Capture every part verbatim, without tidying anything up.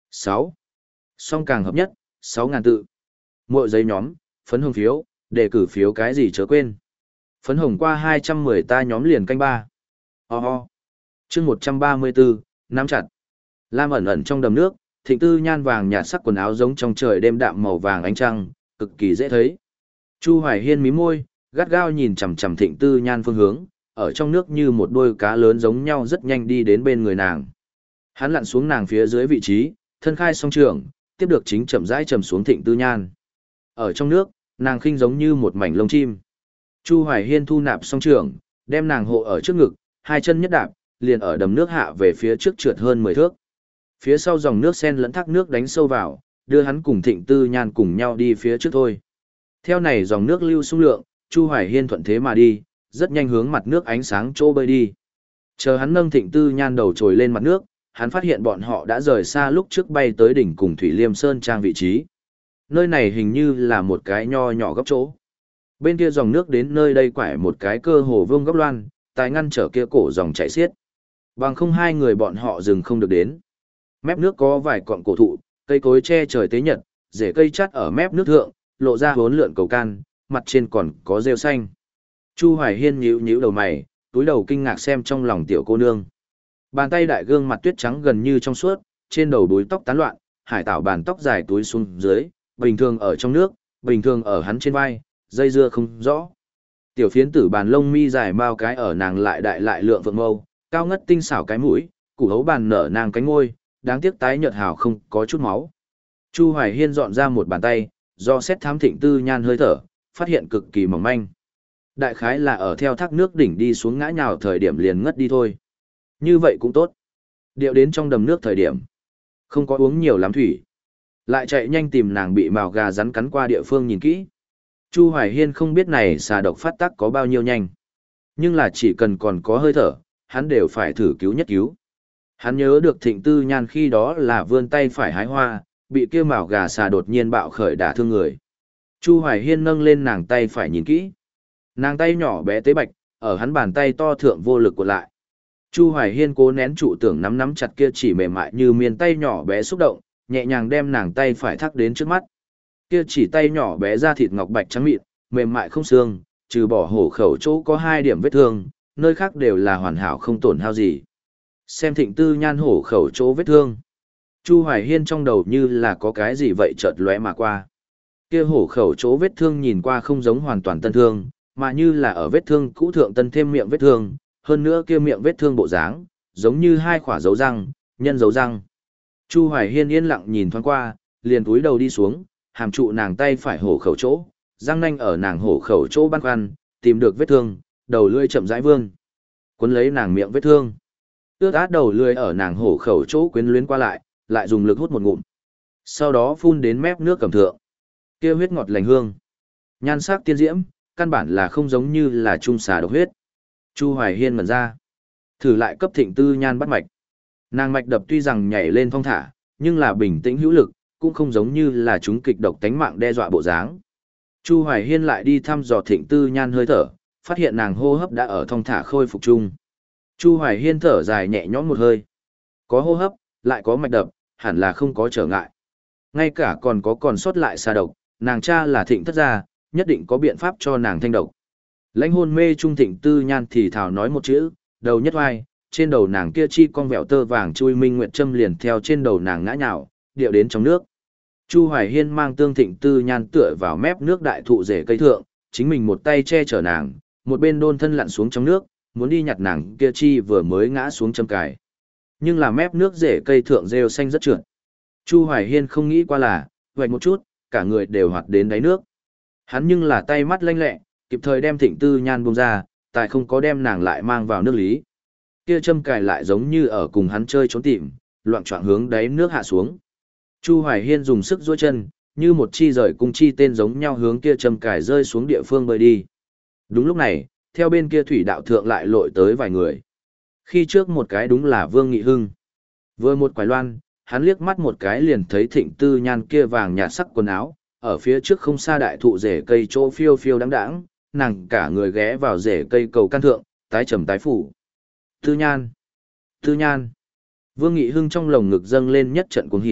sáu. Song càng hợp nhất, sáu ngàn tự. Mội giấy nhóm, phấn hồng phiếu, đề cử phiếu cái gì chớ quên. Phấn hồng qua hai trăm mười ta nhóm liền canh ba. Ho ho. chương một trăm ba mươi bốn, nắm chặt. Lam ẩn ẩn trong đầm nước, Thịnh Tư Nhan vàng nhạt sắc quần áo giống trong trời đêm đạm màu vàng ánh trăng, cực kỳ dễ thấy. Chu Hoài Hiên mí môi, gắt gao nhìn chằm chằm Thịnh Tư Nhan phương hướng, ở trong nước như một đôi cá lớn giống nhau rất nhanh đi đến bên người nàng. Hắn lặn xuống nàng phía dưới vị trí, thân khai song trường, tiếp được chính chậm rãi chầm xuống Thịnh Tư Nhan. Ở trong nước, nàng khinh giống như một mảnh lông chim. Chu Hoài Hiên thu nạp song trường, đem nàng hộ ở trước ngực, hai chân nhất đạp, liền ở đầm nước hạ về phía trước trượt hơn mười thước. Phía sau dòng nước sen lẫn thác nước đánh sâu vào, đưa hắn cùng Thịnh Tư Nhan cùng nhau đi phía trước thôi. Theo này dòng nước lưu xung lượng, Chu Hoài Hiên thuận thế mà đi, rất nhanh hướng mặt nước ánh sáng chỗ bơi đi. Chờ hắn nâng Thịnh Tư Nhan đầu trồi lên mặt nước, hắn phát hiện bọn họ đã rời xa lúc trước bay tới đỉnh cùng Thủy Liêm Sơn trang vị trí. Nơi này hình như là một cái nho nhỏ góc chỗ. Bên kia dòng nước đến nơi đây quải một cái cơ hồ vương góc loan, tài ngăn trở kia cổ dòng chảy xiết. Bằng không hai người bọn họ dừng không được đến. Mép nước có vài cọng cổ thụ, cây cối che trời tế nhật, rễ cây chắt ở mép nước thượng, lộ ra hốn lượn cầu can, mặt trên còn có rêu xanh. Chu Hoài Hiên nhíu nhíu đầu mày, túi đầu kinh ngạc xem trong lòng tiểu cô nương. Bàn tay đại gương mặt tuyết trắng gần như trong suốt, trên đầu đuôi tóc tán loạn, hải tảo bàn tóc dài túi xuống dưới, bình thường ở trong nước, bình thường ở hắn trên vai, dây dưa không rõ. Tiểu phiến tử bàn lông mi dài mao cái ở nàng lại đại lại lượng vượng mâu, cao ngất tinh xảo cái mũi, củ hấu bàn nở nàng cánh ngôi, đáng tiếc tái nhợt hào không có chút máu. Chu Hoài Hiên dọn ra một bàn tay, do xét thám Thịnh Tư Nhan hơi thở, phát hiện cực kỳ mỏng manh. Đại khái là ở theo thác nước đỉnh đi xuống ngã nhào thời điểm liền ngất đi thôi. Như vậy cũng tốt. Điệu đến trong đầm nước thời điểm, không có uống nhiều lắm thủy. Lại chạy nhanh tìm nàng bị mào gà rắn cắn qua địa phương nhìn kỹ. Chu Hoài Hiên không biết này xà độc phát tác có bao nhiêu nhanh. Nhưng là chỉ cần còn có hơi thở, hắn đều phải thử cứu nhất cứu. Hắn nhớ được Thịnh Tư Nhan khi đó là vươn tay phải hái hoa, bị kia mào gà xà đột nhiên bạo khởi đả thương người. Chu Hoài Hiên nâng lên nàng tay phải nhìn kỹ. Nàng tay nhỏ bé tế bạch, ở hắn bàn tay to thượng vô lực của lại. Chu Hoài Hiên cố nén trụ tưởng nắm nắm chặt kia chỉ mềm mại như miền tay nhỏ bé xúc động, nhẹ nhàng đem nàng tay phải thắc đến trước mắt. Kia chỉ tay nhỏ bé da thịt ngọc bạch trắng mịn, mềm mại không xương, trừ bỏ hổ khẩu chỗ có hai điểm vết thương, nơi khác đều là hoàn hảo không tổn hao gì. Xem Thịnh Tư Nhan hổ khẩu chỗ vết thương. Chu Hoài Hiên trong đầu như là có cái gì vậy chợt lóe mà qua. Kia hổ khẩu chỗ vết thương nhìn qua không giống hoàn toàn tân thương, mà như là ở vết thương cũ thượng tân thêm miệng vết thương, hơn nữa kia miệng vết thương bộ dáng, giống như hai khỏa dấu răng, nhân dấu răng. Chu Hoài Hiên yên lặng nhìn thoáng qua, liền túi đầu đi xuống, hàm trụ nàng tay phải hổ khẩu chỗ, răng nanh ở nàng hổ khẩu chỗ băn khoăn, tìm được vết thương, đầu lưỡi chậm rãi vươn, cuốn lấy nàng miệng vết thương. Ướt át đầu lưỡi ở nàng hổ khẩu chỗ quyến luyến qua lại, lại dùng lực hút một ngụm. Sau đó phun đến mép nước cầm thượng. Kia huyết ngọt lành hương, nhan sắc tiên diễm, căn bản là không giống như là trung xà độc huyết. Chu Hoài Hiên mở ra, thử lại cấp Thịnh Tư Nhan bắt mạch. Nàng mạch đập tuy rằng nhảy lên thong thả, nhưng là bình tĩnh hữu lực, cũng không giống như là chúng kịch độc tánh mạng đe dọa bộ dáng. Chu Hoài Hiên lại đi thăm dò Thịnh Tư Nhan hơi thở, phát hiện nàng hô hấp đã ở thong thả khôi phục chung. Chu Hoài Hiên thở dài nhẹ nhõm một hơi. Có hô hấp, lại có mạch đập, hẳn là không có trở ngại. Ngay cả còn có còn sót lại xà độc, nàng cha là Thịnh thất gia, nhất định có biện pháp cho nàng thanh độc. Lãnh hôn mê trung Thịnh Tư Nhan thì thào nói một chữ, đầu nhất oai, trên đầu nàng kia chi con vẹo tơ vàng chui minh nguyệt châm liền theo trên đầu nàng ngã nhào, điệu đến trong nước. Chu Hoài Hiên mang tương Thịnh Tư Nhan tựa vào mép nước đại thụ rễ cây thượng, chính mình một tay che chở nàng, một bên đôn thân lặn xuống trong nước, muốn đi nhặt nàng kia chi vừa mới ngã xuống châm cài. Nhưng là mép nước rễ cây thượng rêu xanh rất trượt. Chu Hoài Hiên không nghĩ qua là, vạch một chút, cả người đều hoạt đến đáy nước. Hắn nhưng là tay mắt lanh lẹ, kịp thời đem Thịnh Tư Nhan buông ra, tại không có đem nàng lại mang vào nước lý. Kia châm cài lại giống như ở cùng hắn chơi trốn tìm, loạn choạng hướng đáy nước hạ xuống. Chu Hoài Hiên dùng sức duỗi chân, như một chi rời cung chi tên giống nhau hướng kia châm cài rơi xuống địa phương bơi đi. Đúng lúc này, theo bên kia thủy đạo thượng lại lội tới vài người. Khi trước một cái đúng là Vương Nghị Hưng. Vừa một quải loan, hắn liếc mắt một cái liền thấy Thịnh Tư Nhan kia vàng nhạt sắc quần áo, ở phía trước không xa đại thụ rễ cây chỗ phiêu phiêu đáng đáng, nàng cả người ghé vào rễ cây cầu căn thượng, tái trầm tái phủ. Tư Nhan! Tư Nhan! Vương Nghị Hưng trong lồng ngực dâng lên nhất trận cuồng hỉ,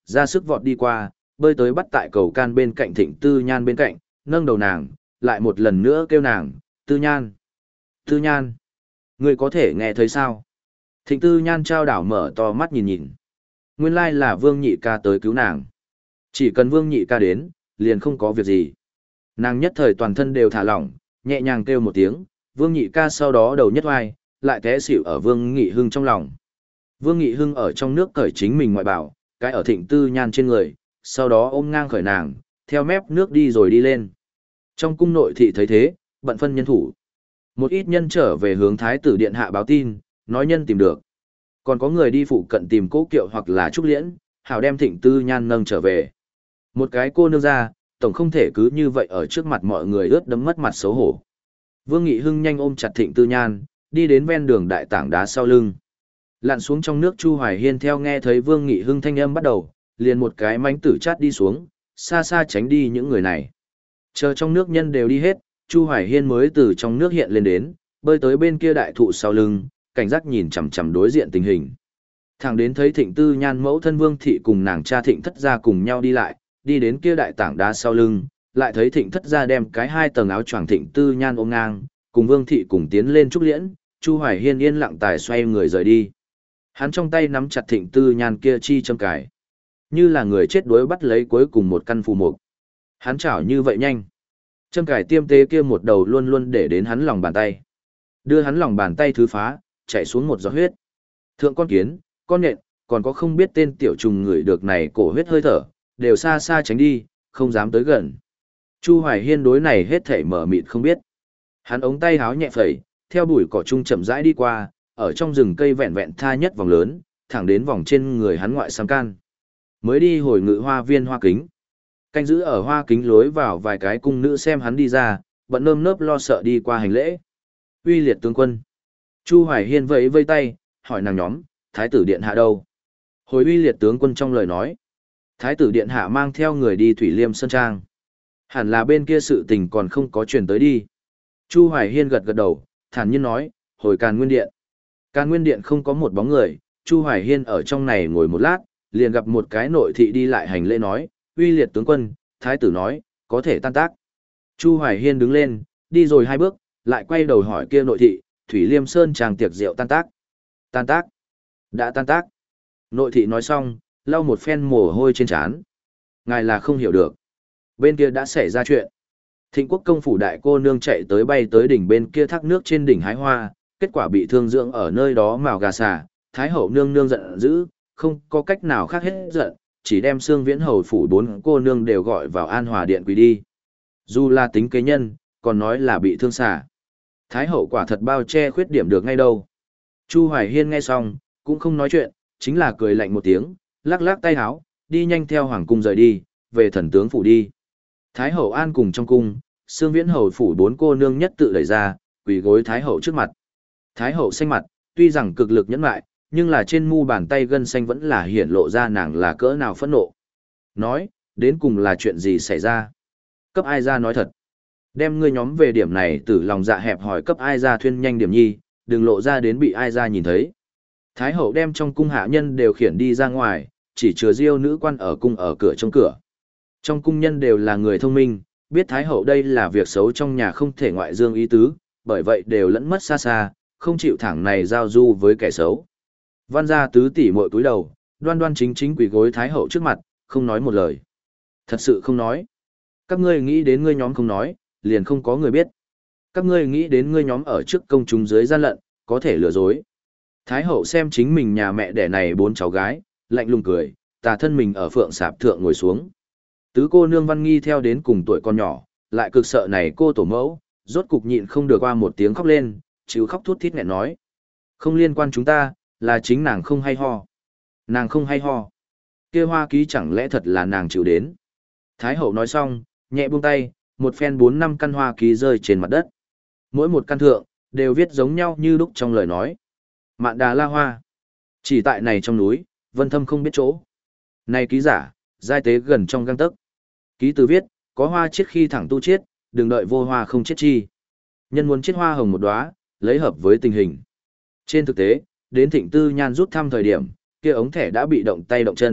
ra sức vọt đi qua, bơi tới bắt tại cầu can bên cạnh Thịnh Tư Nhan bên cạnh, nâng đầu nàng, lại một lần nữa kêu nàng, Tư Nhan, Tư Nhan, ngươi có thể nghe thấy sao? Thịnh Tư Nhan trao đảo mở to mắt nhìn nhìn. Nguyên lai là Vương Nhị ca tới cứu nàng. Chỉ cần Vương Nhị ca đến, liền không có việc gì. Nàng nhất thời toàn thân đều thả lỏng, nhẹ nhàng kêu một tiếng, Vương Nhị ca sau đó đầu nhất oai, lại té xỉu ở Vương Nghị Hưng trong lòng. Vương Nghị Hưng ở trong nước cởi chính mình ngoại bảo, cái ở Thịnh Tư Nhan trên người, sau đó ôm ngang khởi nàng, theo mép nước đi rồi đi lên. Trong cung nội thị thấy thế, bận phân nhân thủ. Một ít nhân trở về hướng Thái tử điện hạ báo tin, nói nhân tìm được. Còn có người đi phụ cận tìm Cố Kiệu hoặc là Trúc Liễn, hảo đem Thịnh Tư Nhan nâng trở về. Một cái cô nương ra, tổng không thể cứ như vậy ở trước mặt mọi người ướt đẫm mất mặt xấu hổ. Vương Nghị Hưng nhanh ôm chặt Thịnh Tư Nhan, đi đến ven đường đại tảng đá sau lưng. Lặn xuống trong nước Chu Hoài Hiên theo nghe thấy Vương Nghị Hưng thanh âm bắt đầu, liền một cái mánh tử chát đi xuống, xa xa tránh đi những người này. Chờ trong nước nhân đều đi hết, Chu Hoài Hiên mới từ trong nước hiện lên đến, bơi tới bên kia đại thụ sau lưng, cảnh giác nhìn chằm chằm đối diện tình hình. Thẳng đến thấy Thịnh Tư Nhan mẫu thân Vương thị cùng nàng cha Thịnh Thất gia cùng nhau đi lại, đi đến kia đại tảng đá sau lưng, lại thấy Thịnh Thất gia đem cái hai tầng áo choàng Thịnh Tư Nhan ôm ngang, cùng Vương thị cùng tiến lên Trúc Liễn, Chu Hoài Hiên yên lặng tài xoay người rời đi. Hắn trong tay nắm chặt Thịnh Tư Nhan kia chi châm cài, như là người chết đuối bắt lấy cuối cùng một căn phù mục. Hắn chảo như vậy nhanh. Châm cài tiêm tế kia một đầu luôn luôn để đến hắn lòng bàn tay. Đưa hắn lòng bàn tay thứ phá, chạy xuống một giọt huyết. Thượng con kiến, con nhện, còn có không biết tên tiểu trùng người được này cổ huyết hơi thở, đều xa xa tránh đi, không dám tới gần. Chu Hoài Hiên đối này hết thảy mở mịt không biết. Hắn ống tay háo nhẹ phẩy, theo bụi cỏ trung chậm rãi đi qua, ở trong rừng cây vẹn vẹn tha nhất vòng lớn, thẳng đến vòng trên người hắn ngoại sam can. Mới đi hồi ngự hoa viên hoa kính. Canh giữ ở hoa kính lối vào vài cái cung nữ xem hắn đi ra, bận nơm nớp lo sợ đi qua hành lễ. Uy liệt tướng quân. Chu Hoài Hiên vẫy vây tay, hỏi nàng nhóm, Thái tử điện hạ đâu? Hồi uy liệt tướng quân trong lời nói. Thái tử điện hạ mang theo người đi Thủy Liêm Sơn Trang. Hẳn là bên kia sự tình còn không có truyền tới đi. Chu Hoài Hiên gật gật đầu, thản nhiên nói, hồi Càn Nguyên Điện. Càn Nguyên Điện không có một bóng người, Chu Hoài Hiên ở trong này ngồi một lát, liền gặp một cái nội thị đi lại hành lễ nói, uy liệt tướng quân, thái tử nói, có thể tan tác. Chu Hoài Hiên đứng lên, đi rồi hai bước, lại quay đầu hỏi kia nội thị, Thủy Liêm Sơn Trang tiệc rượu tan tác. Tan tác. Đã tan tác. Nội thị nói xong, lau một phen mồ hôi trên trán. Ngài là không hiểu được. Bên kia đã xảy ra chuyện. Thịnh quốc công phủ đại cô nương chạy tới bay tới đỉnh bên kia thác nước trên đỉnh hái hoa, kết quả bị thương dưỡng ở nơi đó mào gà xà, thái hậu nương nương giận dữ, không có cách nào khác hết giận, chỉ đem Xương Viễn hầu phủ bốn cô nương đều gọi vào An Hòa điện quỳ đi. Dù là tính kế nhân, còn nói là bị thương xà. Thái hậu quả thật bao che khuyết điểm được ngay đâu. Chu Hoài Hiên nghe xong, cũng không nói chuyện, chính là cười lạnh một tiếng, lắc lắc tay háo, đi nhanh theo hoàng cung rời đi, về thần tướng phủ đi. Thái hậu an cùng trong cung, Xương Viễn hầu phủ bốn cô nương nhất tự đẩy ra, quỳ gối thái hậu trước mặt. Thái hậu xanh mặt, tuy rằng cực lực nhẫn lại, nhưng là trên mu bàn tay gân xanh vẫn là hiển lộ ra nàng là cỡ nào phẫn nộ. Nói, đến cùng là chuyện gì xảy ra? Cấp ai ra nói thật. Đem ngươi nhóm về điểm này từ lòng dạ hẹp hỏi cấp ai ra thuyên nhanh điểm nhi, đừng lộ ra đến bị ai ra nhìn thấy. Thái hậu đem trong cung hạ nhân đều khiển đi ra ngoài, chỉ chừa riêng nữ quan ở cung ở cửa trong cửa. Trong cung nhân đều là người thông minh, biết Thái hậu đây là việc xấu trong nhà không thể ngoại dương ý tứ, bởi vậy đều lẫn mất xa xa, không chịu thẳng này giao du với kẻ xấu. Văn gia tứ tỷ muội cúi đầu, đoan đoan chính chính quỳ gối Thái hậu trước mặt, không nói một lời. Thật sự không nói. Các ngươi nghĩ đến ngươi nhóm không nói, liền không có người biết. Các ngươi nghĩ đến ngươi nhóm ở trước công chúng dưới gian lận, có thể lừa dối. Thái hậu xem chính mình nhà mẹ đẻ này bốn cháu gái, lạnh lùng cười, tà thân mình ở phượng sạp thượng ngồi xuống. Tứ cô nương Văn Nghi theo đến cùng tuổi con nhỏ, lại cực sợ này cô tổ mẫu, rốt cục nhịn không được qua một tiếng khóc lên, chịu khóc thút thít nghẹn nói. Không liên quan chúng ta, là chính nàng không hay ho. Nàng không hay ho. Kia hoa ký chẳng lẽ thật là nàng chịu đến. Thái hậu nói xong, nhẹ buông tay, một phen bốn năm căn hoa ký rơi trên mặt đất. Mỗi một căn thượng, đều viết giống nhau như đúc trong lời nói. Mạn đà la hoa. Chỉ tại này trong núi, vân thâm không biết chỗ. Này ký giả, giai tế gần trong găng tấc. Ký từ viết, có hoa chết khi thẳng tu chết, đừng đợi vô hoa không chết chi. Nhân muốn chết hoa hồng một đóa, lấy hợp với tình hình. Trên thực tế, đến Thịnh Tư Nhan rút thăm thời điểm, kia ống thẻ đã bị động tay động chân,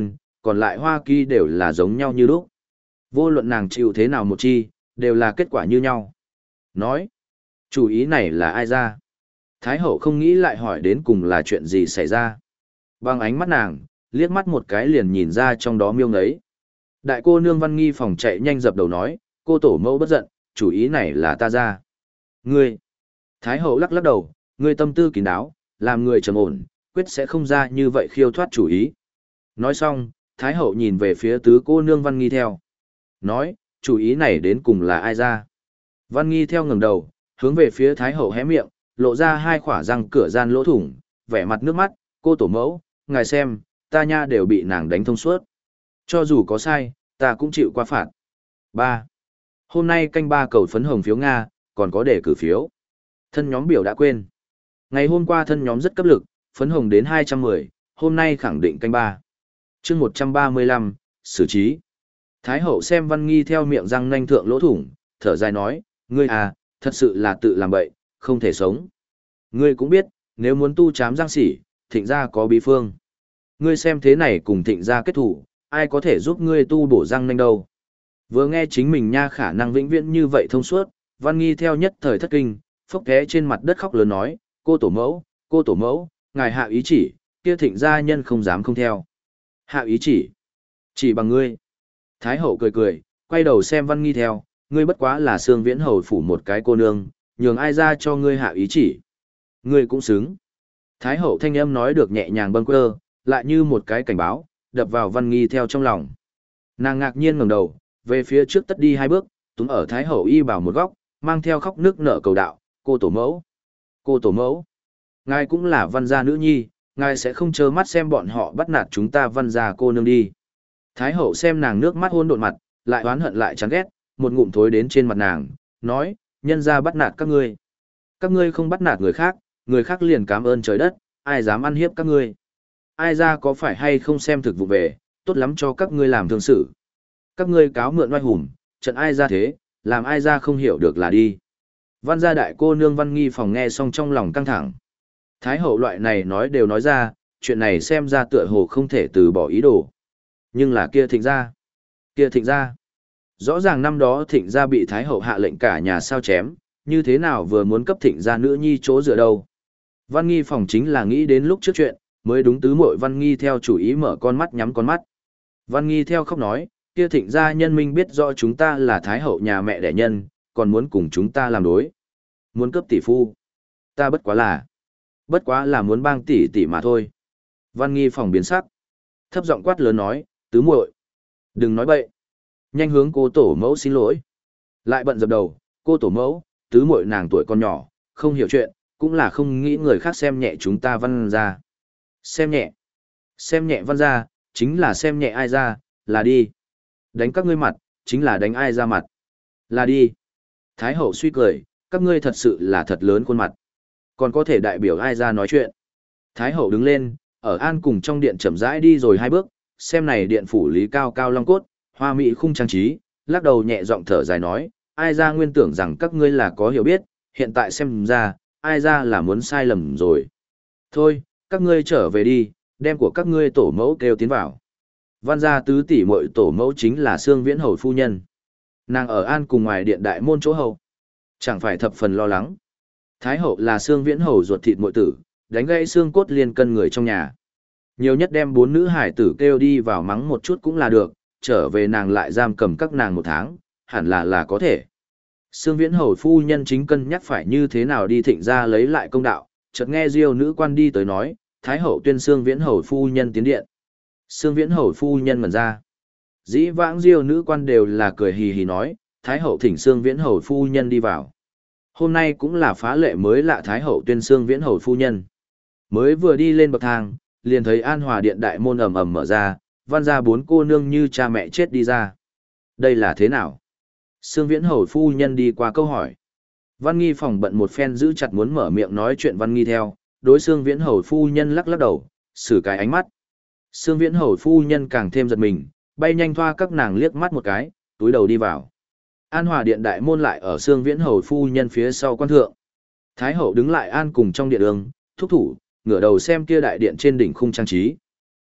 còn lại hoa kỳ đều là giống nhau như lúc. Vô luận nàng chịu thế nào một chi, đều là kết quả như nhau. Nói, chủ ý này là ai ra? Thái hậu không nghĩ lại hỏi đến cùng là chuyện gì xảy ra. Bằng ánh mắt nàng, liếc mắt một cái liền nhìn ra trong đó miêu ngấy. Đại cô nương Văn Nghi phòng chạy nhanh dập đầu nói, cô tổ mẫu bất giận, chủ ý này là ta ra. Ngươi! Thái hậu lắc lắc đầu, ngươi tâm tư kín đáo, làm người trầm ổn, quyết sẽ không ra như vậy khiêu thoát chủ ý. Nói xong, Thái hậu nhìn về phía tứ cô nương Văn Nghi theo. Nói, chủ ý này đến cùng là ai ra? Văn Nghi theo ngẩng đầu, hướng về phía Thái hậu hé miệng, lộ ra hai khỏa răng cửa gian lỗ thủng, vẻ mặt nước mắt, cô tổ mẫu, ngài xem, ta nha đều bị nàng đánh thông suốt. Cho dù có sai, ta cũng chịu qua phạt. ba. Hôm nay canh ba cầu phấn hồng phiếu Nga, còn có đề cử phiếu. Thân nhóm biểu đã quên. Ngày hôm qua thân nhóm rất cấp lực, phấn hồng đến hai trăm mười, hôm nay khẳng định canh ba. chương một trăm ba mươi lăm, xử trí. Thái hậu xem Văn Nghi theo miệng răng nanh thượng lỗ thủng, thở dài nói, ngươi à, thật sự là tự làm bậy, không thể sống. Ngươi cũng biết, nếu muốn tu chám giang sỉ, thịnh gia có bí phương. Ngươi xem thế này cùng thịnh gia kết thủ, ai có thể giúp ngươi tu bổ răng nanh đâu. Vừa nghe chính mình nha khả năng vĩnh viễn như vậy thông suốt, Văn Nghi theo nhất thời thất kinh, phốc té trên mặt đất khóc lớn nói, cô tổ mẫu, cô tổ mẫu, ngài hạ ý chỉ, kia thịnh gia nhân không dám không theo. Hạ ý chỉ, chỉ bằng ngươi. Thái hậu cười cười, quay đầu xem Văn Nghi theo, ngươi bất quá là Sương Viễn hầu phủ một cái cô nương, nhường ai ra cho ngươi hạ ý chỉ. Ngươi cũng xứng. Thái hậu thanh âm nói được nhẹ nhàng bâng quơ, lại như một cái cảnh báo, đập vào Văn Nghi theo trong lòng. Nàng ngạc nhiên ngẩng đầu, về phía trước tất đi hai bước, túm ở Thái hậu y bảo một góc, mang theo khóc nước nở cầu đạo, cô tổ mẫu. Cô tổ mẫu. Ngài cũng là Văn gia nữ nhi, ngài sẽ không trơ mắt xem bọn họ bắt nạt chúng ta Văn gia cô nương đi. Thái hậu xem nàng nước mắt hôn độn mặt, lại oán hận lại chán ghét, một ngụm thối đến trên mặt nàng, nói, nhân gia bắt nạt các ngươi. Các ngươi không bắt nạt người khác, người khác liền cảm ơn trời đất, ai dám ăn hiếp các ngươi. Ai ra có phải hay không xem thực vụ về, tốt lắm cho các ngươi làm thương sự. Các ngươi cáo mượn oai hùng, trận ai ra thế, làm ai ra không hiểu được là đi. Văn gia đại cô nương Văn Nghi phòng nghe xong trong lòng căng thẳng. Thái hậu loại này nói đều nói ra, chuyện này xem ra tựa hồ không thể từ bỏ ý đồ. Nhưng là kia thịnh gia, kia thịnh gia. Rõ ràng năm đó thịnh gia bị Thái hậu hạ lệnh cả nhà sao chém, như thế nào vừa muốn cấp thịnh gia nữ nhi chỗ dựa đâu. Văn Nghi phòng chính là nghĩ đến lúc trước chuyện, mới đúng tứ muội Văn Nghi theo chủ ý mở con mắt nhắm con mắt. Văn Nghi theo khóc nói, kia thịnh gia nhân minh biết rõ chúng ta là Thái hậu nhà mẹ đẻ nhân, còn muốn cùng chúng ta làm đối. Muốn cấp tỷ phu. Ta bất quá là, bất quá là muốn bang tỷ tỷ mà thôi. Văn Nghi phòng biến sắc. Thấp giọng quát lớn nói, tứ muội, đừng nói bậy. Nhanh hướng cô tổ mẫu xin lỗi. Lại bận dập đầu, cô tổ mẫu, tứ muội nàng tuổi còn nhỏ, không hiểu chuyện, cũng là không nghĩ người khác xem nhẹ chúng ta Văn gia. Xem nhẹ. Xem nhẹ Văn gia, chính là xem nhẹ ai ra, là đi. Đánh các ngươi mặt, chính là đánh ai ra mặt. Là đi. Thái hậu suy cười, các ngươi thật sự là thật lớn khuôn mặt. Còn có thể đại biểu ai ra nói chuyện. Thái hậu đứng lên, ở an cùng trong điện chậm rãi đi rồi hai bước, xem này điện phủ lý cao cao long cốt, hoa mỹ khung trang trí, lắc đầu nhẹ giọng thở dài nói, ai ra nguyên tưởng rằng các ngươi là có hiểu biết, hiện tại xem ra, ai ra là muốn sai lầm rồi. Thôi, các ngươi trở về đi, đem của các ngươi tổ mẫu kêu tiến vào. Văn gia tứ tỷ muội tổ mẫu chính là Sương Viễn hầu phu nhân. Nàng ở an cùng ngoài điện đại môn chỗ hầu. Chẳng phải thập phần lo lắng. Thái hậu là Sương Viễn hầu ruột thịt muội tử, đánh gãy xương cốt liên cân người trong nhà. Nhiều nhất đem bốn nữ hải tử kêu đi vào mắng một chút cũng là được, trở về nàng lại giam cầm các nàng một tháng, hẳn là là có thể. Sương Viễn hầu phu nhân chính cân nhắc phải như thế nào đi thịnh ra lấy lại công đạo, chợt nghe Diêu nữ quan đi tới nói, Thái hậu tuyên Sương Viễn hầu phu nhân tiến điện. Sương Viễn hầu phu nhân ngẩn ra. Dĩ vãng Diêu nữ quan đều là cười hì hì nói, Thái hậu thỉnh Sương Viễn hầu phu nhân đi vào. Hôm nay cũng là phá lệ mới lạ Thái hậu tuyên Sương Viễn hầu phu nhân. Mới vừa đi lên bậc thang, liền thấy An Hòa điện đại môn ầm ầm mở ra, Văn gia bốn cô nương như cha mẹ chết đi ra. Đây là thế nào? Sương Viễn hầu phu nhân đi qua câu hỏi. Văn Nghi phòng bận một phen giữ chặt muốn mở miệng nói chuyện Văn Nghi theo, đối Sương Viễn hầu phu nhân lắc lắc đầu, xử cái ánh mắt. Sương Viễn hầu phu nhân càng thêm giật mình, bay nhanh thoa các nàng liếc mắt một cái, túi đầu đi vào. An Hòa điện đại môn lại ở Sương Viễn hầu phu nhân phía sau quan thượng. Thái hậu đứng lại an cùng trong điện đường, thúc thủ, ngửa đầu xem kia đại điện trên đỉnh khung trang trí.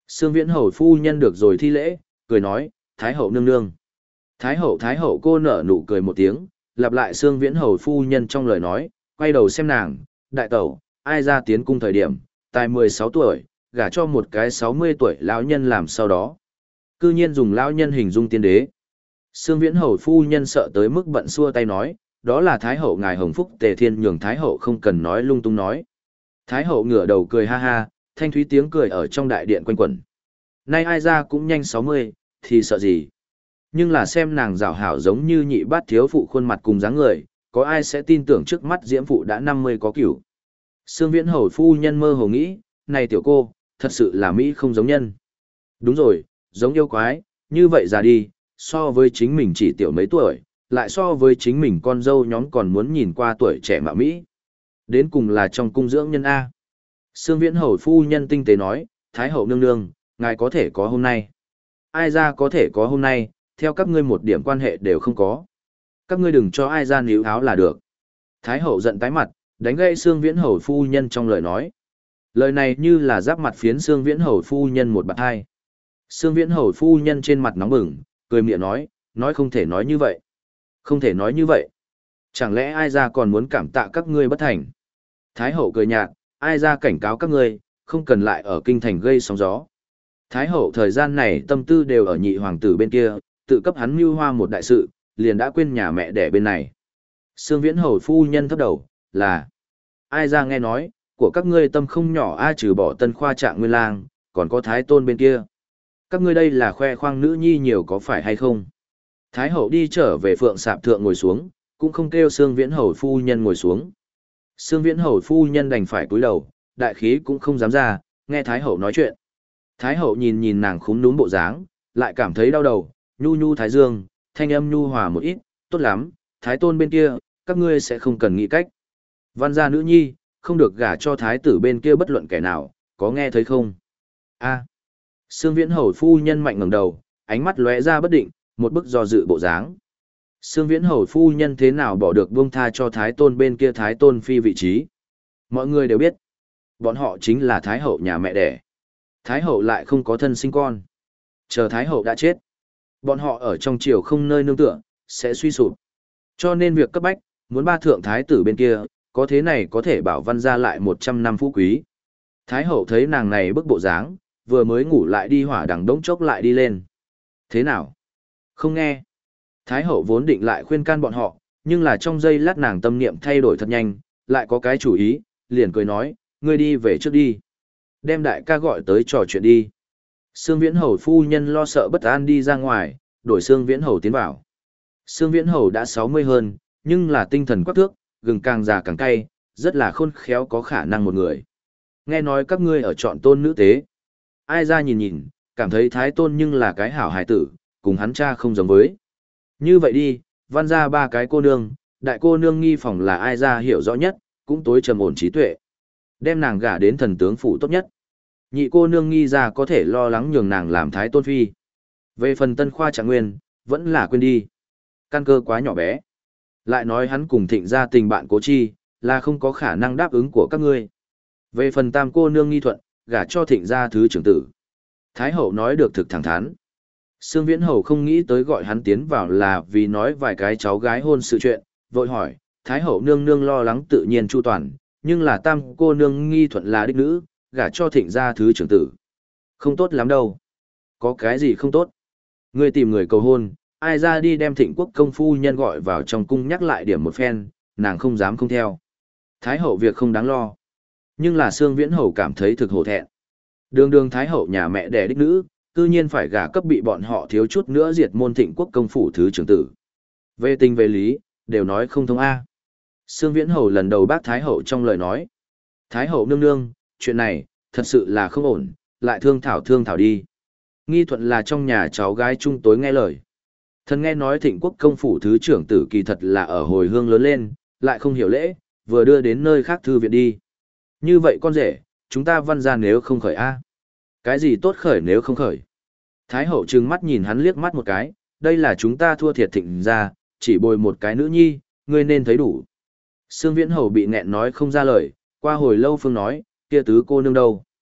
Sương Viễn Hầu phu nhân được rồi thi lễ, cười nói, Thái hậu nương nương. Thái hậu Thái hậu cô nở nụ cười một tiếng, lặp lại Sương Viễn Hầu phu nhân trong lời nói, quay đầu xem nàng, đại tẩu, ai ra tiến cung thời điểm, tài mười sáu tuổi, gả cho một cái sáu mươi tuổi lão nhân làm sau đó. Cư nhiên dùng lão nhân hình dung tiên đế. Sương Viễn Hầu phu nhân sợ tới mức bận xua tay nói, đó là Thái hậu ngài hồng phúc tề thiên nhường Thái hậu không cần nói lung tung nói. Thái hậu ngửa đầu cười ha ha, thanh thúy tiếng cười ở trong đại điện quanh quẩn. Nay ai ra cũng nhanh sáu mươi, thì sợ gì. Nhưng là xem nàng rảo hảo giống như nhị bát thiếu phụ khuôn mặt cùng dáng người, có ai sẽ tin tưởng trước mắt diễm phụ đã năm mươi có cửu. Sương Viễn Hầu phu nhân mơ hồ nghĩ, này tiểu cô, thật sự là Mỹ không giống nhân. Đúng rồi, giống yêu quái, như vậy ra đi, so với chính mình chỉ tiểu mấy tuổi, lại so với chính mình con dâu nhóm còn muốn nhìn qua tuổi trẻ mà Mỹ. Đến cùng là trong cung dưỡng nhân A. Sương Viễn Hầu phu nhân tinh tế nói, Thái hậu nương nương, ngài có thể có hôm nay. Ai ra có thể có hôm nay, theo các ngươi một điểm quan hệ đều không có. Các ngươi đừng cho ai ra níu áo là được. Thái hậu giận tái mặt, đánh gãy Sương Viễn Hầu phu nhân trong lời nói. Lời này như là giáp mặt phiến Sương Viễn Hầu phu nhân một bạt hai. Sương Viễn Hầu phu nhân trên mặt nóng bừng, cười miệng nói, nói không thể nói như vậy. Không thể nói như vậy. Chẳng lẽ ai ra còn muốn cảm tạ các ngươi bất thành? Thái hậu cười nhạt, ai ra cảnh cáo các ngươi, không cần lại ở kinh thành gây sóng gió. Thái hậu thời gian này tâm tư đều ở nhị hoàng tử bên kia, tự cấp hắn mưu hoa một đại sự, liền đã quên nhà mẹ đẻ bên này. Sương Viễn Hầu phu nhân thấp đầu, là ai ra nghe nói, của các ngươi tâm không nhỏ ai trừ bỏ Tân Khoa Trạng Nguyên Lang, còn có Thái Tôn bên kia. Các ngươi đây là khoe khoang nữ nhi nhiều có phải hay không? Thái hậu đi trở về phượng sạp thượng ngồi xuống, cũng không kêu Sương Viễn Hầu phu nhân ngồi xuống. Sương Viễn Hầu phu nhân đành phải cúi đầu, đại khí cũng không dám ra, nghe Thái hậu nói chuyện. Thái hậu nhìn nhìn nàng khúm núm bộ dáng, lại cảm thấy đau đầu, nhu nhu thái dương, thanh âm nhu hòa một ít, tốt lắm, Thái Tôn bên kia, các ngươi sẽ không cần nghĩ cách. Văn gia nữ nhi, không được gả cho thái tử bên kia bất luận kẻ nào, có nghe thấy không? A. Sương Viễn Hầu phu nhân mạnh ngẩng đầu, ánh mắt lóe ra bất định, một bức do dự bộ dáng. Sương Viễn Hầu phu nhân thế nào bỏ được buông tha cho Thái Tôn bên kia Thái Tôn phi vị trí? Mọi người đều biết, bọn họ chính là Thái hậu nhà mẹ đẻ. Thái hậu lại không có thân sinh con. Chờ Thái hậu đã chết, bọn họ ở trong triều không nơi nương tựa, sẽ suy sụp. Cho nên việc cấp bách, muốn ba thượng thái tử bên kia, có thế này có thể bảo văn ra lại một trăm năm phú quý. Thái hậu thấy nàng này bức bộ dáng, vừa mới ngủ lại đi hỏa đằng đống chốc lại đi lên. Thế nào? Không nghe. Thái hậu vốn định lại khuyên can bọn họ, nhưng là trong giây lát nàng tâm niệm thay đổi thật nhanh, lại có cái chủ ý, liền cười nói, ngươi đi về trước đi. Đem đại ca gọi tới trò chuyện đi. Sương Viễn Hầu phu nhân lo sợ bất an đi ra ngoài, đổi Sương Viễn Hầu tiến vào. Sương Viễn Hầu đã sáu mươi hơn, nhưng là tinh thần quắc thước, gừng càng già càng cay, rất là khôn khéo có khả năng một người. Nghe nói các ngươi ở chọn tôn nữ tế. Ai ra nhìn nhìn, cảm thấy Thái Tôn nhưng là cái hảo hài tử, cùng hắn cha không giống với. Như vậy đi, văn ra ba cái cô nương, đại cô nương nghi phòng là ai ra hiểu rõ nhất, cũng tối trầm ổn trí tuệ. Đem nàng gả đến thần tướng phủ tốt nhất. Nhị cô nương nghi ra có thể lo lắng nhường nàng làm Thái Tôn phi. Về phần Tân Khoa Trạng Nguyên, vẫn là quên đi. Căn cơ quá nhỏ bé. Lại nói hắn cùng thịnh ra tình bạn cố chi, là không có khả năng đáp ứng của các ngươi. Về phần tam cô nương nghi thuận, gả cho thịnh ra thứ trưởng tử. Thái hậu nói được thực thẳng thắn. Sương Viễn Hầu không nghĩ tới gọi hắn tiến vào là vì nói vài cái cháu gái hôn sự chuyện, vội hỏi, Thái hậu nương nương lo lắng tự nhiên chu toàn, nhưng là tam cô nương nghi thuận là đích nữ, gả cho thịnh gia thứ trưởng tử. Không tốt lắm đâu. Có cái gì không tốt? Ngươi tìm người cầu hôn, ai ra đi đem thịnh quốc công phu nhân gọi vào trong cung nhắc lại điểm một phen, nàng không dám không theo. Thái hậu việc không đáng lo. Nhưng là Sương Viễn Hầu cảm thấy thực hổ thẹn. Đường đường Thái hậu nhà mẹ đẻ đích nữ, tự nhiên phải gả cấp bị bọn họ thiếu chút nữa diệt môn thịnh quốc công phủ thứ trưởng tử. Về tình về lý, đều nói không thông A. Sương Viễn Hầu lần đầu bác Thái hậu trong lời nói. Thái hậu nương nương, chuyện này, thật sự là không ổn, lại thương thảo thương thảo đi. Nghi thuận là trong nhà cháu gái trung tối nghe lời. Thần nghe nói thịnh quốc công phủ thứ trưởng tử kỳ thật là ở hồi hương lớn lên, lại không hiểu lễ, vừa đưa đến nơi khác thư viện đi. Như vậy con rể, chúng ta văn ra nếu không khởi A. Cái gì tốt khởi nếu không khởi. Thái hậu trừng mắt nhìn hắn liếc mắt một cái, đây là chúng ta thua thiệt thịnh ra, chỉ bồi một cái nữ nhi, ngươi nên thấy đủ. Sương Viễn Hầu bị nghẹn nói không ra lời, qua hồi lâu phương nói, kia tứ cô nương đâu.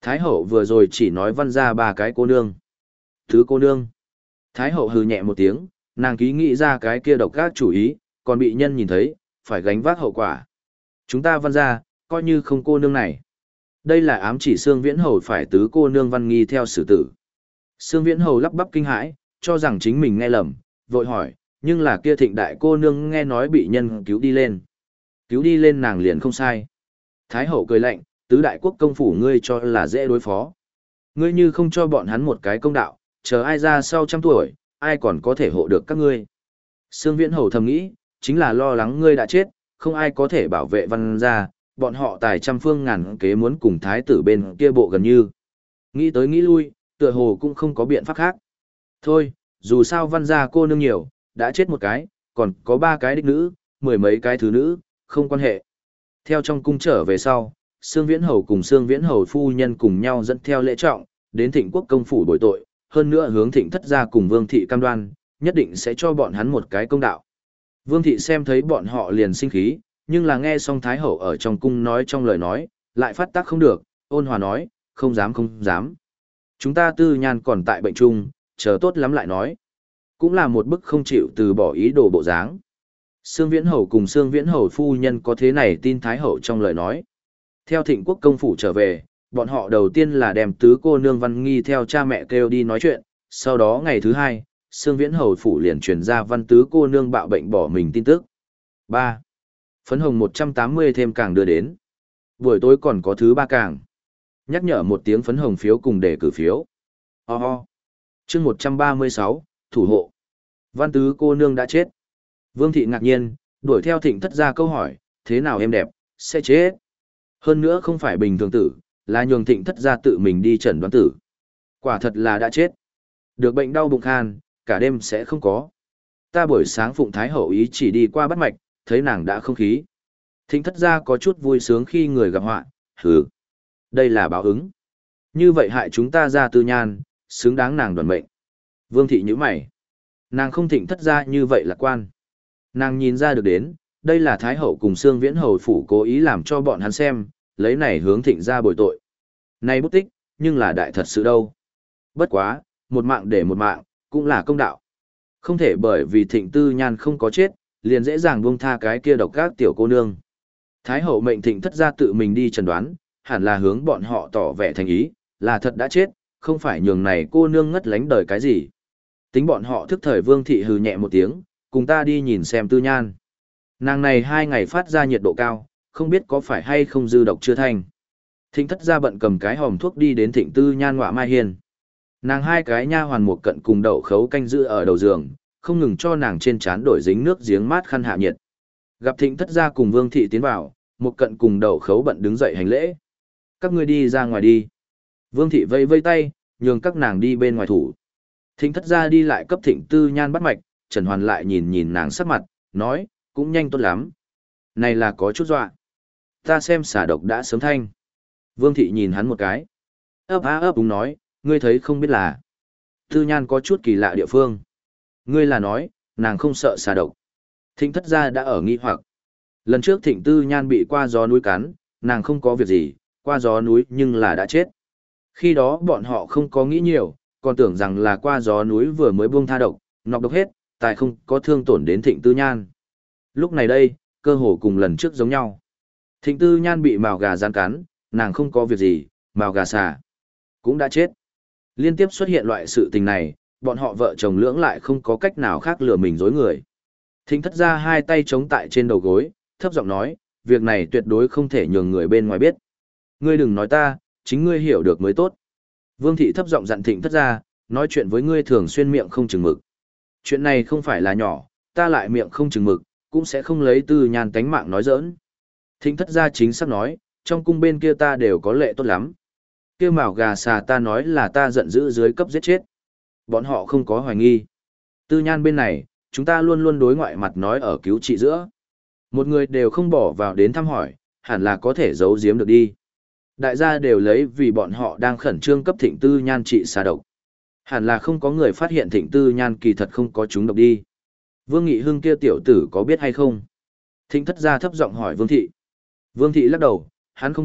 Thái hậu vừa rồi chỉ nói văn ra ba cái cô nương. Thứ cô nương. Thái hậu hừ nhẹ một tiếng, nàng ký nghĩ ra cái kia độc ác chủ ý, còn bị nhân nhìn thấy, phải gánh vác hậu quả. Chúng ta văn ra, coi như không cô nương này. Đây là ám chỉ Sương Viễn Hầu phải tứ cô nương văn nghi theo xử tử. Sương Viễn Hầu lắp bắp kinh hãi, cho rằng chính mình nghe lầm, vội hỏi, nhưng là kia thịnh đại cô nương nghe nói bị nhân cứu đi lên. Cứu đi lên nàng liền không sai. Thái hậu cười lạnh, tứ đại quốc công phủ ngươi cho là dễ đối phó. Ngươi như không cho bọn hắn một cái công đạo, chờ ai ra sau trăm tuổi, ai còn có thể hộ được các ngươi. Sương Viễn Hầu thầm nghĩ, chính là lo lắng ngươi đã chết, không ai có thể bảo vệ văn gia, bọn họ tài trăm phương ngàn kế muốn cùng thái tử bên kia bộ gần như. Nghĩ tới nghĩ lui, tựa hồ cũng không có biện pháp khác. Thôi, dù sao văn gia cô nương nhiều, đã chết một cái, còn có ba cái đích nữ, mười mấy cái thứ nữ, không quan hệ. Theo trong cung trở về sau, Sương Viễn Hầu cùng Sương Viễn Hầu phu nhân cùng nhau dẫn theo lễ trọng, đến Thịnh Quốc công phủ bồi tội, hơn nữa hướng Thịnh thất gia cùng Vương thị cam đoan, nhất định sẽ cho bọn hắn một cái công đạo. Vương thị xem thấy bọn họ liền sinh khí, nhưng là nghe xong Thái hậu ở trong cung nói trong lời nói, lại phát tác không được, ôn hòa nói, không dám không dám. Chúng ta tư nhan còn tại bệnh chung, chờ tốt lắm lại nói. Cũng là một bức không chịu từ bỏ ý đồ bộ dáng. Sương Viễn Hầu cùng Sương Viễn Hầu phu nhân có thế này tin Thái hậu trong lời nói. Theo Thịnh Quốc công phủ trở về, bọn họ đầu tiên là đem tứ cô nương văn nghi theo cha mẹ kêu đi nói chuyện, sau đó ngày thứ hai, Sương Viễn Hầu phủ liền truyền ra văn tứ cô nương bạo bệnh bỏ mình tin tức. ba. Phấn hồng một trăm tám mươi thêm càng đưa đến. Buổi tối còn có thứ ba càng. Nhắc nhở một tiếng phấn hồng phiếu cùng đề cử phiếu. Ho ho. Chương một trăm ba mươi sáu, thủ hộ. Văn tứ cô nương đã chết. Vương thị ngạc nhiên, đuổi theo Thịnh thất gia câu hỏi, thế nào em đẹp, sẽ chết. Hơn nữa không phải bình thường tử, là nhường Thịnh thất gia tự mình đi chẩn đoán tử. Quả thật là đã chết. Được bệnh đau bụng khan, cả đêm sẽ không có. Ta buổi sáng Phụng Thái hậu ý chỉ đi qua bắt mạch, thấy nàng đã không khí. Thịnh thất gia có chút vui sướng khi người gặp họa, hừ. Đây là báo ứng. Như vậy hại chúng ta ra tư nhan, xứng đáng nàng đoàn mệnh. Vương thị nhíu mày. Nàng không Thịnh thất gia như vậy lạc quan. Nàng nhìn ra được đến, đây là Thái hậu cùng Sương Viễn Hầu phủ cố ý làm cho bọn hắn xem, lấy này hướng Thịnh gia bồi tội. Này bút tích, nhưng là đại thật sự đâu. Bất quá, một mạng để một mạng, cũng là công đạo. Không thể bởi vì Thịnh tư nhan không có chết, liền dễ dàng buông tha cái kia độc các tiểu cô nương. Thái hậu mệnh Thịnh thất gia tự mình đi chẩn đoán, hẳn là hướng bọn họ tỏ vẻ thành ý, là thật đã chết, không phải nhường này cô nương ngất lánh đời cái gì. Tính bọn họ thức thời Vương thị hừ nhẹ một tiếng, cùng ta đi nhìn xem tư nhan. Nàng này hai ngày phát ra nhiệt độ cao, không biết có phải hay không dư độc chưa thành. Thịnh thất gia bận cầm cái hòm thuốc đi đến Thịnh tư nhan ngọa mai hiền. Nàng hai cái nha hoàn một cận cùng đậu khấu canh giữ ở đầu giường, không ngừng cho nàng trên trán đổi dính nước giếng mát khăn hạ nhiệt. Gặp Thịnh thất gia cùng Vương thị tiến vào, một cận cùng đậu khấu bận đứng dậy hành lễ. Các ngươi đi ra ngoài đi. Vương thị vây vây tay, nhường các nàng đi bên ngoài thủ. Thịnh thất gia đi lại cấp Thịnh tư nhan bắt mạch, Trần Hoàn lại nhìn nhìn nàng sắc mặt, nói, cũng nhanh tốt lắm. Này là có chút dọa. Ta xem xả độc đã sớm thanh. Vương thị nhìn hắn một cái. Ấp á ấp đúng nói, ngươi thấy không biết là. Tư nhan có chút kỳ lạ địa phương. Ngươi là nói, nàng không sợ xả độc. Thịnh thất gia đã ở nghi hoặc. Lần trước Thịnh tư nhan bị qua gió núi cắn, nàng không có việc gì, qua gió núi nhưng là đã chết. Khi đó bọn họ không có nghĩ nhiều, còn tưởng rằng là qua gió núi vừa mới buông tha độc, nọc độc hết, tài không có thương tổn đến Thịnh tư nhan. Lúc này đây, cơ hồ cùng lần trước giống nhau. Thịnh tư nhan bị mào gà gian cắn, nàng không có việc gì, mào gà xà cũng đã chết. Liên tiếp xuất hiện loại sự tình này, bọn họ vợ chồng lưỡng lại không có cách nào khác lừa mình dối người. Thịnh thất ra hai tay chống tại trên đầu gối, thấp giọng nói, việc này tuyệt đối không thể nhường người bên ngoài biết. Ngươi đừng nói ta, chính ngươi hiểu được mới tốt. Vương thị thấp giọng dặn Thịnh thất ra, nói chuyện với ngươi thường xuyên miệng không chừng mực. Chuyện này không phải là nhỏ, ta lại miệng không chừng mực, cũng sẽ không lấy tư nhan tánh mạng nói giỡn. Thịnh thất gia chính xác nói, trong cung bên kia ta đều có lệ tốt lắm. Kia mào gà xà ta nói là ta giận dữ dưới cấp giết chết. Bọn họ không có hoài nghi. Tư nhan bên này, chúng ta luôn luôn đối ngoại mặt nói ở cứu trị giữa. Một người đều không bỏ vào đến thăm hỏi, hẳn là có thể giấu giếm được đi. Đại gia đều lấy vì bọn họ đang khẩn trương cấp Thịnh tư nhan trị xà độc. Hẳn là không có người phát hiện Thịnh tư nhan kỳ thật không có chúng độc đi. Vương Nghị Hưng kia tiểu tử có biết hay không? Thịnh thất gia thấp giọng hỏi Vương Thị. Vương Thị lắc đầu, hắn không biết,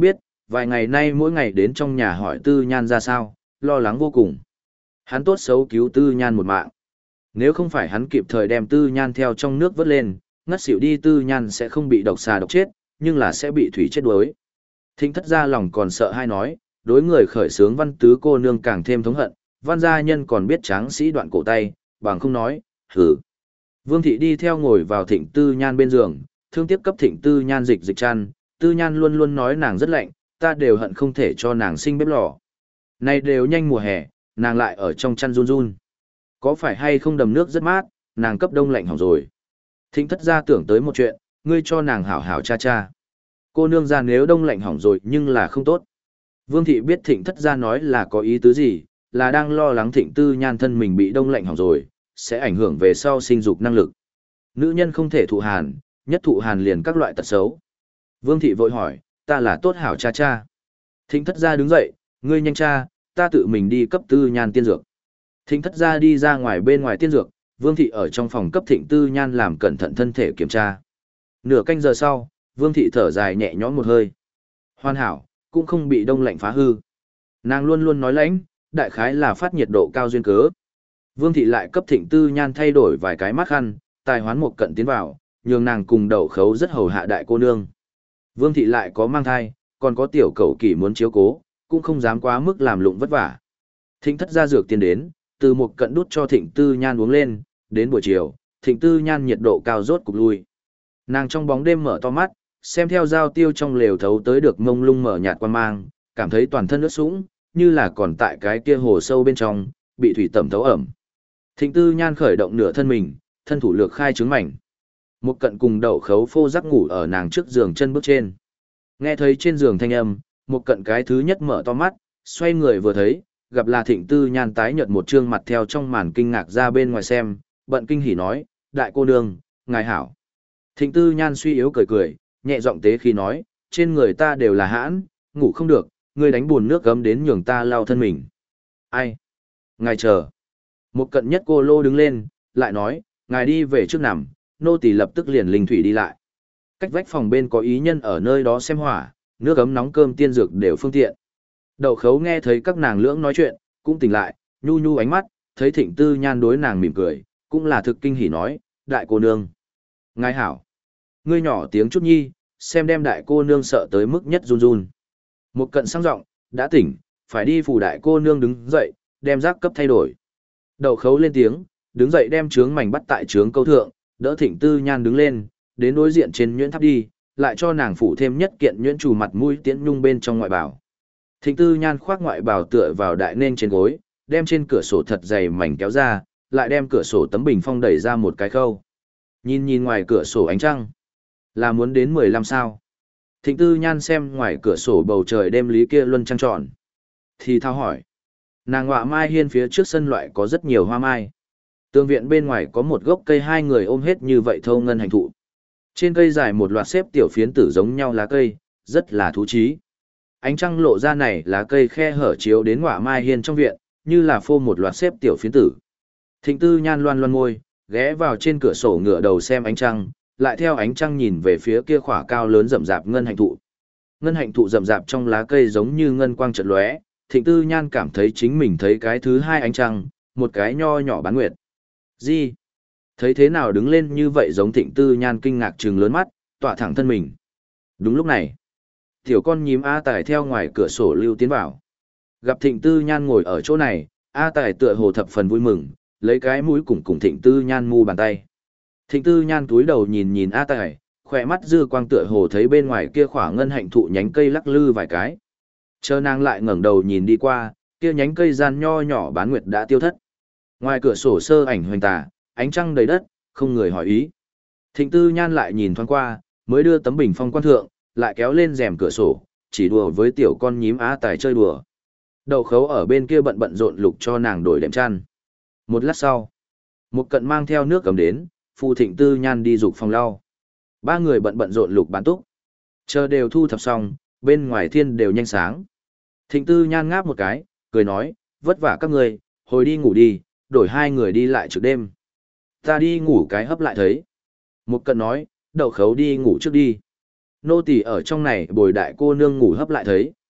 vài ngày nay mỗi ngày đến trong nhà hỏi Tư Nhan ra sao, lo lắng vô cùng. Hắn tốt xấu cứu Tư Nhan một mạng. Nếu không phải hắn kịp thời đem Tư Nhan theo trong nước vớt lên, ngất xỉu đi Tư Nhan sẽ không bị độc xà độc chết, nhưng là sẽ bị thủy chết đuối. Thịnh thất gia lòng còn sợ hai nói, đối người khởi sướng văn tứ cô nương càng thêm thống hận, văn gia nhân còn biết tráng sĩ đoạn cổ tay, bằng không nói, hử. Vương thị đi theo ngồi vào Thịnh Tư Nhan bên giường, thương tiếc cấp Thịnh Tư Nhan dịch dịch chăn, Tư Nhan luôn luôn nói nàng rất lạnh, ta đều hận không thể cho nàng sinh bếp lò. Này đều nhanh mùa hè, nàng lại ở trong chăn run run. Có phải hay không đầm nước rất mát, nàng cấp đông lạnh hỏng rồi. Thịnh thất gia tưởng tới một chuyện, ngươi cho nàng hảo hảo cha cha. Cô nương ra nếu đông lạnh hỏng rồi nhưng là không tốt. Vương thị biết Thịnh thất gia nói là có ý tứ gì, là đang lo lắng Thịnh Tư Nhan thân mình bị đông lạnh hỏng rồi, sẽ ảnh hưởng về sau sinh dục năng lực. Nữ nhân không thể thụ hàn, nhất thụ hàn liền các loại tật xấu. Vương thị vội hỏi, ta là tốt hảo cha cha. Thịnh thất gia đứng dậy, ngươi nhanh cha, ta tự mình đi cấp Tư Nhan tiên dược. Thịnh thất gia đi ra ngoài bên ngoài tiên dược, Vương thị ở trong phòng cấp Thịnh Tư Nhan làm cẩn thận thân thể kiểm tra. Nửa canh giờ sau, Vương thị thở dài nhẹ nhõm một hơi. Hoàn hảo, cũng không bị đông lạnh phá hư. Nàng luôn luôn nói lãnh, đại khái là phát nhiệt độ cao duyên cớ. Vương thị lại cấp Thịnh Tư Nhan thay đổi vài cái mắt khăn, tài hoán một cận tiến vào, nhường nàng cùng đậu khấu rất hầu hạ đại cô nương. Vương thị lại có mang thai, còn có tiểu cẩu kỷ muốn chiếu cố, cũng không dám quá mức làm lụng vất vả. Thịnh thất gia dược tiền đến, từ một cận đút cho Thịnh Tư Nhan uống lên, đến buổi chiều, Thịnh Tư Nhan nhiệt độ cao rốt cục lui. Nàng trong bóng đêm mở to mắt, xem theo dao tiêu trong lều thấu tới được mông lung mở nhạt quan mang, cảm thấy toàn thân ướt sũng, như là còn tại cái kia hồ sâu bên trong, bị thủy tẩm thấu ẩm. Thịnh Tư Nhan khởi động nửa thân mình, thân thủ lược khai trứng mảnh. Một cận cùng đậu khấu phô rắc ngủ ở nàng trước giường chân bước trên. Nghe thấy trên giường thanh âm, một cận cái thứ nhất mở to mắt, xoay người vừa thấy, gặp là Thịnh Tư Nhan tái nhợt một trương mặt theo trong màn kinh ngạc ra bên ngoài xem, bận kinh hỉ nói, đại cô nương, ngài hảo. Thịnh Tư Nhan suy yếu cười cười, nhẹ giọng tế khi nói, trên người ta đều là hãn, ngủ không được, ngươi đánh buồn nước gấm đến nhường ta lau thân mình. Ai? Ngài chờ. Một cận nhất cô lô đứng lên, lại nói, ngài đi về trước nằm, nô tỳ lập tức liền linh thủy đi lại. Cách vách phòng bên có ý nhân ở nơi đó xem hỏa, nước ấm nóng cơm tiên dược đều phương tiện. Đậu khấu nghe thấy các nàng lưỡng nói chuyện, cũng tỉnh lại, nhu nhu ánh mắt, thấy Thịnh Tư Nhan đối nàng mỉm cười, cũng là thực kinh hỉ nói, đại cô nương. Ngài hảo. Ngươi nhỏ tiếng chút nhi, xem đem đại cô nương sợ tới mức nhất run run. Một cận sang giọng, đã tỉnh, phải đi phủ đại cô nương đứng dậy, đem giác cấp thay đổi. Đậu khấu lên tiếng, đứng dậy đem trướng mảnh bắt tại trướng câu thượng, đỡ Thịnh Tư Nhan đứng lên, đến đối diện trên nhuyễn tháp đi, lại cho nàng phủ thêm nhất kiện nhuyễn chủ mặt mũi tiễn nhung bên trong ngoại bảo. Thịnh Tư Nhan khoác ngoại bảo tựa vào đại nên trên gối, đem trên cửa sổ thật dày mảnh kéo ra, lại đem cửa sổ tấm bình phong đẩy ra một cái khâu. Nhìn nhìn ngoài cửa sổ ánh trăng, là muốn đến mười lăm sao. Thịnh Tư Nhan xem ngoài cửa sổ bầu trời đêm lý kia luân trăng tròn. Thì thao hỏi. Nàng ngọa mai hiên phía trước sân loại có rất nhiều hoa mai. Tường viện bên ngoài có một gốc cây hai người ôm hết như vậy thâu ngân hành thụ. Trên cây dài một loạt xếp tiểu phiến tử giống nhau lá cây, rất là thú trí. Ánh trăng lộ ra này lá cây khe hở chiếu đến ngọa mai hiên trong viện, như là phô một loạt xếp tiểu phiến tử. Thịnh Tư Nhan loan loan môi, ghé vào trên cửa sổ ngửa đầu xem ánh trăng, lại theo ánh trăng nhìn về phía kia khỏa cao lớn rậm rạp ngân hạnh thụ. Ngân hạnh thụ rậm rạp trong lá cây giống như ngân quang chợt lóe, Thịnh Tư Nhan cảm thấy chính mình thấy cái thứ hai ánh trăng, một cái nho nhỏ bán nguyệt. Gì? Thấy thế nào đứng lên như vậy giống Thịnh Tư Nhan kinh ngạc trừng lớn mắt, tỏa thẳng thân mình. Đúng lúc này, tiểu con nhím A Tài theo ngoài cửa sổ lưu tiến vào. Gặp Thịnh Tư Nhan ngồi ở chỗ này, A Tài tựa hồ thập phần vui mừng, lấy cái mũi cùng cùng Thịnh Tư Nhan mu bàn tay. Thịnh Tư Nhan túi đầu nhìn nhìn A Tài, khỏe mắt dư quang tựa hồ thấy bên ngoài kia khỏa ngân hạnh thụ nhánh cây lắc lư vài cái. Chờ nàng lại ngẩng đầu nhìn đi qua, kia nhánh cây gian nho nhỏ bán nguyệt đã tiêu thất. Ngoài cửa sổ sơ ảnh hoành tà, ánh trăng đầy đất, không người hỏi ý. Thịnh Tư Nhan lại nhìn thoáng qua, mới đưa tấm bình phong quan thượng, lại kéo lên rèm cửa sổ, chỉ đùa với tiểu con nhím Á Tài chơi đùa. Đậu khấu ở bên kia bận bận rộn lục cho nàng đổi đệm chăn. Một lát sau, một cận mang theo nước cầm đến, phụ Thịnh Tư Nhan đi dục phòng lau. Ba người bận bận rộn lục bán túc. Chờ đều thu thập xong, bên ngoài thiên đều nhanh sáng. Thịnh Tư Nhan ngáp một cái, cười nói, vất vả các người, hồi đi ngủ đi, đổi hai người đi lại trước đêm. Ta đi ngủ cái hấp lại thấy. Một cận nói, đậu khấu đi ngủ trước đi. Nô tỳ ở trong này bồi đại cô nương ngủ hấp lại thấy.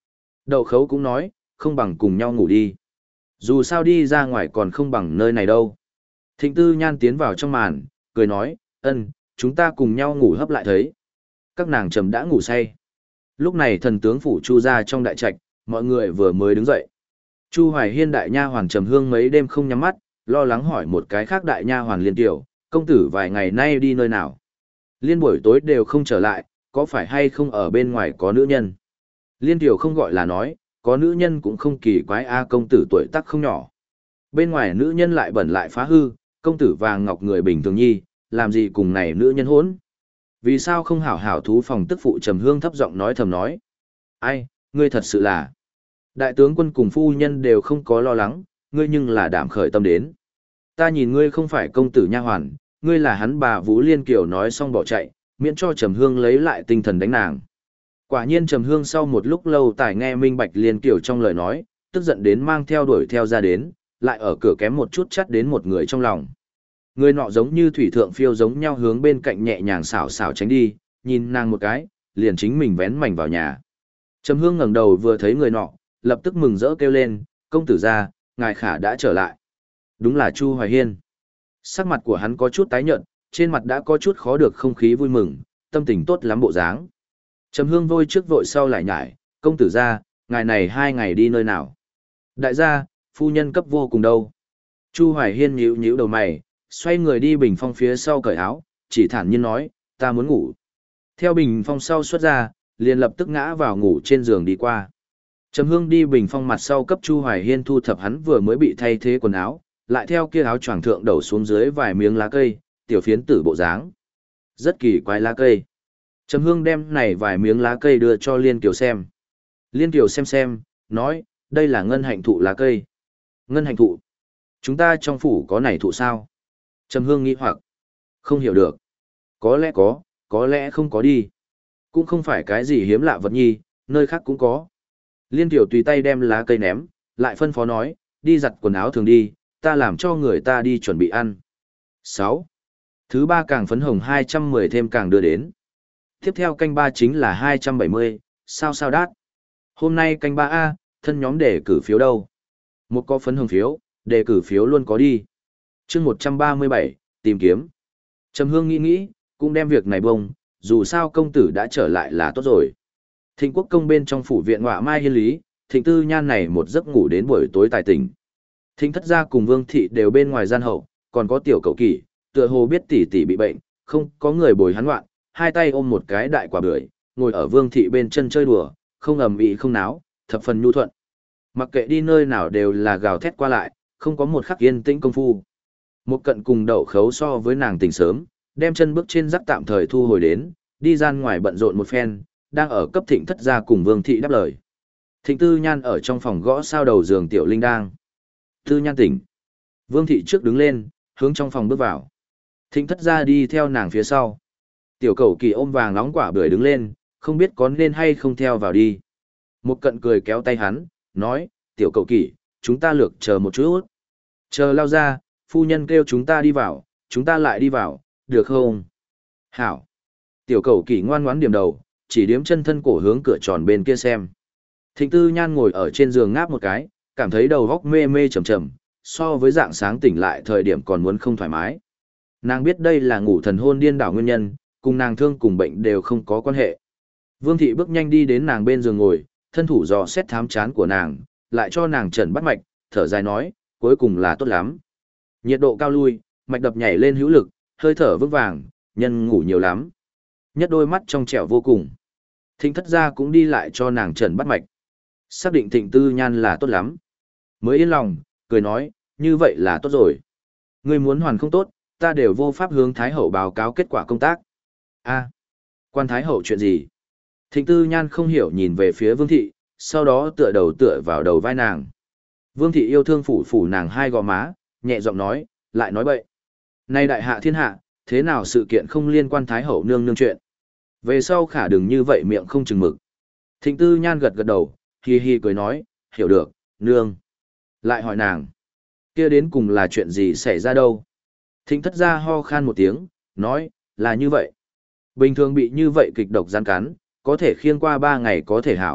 Đậu khấu cũng nói, không bằng cùng nhau ngủ đi. Dù sao đi ra ngoài còn không bằng nơi này đâu. Thịnh Tư Nhan tiến vào trong màn, cười nói, ân, chúng ta cùng nhau ngủ hấp lại thấy. Các nàng trầm đã ngủ say. Lúc này thần tướng phủ Chu ra trong đại trạch, mọi người vừa mới đứng dậy. Chu Hoài Hiên đại nha hoàn trầm hương mấy đêm không nhắm mắt, lo lắng hỏi một cái khác đại nha hoàn Liên Tiểu, công tử vài ngày nay đi nơi nào? Liên buổi tối đều không trở lại, có phải hay không ở bên ngoài có nữ nhân? Liên Tiểu không gọi là nói, có nữ nhân cũng không kỳ quái a, công tử tuổi tác không nhỏ. Bên ngoài nữ nhân lại bẩn lại phá hư, công tử vàng ngọc người bình thường nhi, làm gì cùng này nữ nhân hỗn? Vì sao không hảo hảo thú phòng tức phụ trầm hương thấp giọng nói thầm nói? Ai, ngươi thật sự là... Đại tướng quân cùng phu nhân đều không có lo lắng, ngươi nhưng là đảm khởi tâm đến. Ta nhìn ngươi không phải công tử nha hoàn, ngươi là hắn bà Vũ Liên Kiều nói xong bỏ chạy, miễn cho Trầm Hương lấy lại tinh thần đánh nàng. Quả nhiên Trầm Hương sau một lúc lâu tải nghe minh bạch Liên Kiều trong lời nói, tức giận đến mang theo đuổi theo ra đến, lại ở cửa kém một chút chắt đến một người trong lòng. Người nọ giống như thủy thượng phiêu giống nhau hướng bên cạnh nhẹ nhàng xảo xảo tránh đi, nhìn nàng một cái, liền chính mình vén mảnh vào nhà. Trầm Hương ngẩng đầu vừa thấy người nọ, lập tức mừng rỡ kêu lên, công tử gia, ngài khả đã trở lại. Đúng là Chu Hoài Hiên. Sắc mặt của hắn có chút tái nhợt, trên mặt đã có chút khó được không khí vui mừng, tâm tình tốt lắm bộ dáng. Trầm Hương vội trước vội sau lại nhải, công tử gia, ngài này hai ngày đi nơi nào? Đại gia, phu nhân cấp vô cùng đâu. Chu Hoài Hiên nhíu nhíu đầu mày, xoay người đi bình phong phía sau cởi áo, chỉ thản nhiên nói, ta muốn ngủ. Theo bình phong sau xuất ra, liền lập tức ngã vào ngủ trên giường đi qua. Trầm Hương đi bình phong mặt sau cấp Chu Hoài Hiên thu thập hắn vừa mới bị thay thế quần áo, lại theo kia áo choàng thượng đầu xuống dưới vài miếng lá cây, tiểu phiến tử bộ dáng. Rất kỳ quái lá cây. Trầm Hương đem này vài miếng lá cây đưa cho Liên Kiều xem. Liên Kiều xem xem, nói, đây là ngân hạnh thụ lá cây. Ngân hạnh thụ? Chúng ta trong phủ có này thụ sao? Trầm Hương nghĩ hoặc, không hiểu được. Có lẽ có, có lẽ không có đi. Cũng không phải cái gì hiếm lạ vật nhi, nơi khác cũng có. Liên Tiểu tùy tay đem lá cây ném, lại phân phó nói, đi giặt quần áo thường đi, ta làm cho người ta đi chuẩn bị ăn. sáu. Thứ ba càng phấn hồng hai trăm mười thêm càng đưa đến. Tiếp theo canh ba chính là hai trăm bảy mươi, sao sao đát. Hôm nay canh ba A, thân nhóm đề cử phiếu đâu? Một có phấn hồng phiếu, đề cử phiếu luôn có đi. chương một trăm ba mươi bảy, tìm kiếm. Trầm Hương nghĩ nghĩ, cũng đem việc này bông, dù sao công tử đã trở lại là tốt rồi. Thịnh Quốc công bên trong phủ viện ngọa mai hiên lý, Thịnh Tư Nhan này một giấc ngủ đến buổi tối tài tỉnh. Thịnh Thất gia cùng Vương thị đều bên ngoài gian hậu, còn có tiểu cậu kỷ, tựa hồ biết tỷ tỷ bị bệnh, không có người bồi hắn loạn, hai tay ôm một cái đại quả bưởi, ngồi ở Vương thị bên chân chơi đùa, không ầm ĩ không náo, thập phần nhu thuận. Mặc kệ đi nơi nào đều là gào thét qua lại, không có một khắc yên tĩnh công phu. Một cận cùng đậu khấu so với nàng tỉnh sớm, đem chân bước trên rắc tạm thời thu hồi đến, đi gian ngoài bận rộn một phen, đang ở cấp Thịnh Thất gia cùng Vương thị đáp lời. Thịnh Tư Nhan ở trong phòng gõ sao đầu giường tiểu linh đang. Tư Nhan tỉnh. Vương thị trước đứng lên, hướng trong phòng bước vào. Thịnh Thất gia đi theo nàng phía sau. Tiểu Cẩu Kỳ ôm vàng nóng quả bưởi đứng lên, không biết có nên hay không theo vào đi. Một cận cười kéo tay hắn, nói, Tiểu Cẩu Kỳ, chúng ta lược chờ một chút. Chờ lao ra, phu nhân kêu chúng ta đi vào, chúng ta lại đi vào, được không? Hảo. Tiểu Cẩu Kỳ ngoan ngoãn điểm đầu, chỉ điếm chân thân cổ hướng cửa tròn bên kia xem. Thịnh Tư Nhan ngồi ở trên giường ngáp một cái, cảm thấy đầu góc mê mê trầm trầm, so với dạng sáng tỉnh lại thời điểm còn muốn không thoải mái. Nàng biết đây là ngủ thần hôn điên đảo nguyên nhân, cùng nàng thương cùng bệnh đều không có quan hệ. Vương thị bước nhanh đi đến nàng bên giường ngồi, thân thủ dò xét thám chán của nàng, lại cho nàng trần bắt mạch, thở dài nói, cuối cùng là tốt lắm. Nhiệt độ cao lui, mạch đập nhảy lên hữu lực, hơi thở vững vàng, nhân ngủ nhiều lắm. Nhất đôi mắt trong trẻo vô cùng. Thịnh Thất gia cũng đi lại cho nàng trần bắt mạch. Xác định Thịnh Tư Nhan là tốt lắm. Mới yên lòng, cười nói, như vậy là tốt rồi. Ngươi muốn hoàn không tốt, ta đều vô pháp hướng Thái Hậu báo cáo kết quả công tác. A, quan Thái Hậu chuyện gì? Thịnh Tư Nhan không hiểu nhìn về phía Vương thị, sau đó tựa đầu tựa vào đầu vai nàng. Vương thị yêu thương phủ phủ nàng hai gò má, nhẹ giọng nói, lại nói bậy. Nay đại hạ thiên hạ, thế nào sự kiện không liên quan Thái Hậu nương nương chuyện? Về sau khả đừng như vậy miệng không chừng mực. Thịnh Tư Nhan gật gật đầu, hi hi cười nói, hiểu được, nương. Lại hỏi nàng, kia đến cùng là chuyện gì xảy ra đâu? Thịnh Thất gia ho khan một tiếng, nói, là như vậy. Bình thường bị như vậy kịch độc gian cắn, có thể khiêng qua ba ngày có thể hảo,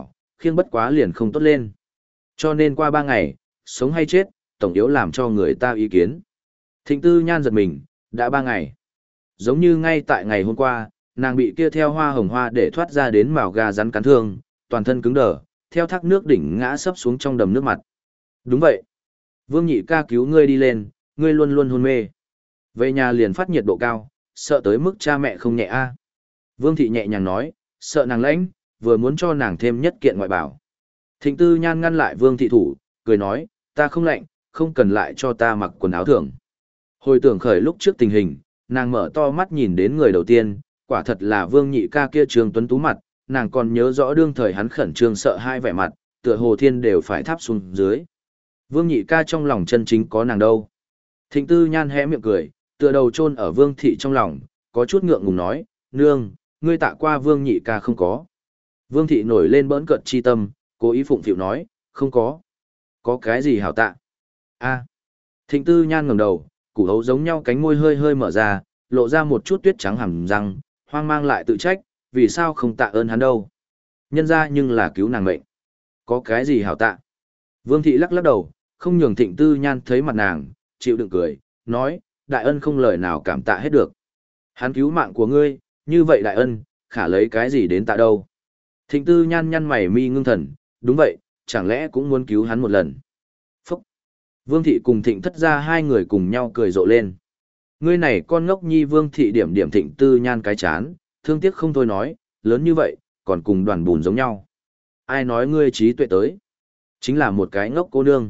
khiêng bất quá liền không tốt lên. Cho nên qua ba ngày, sống hay chết, tổng yếu làm cho người ta ý kiến. Thịnh Tư Nhan giật mình, đã ba ngày. Giống như ngay tại ngày hôm qua, nàng bị kia theo hoa hồng hoa để thoát ra đến mào gà rắn cắn thương, toàn thân cứng đờ, theo thác nước đỉnh ngã sấp xuống trong đầm nước mặt. Đúng vậy. Vương Nhị ca cứu ngươi đi lên, ngươi luôn luôn hôn mê. Về nhà liền phát nhiệt độ cao, sợ tới mức cha mẹ không nhẹ a. Vương Thị nhẹ nhàng nói, sợ nàng lãnh, vừa muốn cho nàng thêm nhất kiện ngoại bảo. Thịnh Tư Nhan ngăn lại Vương Thị thủ, cười nói, ta không lạnh, không cần lại cho ta mặc quần áo thường. Hồi tưởng khởi lúc trước tình hình, nàng mở to mắt nhìn đến người đầu tiên, quả thật là Vương Nhị ca kia Trương Tuấn Tú mặt, nàng còn nhớ rõ đương thời hắn khẩn trương sợ hai vẻ mặt, tựa hồ thiên đều phải tháp xuống dưới. Vương Nhị ca trong lòng chân chính có nàng đâu. Thịnh Tư Nhan hé miệng cười, tựa đầu chôn ở Vương Thị trong lòng, có chút ngượng ngùng nói, nương, ngươi tạ qua Vương Nhị ca không có. Vương Thị nổi lên bỡn cợt chi tâm, cố ý phụng phịu nói, không có. Có cái gì hảo tạ? A. Thịnh Tư Nhan ngẩng đầu, củ hấu giống nhau cánh môi hơi hơi mở ra, lộ ra một chút tuyết trắng hàm răng, hoang mang lại tự trách, vì sao không tạ ơn hắn đâu. Nhân ra nhưng là cứu nàng mệnh. Có cái gì hảo tạ? Vương Thị lắc lắc đầu, không nhường Thịnh Tư Nhan thấy mặt nàng, chịu đựng cười, nói, đại ân không lời nào cảm tạ hết được. Hắn cứu mạng của ngươi, như vậy đại ân, khả lấy cái gì đến tạ đâu. Thịnh Tư Nhan nhăn mày mi ngưng thần, đúng vậy, chẳng lẽ cũng muốn cứu hắn một lần. Phúc! Vương Thị cùng Thịnh Thất ra hai người cùng nhau cười rộ lên. Ngươi này con ngốc nhi. Vương Thị điểm điểm Thịnh Tư Nhan cái chán, thương tiếc không thôi nói, lớn như vậy, còn cùng đoàn bùn giống nhau. Ai nói ngươi trí tuệ tới? Chính là một cái ngốc cô nương.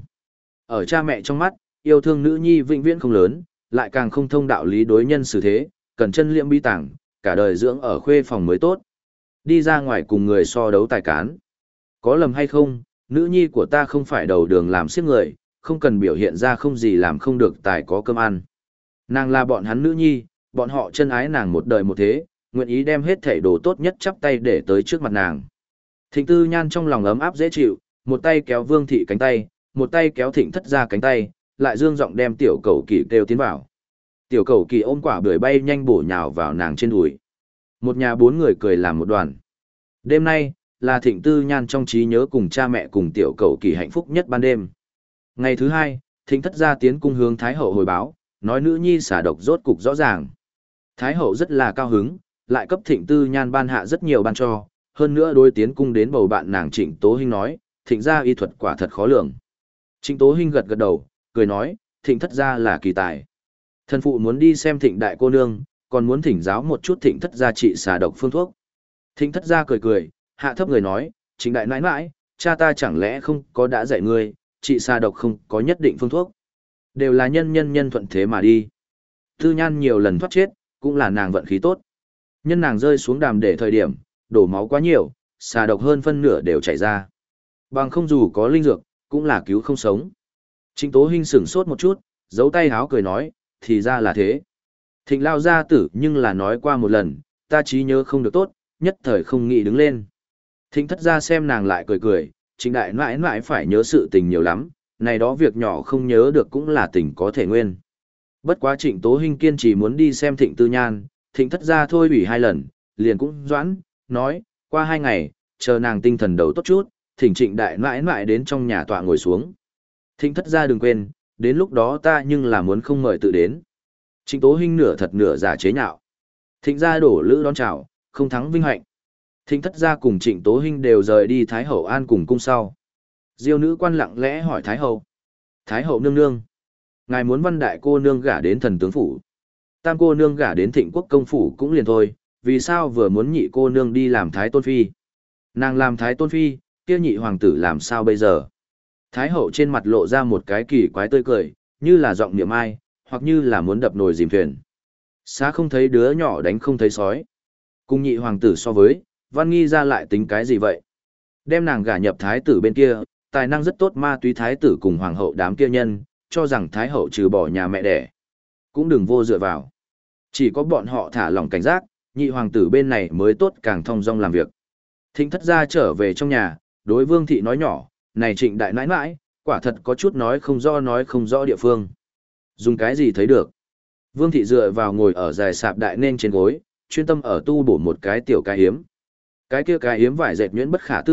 Ở cha mẹ trong mắt, yêu thương nữ nhi vĩnh viễn không lớn, lại càng không thông đạo lý đối nhân xử thế, cần chân liệm bi tảng, cả đời dưỡng ở khuê phòng mới tốt. Đi ra ngoài cùng người so đấu tài cán. Có lầm hay không, nữ nhi của ta không phải đầu đường làm xiếc người, không cần biểu hiện ra không gì làm không được tài có cơm ăn. Nàng là bọn hắn nữ nhi, bọn họ chân ái nàng một đời một thế, nguyện ý đem hết thảy đồ tốt nhất chắp tay để tới trước mặt nàng. Thịnh Tư Nhan trong lòng ấm áp dễ chịu, một tay kéo Vương Thị cánh tay, một tay kéo Thịnh Thất ra cánh tay, lại dương giọng đem tiểu cầu kỳ kêu tiến vào. Tiểu cầu kỳ ôm quả bưởi bay nhanh bổ nhào vào nàng trên đùi. Một nhà bốn người cười làm một đoàn. Đêm nay, là Thịnh Tư Nhan trong trí nhớ cùng cha mẹ cùng tiểu cầu kỳ hạnh phúc nhất ban đêm. Ngày thứ hai, Thịnh Thất ra tiến cung hướng Thái Hậu hồi báo, nói nữ nhi xả độc rốt cục rõ ràng. Thái Hậu rất là cao hứng, lại cấp Thịnh Tư Nhan ban hạ rất nhiều ban cho, hơn nữa đối tiến cung đến bầu bạn nàng Trịnh Tố Hinh nói, Thịnh gia y thuật quả thật khó lường. Trịnh Tố Hinh gật gật đầu, cười nói, Thịnh Thất gia là kỳ tài. Thần phụ muốn đi xem Thịnh đại cô nương, còn muốn thỉnh giáo một chút Thịnh Thất gia trị xả độc phương thuốc. Thịnh Thất gia cười cười, hạ thấp người nói, Trịnh đại nãi nãi, cha ta chẳng lẽ không có đã dạy ngươi, trị xả độc không có nhất định phương thuốc. Đều là nhân nhân nhân thuận thế mà đi. Tư Nhan nhiều lần thoát chết, cũng là nàng vận khí tốt. Nhân nàng rơi xuống đàm để thời điểm, đổ máu quá nhiều, xà độc hơn phân nửa đều chảy ra. Bằng không dù có linh dược, cũng là cứu không sống. Trịnh Tố Hinh sửng sốt một chút, giấu tay háo cười nói, thì ra là thế. Thịnh lao gia tử nhưng là nói qua một lần, ta trí nhớ không được tốt, nhất thời không nghĩ đứng lên. Thịnh Thất gia xem nàng lại cười cười, Trịnh đại mãi mãi phải nhớ sự tình nhiều lắm, này đó việc nhỏ không nhớ được cũng là tình có thể nguyên. Bất quá Trịnh Tố Hinh kiên trì muốn đi xem Thịnh Tư Nhan, Thịnh Thất gia thôi ủy hai lần, liền cũng doãn, nói, qua hai ngày, chờ nàng tinh thần đầu tốt chút, thỉnh Trịnh đại mãi mãi đến trong nhà tọa ngồi xuống. Thịnh Thất gia đừng quên, đến lúc đó ta nhưng là muốn không mời tự đến. Trịnh Tố Hinh nửa thật nửa giả chế nhạo. Thịnh gia đổ lữ đón chào, không thắng vinh hạnh. Thịnh Thất gia cùng Trịnh Tố Hinh đều rời đi Thái Hậu An cùng cung sau. Diêu nữ quan lặng lẽ hỏi Thái Hậu. Thái Hậu nương nương. Ngài muốn Văn đại cô nương gả đến thần tướng phủ. Tam cô nương gả đến Thịnh quốc công phủ cũng liền thôi, vì sao vừa muốn nhị cô nương đi làm Thái Tôn Phi. Nàng làm Thái Tôn Phi, kia nhị hoàng tử làm sao bây giờ. Thái Hậu trên mặt lộ ra một cái kỳ quái tươi cười, như là giọng niệm ai, hoặc như là muốn đập nồi dìm thuyền. Xá không thấy đứa nhỏ đánh không thấy sói. Cùng nhị hoàng tử so với, Văn Nghi ra lại tính cái gì vậy? Đem nàng gả nhập thái tử bên kia, tài năng rất tốt ma túy thái tử cùng hoàng hậu đám kia nhân, cho rằng thái hậu trừ bỏ nhà mẹ đẻ. Cũng đừng vô dựa vào. Chỉ có bọn họ thả lỏng cảnh giác, nhị hoàng tử bên này mới tốt càng thông dong làm việc. Thịnh Thất gia trở về trong nhà, đối Vương Thị nói nhỏ, này Trịnh đại nãi nãi, quả thật có chút nói không rõ nói không rõ địa phương. Dùng cái gì thấy được. Vương Thị dựa vào ngồi ở dài sạp đại nên trên gối, chuyên tâm ở tu bổ một cái tiểu cái hiếm. Cái kia cái hiếm vải dệt nhuyễn bất khả tư nghị,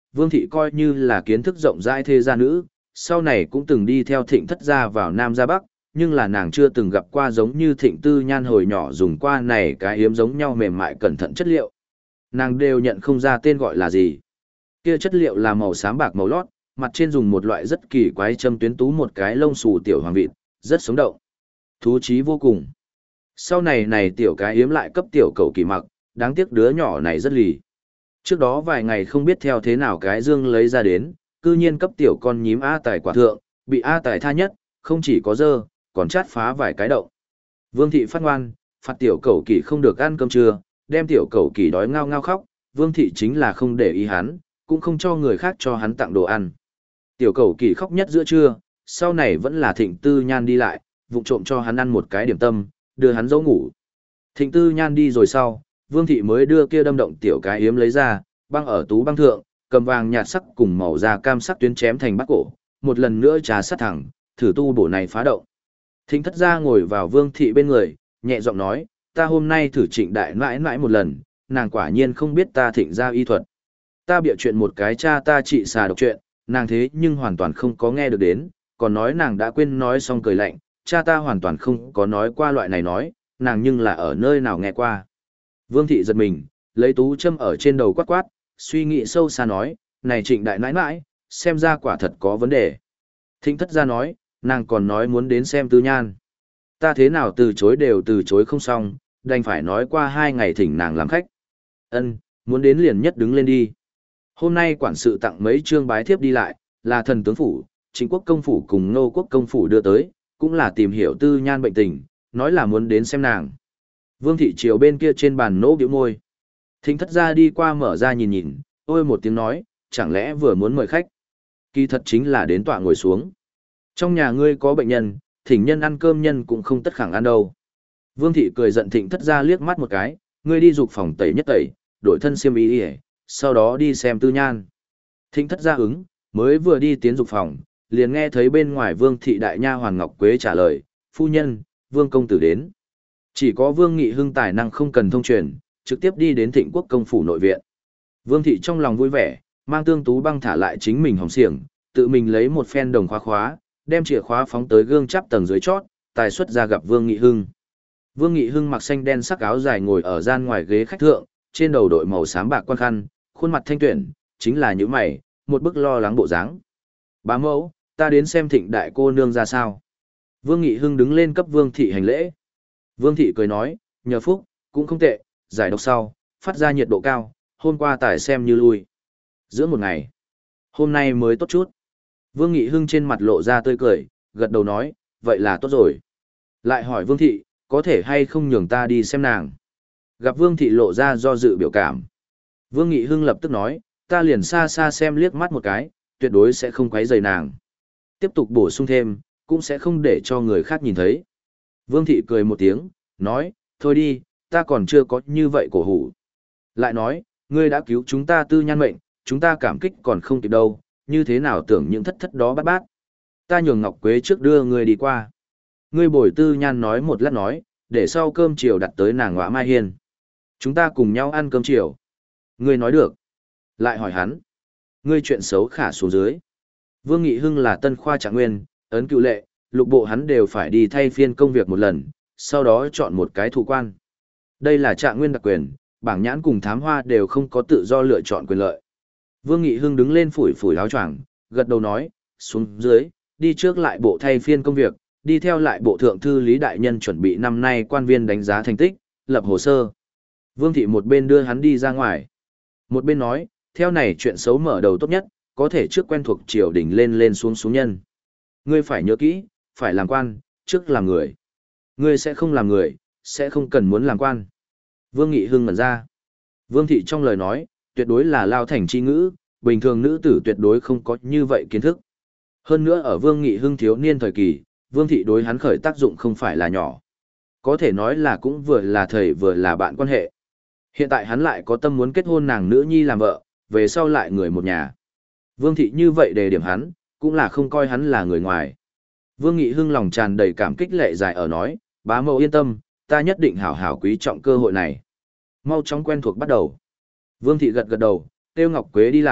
Vương Thị coi như là kiến thức rộng rãi thế gia nữ, sau này cũng từng đi theo Thịnh thất gia vào Nam ra Bắc, nhưng là nàng chưa từng gặp qua giống như Thịnh Tư Nhan hồi nhỏ dùng qua này cái hiếm giống nhau mềm mại cẩn thận chất liệu. Nàng đều nhận không ra tên gọi là gì. Kia chất liệu là màu xám bạc màu lót, mặt trên dùng một loại rất kỳ quái châm tuyến tú một cái lông xù tiểu hoàng vịt, rất sống động. Thú chí vô cùng. Sau này này tiểu cái hiếm lại cấp tiểu cầu kỳ mặc, đáng tiếc đứa nhỏ này rất lì. Trước đó vài ngày không biết theo thế nào cái dương lấy ra đến, cư nhiên cấp tiểu con nhím A Tài quả thượng, bị A Tài tha nhất, không chỉ có dơ, còn chát phá vài cái động. Vương Thị phát ngoan, phạt tiểu cầu kỳ không được ăn cơm trưa, đem tiểu cầu kỳ đói ngao ngao khóc, Vương Thị chính là không để ý hắn, cũng không cho người khác cho hắn tặng đồ ăn. Tiểu cầu kỳ khóc nhất giữa trưa, sau này vẫn là Thịnh Tư Nhan đi lại, vụng trộm cho hắn ăn một cái điểm tâm, đưa hắn dấu ngủ. Thịnh Tư Nhan đi rồi sau, Vương Thị mới đưa kia đâm động tiểu cái yếm lấy ra, băng ở tú băng thượng, cầm vàng nhạt sắc cùng màu da cam sắc tuyến chém thành bắt cổ, một lần nữa trà sát thẳng, thử tu bổ này phá động. Thịnh thất gia ngồi vào Vương Thị bên người, nhẹ giọng nói, ta hôm nay thử Trịnh đại nãi nãi một lần, nàng quả nhiên không biết ta Thịnh gia y thuật. Ta bịa chuyện một cái cha ta trị xà độc chuyện, nàng thế nhưng hoàn toàn không có nghe được đến, còn nói nàng đã quên nói xong cười lạnh, cha ta hoàn toàn không có nói qua loại này nói, nàng nhưng là ở nơi nào nghe qua. Vương Thị giật mình, lấy tú châm ở trên đầu quát quát, suy nghĩ sâu xa nói, này Trịnh đại nãi nãi, xem ra quả thật có vấn đề. Thịnh thất gia nói, nàng còn nói muốn đến xem Tư Nhan. Ta thế nào từ chối đều từ chối không xong, đành phải nói qua hai ngày thỉnh nàng làm khách. Ân, muốn đến liền nhất đứng lên đi. Hôm nay quản sự tặng mấy chương bái thiếp đi lại, là thần tướng phủ, chính quốc công phủ cùng nô quốc công phủ đưa tới, cũng là tìm hiểu Tư Nhan bệnh tình, nói là muốn đến xem nàng. Vương Thị chiều bên kia trên bàn nỗ biểu môi. Thính thất gia đi qua mở ra nhìn nhìn, ôi một tiếng nói, chẳng lẽ vừa muốn mời khách. Kỳ thật chính là đến tọa ngồi xuống. Trong nhà ngươi có bệnh nhân, thỉnh nhân ăn cơm nhân cũng không tất khẳng ăn đâu. Vương Thị cười giận Thịnh thất gia liếc mắt một cái, ngươi đi dục phòng tẩy nhất tẩy, đổi thân xiêm y đi, sau đó đi xem Tư Nhan. Thịnh thất gia ứng, mới vừa đi tiến dục phòng, liền nghe thấy bên ngoài Vương Thị đại nha hoàn Ngọc Quế trả lời, phu nhân, Vương công tử đến. Chỉ có Vương Nghị Hưng tài năng không cần thông truyền, trực tiếp đi đến Thịnh quốc công phủ nội viện. Vương Thị trong lòng vui vẻ, mang tương tú băng thả lại chính mình hồng xiềng, tự mình lấy một phen đồng khóa khóa, đem chìa khóa phóng tới gương chắp tầng dưới chót, tài xuất ra gặp Vương Nghị Hưng. Vương Nghị Hưng mặc xanh đen sắc áo dài ngồi ở gian ngoài ghế khách thượng, trên đầu đội màu xám bạc quan khăn, khuôn mặt thanh tuyển, chính là những mày, một bức lo lắng bộ dáng. Bá mẫu, ta đến xem Thịnh đại cô nương ra sao. Vương Nghị Hưng đứng lên cấp Vương Thị hành lễ. Vương Thị cười nói, nhờ phúc, cũng không tệ, giải độc sau, phát ra nhiệt độ cao, hôm qua tải xem như lui. Giữa một ngày, hôm nay mới tốt chút. Vương Nghị Hưng trên mặt lộ ra tươi cười, gật đầu nói, vậy là tốt rồi. Lại hỏi Vương Thị, có thể hay không nhường ta đi xem nàng. Gặp Vương Thị lộ ra do dự biểu cảm. Vương Nghị Hưng lập tức nói, ta liền xa xa xem liếc mắt một cái, tuyệt đối sẽ không quấy rầy nàng. Tiếp tục bổ sung thêm, cũng sẽ không để cho người khác nhìn thấy. Vương Thị cười một tiếng, nói, thôi đi, ta còn chưa có như vậy cổ hủ. Lại nói, ngươi đã cứu chúng ta Tư Nhan mệnh, chúng ta cảm kích còn không kịp đâu, như thế nào tưởng những thất thất đó bát bát. Ta nhường Ngọc Quế trước đưa ngươi đi qua. Ngươi bồi Tư Nhan nói một lát nói, để sau cơm chiều đặt tới nàng Ngõa Mai Hiên. Chúng ta cùng nhau ăn cơm chiều. Ngươi nói được. Lại hỏi hắn. Ngươi chuyện xấu khả xuống dưới. Vương Nghị Hưng là tân khoa trạng nguyên, ấn cựu lệ, lục bộ hắn đều phải đi thay phiên công việc một lần, sau đó chọn một cái thủ quan. Đây là trạng nguyên đặc quyền, bảng nhãn cùng thám hoa đều không có tự do lựa chọn quyền lợi. Vương Nghị Hưng đứng lên phủi phủi áo choàng, gật đầu nói, xuống dưới, đi trước lại bộ thay phiên công việc, đi theo lại bộ thượng thư Lý Đại Nhân chuẩn bị năm nay quan viên đánh giá thành tích, lập hồ sơ. Vương Thị một bên đưa hắn đi ra ngoài. Một bên nói, theo này chuyện xấu mở đầu tốt nhất, có thể trước quen thuộc triều đình lên lên xuống xuống nhân. Ngươi phải nhớ kỹ, phải làm quan, trước làm người. Ngươi sẽ không làm người, sẽ không cần muốn làm quan. Vương Nghị Hưng ngẩn ra. Vương Thị trong lời nói, tuyệt đối là lao thành chi ngữ, bình thường nữ tử tuyệt đối không có như vậy kiến thức. Hơn nữa ở Vương Nghị Hưng thiếu niên thời kỳ, Vương Thị đối hắn khởi tác dụng không phải là nhỏ. Có thể nói là cũng vừa là thầy vừa là bạn quan hệ. Hiện tại hắn lại có tâm muốn kết hôn nàng nữ nhi làm vợ, về sau lại người một nhà. Vương Thị như vậy đề điểm hắn, cũng là không coi hắn là người ngoài. Vương Nghị Hưng lòng tràn đầy cảm kích lệ dài ở nói, bá mẫu yên tâm, ta nhất định hảo hảo quý trọng cơ hội này. Mau chóng quen thuộc bắt đầu. Vương Thị gật gật đầu, Tiêu Ngọc Quế đi lại,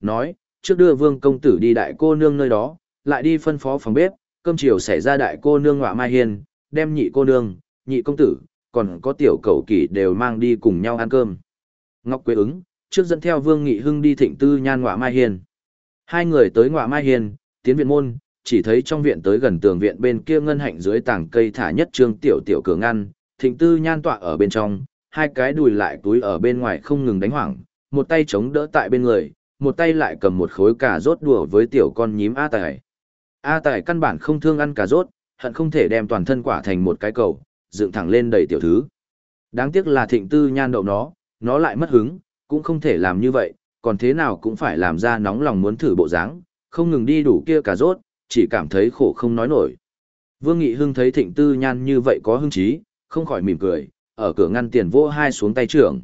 nói, trước đưa Vương công tử đi đại cô nương nơi đó, lại đi phân phó phòng bếp, cơm chiều xảy ra đại cô nương Ngọa Mai Hiên, đem nhị cô nương, nhị công tử, còn có tiểu cẩu kỷ đều mang đi cùng nhau ăn cơm. Ngọc Quế ứng, trước dẫn theo Vương Nghị Hưng đi thịnh tư nhan Ngọa Mai Hiên. Hai người tới Ngọa Mai Hiên, tiến viện môn, chỉ thấy trong viện tới gần tường viện bên kia ngân hạnh dưới tảng cây thả nhất trương tiểu tiểu cửa ngăn, thịnh tư nhan tọa ở bên trong, hai cái đùi lại túi ở bên ngoài không ngừng đánh hoảng, một tay chống đỡ tại bên người, một tay lại cầm một khối cà rốt đùa với tiểu con nhím A Tài. A Tài căn bản không thương ăn cà rốt, hận không thể đem toàn thân quả thành một cái cầu, dựng thẳng lên đầy tiểu thứ. Đáng tiếc là thịnh tư nhan đậu nó, nó lại mất hứng, cũng không thể làm như vậy, còn thế nào cũng phải làm ra nóng lòng muốn thử bộ dáng, không ngừng đi đủ kia cà rốt, chỉ cảm thấy khổ không nói nổi. Vương Nghị Hưng thấy thịnh tư nhan như vậy có hứng chí, không khỏi mỉm cười, ở cửa ngăn tiền vỗ hai xuống tay trưởng.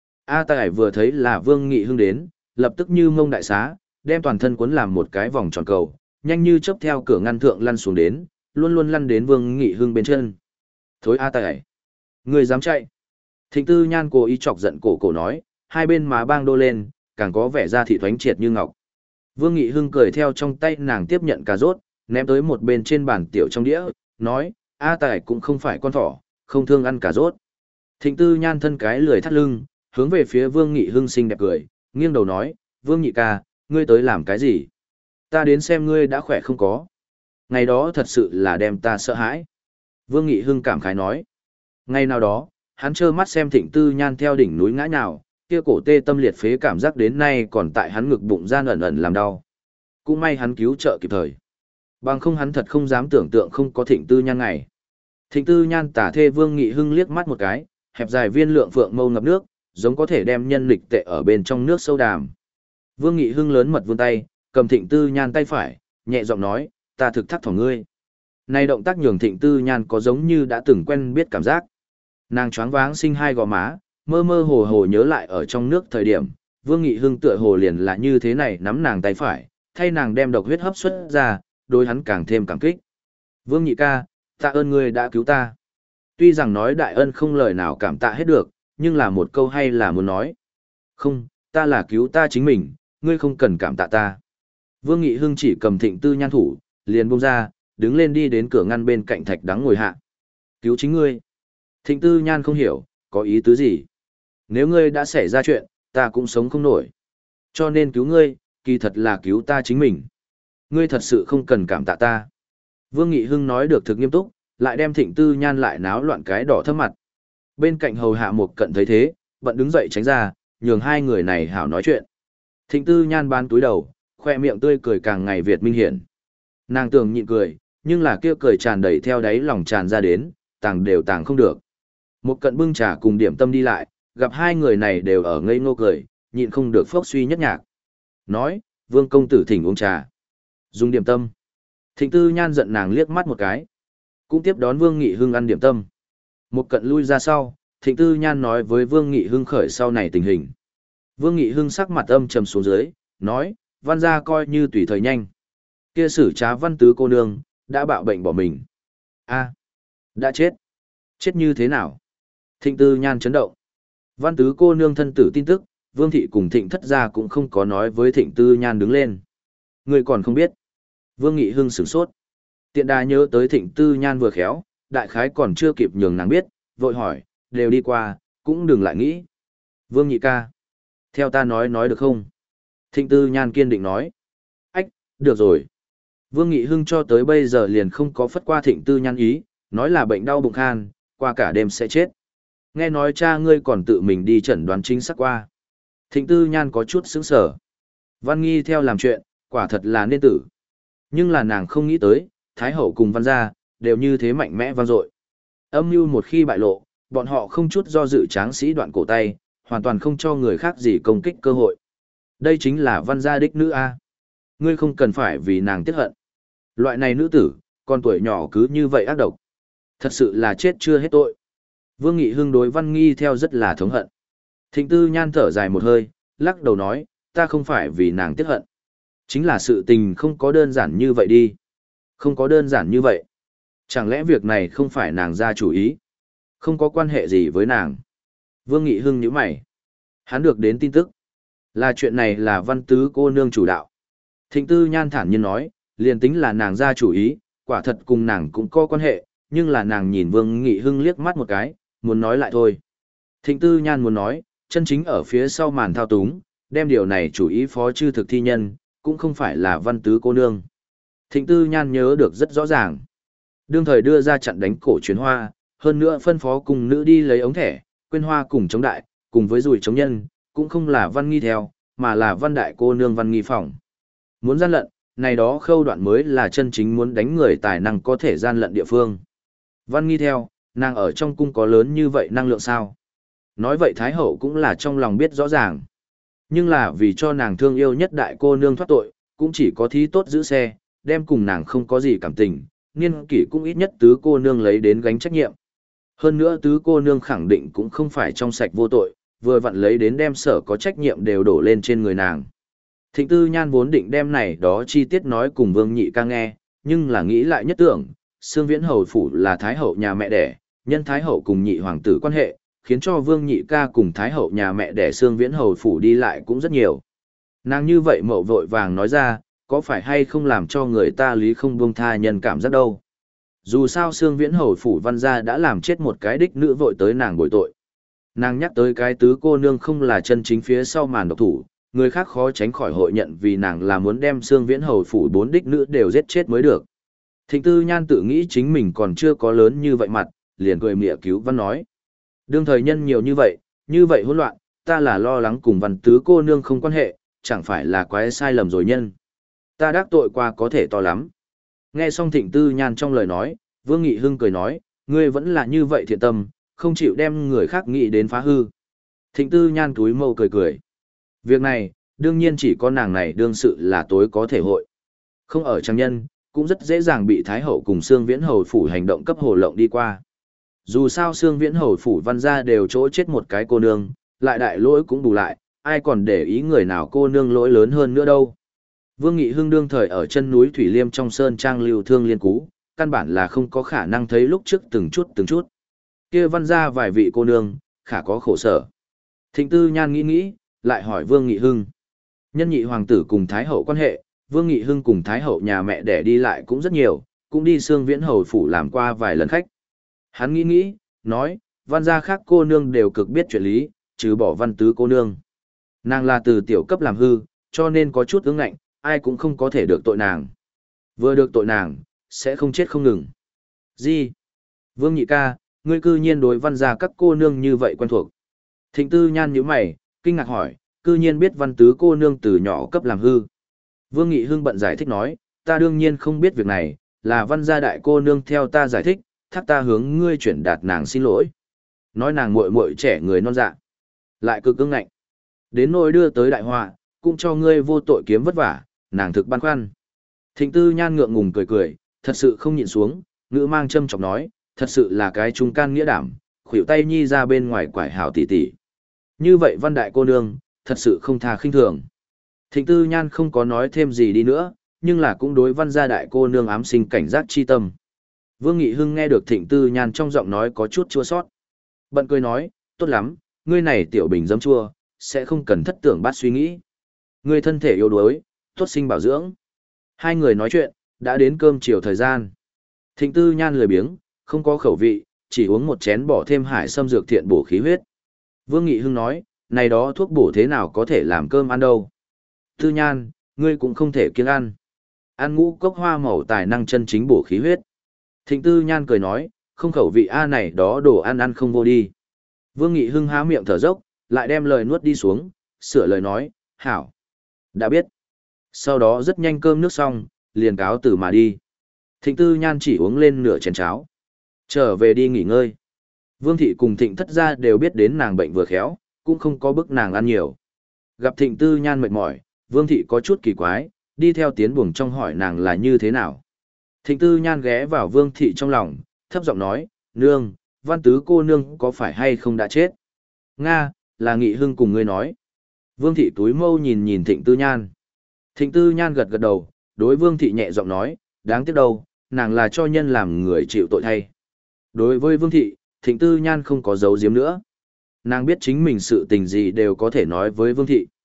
A Tài vừa thấy là Vương Nghị Hưng đến, lập tức như mông đại xá, đem toàn thân cuốn làm một cái vòng tròn cầu, nhanh như chớp theo cửa ngăn thượng lăn xuống đến, luôn luôn lăn đến Vương Nghị Hưng bên chân. Thối A Tài! Người dám chạy! Thịnh tư nhan cố ý chọc giận cổ cổ nói, hai bên má bang đô lên, càng có vẻ da thị thoánh triệt như ngọc. Vương Nghị Hưng cười theo trong tay nàng tiếp nhận cà rốt, ném tới một bên trên bàn tiểu trong đĩa, nói, A Tài cũng không phải con thỏ, không thương ăn cà rốt. Thịnh tư nhan thân cái lười thắt lưng, hướng về phía Vương Nghị Hưng xinh đẹp cười, nghiêng đầu nói, Vương Nhị ca, ngươi tới làm cái gì? Ta đến xem ngươi đã khỏe không có. Ngày đó thật sự là đem ta sợ hãi. Vương Nghị Hưng cảm khái nói. Ngày nào đó, hắn trơ mắt xem thịnh tư nhan theo đỉnh núi ngã nhào, kia cổ tê tâm liệt phế cảm giác đến nay còn tại hắn ngực bụng gian ẩn ẩn làm đau. Cũng may hắn cứu trợ kịp thời. Bằng không hắn thật không dám tưởng tượng không có thịnh tư nhan ngày. Thịnh tư nhan tả thê Vương Nghị Hưng liếc mắt một cái, hẹp dài viên lượng phượng mâu ngập nước, giống có thể đem nhân lịch tệ ở bên trong nước sâu đàm. Vương Nghị Hưng lớn mật vươn tay, cầm thịnh tư nhan tay phải, nhẹ giọng nói, ta thực thắc thỏ ngươi. Này động tác nhường thịnh tư nhan có giống như đã từng quen biết cảm giác. Nàng choáng váng sinh hai gò má, mơ mơ hồ hồ nhớ lại ở trong nước thời điểm, Vương Nghị Hưng tựa hồ liền là như thế này nắm nàng tay phải, thay nàng đem độc huyết hấp xuất ra, đối hắn càng thêm cảm kích. Vương Nhị ca, tạ ơn ngươi đã cứu ta. Tuy rằng nói đại ân không lời nào cảm tạ hết được, nhưng là một câu hay là muốn nói. Không, ta là cứu ta chính mình, ngươi không cần cảm tạ ta. Vương Nghị Hưng chỉ cầm thịnh tư nhan thủ, liền buông ra, đứng lên đi đến cửa ngăn bên cạnh thạch đắng ngồi hạ. Cứu chính ngươi. Thịnh tư nhan không hiểu, có ý tứ gì. Nếu ngươi đã xảy ra chuyện, ta cũng sống không nổi. Cho nên cứu ngươi, kỳ thật là cứu ta chính mình. Ngươi thật sự không cần cảm tạ ta. Vương Nghị Hưng nói được thực nghiêm túc, lại đem thịnh tư nhan lại náo loạn cái đỏ thấp mặt. Bên cạnh hầu hạ một cận thấy thế, bận đứng dậy tránh ra, nhường hai người này hảo nói chuyện. Thịnh tư nhan bán túi đầu, khoe miệng tươi cười càng ngày việt minh hiển. Nàng tưởng nhịn cười, nhưng là kia cười tràn đầy theo đáy lòng tràn ra đến, tàng đều tàng không được. Một cận bưng trà cùng điểm tâm đi lại, gặp hai người này đều ở ngây ngô cười, nhịn không được phốc suy nhất nhạc. Nói, Vương công tử thỉnh uống trà. Dùng điểm tâm. Thịnh tư nhan giận nàng liếc mắt một cái. Cũng tiếp đón Vương Nghị Hưng ăn điểm tâm. Một cận lui ra sau, thịnh tư nhan nói với Vương Nghị Hưng khởi sau này tình hình. Vương Nghị Hưng sắc mặt âm trầm xuống dưới, nói, văn gia coi như tùy thời nhanh. Kia sử trá văn tứ cô nương, đã bạo bệnh bỏ mình. A, đã chết. Chết như thế nào? Thịnh tư nhan chấn động. Văn tứ cô nương thân tử tin tức, Vương thị cùng thịnh thất gia cũng không có nói với thịnh tư nhan đứng lên. Người còn không biết. Vương Nghị Hưng sửng sốt. Tiện đà nhớ tới thịnh tư nhan vừa khéo, đại khái còn chưa kịp nhường nàng biết, vội hỏi, đều đi qua, cũng đừng lại nghĩ. Vương Nhị ca. Theo ta nói nói được không? Thịnh tư nhan kiên định nói. Ách, được rồi. Vương Nghị Hưng cho tới bây giờ liền không có phất qua thịnh tư nhan ý, nói là bệnh đau bụng khan, qua cả đêm sẽ chết. Nghe nói cha ngươi còn tự mình đi chẩn đoán chính xác qua. Thịnh tư nhan có chút sững sờ. Văn Nghi theo làm chuyện, quả thật là nên tử. Nhưng là nàng không nghĩ tới, Thái Hậu cùng Văn gia đều như thế mạnh mẽ vang dội. Âm mưu một khi bại lộ, bọn họ không chút do dự tráng sĩ đoạn cổ tay, hoàn toàn không cho người khác gì công kích cơ hội. Đây chính là Văn gia đích nữ A. Ngươi không cần phải vì nàng tiếc hận. Loại này nữ tử, con tuổi nhỏ cứ như vậy ác độc. Thật sự là chết chưa hết tội. Vương Nghị Hưng đối Văn Nghi theo rất là thống hận. Thịnh tư nhan thở dài một hơi, lắc đầu nói, ta không phải vì nàng tiếc hận. Chính là sự tình không có đơn giản như vậy đi. Không có đơn giản như vậy. Chẳng lẽ việc này không phải nàng ra chủ ý? Không có quan hệ gì với nàng. Vương Nghị Hưng nhíu mày. Hắn được đến tin tức. Là chuyện này là văn tứ cô nương chủ đạo. Thịnh Tư Nhan thản nhiên nói, liền tính là nàng ra chủ ý, quả thật cùng nàng cũng có quan hệ, nhưng là nàng nhìn Vương Nghị Hưng liếc mắt một cái, muốn nói lại thôi. Thịnh Tư Nhan muốn nói, chân chính ở phía sau màn thao túng, đem điều này chủ ý phó chư thực thi nhân, cũng không phải là văn tứ cô nương. Thịnh Tư Nhan nhớ được rất rõ ràng. Đương thời đưa ra chặn đánh cổ chuyến hoa, hơn nữa phân phó cùng nữ đi lấy ống thẻ, quên hoa cùng chống đại, cùng với rùi chống nhân, cũng không là văn nghi theo, mà là văn đại cô nương văn nghi phòng. Muốn gian lận, này đó khâu đoạn mới là chân chính muốn đánh người tài năng có thể gian lận địa phương. Văn nghi theo, nàng ở trong cung có lớn như vậy năng lượng sao? Nói vậy Thái Hậu cũng là trong lòng biết rõ ràng. Nhưng là vì cho nàng thương yêu nhất đại cô nương thoát tội, cũng chỉ có thí tốt giữ xe, đem cùng nàng không có gì cảm tình, niên kỷ cũng ít nhất tứ cô nương lấy đến gánh trách nhiệm. Hơn nữa tứ cô nương khẳng định cũng không phải trong sạch vô tội, vừa vặn lấy đến đem sở có trách nhiệm đều đổ lên trên người nàng. Thịnh Tư Nhan vốn định đem này đó chi tiết nói cùng Vương Nhị ca nghe, nhưng là nghĩ lại nhất tưởng, Sương Viễn Hầu Phủ là Thái Hậu nhà mẹ đẻ, nhân Thái Hậu cùng nhị hoàng tử quan hệ, khiến cho Vương Nhị ca cùng Thái Hậu nhà mẹ đẻ Sương Viễn Hầu Phủ đi lại cũng rất nhiều. Nàng như vậy mậu vội vàng nói ra, có phải hay không làm cho người ta lý không buông tha nhân cảm giác đâu. Dù sao Sương Viễn Hầu Phủ văn gia đã làm chết một cái đích nữ vội tới nàng bồi tội. Nàng nhắc tới cái tứ cô nương không là chân chính phía sau màn độc thủ, người khác khó tránh khỏi hội nhận vì nàng là muốn đem Sương Viễn Hầu Phủ bốn đích nữ đều giết chết mới được. Thịnh Tư Nhan tự nghĩ chính mình còn chưa có lớn như vậy mặt, liền cười mỉa cứu văn nói. Đương thời nhân nhiều như vậy, như vậy hỗn loạn, ta là lo lắng cùng văn tứ cô nương không quan hệ, chẳng phải là quái sai lầm rồi nhân. Ta đắc tội qua có thể to lắm. Nghe xong Thịnh Tư Nhan trong lời nói, Vương Nghị Hưng cười nói, ngươi vẫn là như vậy thiện tâm, không chịu đem người khác nghĩ đến phá hư. Thịnh Tư Nhan túi mâu cười cười. Việc này, đương nhiên chỉ có nàng này đương sự là tối có thể hội. Không ở trang nhân, cũng rất dễ dàng bị Thái Hậu cùng Sương Viễn Hầu Phủ hành động cấp hồ lộng đi qua. Dù sao Sương Viễn Hầu Phủ văn gia đều chỗ chết một cái cô nương, lại đại lỗi cũng bù lại, ai còn để ý người nào cô nương lỗi lớn hơn nữa đâu. Vương Nghị Hưng đương thời ở chân núi Thủy Liêm trong sơn trang lưu thương liên cú, căn bản là không có khả năng thấy lúc trước từng chút từng chút. Kia văn gia vài vị cô nương, khả có khổ sở. Thịnh Tư Nhan nghĩ nghĩ, lại hỏi Vương Nghị Hưng. Nhân nhị hoàng tử cùng Thái Hậu quan hệ, Vương Nghị Hưng cùng Thái Hậu nhà mẹ đẻ đi lại cũng rất nhiều, cũng đi Sương Viễn Hầu Phủ làm qua vài lần khách. Hắn nghĩ nghĩ, nói, văn gia khác cô nương đều cực biết chuyện lý, trừ bỏ văn tứ cô nương. Nàng là từ tiểu cấp làm hư, cho nên có chút ứng ngạnh, ai cũng không có thể được tội nàng. Vừa được tội nàng, sẽ không chết không ngừng. Gì? Vương Nhị ca, ngươi cư nhiên đối văn gia các cô nương như vậy quen thuộc. Thịnh Tư Nhan nhíu mày, kinh ngạc hỏi, cư nhiên biết văn tứ cô nương từ nhỏ cấp làm hư. Vương Nghị Hưng bận giải thích nói, ta đương nhiên không biết việc này, là văn gia đại cô nương theo ta giải thích, thác ta hướng ngươi chuyển đạt nàng xin lỗi. Nói nàng muội muội trẻ người non dạ, lại cực cứng ngạnh. Đến nỗi đưa tới đại họa, cũng cho ngươi vô tội kiếm vất vả, nàng thực băn khoăn. Thịnh Tư Nhan ngượng ngùng cười cười, thật sự không nhịn xuống, ngữ mang châm chọc nói, thật sự là cái trung can nghĩa đảm, khuỷu tay nhi ra bên ngoài quải hảo tỉ tỉ. Như vậy văn đại cô nương, thật sự không tha khinh thường. Thịnh Tư Nhan không có nói thêm gì đi nữa, nhưng là cũng đối văn gia đại cô nương ám sinh cảnh giác chi tâm. Vương Nghị Hưng nghe được Thịnh Tư Nhan trong giọng nói có chút chua sót. Bận cười nói, tốt lắm, ngươi này tiểu bình dấm chua, sẽ không cần thất tưởng bát suy nghĩ. Ngươi thân thể yếu đuối, tốt sinh bảo dưỡng. Hai người nói chuyện, đã đến cơm chiều thời gian. Thịnh Tư Nhan lười biếng, không có khẩu vị, chỉ uống một chén bỏ thêm hải sâm dược thiện bổ khí huyết. Vương Nghị Hưng nói, này đó thuốc bổ thế nào có thể làm cơm ăn đâu. Tư Nhan, ngươi cũng không thể kiêng ăn. Ăn ngũ cốc hoa màu tài năng chân chính bổ khí huyết. Thịnh Tư Nhan cười nói, không khẩu vị A này đó đồ ăn ăn không vô đi. Vương Nghị Hưng há miệng thở dốc, lại đem lời nuốt đi xuống, sửa lời nói, hảo. Đã biết. Sau đó rất nhanh cơm nước xong, liền cáo từ mà đi. Thịnh Tư Nhan chỉ uống lên nửa chén cháo. Trở về đi nghỉ ngơi. Vương Thị cùng Thịnh Thất gia đều biết đến nàng bệnh vừa khéo, cũng không có bức nàng ăn nhiều. Gặp Thịnh Tư Nhan mệt mỏi, Vương Thị có chút kỳ quái, đi theo tiến buồng trong hỏi nàng là như thế nào. Thịnh Tư Nhan ghé vào Vương Thị trong lòng, thấp giọng nói, nương, văn tứ cô nương có phải hay không đã chết? Nga, là Nghị Hưng cùng ngươi nói. Vương Thị túi mâu nhìn nhìn Thịnh Tư Nhan. Thịnh Tư Nhan gật gật đầu, đối Vương Thị nhẹ giọng nói, đáng tiếc đâu, nàng là cho nhân làm người chịu tội thay. Đối với Vương Thị, Thịnh Tư Nhan không có giấu giếm nữa. Nàng biết chính mình sự tình gì đều có thể nói với Vương Thị.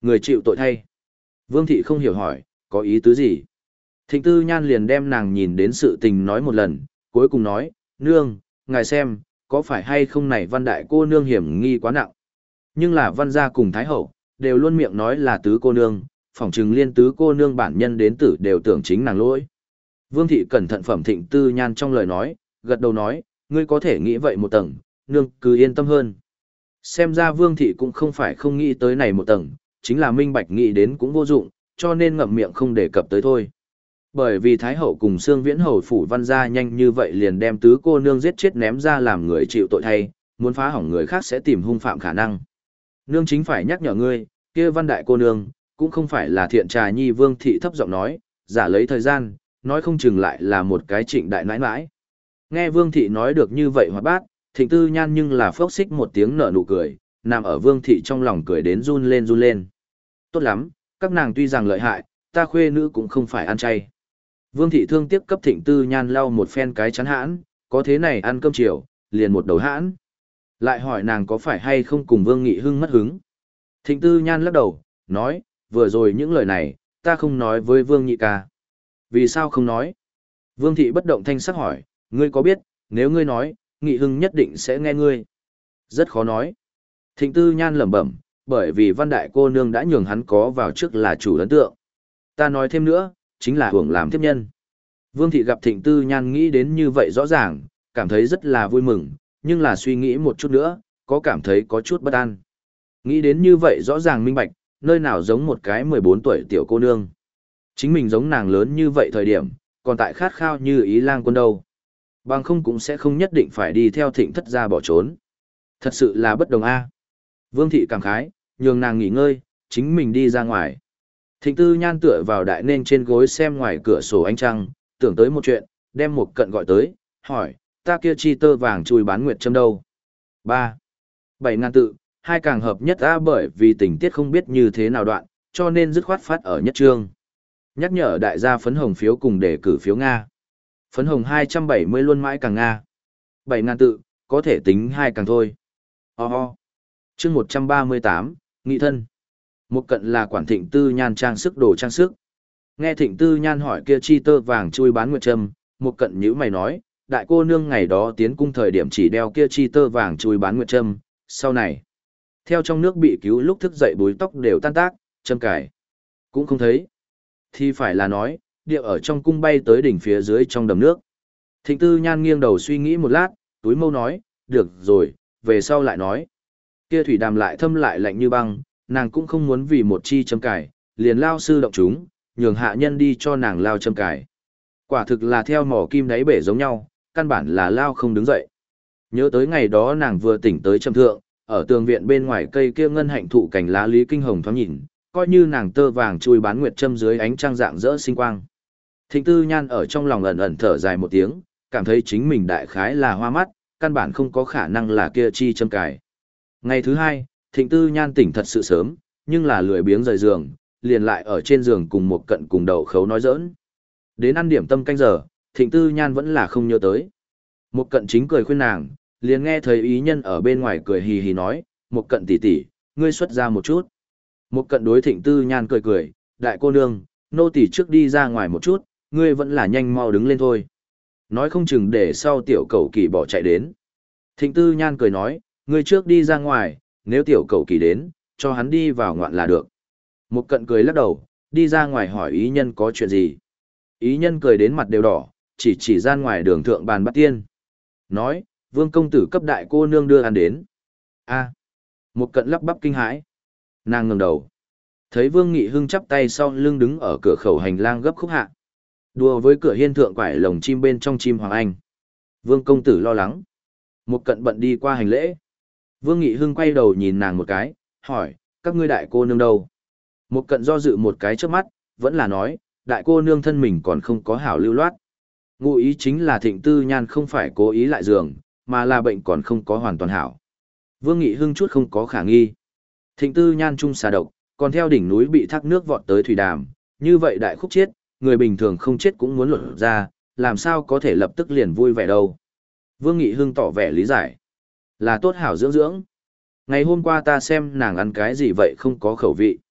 Người chịu tội thay. Vương thị không hiểu hỏi, có ý tứ gì? Thịnh Tư Nhan liền đem nàng nhìn đến sự tình nói một lần, cuối cùng nói, nương, ngài xem, có phải hay không này văn đại cô nương hiểm nghi quá nặng. Nhưng là văn gia cùng Thái Hậu, đều luôn miệng nói là tứ cô nương, phỏng chừng liên tứ cô nương bản nhân đến tử đều tưởng chính nàng lỗi. Vương thị cẩn thận phẩm Thịnh Tư Nhan trong lời nói, gật đầu nói, ngươi có thể nghĩ vậy một tầng, nương cứ yên tâm hơn. Xem ra Vương thị cũng không phải không nghĩ tới này một tầng, chính là minh bạch nghĩ đến cũng vô dụng, cho nên ngậm miệng không đề cập tới thôi. Bởi vì Thái Hậu cùng Sương Viễn Hầu phủ văn gia nhanh như vậy liền đem tứ cô nương giết chết ném ra làm người chịu tội thay, muốn phá hỏng người khác sẽ tìm hung phạm khả năng. Nương chính phải nhắc nhở ngươi, kia văn đại cô nương, cũng không phải là thiện trà nhi. Vương thị thấp giọng nói, giả lấy thời gian, nói không chừng lại là một cái trịnh đại nãi nãi. Nghe Vương thị nói được như vậy hoạt bát, Thịnh Tư Nhan nhưng là phốc xích một tiếng nở nụ cười, nằm ở Vương thị trong lòng cười đến run lên run lên. Tốt lắm, các nàng tuy rằng lợi hại, ta khuê nữ cũng không phải ăn chay. Vương thị thương tiếc cấp Thịnh Tư Nhan lau một phen cái chắn hãn, có thế này ăn cơm chiều, liền một đầu hãn. Lại hỏi nàng có phải hay không cùng Vương Nghị Hưng mất hứng. Thịnh Tư Nhan lắc đầu, nói, vừa rồi những lời này, ta không nói với Vương Nhị ca. Vì sao không nói? Vương thị bất động thanh sắc hỏi, ngươi có biết, nếu ngươi nói, Nghị Hưng nhất định sẽ nghe ngươi. Rất khó nói. Thịnh Tư Nhan lẩm bẩm, bởi vì văn đại cô nương đã nhường hắn có vào trước là chủ ấn tượng. Ta nói thêm nữa, chính là hưởng làm tiếp nhân. Vương thị gặp Thịnh Tư Nhan nghĩ đến như vậy rõ ràng, cảm thấy rất là vui mừng, nhưng là suy nghĩ một chút nữa, có cảm thấy có chút bất an. Nghĩ đến như vậy rõ ràng minh bạch, nơi nào giống một cái mười bốn tuổi tiểu cô nương. Chính mình giống nàng lớn như vậy thời điểm, còn tại khát khao như ý lang quân đâu. Bằng không cũng sẽ không nhất định phải đi theo Thịnh thất gia bỏ trốn. Thật sự là bất đồng a. Vương thị cảm khái, nhường nàng nghỉ ngơi, chính mình đi ra ngoài. Thịnh Tư Nhan tựa vào đại nên trên gối xem ngoài cửa sổ ánh trăng, tưởng tới một chuyện, đem một cận gọi tới, hỏi, ta kia chi tơ vàng chui bán nguyệt châm đâu? Ba, bảy ngàn tự, hai càng hợp nhất a. Bởi vì tình tiết không biết như thế nào đoạn, cho nên dứt khoát phát ở nhất chương. Nhắc nhở đại gia phấn hồng phiếu cùng đề cử phiếu Nga. Phấn hồng hai trăm bảy mươi luôn mãi càng Nga. Bảy ngàn tự, có thể tính hai càng thôi. Ho oh ho. Chương một trăm ba mươi tám, Nghị thân. Một cận là quản Thịnh Tư Nhan trang sức đồ trang sức. Nghe Thịnh Tư Nhan hỏi kia chi tơ vàng chui bán nguyệt trâm, một cận nhữ mày nói, đại cô nương ngày đó tiến cung thời điểm chỉ đeo kia chi tơ vàng chui bán nguyệt trâm, sau này. Theo trong nước bị cứu lúc thức dậy búi tóc đều tan tác, châm cài. Cũng không thấy. Thì phải là nói, điệu ở trong cung bay tới đỉnh phía dưới trong đầm nước. Thịnh Tư Nhan nghiêng đầu suy nghĩ một lát, túi mâu nói, được rồi, về sau lại nói. Kia thủy đàm lại thâm lại lạnh như băng, nàng cũng không muốn vì một chi châm cài, liền lao sư động chúng, nhường hạ nhân đi cho nàng lao châm cài. Quả thực là theo mỏ kim đáy bể giống nhau, căn bản là lao không đứng dậy. Nhớ tới ngày đó nàng vừa tỉnh tới trầm thượng, ở tường viện bên ngoài cây kia ngân hạnh thụ cảnh lá lý kinh hồng thoáng nhìn, coi như nàng tơ vàng chui bán nguyệt châm dưới ánh trăng dạng rỡ sinh quang. Thịnh Tư Nhan ở trong lòng ẩn ẩn thở dài một tiếng, cảm thấy chính mình đại khái là hoa mắt, căn bản không có khả năng là kia chi châm cài. Ngày thứ hai, Thịnh Tư Nhan tỉnh thật sự sớm, nhưng là lười biếng rời giường, liền lại ở trên giường cùng một cận cùng đầu khấu nói giỡn. Đến ăn điểm tâm canh giờ, Thịnh Tư Nhan vẫn là không nhớ tới. Một cận chính cười khuyên nàng, liền nghe thấy ý nhân ở bên ngoài cười hì hì nói, một cận tỷ tỷ, ngươi xuất ra một chút. Một cận đối Thịnh Tư Nhan cười cười, đại cô nương, nô tỷ trước đi ra ngoài một chút, ngươi vẫn là nhanh mau đứng lên thôi. Nói không chừng để sau tiểu cầu kỳ bỏ chạy đến. Thịnh Tư Nhan cười nói, ngươi trước đi ra ngoài, nếu tiểu cầu kỳ đến, cho hắn đi vào ngoạn là được. Một cận cười lắc đầu, đi ra ngoài hỏi ý nhân có chuyện gì. Ý nhân cười đến mặt đều đỏ, chỉ chỉ ra ngoài đường thượng bàn bắt tiên. Nói, vương công tử cấp đại cô nương đưa ăn đến. A. Một cận lắp bắp kinh hãi. Nàng ngẩng đầu. Thấy Vương Nghị Hưng chắp tay sau lưng đứng ở cửa khẩu hành lang gấp khúc hạ. Đùa với cửa hiên thượng quải lồng chim bên trong chim hoàng anh. Vương công tử lo lắng. Một cận bận đi qua hành lễ. Vương Nghị Hưng quay đầu nhìn nàng một cái, hỏi, các ngươi đại cô nương đâu? Một cận do dự một cái trước mắt, vẫn là nói, đại cô nương thân mình còn không có hảo lưu loát. Ngụ ý chính là Thịnh Tư Nhan không phải cố ý lại giường, mà là bệnh còn không có hoàn toàn hảo. Vương Nghị Hưng chút không có khả nghi. Thịnh Tư Nhan trung xà độc, còn theo đỉnh núi bị thác nước vọt tới thủy đàm, như vậy đại khúc chết, người bình thường không chết cũng muốn lột ra, làm sao có thể lập tức liền vui vẻ đâu. Vương Nghị Hưng tỏ vẻ lý giải. Là tốt hảo dưỡng dưỡng. Ngày hôm qua ta xem nàng ăn cái gì vậy không có khẩu vị.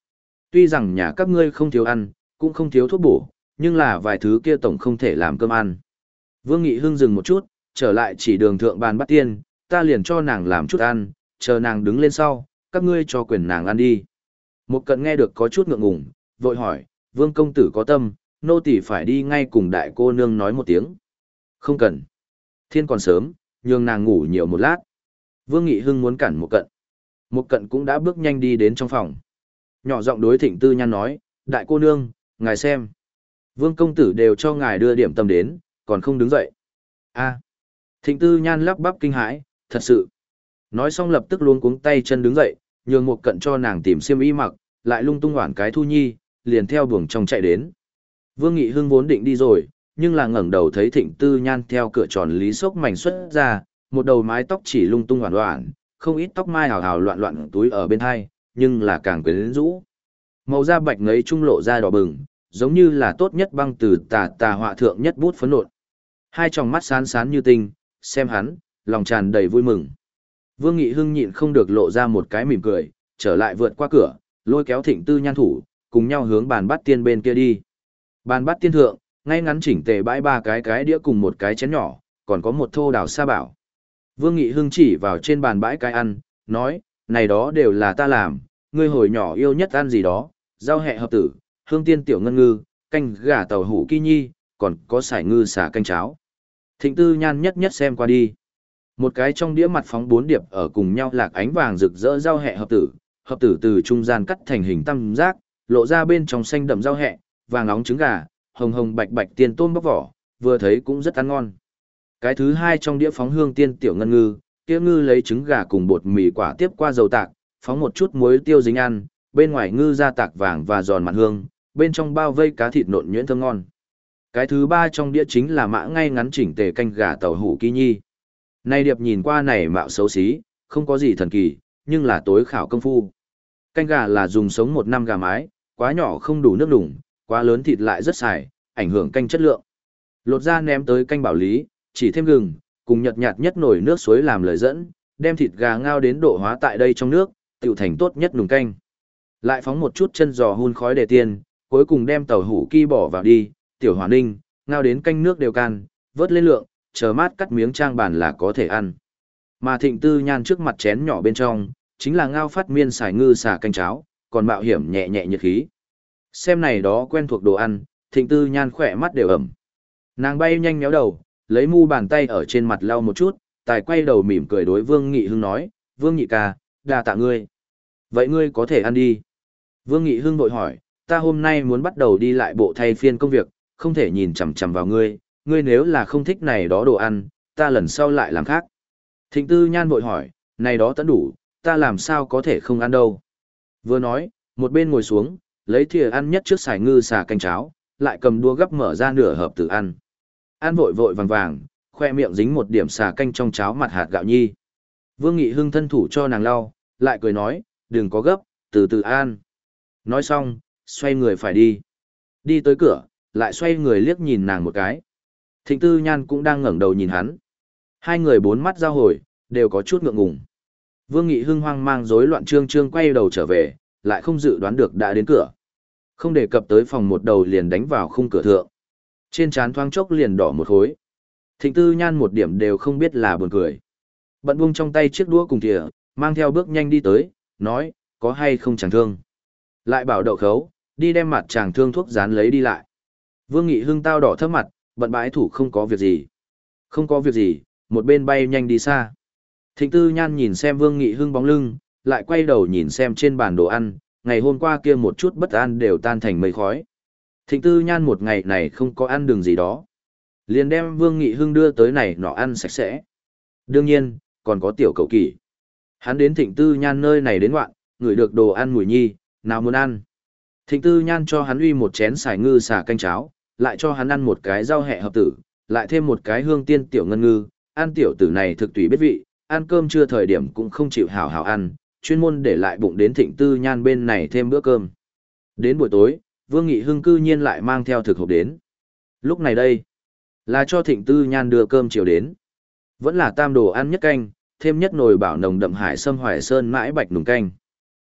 Tuy rằng nhà các ngươi không thiếu ăn, cũng không thiếu thuốc bổ, nhưng là vài thứ kia tổng không thể làm cơm ăn. Vương Nghị Hưng dừng một chút, trở lại chỉ đường thượng bàn bắt tiên, ta liền cho nàng làm chút ăn, chờ nàng đứng lên sau, các ngươi cho quyền nàng ăn đi. Một cận nghe được có chút ngượng ngùng, vội hỏi, Vương công tử có tâm, nô tỳ phải đi ngay cùng đại cô nương nói một tiếng. Không cần. Thiên còn sớm, nhường nàng ngủ nhiều một lát. Vương Nghị Hưng muốn cản một cận. Một cận cũng đã bước nhanh đi đến trong phòng. Nhỏ giọng đối Thịnh Tư Nhan nói, đại cô nương, ngài xem. Vương công tử đều cho ngài đưa điểm tâm đến, còn không đứng dậy. A. Thịnh Tư Nhan lắp bắp kinh hãi, thật sự. Nói xong lập tức luống cuống tay chân đứng dậy, nhường một cận cho nàng tìm xiêm y mặc, lại lung tung hoảng cái Thu Nhi, liền theo buồng trong chạy đến. Vương Nghị Hưng vốn định đi rồi, nhưng là ngẩng đầu thấy Thịnh Tư Nhan theo cửa tròn lý sốc mảnh xuất ra, một đầu mái tóc chỉ lung tung hoảng hoảng, không ít tóc mai hào hào loạn loạn túi ở bên hai, nhưng là càng quyến rũ. Màu da bạch ngấy trung lộ ra đỏ bừng, giống như là tốt nhất băng từ tà tà họa thượng nhất bút phấn nộn. Hai tròng mắt sáng sáng như tinh, xem hắn, lòng tràn đầy vui mừng. Vương Nghị Hưng nhịn không được lộ ra một cái mỉm cười, trở lại vượt qua cửa, lôi kéo Thịnh Tư Nhan thủ, cùng nhau hướng bàn bát tiên bên kia đi. Bàn bát tiên thượng, ngay ngắn chỉnh tề bãi ba cái cái đĩa cùng một cái chén nhỏ, còn có một thô đào sa bảo. Vương Nghị Hưng chỉ vào trên bàn bãi cái ăn, nói, này đó đều là ta làm, ngươi hồi nhỏ yêu nhất ăn gì đó, rau hẹ hợp tử, hương tiên tiểu ngân ngư, canh gà tàu hủ kỳ nhi, còn có sải ngư xả canh cháo. Thịnh Tư Nhan nhất nhất xem qua đi. Một cái trong đĩa mặt phóng bốn điệp ở cùng nhau lạc ánh vàng rực rỡ rau hẹ hợp tử, hợp tử từ trung gian cắt thành hình tam giác, lộ ra bên trong xanh đậm rau hẹ, vàng nóng trứng gà, hồng hồng bạch bạch tiền tôm bóc vỏ, vừa thấy cũng rất ăn ngon. Cái thứ hai trong đĩa phóng hương tiên tiểu ngân ngư, kia ngư lấy trứng gà cùng bột mì quả tiếp qua dầu tạc, phóng một chút muối tiêu dính ăn, bên ngoài ngư ra tạc vàng và giòn mặn hương, bên trong bao vây cá thịt nộn nhuyễn thơm ngon. Cái thứ ba trong đĩa chính là mã ngay ngắn chỉnh tề canh gà tàu hủ kỳ nhi. Này điệp nhìn qua này mạo xấu xí, không có gì thần kỳ, nhưng là tối khảo công phu. Canh gà là dùng sống một năm gà mái, quá nhỏ không đủ nước đủng, quá lớn thịt lại rất xài, ảnh hưởng canh chất lượng. Lột ra ném tới canh bảo lý, chỉ thêm gừng, cùng nhợt nhạt nhất nồi nước suối làm lời dẫn, đem thịt gà ngao đến độ hóa tại đây trong nước, tiểu thành tốt nhất nùng canh. Lại phóng một chút chân giò hun khói để tiền, cuối cùng đem tàu hủ ki bỏ vào đi, tiểu hỏa ninh, ngao đến canh nước đều can, vớt lên lượng, chờ mát cắt miếng trang bàn là có thể ăn. Mà Thịnh Tư Nhan trước mặt chén nhỏ bên trong, chính là ngao phát miên xài ngư xả canh cháo, còn mạo hiểm nhẹ nhẹ nhiệt khí. Xem này đó quen thuộc đồ ăn, Thịnh Tư Nhan khỏe mắt đều ẩm. Nàng bay nhanh méo đầu, lấy mu bàn tay ở trên mặt lau một chút, tài quay đầu mỉm cười đối Vương Nghị Hưng nói, Vương Nhị ca, đa tạ ngươi. Vậy ngươi có thể ăn đi. Vương Nghị Hưng vội hỏi, ta hôm nay muốn bắt đầu đi lại bộ thay phiên công việc, không thể nhìn chằm chằm vào ngươi, ngươi nếu là không thích này đó đồ ăn, ta lần sau lại làm khác. Thịnh Tư Nhan vội hỏi, này đó tẫn đủ, ta làm sao có thể không ăn đâu. Vừa nói, một bên ngồi xuống, lấy thìa ăn nhất trước xài ngư xà canh cháo, lại cầm đũa gấp mở ra nửa hộp tự ăn. Ăn vội vội vàng vàng, khoe miệng dính một điểm xà canh trong cháo mặt hạt gạo nhi. Vương Nghị Hưng thân thủ cho nàng lau, lại cười nói, đừng có gấp, từ từ ăn. Nói xong, xoay người phải đi. Đi tới cửa, lại xoay người liếc nhìn nàng một cái. Thịnh Tư Nhan cũng đang ngẩng đầu nhìn hắn. Hai người bốn mắt giao hồi, đều có chút ngượng ngùng. Vương Nghị Hưng hoang mang rối loạn trương trương quay đầu trở về, lại không dự đoán được đã đến cửa. Không đề cập tới phòng một đầu liền đánh vào khung cửa thượng. Trên trán thoáng chốc liền đỏ một khối. Thịnh Tư Nhan một điểm đều không biết là buồn cười. Bận buông trong tay chiếc đũa cùng thìa, mang theo bước nhanh đi tới, nói, có hay không chàng thương. Lại bảo đậu khấu, đi đem mặt chàng thương thuốc dán lấy đi lại. Vương Nghị Hưng tao đỏ thấp mặt, bận bãi thủ không có việc gì. Không có việc gì, một bên bay nhanh đi xa. Thịnh Tư Nhan nhìn xem Vương Nghị Hưng bóng lưng, lại quay đầu nhìn xem trên bàn đồ ăn, ngày hôm qua kia một chút bất an đều tan thành mây khói. Thịnh Tư Nhan một ngày này không có ăn đường gì đó. Liền đem Vương Nghị Hưng đưa tới này nọ ăn sạch sẽ. Đương nhiên, còn có tiểu cậu kỳ. Hắn đến Thịnh Tư Nhan nơi này đến ngoạn, ngửi được đồ ăn mùi nhi, nào muốn ăn. Thịnh Tư Nhan cho hắn uy một chén xài ngư xả canh cháo, lại cho hắn ăn một cái rau hẹ hợp tử, lại thêm một cái hương tiên tiểu ngân ngư, ăn tiểu tử này thực tùy biết vị, ăn cơm trưa thời điểm cũng không chịu hảo hảo ăn, chuyên môn để lại bụng đến Thịnh Tư Nhan bên này thêm bữa cơm. Đến buổi tối, Vương Nghị Hưng cư nhiên lại mang theo thực hộp đến. Lúc này đây, là cho Thịnh Tư Nhan đưa cơm chiều đến. Vẫn là tam đồ ăn nhất canh, thêm nhất nồi bảo nồng đậm hải sâm hoài sơn mãi bạch nùng canh.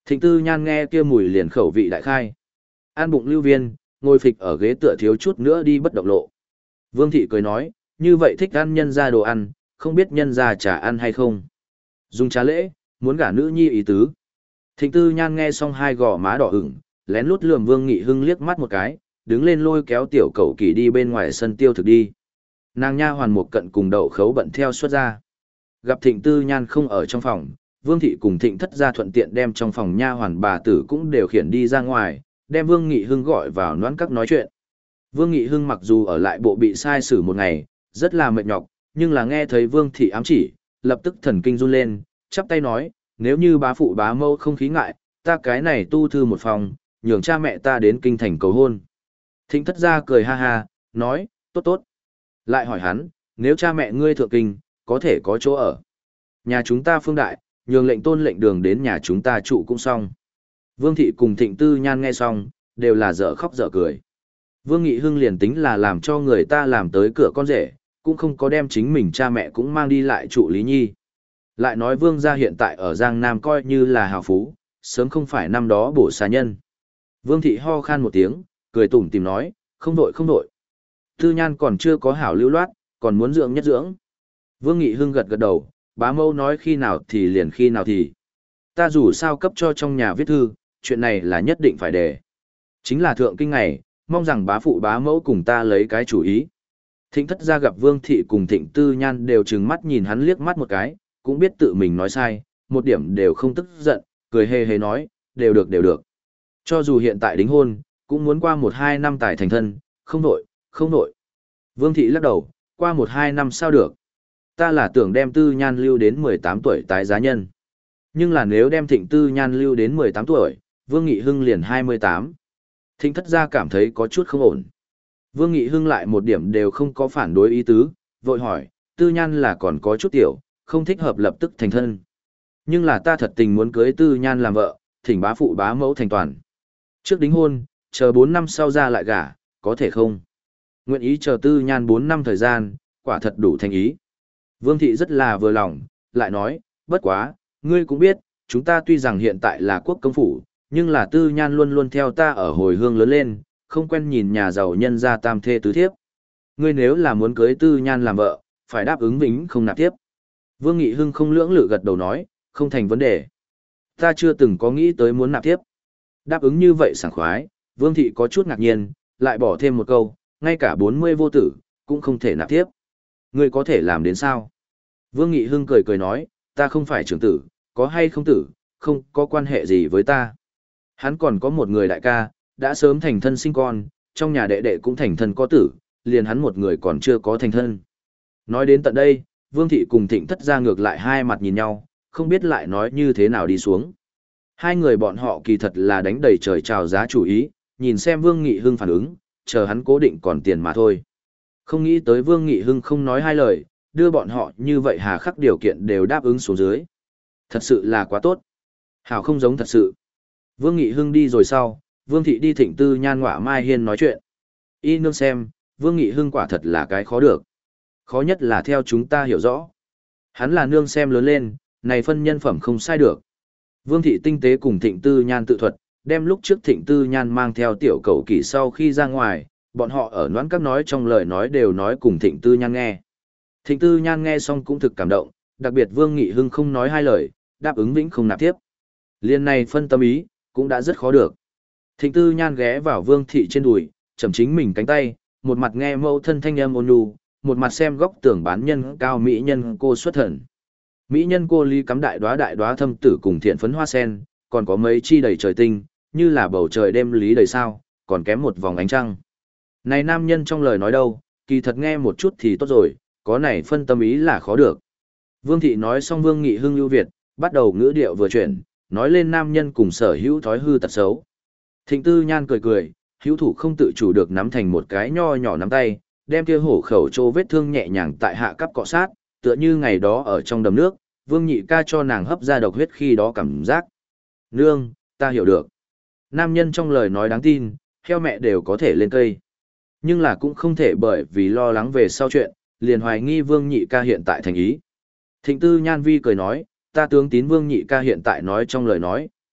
Thịnh Tư Nhan nghe kia mùi liền khẩu vị đại khai. An bụng lưu viên, ngồi phịch ở ghế tựa thiếu chút nữa đi bất động lộ. Vương thị cười nói, như vậy thích ăn nhân ra đồ ăn, không biết nhân ra trà ăn hay không. Dùng trà lễ, muốn gả nữ nhi ý tứ. Thịnh Tư Nhan nghe xong hai gò má đỏ ửng, lén lút lườm Vương Nghị Hưng liếc mắt một cái, đứng lên lôi kéo tiểu cẩu kỳ đi bên ngoài sân tiêu thực đi. Nàng nha hoàn một cận cùng đậu khấu bận theo xuất ra. Gặp Thịnh Tư Nhan không ở trong phòng, Vương thị cùng Thịnh thất gia thuận tiện đem trong phòng nha hoàn bà tử cũng đều khiển đi ra ngoài, đem Vương Nghị Hưng gọi vào noãn các nói chuyện. Vương Nghị Hưng mặc dù ở lại bộ bị sai xử một ngày, rất là mệt nhọc, nhưng là nghe thấy Vương thị ám chỉ, lập tức thần kinh run lên, chắp tay nói, nếu như bá phụ bá mâu không khí ngại, ta cái này tu thư một phòng, nhường cha mẹ ta đến kinh thành cầu hôn. Thịnh thất gia cười ha ha, nói, tốt tốt. Lại hỏi hắn, nếu cha mẹ ngươi thượng kinh, có thể có chỗ ở. Nhà chúng ta phương đại, nhường lệnh tôn lệnh đường đến nhà chúng ta trụ cũng xong. Vương thị cùng Thịnh Tư Nhan nghe xong, đều là dở khóc dở cười. Vương Nghị Hưng liền tính là làm cho người ta làm tới cửa con rể, cũng không có đem chính mình cha mẹ cũng mang đi lại trụ Lý Nhi. Lại nói Vương gia hiện tại ở Giang Nam coi như là hào phú, sớm không phải năm đó bổ xà nhân. Vương thị ho khan một tiếng, cười tủm tìm nói, không đội không đội. Tư Nhan còn chưa có hảo lưu loát, còn muốn dưỡng nhất dưỡng. Vương Nghị Hưng gật gật đầu, bá mâu nói khi nào thì liền khi nào thì. Ta dù sao cấp cho trong nhà viết thư, chuyện này là nhất định phải để. Chính là thượng kinh ngày, mong rằng bá phụ bá mẫu cùng ta lấy cái chủ ý. Thịnh thất gia gặp Vương thị cùng Thịnh Tư Nhan đều trừng mắt nhìn hắn liếc mắt một cái, cũng biết tự mình nói sai, một điểm đều không tức giận, cười hề hề nói, đều được đều được. Cho dù hiện tại đính hôn, cũng muốn qua một hai năm tài thành thân, không nổi, không nổi. Vương thị lắc đầu, qua một hai năm sao được. Ta là tưởng đem Tư Nhan lưu đến mười tám tuổi tái giá nhân. Nhưng là nếu đem Thịnh Tư Nhan lưu đến mười tám tuổi, Vương Nghị Hưng liền hai mươi tám. Thịnh thất gia cảm thấy có chút không ổn. Vương Nghị Hưng lại một điểm đều không có phản đối ý tứ, vội hỏi, Tư Nhan là còn có chút tiểu, không thích hợp lập tức thành thân. Nhưng là ta thật tình muốn cưới Tư Nhan làm vợ, thỉnh bá phụ bá mẫu thành toàn. Trước đính hôn, chờ bốn năm sau ra lại gả, có thể không? Nguyện ý chờ Tư Nhan bốn năm thời gian, quả thật đủ thành ý. Vương thị rất là vừa lòng, lại nói, bất quá, ngươi cũng biết, chúng ta tuy rằng hiện tại là quốc công phủ, nhưng là Tư Nhan luôn luôn theo ta ở hồi hương lớn lên, không quen nhìn nhà giàu nhân gia tam thê tứ thiếp. Ngươi nếu là muốn cưới Tư Nhan làm vợ, phải đáp ứng vĩnh không nạp tiếp. Vương Nghị Hưng không lưỡng lự gật đầu nói, không thành vấn đề. Ta chưa từng có nghĩ tới muốn nạp tiếp. Đáp ứng như vậy sảng khoái, Vương thị có chút ngạc nhiên, lại bỏ thêm một câu, ngay cả bốn mươi vô tử, cũng không thể nạp tiếp. Ngươi có thể làm đến sao? Vương Nghị Hưng cười cười nói, ta không phải trưởng tử, có hay không tử, không có quan hệ gì với ta. Hắn còn có một người đại ca, đã sớm thành thân sinh con, trong nhà đệ đệ cũng thành thân có tử, liền hắn một người còn chưa có thành thân. Nói đến tận đây, Vương thị cùng Thịnh thất gia ngược lại hai mặt nhìn nhau, không biết lại nói như thế nào đi xuống. Hai người bọn họ kỳ thật là đánh đầy trời chào giá chủ ý, nhìn xem Vương Nghị Hưng phản ứng, chờ hắn cố định còn tiền mà thôi. Không nghĩ tới Vương Nghị Hưng không nói hai lời, đưa bọn họ như vậy hà khắc điều kiện đều đáp ứng xuống dưới. Thật sự là quá tốt. Hảo không giống thật sự. Vương Nghị Hưng đi rồi sau, Vương thị đi Thịnh Tư Nhan ngọa Mai Hiên nói chuyện. Y nương xem, Vương Nghị Hưng quả thật là cái khó được. Khó nhất là theo chúng ta hiểu rõ. Hắn là nương xem lớn lên, này phân nhân phẩm không sai được. Vương thị tinh tế cùng Thịnh Tư Nhan tự thuật, đem lúc trước Thịnh Tư Nhan mang theo tiểu cầu kỷ sau khi ra ngoài, bọn họ ở noãn các nói trong lời nói đều nói cùng Thịnh Tư Nhan nghe. Thịnh Tư Nhan nghe xong cũng thực cảm động, đặc biệt Vương Nghị Hưng không nói hai lời, đáp ứng vĩnh không nạp tiếp. Liên này phân tâm ý, cũng đã rất khó được. Thịnh Tư Nhan ghé vào Vương thị trên đùi, chầm chính mình cánh tay, một mặt nghe mẫu thân thanh âm ôn nhu, một mặt xem góc tường bán nhân cao mỹ nhân cô xuất thần. Mỹ nhân cô ly cắm đại đóa đại đóa thâm tử cùng thiện phấn hoa sen, còn có mấy chi đầy trời tinh, như là bầu trời đêm lý đầy sao, còn kém một vòng ánh trăng. Này nam nhân trong lời nói đâu, kỳ thật nghe một chút thì tốt rồi, có này phân tâm ý là khó được. Vương thị nói xong Vương Nghị Hưng ưu việt, bắt đầu ngữ điệu vừa chuyển, nói lên nam nhân cùng sở hữu thói hư tật xấu. Thịnh Tư Nhan cười cười, hữu thủ không tự chủ được nắm thành một cái nho nhỏ nắm tay, đem kia hổ khẩu trô vết thương nhẹ nhàng tại hạ cắp cọ sát, tựa như ngày đó ở trong đầm nước, Vương Nhị ca cho nàng hấp ra độc huyết khi đó cảm giác. Nương, ta hiểu được. Nam nhân trong lời nói đáng tin, heo mẹ đều có thể lên cây. Nhưng là cũng không thể bởi vì lo lắng về sau chuyện, liền hoài nghi Vương Nhị ca hiện tại thành ý. Thịnh Tư Nhan vi cười nói, ta tướng tín Vương Nhị ca hiện tại nói trong lời nói,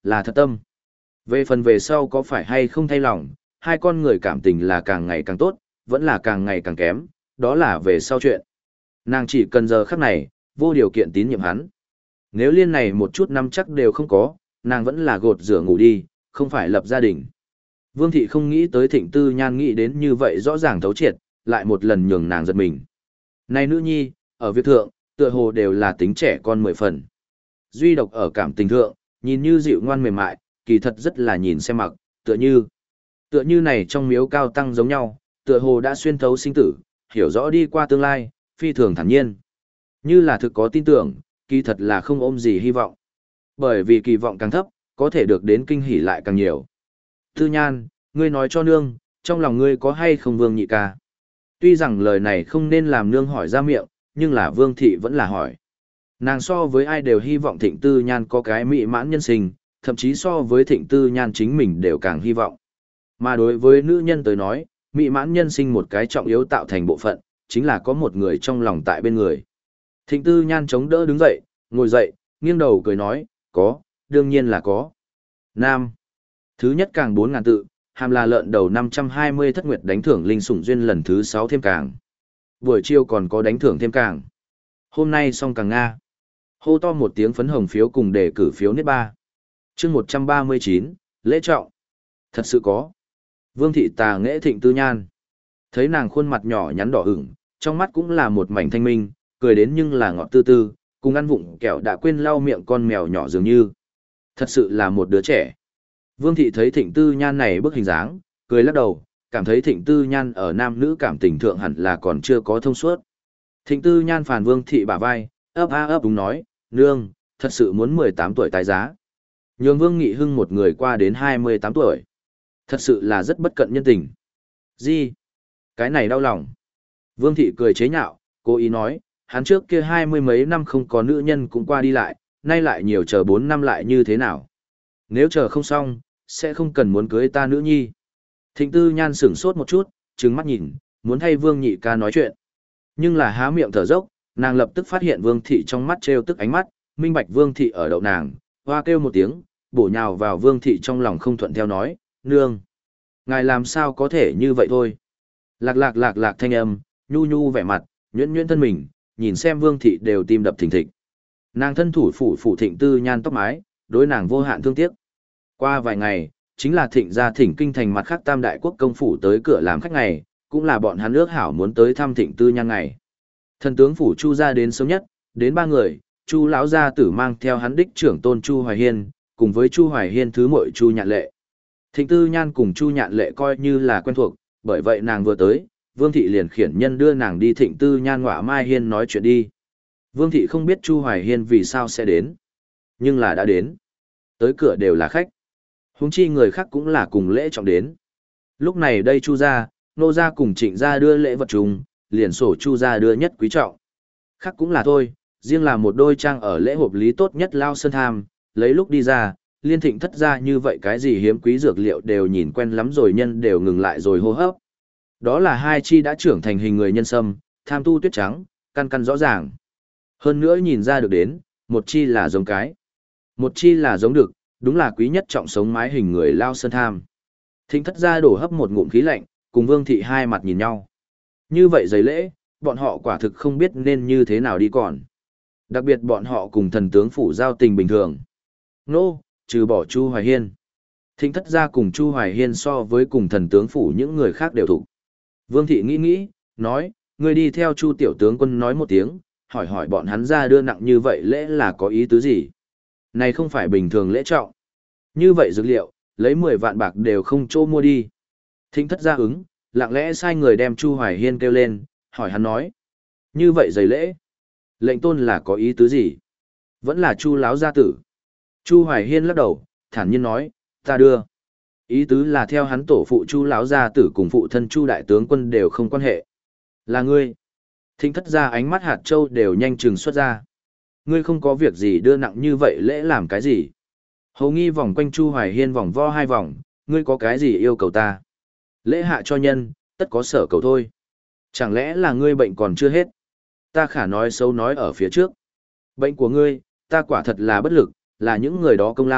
là thật tâm. Về phần về sau có phải hay không thay lòng, hai con người cảm tình là càng ngày càng tốt, vẫn là càng ngày càng kém, đó là về sau chuyện. Nàng chỉ cần giờ khắc này, vô điều kiện tín nhiệm hắn. Nếu liên này một chút năm chắc đều không có, nàng vẫn là gột rửa ngủ đi, không phải lập gia đình. Vương thị không nghĩ tới Thịnh Tư Nhan nghĩ đến như vậy rõ ràng thấu triệt, lại một lần nhường nàng giật mình. Này nữ nhi, ở việc thượng, tựa hồ đều là tính trẻ con mười phần. Duy độc ở cảm tình thượng, nhìn như dịu ngoan mềm mại, kỳ thật rất là nhìn xem mặc, tựa như. Tựa như này trong miếu cao tăng giống nhau, tựa hồ đã xuyên thấu sinh tử, hiểu rõ đi qua tương lai, phi thường thản nhiên. Như là thực có tin tưởng, kỳ thật là không ôm gì hy vọng. Bởi vì kỳ vọng càng thấp, có thể được đến kinh hỉ lại càng nhiều. Tư Nhan, ngươi nói cho nương, trong lòng ngươi có hay không Vương nhị ca? Tuy rằng lời này không nên làm nương hỏi ra miệng, nhưng là Vương thị vẫn là hỏi. Nàng so với ai đều hy vọng Thịnh Tư Nhan có cái mỹ mãn nhân sinh, thậm chí so với Thịnh Tư Nhan chính mình đều càng hy vọng. Mà đối với nữ nhân tới nói, mỹ mãn nhân sinh một cái trọng yếu tạo thành bộ phận, chính là có một người trong lòng tại bên người. Thịnh Tư Nhan chống đỡ đứng dậy, ngồi dậy, nghiêng đầu cười nói, có, đương nhiên là có. Nam. Thứ nhất càng bốn ngàn tự, hàm là lợn đầu năm trăm hai mươi thất nguyệt đánh thưởng linh sủng duyên lần thứ sáu thêm càng. Buổi chiều còn có đánh thưởng thêm càng. Hôm nay xong càng Nga. Hô to một tiếng phấn hồng phiếu cùng đề cử phiếu niết ba. chương một trăm ba mươi chín, lễ trọng. Thật sự có. Vương thị tà nghệ Thịnh Tư Nhan. Thấy nàng khuôn mặt nhỏ nhắn đỏ ửng, trong mắt cũng là một mảnh thanh minh, cười đến nhưng là ngọt tư tư, cùng ăn vụng kẹo đã quên lau miệng con mèo nhỏ dường như. Thật sự là một đứa trẻ. Vương thị thấy Thịnh Tư Nhan này bức hình dáng, cười lắc đầu, cảm thấy Thịnh Tư Nhan ở nam nữ cảm tình thượng hẳn là còn chưa có thông suốt. Thịnh Tư Nhan phàn Vương thị bả vai, ấp a ấp đúng nói, nương, thật sự muốn mười tám tuổi tái giá. Nhường Vương Nghị Hưng một người qua đến hai mươi tám tuổi. Thật sự là rất bất cận nhân tình. Gì? Cái này đau lòng. Vương thị cười chế nhạo, cố ý nói, hắn trước kia hai mươi mấy năm không có nữ nhân cũng qua đi lại, nay lại nhiều chờ bốn năm lại như thế nào. Nếu chờ không xong, sẽ không cần muốn cưới ta nữ nhi. Thịnh Tư Nhan sửng sốt một chút, trừng mắt nhìn, muốn thay Vương nhị ca nói chuyện. Nhưng là há miệng thở dốc, nàng lập tức phát hiện Vương thị trong mắt trêu tức ánh mắt, minh bạch Vương thị ở đậu nàng, hoa kêu một tiếng, bổ nhào vào Vương thị trong lòng không thuận theo nói, nương. Ngài làm sao có thể như vậy thôi. Lạc lạc lạc lạc thanh âm, nhu nhu vẻ mặt, nhuyễn nhuyễn thân mình, nhìn xem Vương thị đều tim đập thình thịch. Nàng thân thủ phủ phủ Thịnh Tư Nhan tóc mái, đối nàng vô hạn thương tiếc. Qua vài ngày, chính là Thịnh gia thỉnh kinh thành mặt khác tam đại quốc công phủ tới cửa làm khách ngày, cũng là bọn hắn ước hảo muốn tới thăm Thịnh Tư Nhan ngày. Thần tướng phủ Chu gia đến sớm nhất, đến ba người, Chu lão gia tử mang theo hắn đích trưởng tôn Chu Hoài Hiên, cùng với Chu Hoài Hiên thứ muội Chu Nhạn Lệ. Thịnh Tư Nhan cùng Chu Nhạn Lệ coi như là quen thuộc, bởi vậy nàng vừa tới, Vương thị liền khiển nhân đưa nàng đi Thịnh Tư Nhan ngọa Mai Hiên nói chuyện đi. Vương thị không biết Chu Hoài Hiên vì sao sẽ đến, nhưng là đã đến. Tới cửa đều là khách. Huống chi người khác cũng là cùng lễ trọng đến. Lúc này đây Chu gia, Nô gia cùng Trịnh gia đưa lễ vật chung, liền sổ Chu gia đưa nhất quý trọng. Khác cũng là thôi, riêng là một đôi trang ở lễ hộp lý tốt nhất lao sơn tham, lấy lúc đi ra, liên Thịnh thất ra như vậy cái gì hiếm quý dược liệu đều nhìn quen lắm rồi nhân đều ngừng lại rồi hô hấp. Đó là hai chi đã trưởng thành hình người nhân sâm, tham tu tuyết trắng, căn căn rõ ràng. Hơn nữa nhìn ra được đến, một chi là giống cái. Một chi là giống được, đúng là quý nhất trọng sống mái hình người lao sơn tham. Thịnh thất ra đổ hấp một ngụm khí lạnh, cùng Vương thị hai mặt nhìn nhau. Như vậy giấy lễ, bọn họ quả thực không biết nên như thế nào đi còn. Đặc biệt bọn họ cùng thần tướng phủ giao tình bình thường. Nô, trừ bỏ Chu Hoài Hiên. Thịnh thất ra cùng Chu Hoài Hiên so với cùng thần tướng phủ những người khác đều thủ. Vương thị nghĩ nghĩ, nói, người đi theo Chu tiểu tướng quân nói một tiếng, hỏi hỏi bọn hắn ra đưa nặng như vậy lễ là có ý tứ gì. Này không phải bình thường lễ trọng. Như vậy dược liệu, lấy mười vạn bạc đều không chỗ mua đi. Thịnh thất ra ứng, lặng lẽ sai người đem Chu Hoài Hiên kêu lên, hỏi hắn nói. Như vậy giấy lễ, lệnh tôn là có ý tứ gì? Vẫn là Chu láo gia tử. Chu Hoài Hiên lắc đầu, thản nhiên nói, ta đưa. Ý tứ là theo hắn tổ phụ Chu láo gia tử cùng phụ thân Chu đại tướng quân đều không quan hệ. Là ngươi. Thịnh thất ra ánh mắt hạt châu đều nhanh chừng xuất ra. Ngươi không có việc gì đưa nặng như vậy lễ làm cái gì? Hầu nghi vòng quanh Chu Hoài Hiên vòng vo hai vòng, ngươi có cái gì yêu cầu ta? Lễ hạ cho nhân, tất có sở cầu thôi. Chẳng lẽ là ngươi bệnh còn chưa hết? Ta khả nói xấu nói ở phía trước. Bệnh của ngươi, ta quả thật là bất lực, là những người đó công lao,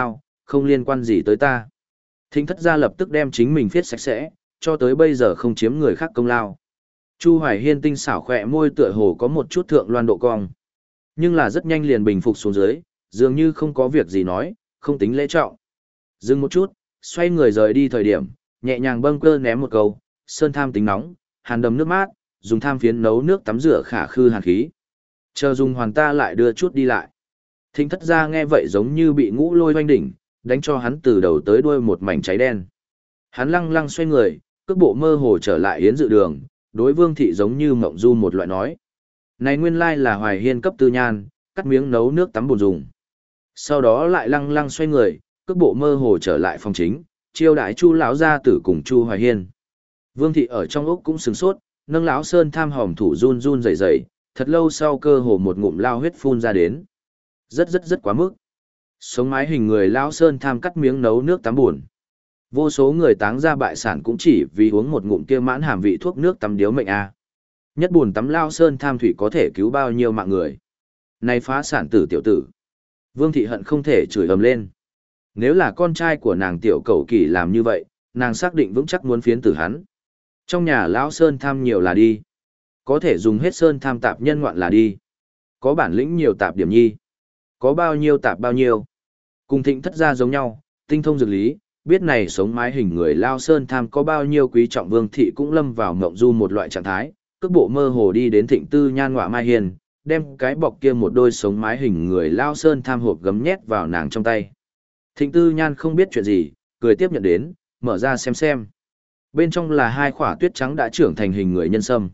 không liên quan gì tới ta. Thịnh thất gia lập tức đem chính mình viết sạch sẽ, cho tới bây giờ không chiếm người khác công lao. Chu Hoài Hiên tinh xảo khỏe môi tựa hồ có một chút thượng loan độ cong. Nhưng là rất nhanh liền bình phục xuống dưới, dường như không có việc gì nói, không tính lễ trọng. Dừng một chút, xoay người rời đi thời điểm, nhẹ nhàng bâng cơ ném một câu, sơn tham tính nóng, hàn đầm nước mát, dùng tham phiến nấu nước tắm rửa khả khư hàn khí. Chờ dùng hoàn ta lại đưa chút đi lại. Thịnh thất gia nghe vậy giống như bị ngũ lôi hoanh đỉnh, đánh cho hắn từ đầu tới đuôi một mảnh cháy đen. Hắn lăng lăng xoay người, cước bộ mơ hồ trở lại yến dự đường, đối Vương thị giống như mộng du một loại nói. Này nguyên lai là Hoài Hiên cấp tư nhan, cắt miếng nấu nước tắm bồn dùng. Sau đó lại lăng lăng xoay người, cước bộ mơ hồ trở lại phòng chính, chiêu đại Chu lão gia tử cùng Chu Hoài Hiên. Vương thị ở trong ốc cũng sửng sốt, nâng lão sơn tham hòm thủ run run rẩy rẩy, thật lâu sau cơ hồ một ngụm lao huyết phun ra đến. Rất rất rất quá mức. Sống mái hình người lão sơn tham cắt miếng nấu nước tắm buồn. Vô số người táng ra bại sản cũng chỉ vì uống một ngụm kia mãn hàm vị thuốc nước tắm điếu mệnh a. Nhất buồn tắm lao sơn tham thủy có thể cứu bao nhiêu mạng người. Này phá sản tử tiểu tử. Vương thị hận không thể chửi ầm lên. Nếu là con trai của nàng tiểu cẩu kỳ làm như vậy, nàng xác định vững chắc muốn phiến tử hắn. Trong nhà lão sơn tham nhiều là đi. Có thể dùng hết sơn tham tạp nhân ngoạn là đi. Có bản lĩnh nhiều tạp điểm nhi. Có bao nhiêu tạp bao nhiêu. Cùng thịnh thất gia giống nhau, tinh thông dược lý, biết này sống mái hình người lao sơn tham có bao nhiêu quý trọng. Vương thị cũng lâm vào mộng du một loại trạng thái, cước bộ mơ hồ đi đến thịnh tư nhan ngọa mai hiền, đem cái bọc kia một đôi sống mái hình người lao sơn tham hộp gấm nhét vào nàng trong tay. Thịnh tư nhan không biết chuyện gì, cười tiếp nhận đến, mở ra xem xem. Bên trong là hai khỏa tuyết trắng đã trưởng thành hình người nhân sâm.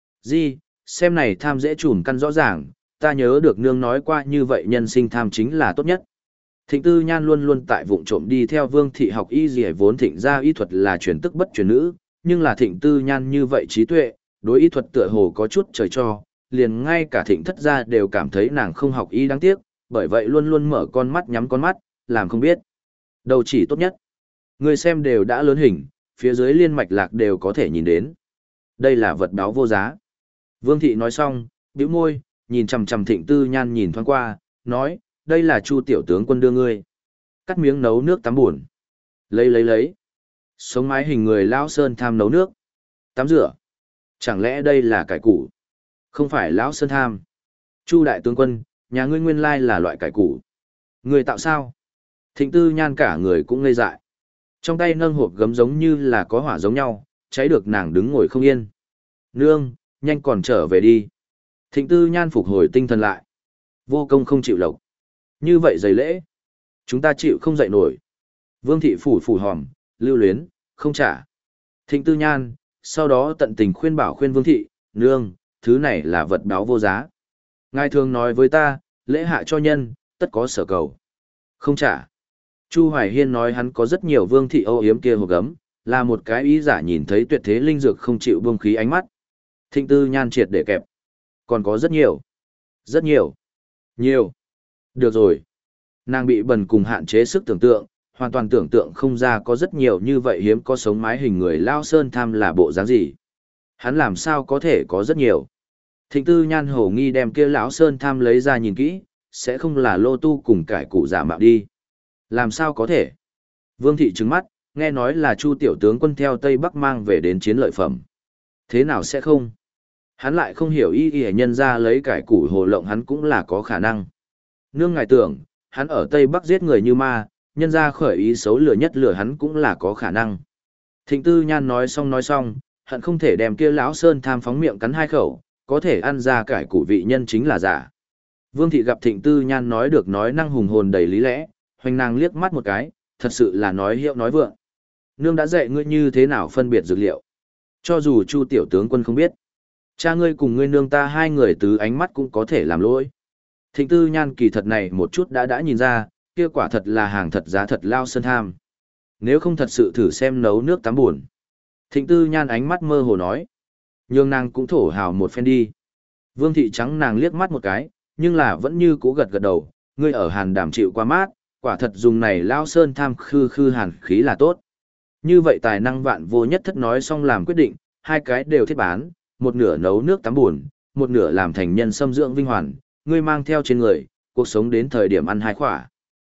Di, xem này tham dễ trùn căn rõ ràng, ta nhớ được nương nói qua như vậy nhân sinh tham chính là tốt nhất. Thịnh tư nhan luôn luôn tại vụng trộm đi theo Vương thị học y gì vốn thịnh ra y thuật là truyền tức bất truyền nữ, nhưng là thịnh tư nhan như vậy trí tuệ, đối y thuật tựa hồ có chút trời cho, liền ngay cả thịnh thất gia đều cảm thấy nàng không học y đáng tiếc, bởi vậy luôn luôn mở con mắt nhắm con mắt, làm không biết. Đầu chỉ tốt nhất. Người xem đều đã lớn hình, phía dưới liên mạch lạc đều có thể nhìn đến. Đây là vật báo vô giá. Vương thị nói xong, bĩu môi, nhìn chằm chằm thịnh tư nhan nhìn thoáng qua, nói, đây là Chu tiểu tướng quân đưa ngươi. Cắt miếng nấu nước tắm buồn. Lấy lấy lấy. Sống mái hình người lão sơn tham nấu nước. Tắm rửa. Chẳng lẽ đây là cải củ? Không phải lão sơn tham. Chu đại tướng quân, nhà ngươi nguyên lai là loại cải củ. Người tạo sao? Thịnh tư nhan cả người cũng ngây dại. Trong tay nâng hộp gấm giống như là có hỏa giống nhau, cháy được nàng đứng ngồi không yên. Nương, nhanh còn trở về đi. Thịnh tư nhan phục hồi tinh thần lại. Vô công không chịu lộc. Như vậy giày lễ. Chúng ta chịu không dậy nổi. Vương thị phủ phủ hòm, lưu luyến, không trả. Thịnh tư nhan, sau đó tận tình khuyên bảo khuyên Vương thị, nương, thứ này là vật báo vô giá. Ngài thường nói với ta, lễ hạ cho nhân, tất có sở cầu. Không trả. Chu Hoài Hiên nói hắn có rất nhiều Vương thị âu yếm kia hộp gấm, là một cái ý giả nhìn thấy tuyệt thế linh dược không chịu buông khí ánh mắt. Thịnh tư nhan triệt để kẹp. Còn có rất nhiều. Rất nhiều. Nhiều. Được rồi. Nàng bị bần cùng hạn chế sức tưởng tượng, hoàn toàn tưởng tượng không ra có rất nhiều như vậy hiếm có sống mái hình người lao sơn tham là bộ dáng gì. Hắn làm sao có thể có rất nhiều. Thịnh tư nhan hổ nghi đem kia lão sơn tham lấy ra nhìn kỹ, sẽ không là lô tu cùng cải cụ giả mạo đi. Làm sao có thể? Vương thị trừng mắt, nghe nói là Chu tiểu tướng quân theo Tây Bắc mang về đến chiến lợi phẩm. Thế nào sẽ không? Hắn lại không hiểu y y nhân ra lấy cải củ hồ lộng hắn cũng là có khả năng. Nương ngài tưởng, hắn ở Tây Bắc giết người như ma, nhân ra khởi ý xấu lửa nhất lửa hắn cũng là có khả năng. Thịnh tư nhan nói xong nói xong, hận không thể đem kia lão sơn tham phóng miệng cắn hai khẩu, có thể ăn ra cải củ vị nhân chính là giả. Vương thị gặp thịnh tư nhan nói được nói năng hùng hồn đầy lý lẽ, hoành nàng liếc mắt một cái, thật sự là nói hiệu nói vượng. Nương đã dạy ngươi như thế nào phân biệt dược liệu. Cho dù Chu tiểu tướng quân không biết, cha ngươi cùng ngươi nương ta hai người tứ ánh mắt cũng có thể làm lỗi. Thịnh tư nhan kỳ thật này một chút đã đã nhìn ra, kia quả thật là hàng thật giá thật lao sơn tham. Nếu không thật sự thử xem nấu nước tắm buồn. Thịnh tư nhan ánh mắt mơ hồ nói. Nhưng nàng cũng thổ hào một phen đi. Vương thị trắng nàng liếc mắt một cái, nhưng là vẫn như cố gật gật đầu, ngươi ở hàn đảm chịu qua mát, quả thật dùng này lao sơn tham khư khư hàn khí là tốt. Như vậy tài năng vạn vô nhất thất nói xong làm quyết định, hai cái đều thiết bán, một nửa nấu nước tắm buồn, một nửa làm thành nhân xâm dưỡng vinh hoàn, ngươi mang theo trên người, cuộc sống đến thời điểm ăn hai khỏa.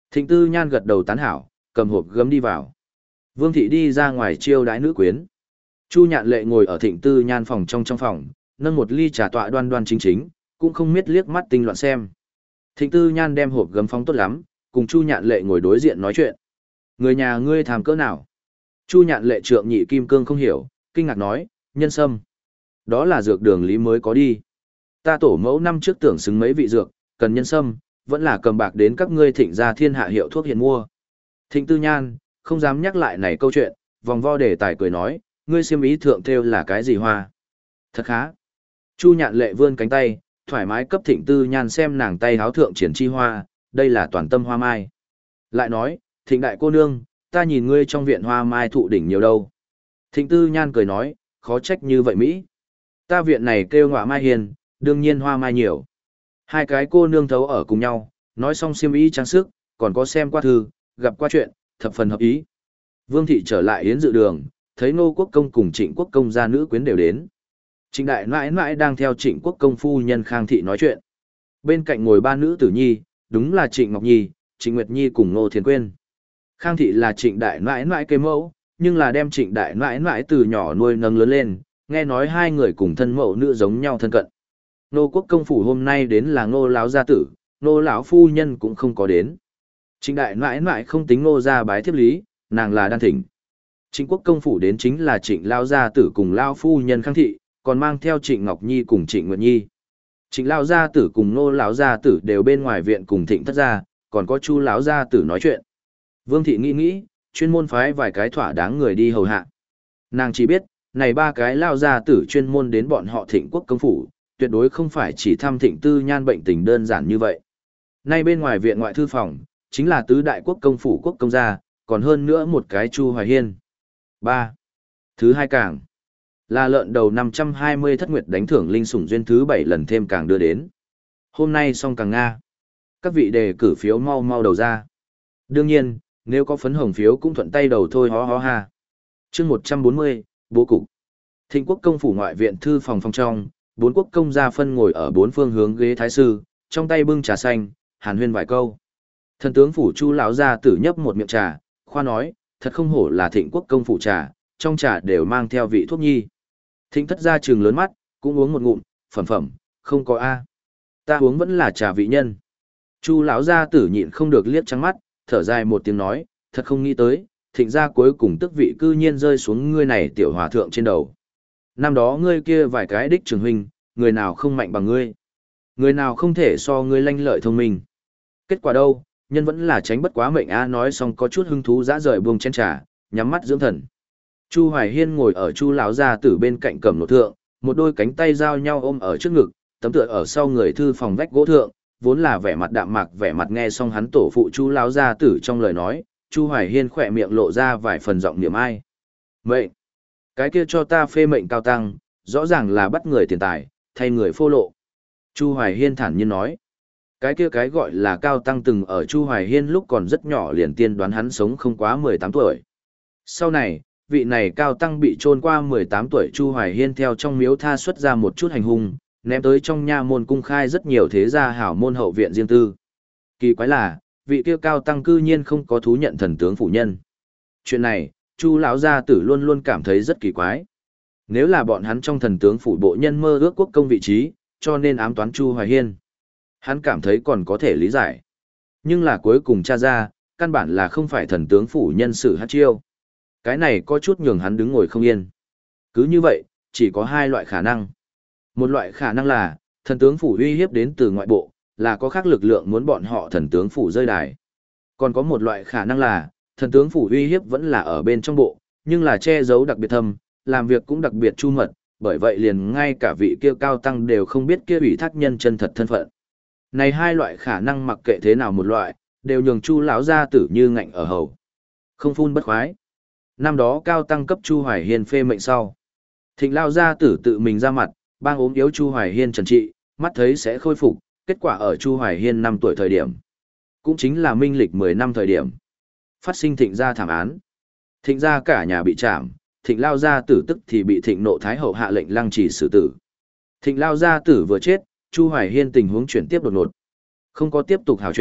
Thịnh Tư Nhan gật đầu tán hảo, cầm hộp gấm đi vào. Vương thị đi ra ngoài chiêu đãi nữ quyến. Chu Nhạn Lệ ngồi ở Thịnh Tư Nhan phòng trong trong phòng, nâng một ly trà tọa đoan đoan chính chính, cũng không biết liếc mắt tinh loạn xem. Thịnh Tư Nhan đem hộp gấm phóng tốt lắm, cùng Chu Nhạn Lệ ngồi đối diện nói chuyện. Người nhà ngươi tham cỡ nào? Chu Nhạn Lệ trượng nhị kim cương không hiểu, kinh ngạc nói, nhân sâm. Đó là dược đường lý mới có đi. Ta tổ mẫu năm trước tưởng xứng mấy vị dược, cần nhân sâm, vẫn là cầm bạc đến các ngươi Thịnh gia thiên hạ hiệu thuốc hiện mua. Thịnh Tư Nhan, không dám nhắc lại này câu chuyện, vòng vo đề tài cười nói, ngươi xiêm ý thượng thêu là cái gì hoa? Thật khá. Chu Nhạn Lệ vươn cánh tay, thoải mái cấp Thịnh Tư Nhan xem nàng tay háo thượng triển chi hoa, đây là toàn tâm hoa mai. Lại nói, Thịnh đại cô nương, ta nhìn ngươi trong viện hoa mai thụ đỉnh nhiều đâu. Thịnh Tư Nhan cười nói, khó trách như vậy Mỹ. Ta viện này kêu ngọa mai hiền, đương nhiên hoa mai nhiều. Hai cái cô nương thấu ở cùng nhau, nói xong xiêm ý trang sức, còn có xem qua thư, gặp qua chuyện, thập phần hợp ý. Vương thị trở lại yến dự đường, thấy Ngô Quốc Công cùng Trịnh Quốc Công gia nữ quyến đều đến. Trịnh đại nãi nãi đang theo Trịnh Quốc Công phu nhân Khang thị nói chuyện. Bên cạnh ngồi ba nữ tử nhi, đúng là Trịnh Ngọc Nhi, Trịnh Nguyệt Nhi cùng Ngô Thiền Quyên. Khang thị là Trịnh đại nãi nãi cây mẫu, nhưng là đem Trịnh đại nãi nãi từ nhỏ nuôi nâng lớn lên, nghe nói hai người cùng thân mẫu nữ giống nhau thân cận. Ngô Quốc Công phủ hôm nay đến là Ngô lão gia tử, Ngô lão phu nhân cũng không có đến. Trịnh đại nãi nãi không tính Ngô gia bái thiếp lý, nàng là đan thỉnh. Trịnh Quốc Công phủ đến chính là Trịnh lão gia tử cùng lão phu nhân Khang thị, còn mang theo Trịnh Ngọc Nhi cùng Trịnh Nguyệt Nhi. Trịnh lão gia tử cùng Ngô lão gia tử đều bên ngoài viện cùng Thịnh thất gia, còn có Chu lão gia tử nói chuyện. Vương thị nghĩ nghĩ, chuyên môn phái vài cái thỏa đáng người đi hầu hạ. Nàng chỉ biết, này ba cái lão gia tử chuyên môn đến bọn họ Thịnh Quốc Công phủ, tuyệt đối không phải chỉ thăm Thịnh Tư Nhan bệnh tình đơn giản như vậy. Nay bên ngoài viện ngoại thư phòng, chính là tứ đại quốc công phủ quốc công gia, còn hơn nữa một cái Chu Hoài Hiên. ba. Thứ hai càng là lợn đầu năm trăm hai mươi thất nguyệt đánh thưởng linh sủng duyên thứ bảy lần thêm càng đưa đến. Hôm nay xong càng Nga. Các vị đề cử phiếu mau mau đầu ra. Đương nhiên, nếu có phấn hồng phiếu cũng thuận tay đầu thôi hó hó ha. Chương một trăm bốn mươi, bố cục. Thịnh Quốc Công phủ ngoại viện thư phòng phòng trong, bốn quốc công gia phân ngồi ở bốn phương hướng ghế thái sư, trong tay bưng trà xanh, hàn huyên vài câu. Thần tướng phủ Chu lão gia tử nhấp một miệng trà, khoa nói, thật không hổ là Thịnh Quốc Công phủ trà, trong trà đều mang theo vị thuốc nhi. Thịnh thất gia trừng lớn mắt, cũng uống một ngụm, phẩm phẩm, không có a. Ta uống vẫn là trà vị nhân. Chu lão gia tử nhịn không được liếc trắng mắt, thở dài một tiếng nói, thật không nghĩ tới, Thịnh gia cuối cùng tức vị cư nhiên rơi xuống ngươi này tiểu hòa thượng trên đầu. Năm đó ngươi kia vài cái đích trường huynh, người nào không mạnh bằng ngươi, người nào không thể so ngươi lanh lợi thông minh. Kết quả đâu, nhân vẫn là tránh bất quá mệnh a. Nói xong có chút hứng thú dã rời buông chén trà, nhắm mắt dưỡng thần. Chu Hoài Hiên ngồi ở Chu lão gia tử bên cạnh cầm nột thượng, một đôi cánh tay giao nhau ôm ở trước ngực, tấm tựa ở sau người thư phòng vách gỗ thượng, vốn là vẻ mặt đạm mạc vẻ mặt nghe xong hắn tổ phụ Chu lão gia tử trong lời nói, Chu Hoài Hiên khỏe miệng lộ ra vài phần giọng niệm ai. Mệnh, cái kia cho ta phê mệnh cao tăng, rõ ràng là bắt người tiền tài, thay người phô lộ. Chu Hoài Hiên thản nhiên nói, cái kia cái gọi là cao tăng từng ở Chu Hoài Hiên lúc còn rất nhỏ liền tiên đoán hắn sống không quá mười tám tuổi. Sau này, vị này cao tăng bị chôn qua mười tám tuổi Chu Hoài Hiên theo trong miếu tha xuất ra một chút hành hung, ném tới trong nha môn cung khai rất nhiều thế gia hảo môn hậu viện riêng tư. Kỳ quái là, vị kia cao tăng cư nhiên không có thú nhận thần tướng phủ nhân. Chuyện này, Chu lão gia tử luôn luôn cảm thấy rất kỳ quái. Nếu là bọn hắn trong thần tướng phủ bộ nhân mơ ước quốc công vị trí, cho nên ám toán Chu Hoài Hiên. Hắn cảm thấy còn có thể lý giải. Nhưng là cuối cùng tra ra, căn bản là không phải thần tướng phủ nhân sự hát chiêu. Cái này có chút nhường hắn đứng ngồi không yên. Cứ như vậy, chỉ có hai loại khả năng. Một loại khả năng là, thần tướng phủ uy hiếp đến từ ngoại bộ, là có khác lực lượng muốn bọn họ thần tướng phủ rơi đài. Còn có một loại khả năng là, thần tướng phủ uy hiếp vẫn là ở bên trong bộ, nhưng là che giấu đặc biệt thâm, làm việc cũng đặc biệt chu mật, bởi vậy liền ngay cả vị kia cao tăng đều không biết kia ủy thác nhân chân thật thân phận. Này hai loại khả năng mặc kệ thế nào một loại, đều nhường Chu lão gia tử như ngạnh ở hầu. Không phun bất khoái. Năm đó cao tăng cấp Chu Hoài Hiên phê mệnh sau. Thịnh lão gia tử tự mình ra mặt, bang ốm yếu Chu Hoài Hiên trần trị, mắt thấy sẽ khôi phục, kết quả ở Chu Hoài Hiên năm tuổi thời điểm. Cũng chính là minh lịch mười năm thời điểm. Phát sinh thịnh gia thảm án. Thịnh gia cả nhà bị trảm, thịnh lao gia tử tức thì bị thịnh nộ thái hậu hạ lệnh lăng trì xử tử. Thịnh lao gia tử vừa chết, Chu Hoài Hiên tình huống chuyển tiếp đột ngột. Không có tiếp tục hào chuyển,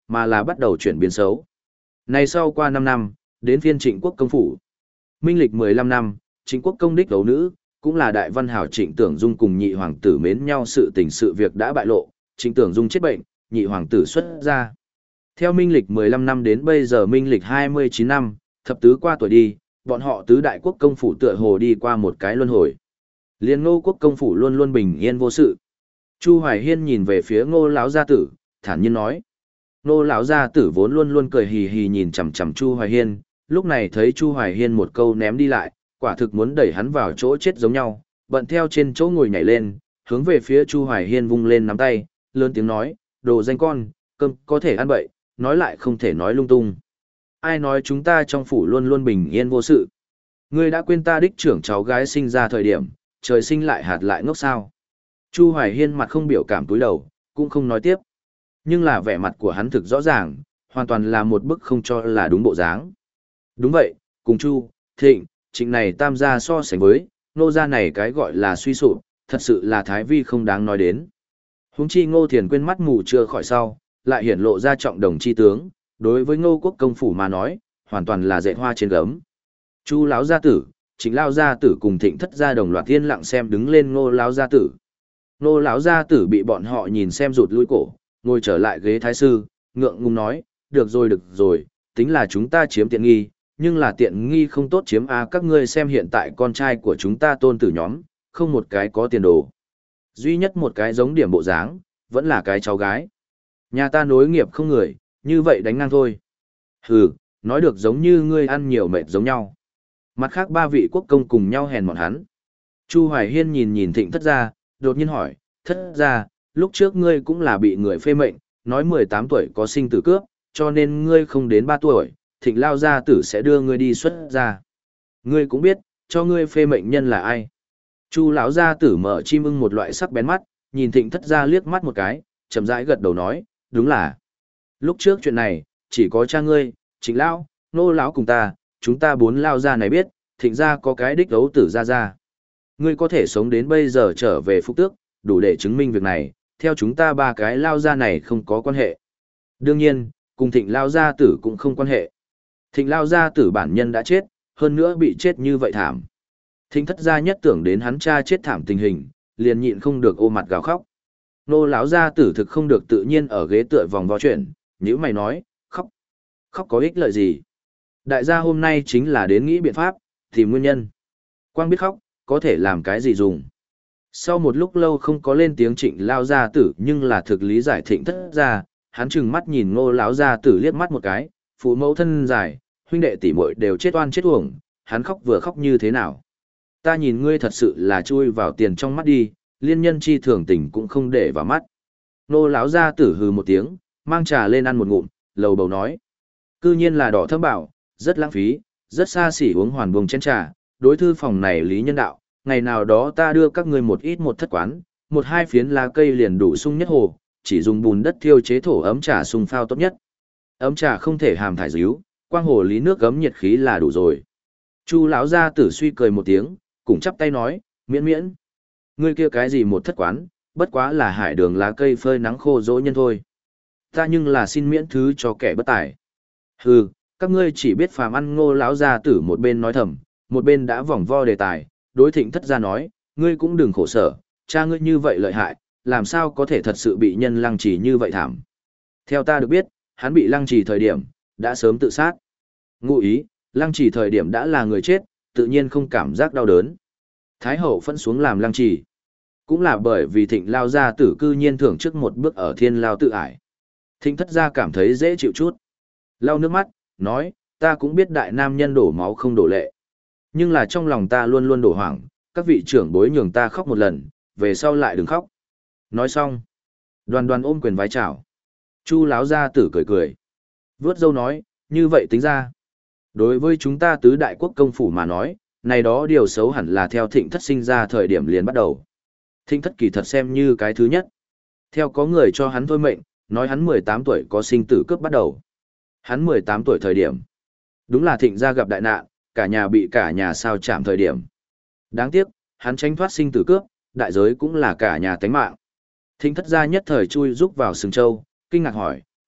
mà là bắt đầu chuyển biến xấu. Này sau qua năm năm, đến phiên Trịnh Quốc công phủ. Minh lịch mười lăm năm, Trịnh Quốc công đích gấu nữ, cũng là đại văn hảo Trịnh Tưởng Dung cùng nhị hoàng tử mến nhau sự tình sự việc đã bại lộ, Trịnh Tưởng Dung chết bệnh, nhị hoàng tử xuất ra. Theo minh lịch mười lăm năm đến bây giờ minh lịch hai mươi chín năm, thập tứ qua tuổi đi, bọn họ tứ đại quốc công phủ tựa hồ đi qua một cái luân hồi. Liên Ngô quốc công phủ luôn luôn bình yên vô sự. Chu Hoài Hiên nhìn về phía Ngô lão gia tử, thản nhiên nói: Ngô lão gia tử vốn luôn luôn cười hì hì nhìn chằm chằm Chu Hoài Hiên, lúc này thấy Chu Hoài Hiên một câu ném đi lại, quả thực muốn đẩy hắn vào chỗ chết giống nhau, bận theo trên chỗ ngồi nhảy lên, hướng về phía Chu Hoài Hiên vung lên nắm tay, lớn tiếng nói: đồ danh con, cơm có thể ăn bậy, nói lại không thể nói lung tung. Ai nói chúng ta trong phủ luôn luôn bình yên vô sự? Ngươi đã quên ta đích trưởng cháu gái sinh ra thời điểm, trời sinh lại hạt lại ngốc sao? Chu Hoài Hiên mặt không biểu cảm túi đầu, cũng không nói tiếp. Nhưng là vẻ mặt của hắn thực rõ ràng, hoàn toàn là một bức không cho là đúng bộ dáng. Đúng vậy, cùng Chu, Thịnh, Trịnh này tam gia so sánh với, nô gia này cái gọi là suy sụp, thật sự là thái vi không đáng nói đến. Huống chi Ngô Thiền quên mắt mù chưa khỏi sau, lại hiển lộ ra trọng đồng chi tướng, đối với Ngô quốc công phủ mà nói, hoàn toàn là dệt hoa trên gấm. Chu lão gia tử, Trịnh lão gia tử cùng Thịnh thất gia đồng loạt yên lặng xem đứng lên Ngô lão gia tử. Ngô lão gia tử bị bọn họ nhìn xem rụt lui cổ, ngồi trở lại ghế thái sư, ngượng ngùng nói: "Được rồi được rồi, tính là chúng ta chiếm tiện nghi, nhưng là tiện nghi không tốt chiếm a, các ngươi xem hiện tại con trai của chúng ta tôn tử nhóm, không một cái có tiền đồ. Duy nhất một cái giống điểm bộ dáng, vẫn là cái cháu gái. Nhà ta nối nghiệp không người, như vậy đánh ngang thôi." Hừ, nói được giống như ngươi ăn nhiều mệt giống nhau. Mặt khác ba vị quốc công cùng nhau hèn mọn hắn. Chu Hoài Hiên nhìn nhìn Thịnh thất gia, đột nhiên hỏi: "Thất gia, lúc trước ngươi cũng là bị người phê mệnh, nói mười tám tuổi có sinh tử cướp, cho nên ngươi không đến ba tuổi, Thịnh lao gia tử sẽ đưa ngươi đi xuất gia. Ngươi cũng biết, cho ngươi phê mệnh nhân là ai?" Chu lão gia tử mở chim ưng một loại sắc bén mắt, nhìn Thịnh thất gia liếc mắt một cái, chậm rãi gật đầu nói: "Đúng là. Lúc trước chuyện này, chỉ có cha ngươi, Trịnh lão, Nô lão cùng ta, chúng ta bốn lao gia này biết, Thịnh gia có cái đích đấu tử gia gia. Ngươi có thể sống đến bây giờ trở về Phúc Tước, đủ để chứng minh việc này, theo chúng ta ba cái lao gia này không có quan hệ. Đương nhiên, cùng Thịnh lao gia tử cũng không quan hệ. Thịnh lao gia tử bản nhân đã chết, hơn nữa bị chết như vậy thảm. Thịnh thất gia nhất tưởng đến hắn cha chết thảm tình hình, liền nhịn không được ô mặt gào khóc. Nô lão gia tử thực không được tự nhiên ở ghế tựa vòng vo chuyện, nhữ mày nói: khóc, khóc có ích lợi gì? Đại gia hôm nay chính là đến nghĩ biện pháp, tìm nguyên nhân. Quang biết khóc, có thể làm cái gì dùng? Sau một lúc lâu không có lên tiếng Trịnh lao gia tử, nhưng là thực lý giải Thịnh thất gia, hắn trừng mắt nhìn Ngô lão gia tử liếc mắt một cái, phụ mẫu thân dài, huynh đệ tỷ muội đều chết oan chết uổng, hắn khóc vừa khóc như thế nào? Ta nhìn ngươi thật sự là chui vào tiền trong mắt đi, liên nhân chi thường tình cũng không để vào mắt. Nô lão gia tử hừ một tiếng, mang trà lên ăn một ngụm, lầu bầu nói: cư nhiên là đỏ thơm bảo, rất lãng phí, rất xa xỉ uống hoàn buông chén trà, đối thư phòng này lý nhân đạo, ngày nào đó ta đưa các ngươi một ít một thất quán, một hai phiến lá cây liền đủ sung nhất hồ, chỉ dùng bùn đất thiêu chế thổ ấm trà sung phao tốt nhất. Ấm trà không thể hàm thải díu, quang hồ lý nước ấm nhiệt khí là đủ rồi. Chu lão gia tử suy cười một tiếng, cùng chắp tay nói: miễn miễn. Ngươi kia cái gì một thất quán, bất quá là hải đường lá cây phơi nắng khô dỗ nhân thôi. Ta nhưng là xin miễn thứ cho kẻ bất tài. Hừ, các ngươi chỉ biết phàm ăn. Ngô lão gia tử một bên nói thầm, một bên đã vòng vo đề tài, đối Thịnh thất gia nói: ngươi cũng đừng khổ sở, cha ngươi như vậy lợi hại, làm sao có thể thật sự bị nhân lăng trì như vậy thảm. Theo ta được biết, hắn bị lăng trì thời điểm, đã sớm tự sát. Ngụ ý, lăng trì thời điểm đã là người chết, tự nhiên không cảm giác đau đớn. Thái hậu phân xuống làm lăng trì, cũng là bởi vì Thịnh lao gia tử cư nhiên thưởng trước một bước ở thiên lao tự ải. Thịnh thất gia cảm thấy dễ chịu chút, lau nước mắt, nói: ta cũng biết đại nam nhân đổ máu không đổ lệ, nhưng là trong lòng ta luôn luôn đổ hoảng, các vị trưởng bối nhường ta khóc một lần, về sau lại đừng khóc. Nói xong, đoàn đoàn ôm quyền vái chào. Chu lão gia tử cười cười, vướt râu nói: như vậy tính ra, đối với chúng ta tứ đại quốc công phủ mà nói, này đó điều xấu hẳn là theo Thịnh thất sinh ra thời điểm liền bắt đầu. Thịnh thất kỳ thật xem như cái thứ nhất. Theo có người cho hắn thôi mệnh, nói hắn mười tám tuổi có sinh tử cướp bắt đầu. Hắn mười tám tuổi thời điểm, đúng là Thịnh gia gặp đại nạn, cả nhà bị cả nhà sao chạm thời điểm. Đáng tiếc, hắn tránh thoát sinh tử cướp, đại giới cũng là cả nhà tánh mạng. Thịnh thất gia nhất thời chui rúc vào sừng châu, kinh ngạc hỏi: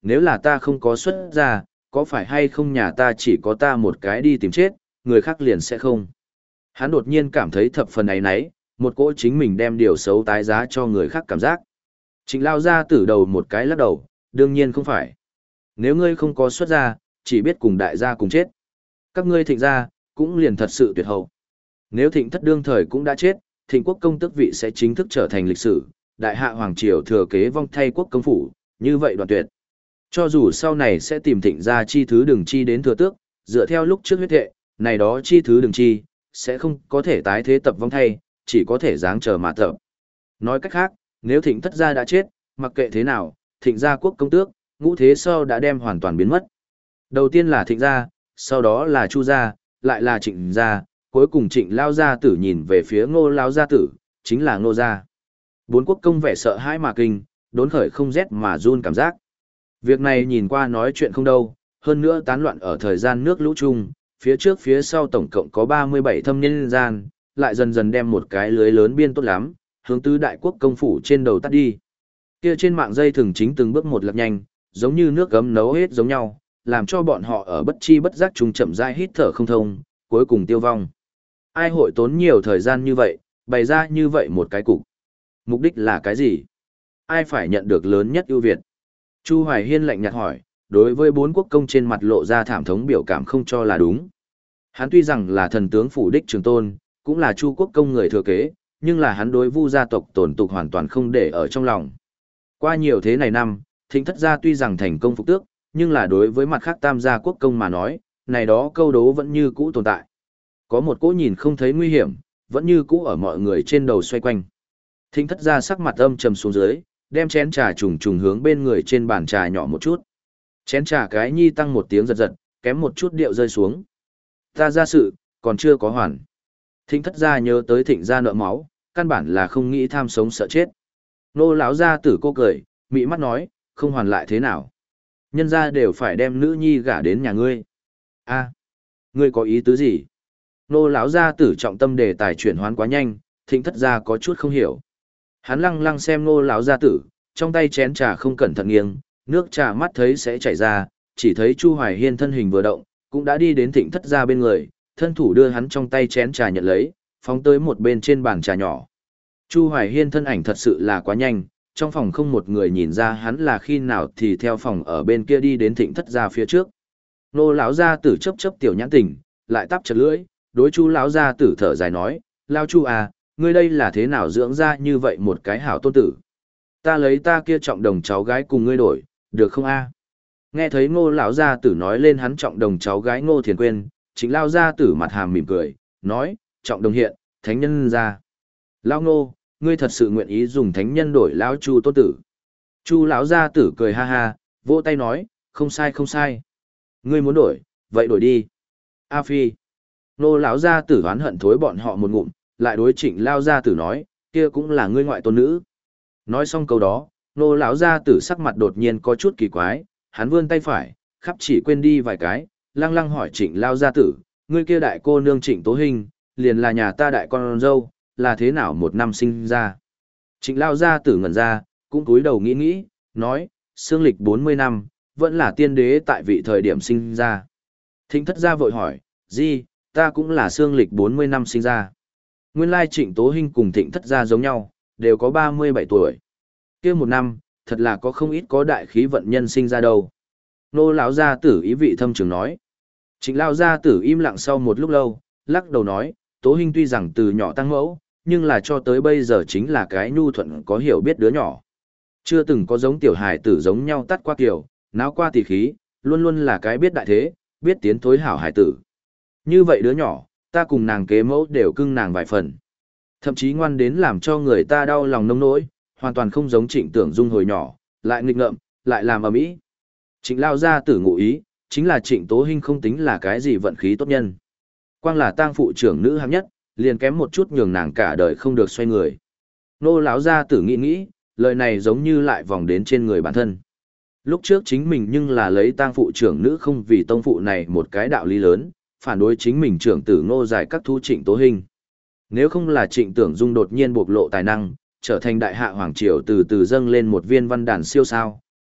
nếu là ta không có xuất ra, có phải hay không nhà ta chỉ có ta một cái đi tìm chết, người khác liền sẽ không. Hắn đột nhiên cảm thấy thập phần ấy nấy, một cỗ chính mình đem điều xấu tái giá cho người khác cảm giác. Trịnh lao ra tử đầu một cái lắc đầu, đương nhiên không phải. Nếu ngươi không có xuất ra, chỉ biết cùng đại gia cùng chết. Các ngươi thịnh gia, cũng liền thật sự tuyệt hậu. Nếu thịnh thất đương thời cũng đã chết, thịnh quốc công tước vị sẽ chính thức trở thành lịch sử, đại hạ hoàng triều thừa kế vong thay quốc công phủ, như vậy đoạn tuyệt. Cho dù sau này sẽ tìm thịnh gia chi thứ đừng chi đến thừa tước, dựa theo lúc trước huyết thệ, này đó chi thứ đừng chi, sẽ không có thể tái thế tập vong thay, chỉ có thể dáng chờ mà tập. Nói cách khác, nếu thịnh thất gia đã chết, mặc kệ thế nào, thịnh gia quốc công tước, ngũ thế sau đã đem hoàn toàn biến mất. Đầu tiên là thịnh gia, sau đó là chu gia, lại là trịnh gia, cuối cùng trịnh lao gia tử nhìn về phía ngô lao gia tử, chính là ngô gia. Bốn quốc công vẻ sợ hãi mà kinh, đốn khởi không rét mà run cảm giác. Việc này nhìn qua nói chuyện không đâu, hơn nữa tán loạn ở thời gian nước lũ chung, phía trước phía sau tổng cộng có ba mươi bảy thâm niên gian, lại dần dần đem một cái lưới lớn biên tốt lắm, hướng tứ đại quốc công phủ trên đầu tắt đi. Kia trên mạng dây thường chính từng bước một lật nhanh, giống như nước gấm nấu hết giống nhau, làm cho bọn họ ở bất chi bất giác chung chậm rãi hít thở không thông, cuối cùng tiêu vong. Ai hội tốn nhiều thời gian như vậy, bày ra như vậy một cái cục. Mục đích là cái gì? Ai phải nhận được lớn nhất ưu việt? Chu Hoài Hiên lạnh nhạt hỏi, đối với bốn quốc công trên mặt lộ ra thảm thống biểu cảm không cho là đúng. Hắn tuy rằng là thần tướng phủ đích trường tôn, cũng là Chu quốc công người thừa kế, nhưng là hắn đối Vu gia tộc tổn tục hoàn toàn không để ở trong lòng. Qua nhiều thế này năm, Thịnh thất gia tuy rằng thành công phục tước, nhưng là đối với mặt khác tam gia quốc công mà nói, này đó câu đố vẫn như cũ tồn tại. Có một cỗ nhìn không thấy nguy hiểm, vẫn như cũ ở mọi người trên đầu xoay quanh. Thịnh thất gia sắc mặt âm trầm xuống dưới, đem chén trà trùng trùng hướng bên người trên bàn trà nhỏ một chút. Chén trà cái nhi tăng một tiếng giật giật, kém một chút điệu rơi xuống. Ta ra sự, còn chưa có hoàn. Thịnh thất gia nhớ tới thịnh gia nợ máu, căn bản là không nghĩ tham sống sợ chết. Nô lão gia tử cô cười, mị mắt nói, không hoàn lại thế nào. Nhân gia đều phải đem nữ nhi gả đến nhà ngươi. A, ngươi có ý tứ gì? Nô lão gia tử trọng tâm đề tài chuyển hoán quá nhanh, thịnh thất gia có chút không hiểu. Hắn lăng lăng xem nô lão gia tử, trong tay chén trà không cẩn thận nghiêng, nước trà mắt thấy sẽ chảy ra, chỉ thấy Chu Hoài Hiên thân hình vừa động, cũng đã đi đến thịnh thất gia bên người, thân thủ đưa hắn trong tay chén trà nhận lấy, phóng tới một bên trên bàn trà nhỏ. Chu Hoài Hiên thân ảnh thật sự là quá nhanh, trong phòng không một người nhìn ra hắn là khi nào thì theo phòng ở bên kia đi đến thịnh thất gia phía trước. Nô lão gia tử chớp chớp tiểu nhãn tình, lại tắp chật lưỡi, đối Chu lão gia tử thở dài nói, lao Chu à, ngươi đây là thế nào dưỡng ra như vậy một cái hảo tôn tử. Ta lấy ta kia trọng đồng cháu gái cùng ngươi đổi, được không a? Nghe thấy Ngô lão gia tử nói lên hắn trọng đồng cháu gái Ngô Thiền Quyên, chính lao gia tử mặt hàm mỉm cười, nói, trọng đồng hiện, thánh nhân ra. Lao Ngô, ngươi thật sự nguyện ý dùng thánh nhân đổi lão Chu tôn tử. Chu lão gia tử cười ha ha, vỗ tay nói, không sai không sai. Ngươi muốn đổi, vậy đổi đi. A Phi. Nô lão gia tử oán hận thối bọn họ một ngụm, lại đối Trịnh lao gia tử nói, kia cũng là ngươi ngoại tôn nữ. Nói xong câu đó, nô lão gia tử sắc mặt đột nhiên có chút kỳ quái, hắn vươn tay phải, khắp chỉ quên đi vài cái, lăng lăng hỏi Trịnh lao gia tử, ngươi kia đại cô nương Trịnh Tố Hình, liền là nhà ta đại con dâu, là thế nào một năm sinh ra. Trịnh lao gia tử ngẩn ra, cũng cúi đầu nghĩ nghĩ, nói, xương lịch bốn mươi năm, vẫn là tiên đế tại vị thời điểm sinh ra. Thịnh thất gia vội hỏi, gì, ta cũng là xương lịch bốn mươi năm sinh ra. Nguyên lai Trịnh Tố Hinh cùng Thịnh thất gia giống nhau, đều có ba mươi bảy tuổi. Kia một năm, thật là có không ít có đại khí vận nhân sinh ra đâu. Nô lão gia tử ý vị thâm trường nói. Trịnh lão gia tử im lặng sau một lúc lâu, lắc đầu nói, Tố Hinh tuy rằng từ nhỏ tăng mẫu, nhưng là cho tới bây giờ chính là cái nhu thuận có hiểu biết đứa nhỏ. Chưa từng có giống tiểu hài tử giống nhau tắt qua kiểu, náo qua tỷ khí, luôn luôn là cái biết đại thế, biết tiến thối hảo hài tử. Như vậy đứa nhỏ, ta cùng nàng kế mẫu đều cưng nàng vài phần. Thậm chí ngoan đến làm cho người ta đau lòng nông nỗi, hoàn toàn không giống Trịnh Tưởng Dung hồi nhỏ, lại nghịch ngợm, lại làm ầm ĩ. Trịnh lao gia tử ngụ ý, chính là Trịnh Tố Hinh không tính là cái gì vận khí tốt nhân. Quang là tang phụ trưởng nữ hạng nhất, liền kém một chút nhường nàng cả đời không được xoay người. Nô lão gia tử nghĩ nghĩ, lời này giống như lại vòng đến trên người bản thân. Lúc trước chính mình nhưng là lấy tang phụ trưởng nữ không vì tông phụ này một cái đạo lý lớn, phản đối chính mình trưởng tử Ngô Giải các thu Trịnh Tố Hinh. Nếu không là Trịnh Tưởng Dung đột nhiên bộc lộ tài năng, trở thành đại hạ hoàng triều từ từ dâng lên một viên văn đàn siêu sao,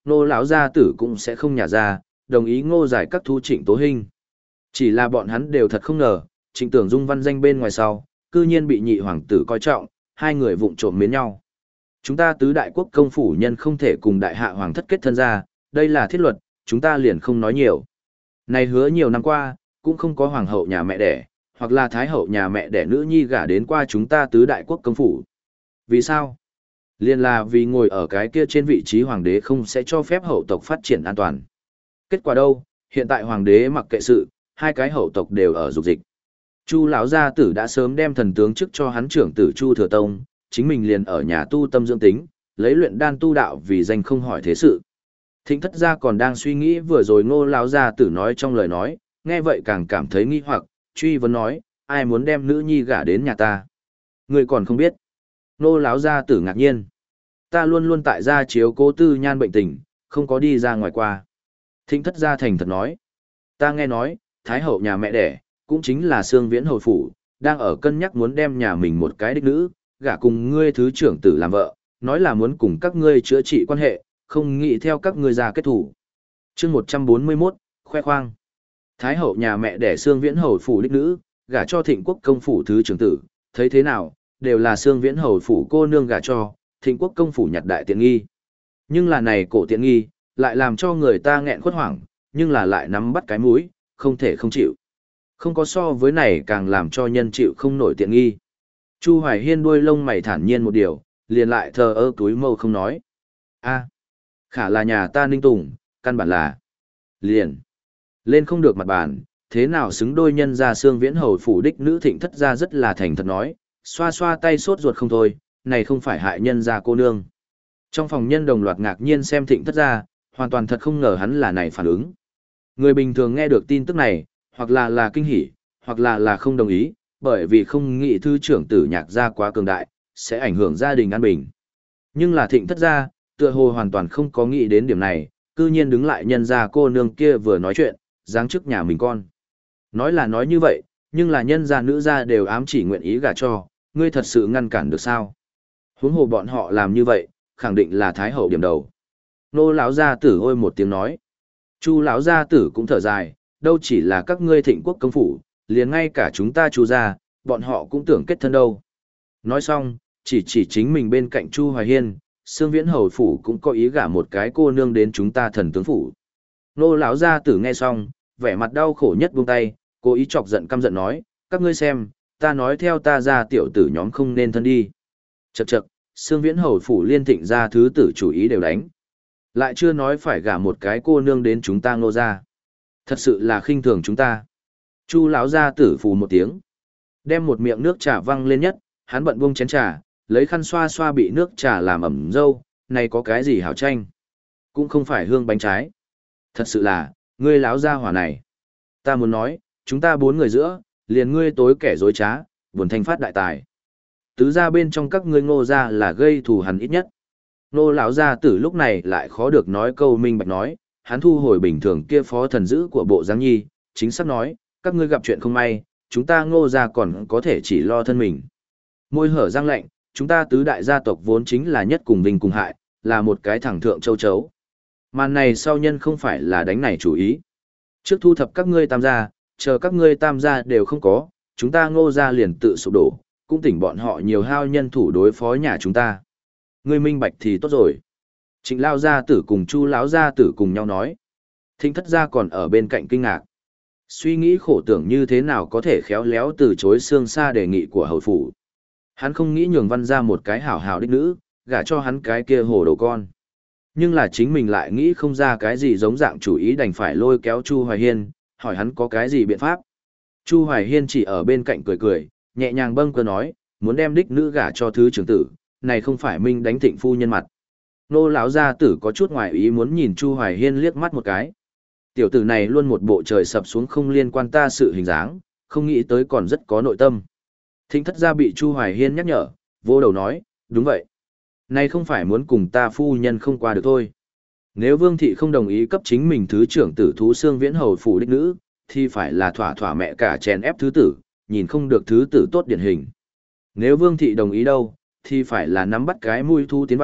Ngô lão gia tử cũng sẽ không nhả ra, đồng ý Ngô giải các thu Trịnh Tố Hinh. Chỉ là bọn hắn đều thật không ngờ, Trịnh Tưởng Dung văn danh bên ngoài sau, cư nhiên bị nhị hoàng tử coi trọng, hai người vụng trộm mến nhau. Chúng ta tứ đại quốc công phủ nhân không thể cùng đại hạ hoàng thất kết thân ra, đây là thiết luật, chúng ta liền không nói nhiều. Này hứa nhiều năm qua, cũng không có hoàng hậu nhà mẹ đẻ, hoặc là thái hậu nhà mẹ đẻ nữ nhi gả đến qua chúng ta tứ đại quốc công phủ. Vì sao? Liên là vì ngồi ở cái kia trên vị trí hoàng đế không sẽ cho phép hậu tộc phát triển an toàn. Kết quả đâu? Hiện tại hoàng đế mặc kệ sự, hai cái hậu tộc đều ở dục dịch. Chu lão gia tử đã sớm đem thần tướng chức cho hắn trưởng tử Chu Thừa Tông, chính mình liền ở nhà tu tâm dưỡng tính, lấy luyện đan tu đạo vì danh không hỏi thế sự. Thịnh thất gia còn đang suy nghĩ vừa rồi Ngô lão gia tử nói trong lời nói, nghe vậy càng cảm thấy nghi hoặc, truy vấn nói, ai muốn đem nữ nhi gả đến nhà ta? Người còn không biết. Ngô lão gia tử ngạc nhiên. Ta luôn luôn tại gia chiếu cố tư nhan bệnh tình, không có đi ra ngoài qua. Thịnh thất gia thành thật nói. Ta nghe nói, thái hậu nhà mẹ đẻ, cũng chính là Sương Viễn hầu phủ, đang ở cân nhắc muốn đem nhà mình một cái đích nữ, gả cùng ngươi thứ trưởng tử làm vợ, nói là muốn cùng các ngươi chữa trị quan hệ, không nghĩ theo các ngươi ra kết thủ. Chương một trăm bốn mươi mốt, khoe khoang. Thái hậu nhà mẹ đẻ Sương Viễn hầu phủ đích nữ, gả cho Thịnh Quốc công phủ thứ trưởng tử, thấy thế nào, đều là Sương Viễn hầu phủ cô nương gả cho, Thịnh Quốc công phủ nhặt đại tiện nghi. Nhưng là này cổ tiện nghi, lại làm cho người ta nghẹn khuất hoảng, nhưng là lại nắm bắt cái mũi, không thể không chịu. Không có so với này càng làm cho nhân chịu không nổi tiện nghi. Chu Hoài Hiên đuôi lông mày thản nhiên một điều, liền lại thờ ơ túi mâu không nói. A, khả là nhà ta Ninh Tùng, căn bản là liền lên không được mặt bàn, thế nào xứng đôi nhân ra Sương Viễn hầu phủ đích nữ Thịnh thất gia rất là thành thật nói, xoa xoa tay sốt ruột không thôi, này không phải hại nhân ra cô nương. Trong phòng nhân đồng loạt ngạc nhiên xem Thịnh thất gia, hoàn toàn thật không ngờ hắn là này phản ứng. Người bình thường nghe được tin tức này, hoặc là là kinh hỉ, hoặc là là không đồng ý, bởi vì không nghĩ thư trưởng tử nhạc gia quá cường đại, sẽ ảnh hưởng gia đình an bình. Nhưng là Thịnh thất gia, tựa hồ hoàn toàn không có nghĩ đến điểm này, cư nhiên đứng lại nhân gia cô nương kia vừa nói chuyện, giáng chức nhà mình con. Nói là nói như vậy, nhưng là nhân gia nữ gia đều ám chỉ nguyện ý gả cho, ngươi thật sự ngăn cản được sao? Huống hồ bọn họ làm như vậy, khẳng định là thái hậu điểm đầu. Nô lão gia tử ôi một tiếng nói. Chu lão gia tử cũng thở dài, đâu chỉ là các ngươi Thịnh Quốc công phủ, liền ngay cả chúng ta Chu gia, bọn họ cũng tưởng kết thân đâu. Nói xong, chỉ chỉ chính mình bên cạnh Chu Hoài Hiên, Sương Viễn hầu phủ cũng có ý gả một cái cô nương đến chúng ta Thần tướng phủ. Nô lão gia tử nghe xong, vẻ mặt đau khổ nhất buông tay, cố ý chọc giận căm giận nói, các ngươi xem, ta nói theo ta ra tiểu tử nhóm không nên thân đi. Chậc chậc, Sương Viễn hầu phủ liên Thịnh gia thứ tử chủ ý đều đánh. Lại chưa nói phải gả một cái cô nương đến chúng ta Ngô gia. Thật sự là khinh thường chúng ta. Chu lão gia tử phù một tiếng, đem một miệng nước trà văng lên nhất, hắn bận buông chén trà, lấy khăn xoa xoa bị nước trà làm ẩm dâu, này có cái gì hảo tranh? Cũng không phải hương bánh trái. Thật sự là, ngươi lão gia hỏa này. Ta muốn nói, chúng ta bốn người giữa, liền ngươi tối kẻ dối trá, buồn thanh phát đại tài. Tứ gia bên trong các ngươi Ngô gia là gây thù hằn ít nhất. Nô lão gia tử lúc này lại khó được nói câu minh bạch nói, hắn thu hồi bình thường kia phó thần dữ của bộ giáng nhi, chính xác nói, các ngươi gặp chuyện không may, chúng ta Ngô gia còn có thể chỉ lo thân mình. Môi hở răng lạnh, chúng ta tứ đại gia tộc vốn chính là nhất cùng vinh cùng hại, là một cái thẳng thượng châu chấu. Màn này sau nhân không phải là đánh này chủ ý. Trước thu thập các ngươi tam gia, chờ các ngươi tam gia đều không có, chúng ta Ngô gia liền tự sụp đổ, cũng tỉnh bọn họ nhiều hao nhân thủ đối phó nhà chúng ta. Ngươi minh bạch thì tốt rồi. Trịnh lao gia tử cùng Chu lão gia tử cùng nhau nói. Thịnh thất gia còn ở bên cạnh kinh ngạc. Suy nghĩ khổ tưởng như thế nào có thể khéo léo từ chối xương xa đề nghị của hầu phủ. Hắn không nghĩ nhường văn ra một cái hảo hảo đích nữ, gả cho hắn cái kia hồ đồ con. Nhưng là chính mình lại nghĩ không ra cái gì giống dạng chủ ý đành phải lôi kéo Chu Hoài Hiên, hỏi hắn có cái gì biện pháp. Chu Hoài Hiên chỉ ở bên cạnh cười cười, nhẹ nhàng bâng cơ nói, muốn đem đích nữ gả cho thứ trưởng tử, này không phải minh đánh Thịnh phu nhân mặt. Nô lão gia tử có chút ngoài ý muốn nhìn Chu Hoài Hiên liếc mắt một cái. Tiểu tử này luôn một bộ trời sập xuống không liên quan ta sự hình dáng, không nghĩ tới còn rất có nội tâm. Thịnh thất gia bị Chu Hoài Hiên nhắc nhở, vô đầu nói, đúng vậy. Này không phải muốn cùng ta phu nhân không qua được thôi. Nếu Vương thị không đồng ý cấp chính mình thứ trưởng tử thú xương viễn hầu phủ đích nữ, thì phải là thỏa thỏa mẹ cả chèn ép thứ tử, nhìn không được thứ tử tốt điển hình. Nếu Vương thị đồng ý đâu, thì phải là nắm bắt cái mũi thu tiến vào,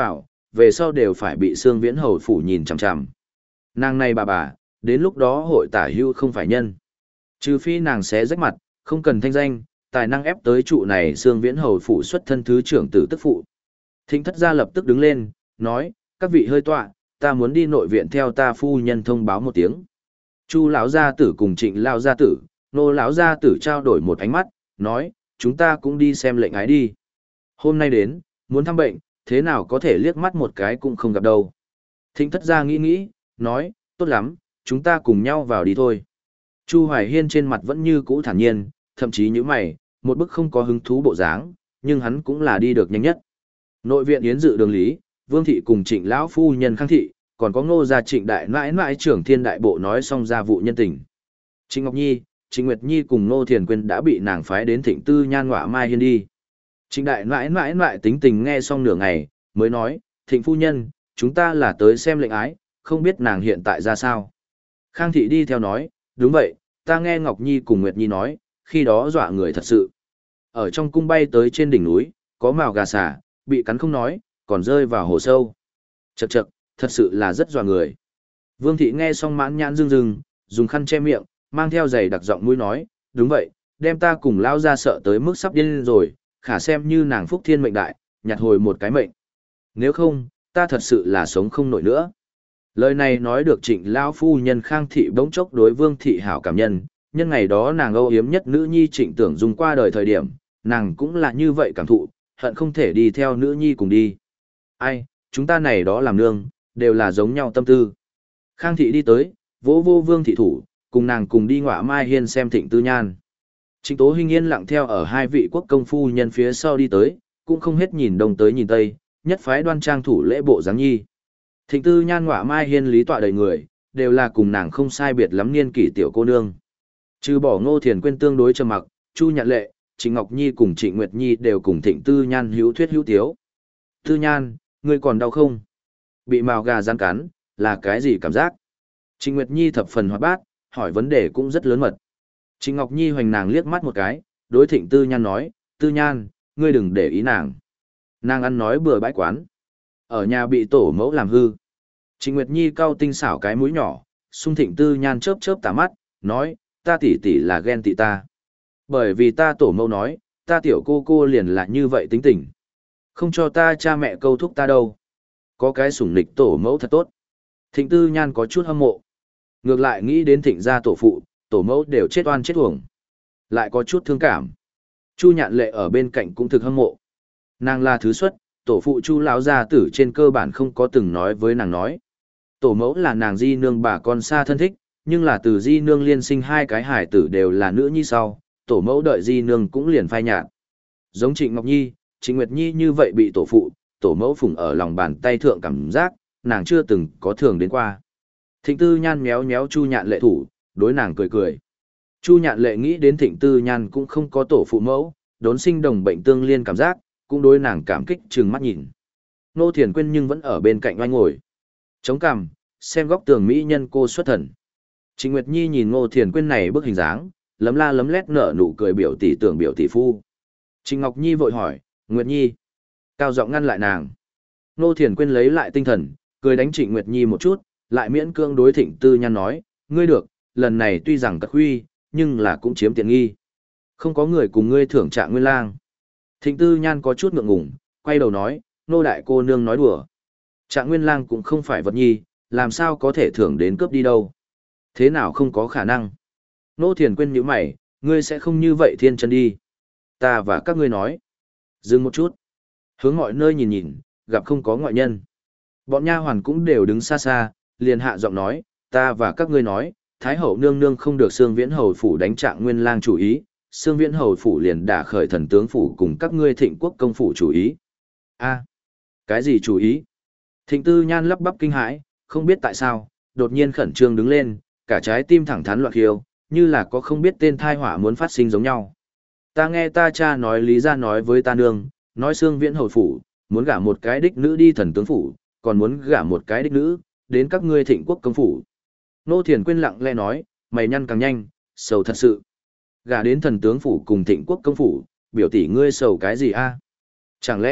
về sau đều phải bị Sương Viễn Hầu phủ nhìn chằm chằm. Nàng này bà bà, đến lúc đó hội tả hưu không phải nhân. Trừ phi nàng sẽ rách mặt, không cần thanh danh, tài năng ép tới trụ này Sương Viễn Hầu phủ xuất thân thứ trưởng tử tức phụ. Thịnh thất gia lập tức đứng lên, nói, các vị hơi tọa, ta muốn đi nội viện theo ta phu nhân thông báo một tiếng. Chu lão gia tử cùng Trịnh lão gia tử, Nô lão gia tử trao đổi một ánh mắt, nói, chúng ta cũng đi xem lệnh ái đi. Hôm nay đến, muốn thăm bệnh, thế nào có thể liếc mắt một cái cũng không gặp đâu. Thịnh thất gia nghĩ nghĩ, nói, tốt lắm, chúng ta cùng nhau vào đi thôi. Chu Hoài Hiên trên mặt vẫn như cũ thản nhiên, thậm chí như mày, một bức không có hứng thú bộ dáng, nhưng hắn cũng là đi được nhanh nhất. Nội viện yến dự đường lý, Vương thị cùng Trịnh lão phu nhân Khang thị, còn có Ngô gia Trịnh đại mãi mãi trưởng thiên đại bộ nói xong ra vụ nhân tình. Trịnh Ngọc Nhi, Trịnh Nguyệt Nhi cùng Ngô Thiền Quyên đã bị nàng phái đến Thịnh Tư Nhan ngọa mai hiên đi. Trịnh đại mãi mãi mãi tính tình nghe xong nửa ngày, mới nói, Thịnh phu nhân, chúng ta là tới xem lệnh ái, không biết nàng hiện tại ra sao. Khang thị đi theo nói, đúng vậy, ta nghe Ngọc Nhi cùng Nguyệt Nhi nói, khi đó dọa người thật sự. Ở trong cung bay tới trên đỉnh núi, có mào gà xả, bị cắn không nói, còn rơi vào hồ sâu. Chậc chậc, thật sự là rất dọa người. Vương thị nghe xong mãn nhãn rưng rưng, dùng khăn che miệng, mang theo giày đặc giọng mũi nói, đúng vậy, đem ta cùng lao ra sợ tới mức sắp điên rồi, khả xem như nàng phúc thiên mệnh đại, nhặt hồi một cái mệnh. Nếu không, ta thật sự là sống không nổi nữa. Lời này nói được Trịnh lão phu nhân Khang thị bỗng chốc đối Vương thị hảo cảm nhân, nhân ngày đó nàng âu yếm nhất nữ nhi Trịnh Tưởng Dung qua đời thời điểm, nàng cũng là như vậy cảm thụ, hận không thể đi theo nữ nhi cùng đi. Ai, chúng ta này đó làm nương, đều là giống nhau tâm tư. Khang thị đi tới, vỗ vô Vương thị thủ, cùng nàng cùng đi ngọa mai hiên xem Thịnh Tư Nhan. Trịnh Tố Hinh yên lặng theo ở hai vị quốc công phu nhân phía sau đi tới, cũng không hết nhìn đông tới nhìn tây, nhất phái đoan trang thủ lễ bộ dáng nhi. Thịnh Tư Nhan ngọa mai hiên lý tọa đầy người, đều là cùng nàng không sai biệt lắm niên kỷ tiểu cô nương. Trừ bỏ Ngô Thiền Quyên tương đối trầm mặc, Chu Nhạn Lệ, Trịnh Ngọc Nhi cùng Trịnh Nguyệt Nhi đều cùng Thịnh Tư Nhan hữu thuyết hữu tiếu. Tư Nhan, ngươi còn đau không? Bị mào gà rắn cắn, là cái gì cảm giác? Trịnh Nguyệt Nhi thập phần hoạt bát, hỏi vấn đề cũng rất lớn mật. Trịnh Ngọc Nhi hoành nàng liếc mắt một cái, đối Thịnh Tư Nhan nói, Tư Nhan, ngươi đừng để ý nàng. Nàng ăn nói bừa bãi quán. Ở nhà bị tổ mẫu làm hư. Trịnh Nguyệt Nhi cau tinh xảo cái mũi nhỏ, xung Thịnh Tư Nhan chớp chớp tà mắt, nói, ta tỷ tỷ là ghen tị ta. Bởi vì ta tổ mẫu nói, ta tiểu cô cô liền là như vậy tính tình. Không cho ta cha mẹ câu thúc ta đâu. Có cái sủng nịch tổ mẫu thật tốt. Thịnh Tư Nhan có chút hâm mộ. Ngược lại nghĩ đến Thịnh gia tổ phụ, tổ mẫu đều chết oan chết uổng. Lại có chút thương cảm. Chu Nhạn Lệ ở bên cạnh cũng thực hâm mộ. Nàng là thứ xuất, tổ phụ Chu lão gia tử trên cơ bản không có từng nói với nàng nói. Tổ mẫu là nàng di nương bà con xa thân thích, nhưng là từ di nương liên sinh hai cái hải tử đều là nữ nhi sau, tổ mẫu đợi di nương cũng liền phai nhạt. Giống Trịnh Ngọc Nhi, Trịnh Nguyệt Nhi như vậy bị tổ phụ, tổ mẫu phụng ở lòng bàn tay thượng cảm giác, nàng chưa từng có thường đến qua. Thịnh Tư Nhan méo méo Chu Nhạn Lệ thủ, đối nàng cười cười. Chu Nhạn Lệ nghĩ đến Thịnh Tư Nhan cũng không có tổ phụ mẫu, đốn sinh đồng bệnh tương liên cảm giác, cũng đối nàng cảm kích trừng mắt nhìn. Nô Thiền Quyên nhưng vẫn ở bên cạnh oanh ngồi. Chống cằm, xem góc tường mỹ nhân cô xuất thần. Trịnh Nguyệt Nhi nhìn Ngô Thiền Quyên này bức hình dáng, lấm la lấm lét nở nụ cười biểu tỷ tưởng biểu tỷ phu. Trịnh Ngọc Nhi vội hỏi, Nguyệt Nhi. Cao giọng ngăn lại nàng. Ngô Thiền Quyên lấy lại tinh thần, cười đánh Trịnh Nguyệt Nhi một chút, lại miễn cưỡng đối Thịnh Tư Nhan nói, ngươi được, lần này tuy rằng cật huy, nhưng là cũng chiếm tiện nghi. Không có người cùng ngươi thưởng Trạng Nguyên Lang. Thịnh Tư Nhan có chút ngượng ngùng, quay đầu nói, nô đại cô nương nói đùa. Trạng Nguyên Lang cũng không phải vật nhi, làm sao có thể thưởng đến cướp đi đâu. Thế nào không có khả năng. Nô Thiền Quyên nhíu mày, ngươi sẽ không như vậy thiên chân đi. Ta và các ngươi nói. Dừng một chút. Hướng mọi nơi nhìn nhìn, gặp không có ngoại nhân. Bọn nha hoàn cũng đều đứng xa xa, liền hạ giọng nói, ta và các ngươi nói, Thái hậu nương nương không được Sương Viễn hầu phủ đánh Trạng Nguyên Lang chủ ý, Sương Viễn hầu phủ liền đả khởi thần tướng phủ cùng các ngươi Thịnh quốc công phủ chủ ý. A, cái gì chủ ý? Thịnh Tư Nhan lắp bắp kinh hãi, không biết tại sao, đột nhiên khẩn trương đứng lên, cả trái tim thẳng thắn loạn khiêu, như là có không biết tên thai họa muốn phát sinh giống nhau. Ta nghe ta cha nói lý ra nói với ta nương, nói Sương Viễn hầu phủ, muốn gả một cái đích nữ đi thần tướng phủ, còn muốn gả một cái đích nữ, đến các ngươi Thịnh quốc công phủ. Nô Thiền Quyên lặng lẽ nói, mày nhăn càng nhanh, sầu thật sự. Gả đến thần tướng phủ cùng Thịnh quốc công phủ, biểu tỷ ngươi sầu cái gì a? Chẳng lẽ,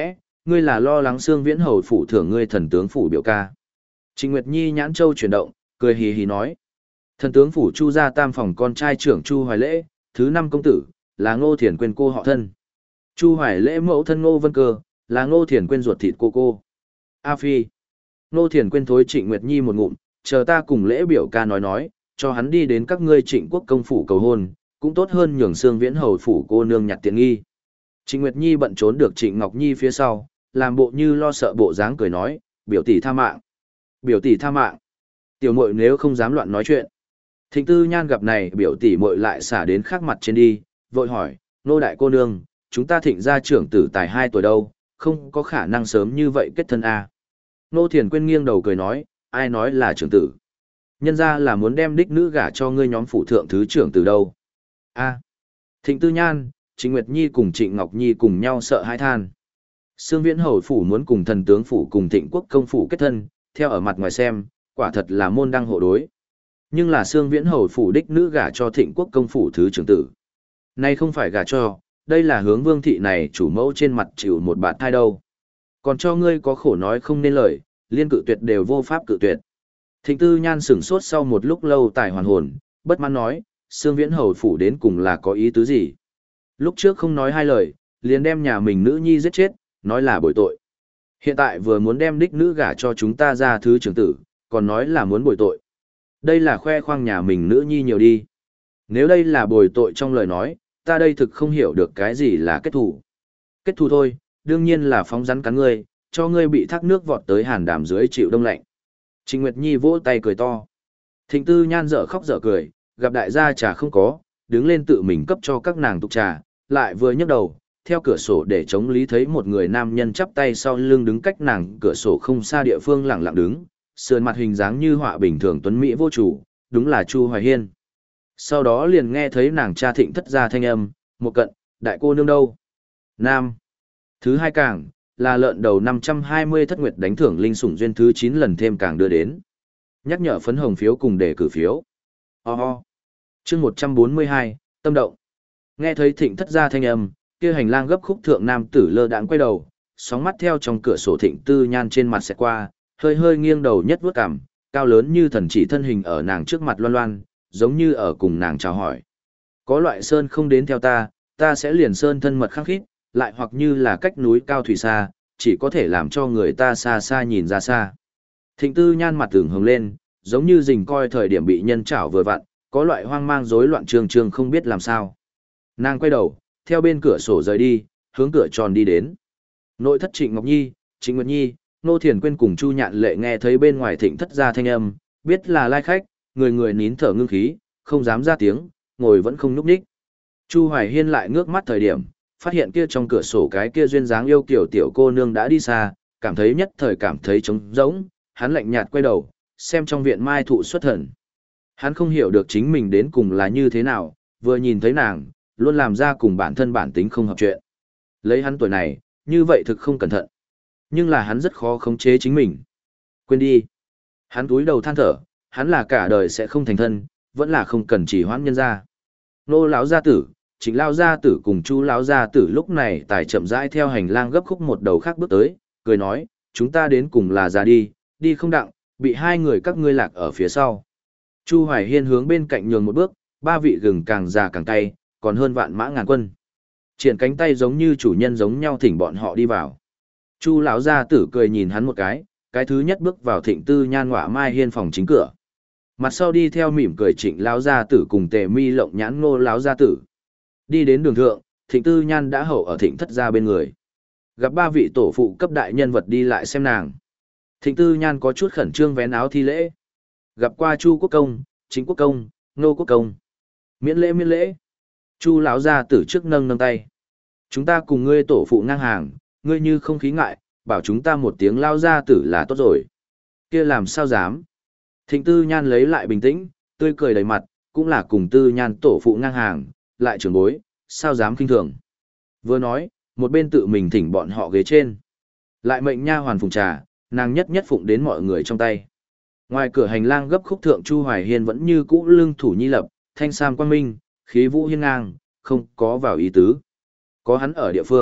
ngươi là lo lắng Sương Viễn Hầu phủ thưởng ngươi thần tướng phủ biểu ca. Trịnh Nguyệt Nhi nhãn châu chuyển động, cười hì hì nói. Thần tướng phủ Chu gia tam phòng con trai trưởng Chu Hoài Lễ, thứ năm công tử, là Ngô Thiền Quyên cô họ thân. Chu Hoài Lễ mẫu thân Ngô Vân Cơ, là Ngô Thiền Quyên ruột thịt cô cô. A Phi. Ngô Thiền Quyên thối Trịnh Nguyệt Nhi một ngụm, chờ ta cùng Lễ biểu ca nói nói, cho hắn đi đến các ngươi Trịnh quốc công phủ cầu hôn, cũng tốt hơn nhường Sương Viễn Hầu phủ cô nương nhặt tiện nghi. Trịnh Nguyệt Nhi bận trốn được Trịnh Ngọc Nhi phía sau, làm bộ như lo sợ bộ dáng cười nói, biểu tỷ tha mạng. Biểu tỷ tha mạng. Tiểu muội nếu không dám loạn nói chuyện. Thịnh Tư Nhan gặp này biểu tỷ muội lại xả đến khác mặt trên đi, vội hỏi, nô đại cô nương, chúng ta Thịnh gia trưởng tử tài hai tuổi đâu, không có khả năng sớm như vậy kết thân à. Nô Thiền Quyên nghiêng đầu cười nói, ai nói là trưởng tử. Nhân ra là muốn đem đích nữ gả cho ngươi nhóm phụ thượng thứ trưởng tử đâu. A. Thịnh Tư Nhan, Trịnh Nguyệt Nhi cùng Trịnh Ngọc Nhi cùng nhau sợ hãi than. Sương Viễn Hầu phủ muốn cùng thần tướng phủ cùng Thịnh quốc công phủ kết thân, theo ở mặt ngoài xem, quả thật là môn đăng hộ đối. Nhưng là Sương Viễn Hầu phủ đích nữ gả cho Thịnh quốc công phủ thứ trưởng tử. Nay không phải gả cho, đây là hướng Vương thị này chủ mẫu trên mặt chịu một bạt thai đâu. Còn cho ngươi có khổ nói không nên lời, liên cự tuyệt đều vô pháp cự tuyệt. Thịnh Tư Nhan sửng sốt sau một lúc lâu tài hoàn hồn, bất mãn nói, Sương Viễn Hầu phủ đến cùng là có ý tứ gì? Lúc trước không nói hai lời, liền đem nhà mình nữ nhi giết chết, nói là bồi tội. Hiện tại vừa muốn đem đích nữ gả cho chúng ta ra thứ trưởng tử, còn nói là muốn bồi tội. Đây là khoe khoang nhà mình nữ nhi nhiều đi. Nếu đây là bồi tội trong lời nói, ta đây thực không hiểu được cái gì là kết thù. Kết thù thôi, đương nhiên là phóng rắn cắn ngươi, cho ngươi bị thác nước vọt tới hàn đàm dưới chịu đông lạnh. Trịnh Nguyệt Nhi vỗ tay cười to. Thịnh Tư Nhan dở khóc dở cười, gặp đại gia trà không có, đứng lên tự mình cấp cho các nàng tục trà, lại vừa nhấc đầu, theo cửa sổ để chống lý thấy một người nam nhân chắp tay sau lưng đứng cách nàng cửa sổ không xa địa phương lặng lặng đứng, sườn mặt hình dáng như họa bình thường tuấn mỹ vô chủ, đúng là Chu Hoài Hiên. Sau đó liền nghe thấy nàng cha Thịnh thất ra thanh âm, một cận, đại cô nương đâu? Nam. Thứ hai càng, là lợn đầu năm trăm hai mươi thất nguyệt đánh thưởng linh sủng duyên thứ chín lần thêm càng đưa đến. Nhắc nhở phấn hồng phiếu cùng đề cử phiếu. Ho ho. Chương một trăm bốn mươi hai, tâm động. Nghe thấy Thịnh thất ra thanh âm, kia hành lang gấp khúc thượng nam tử lơ đãng quay đầu, sóng mắt theo trong cửa sổ Thịnh Tư Nhan trên mặt sẽ qua, hơi hơi nghiêng đầu nhất vuốt cằm, cao lớn như thần chỉ thân hình ở nàng trước mặt loan loan, giống như ở cùng nàng chào hỏi. Có loại sơn không đến theo ta, ta sẽ liền sơn thân mật khăng khít, lại hoặc như là cách núi cao thủy xa, chỉ có thể làm cho người ta xa xa nhìn ra xa. Thịnh Tư Nhan mặt tưởng hồng lên, giống như rình coi thời điểm bị nhân chảo vừa vặn, có loại hoang mang rối loạn trường trường không biết làm sao. Nàng quay đầu, theo bên cửa sổ rời đi, hướng cửa tròn đi đến. Nội thất Trịnh Ngọc Nhi, Trịnh Nguyệt Nhi, Nô Thiền Quyên cùng Chu Nhạn Lệ nghe thấy bên ngoài Thịnh thất ra thanh âm, biết là lai khách, người người nín thở ngưng khí, không dám ra tiếng, ngồi vẫn không nhúc nhích. Chu Hoài Hiên lại ngước mắt thời điểm, phát hiện kia trong cửa sổ cái kia duyên dáng yêu kiểu tiểu cô nương đã đi xa, cảm thấy nhất thời cảm thấy trống rỗng, hắn lạnh nhạt quay đầu, xem trong viện mai thụ xuất thần. Hắn không hiểu được chính mình đến cùng là như thế nào, vừa nhìn thấy nàng, luôn làm ra cùng bản thân bản tính không hợp chuyện. Lấy hắn tuổi này, như vậy thực không cẩn thận. Nhưng là hắn rất khó khống chế chính mình. Quên đi. Hắn túi đầu than thở, hắn là cả đời sẽ không thành thân, vẫn là không cần chỉ hoãn nhân ra. Nô lão gia tử, Trịnh lão gia tử cùng Chu lão gia tử lúc này tài chậm rãi theo hành lang gấp khúc một đầu khác bước tới, cười nói, chúng ta đến cùng là ra đi, đi không đặng, bị hai người các ngươi lạc ở phía sau. Chu Hoài Hiên hướng bên cạnh nhường một bước, ba vị gừng càng già càng cay, còn hơn vạn mã ngàn quân. Triển cánh tay giống như chủ nhân giống nhau thỉnh bọn họ đi vào. Chu lão gia tử cười nhìn hắn một cái, cái thứ nhất bước vào Thịnh Tư Nhan ngọa mai hiên phòng chính cửa. Mặt sau đi theo mỉm cười Trịnh lão gia tử cùng Tề Mi lộng nhãn Ngô lão gia tử. Đi đến đường thượng, Thịnh Tư Nhan đã hậu ở Thịnh thất gia bên người. Gặp ba vị tổ phụ cấp đại nhân vật đi lại xem nàng. Thịnh Tư Nhan có chút khẩn trương vén áo thi lễ. Gặp qua Chu quốc công, Chính quốc công, Ngô quốc công. Miễn lễ miễn lễ. Chu lão gia tử trước nâng nâng tay. Chúng ta cùng ngươi tổ phụ ngang hàng, ngươi như không khí ngại, bảo chúng ta một tiếng lao gia tử là tốt rồi. Kia làm sao dám. Thịnh Tư Nhan lấy lại bình tĩnh, tươi cười đầy mặt, cũng là cùng Tư Nhan tổ phụ ngang hàng, lại trưởng bối, sao dám kinh thường. Vừa nói, một bên tự mình thỉnh bọn họ ghế trên. Lại mệnh nha hoàn phụng trà, nàng nhất nhất phụng đến mọi người trong tay. Ngoài cửa hành lang gấp khúc thượng Chu Hoài Hiên vẫn như cũ lưng thủ nhi lập, thanh sam quang minh, khí vũ hiên ngang, không có vào ý tứ. Có hắn ở địa phương,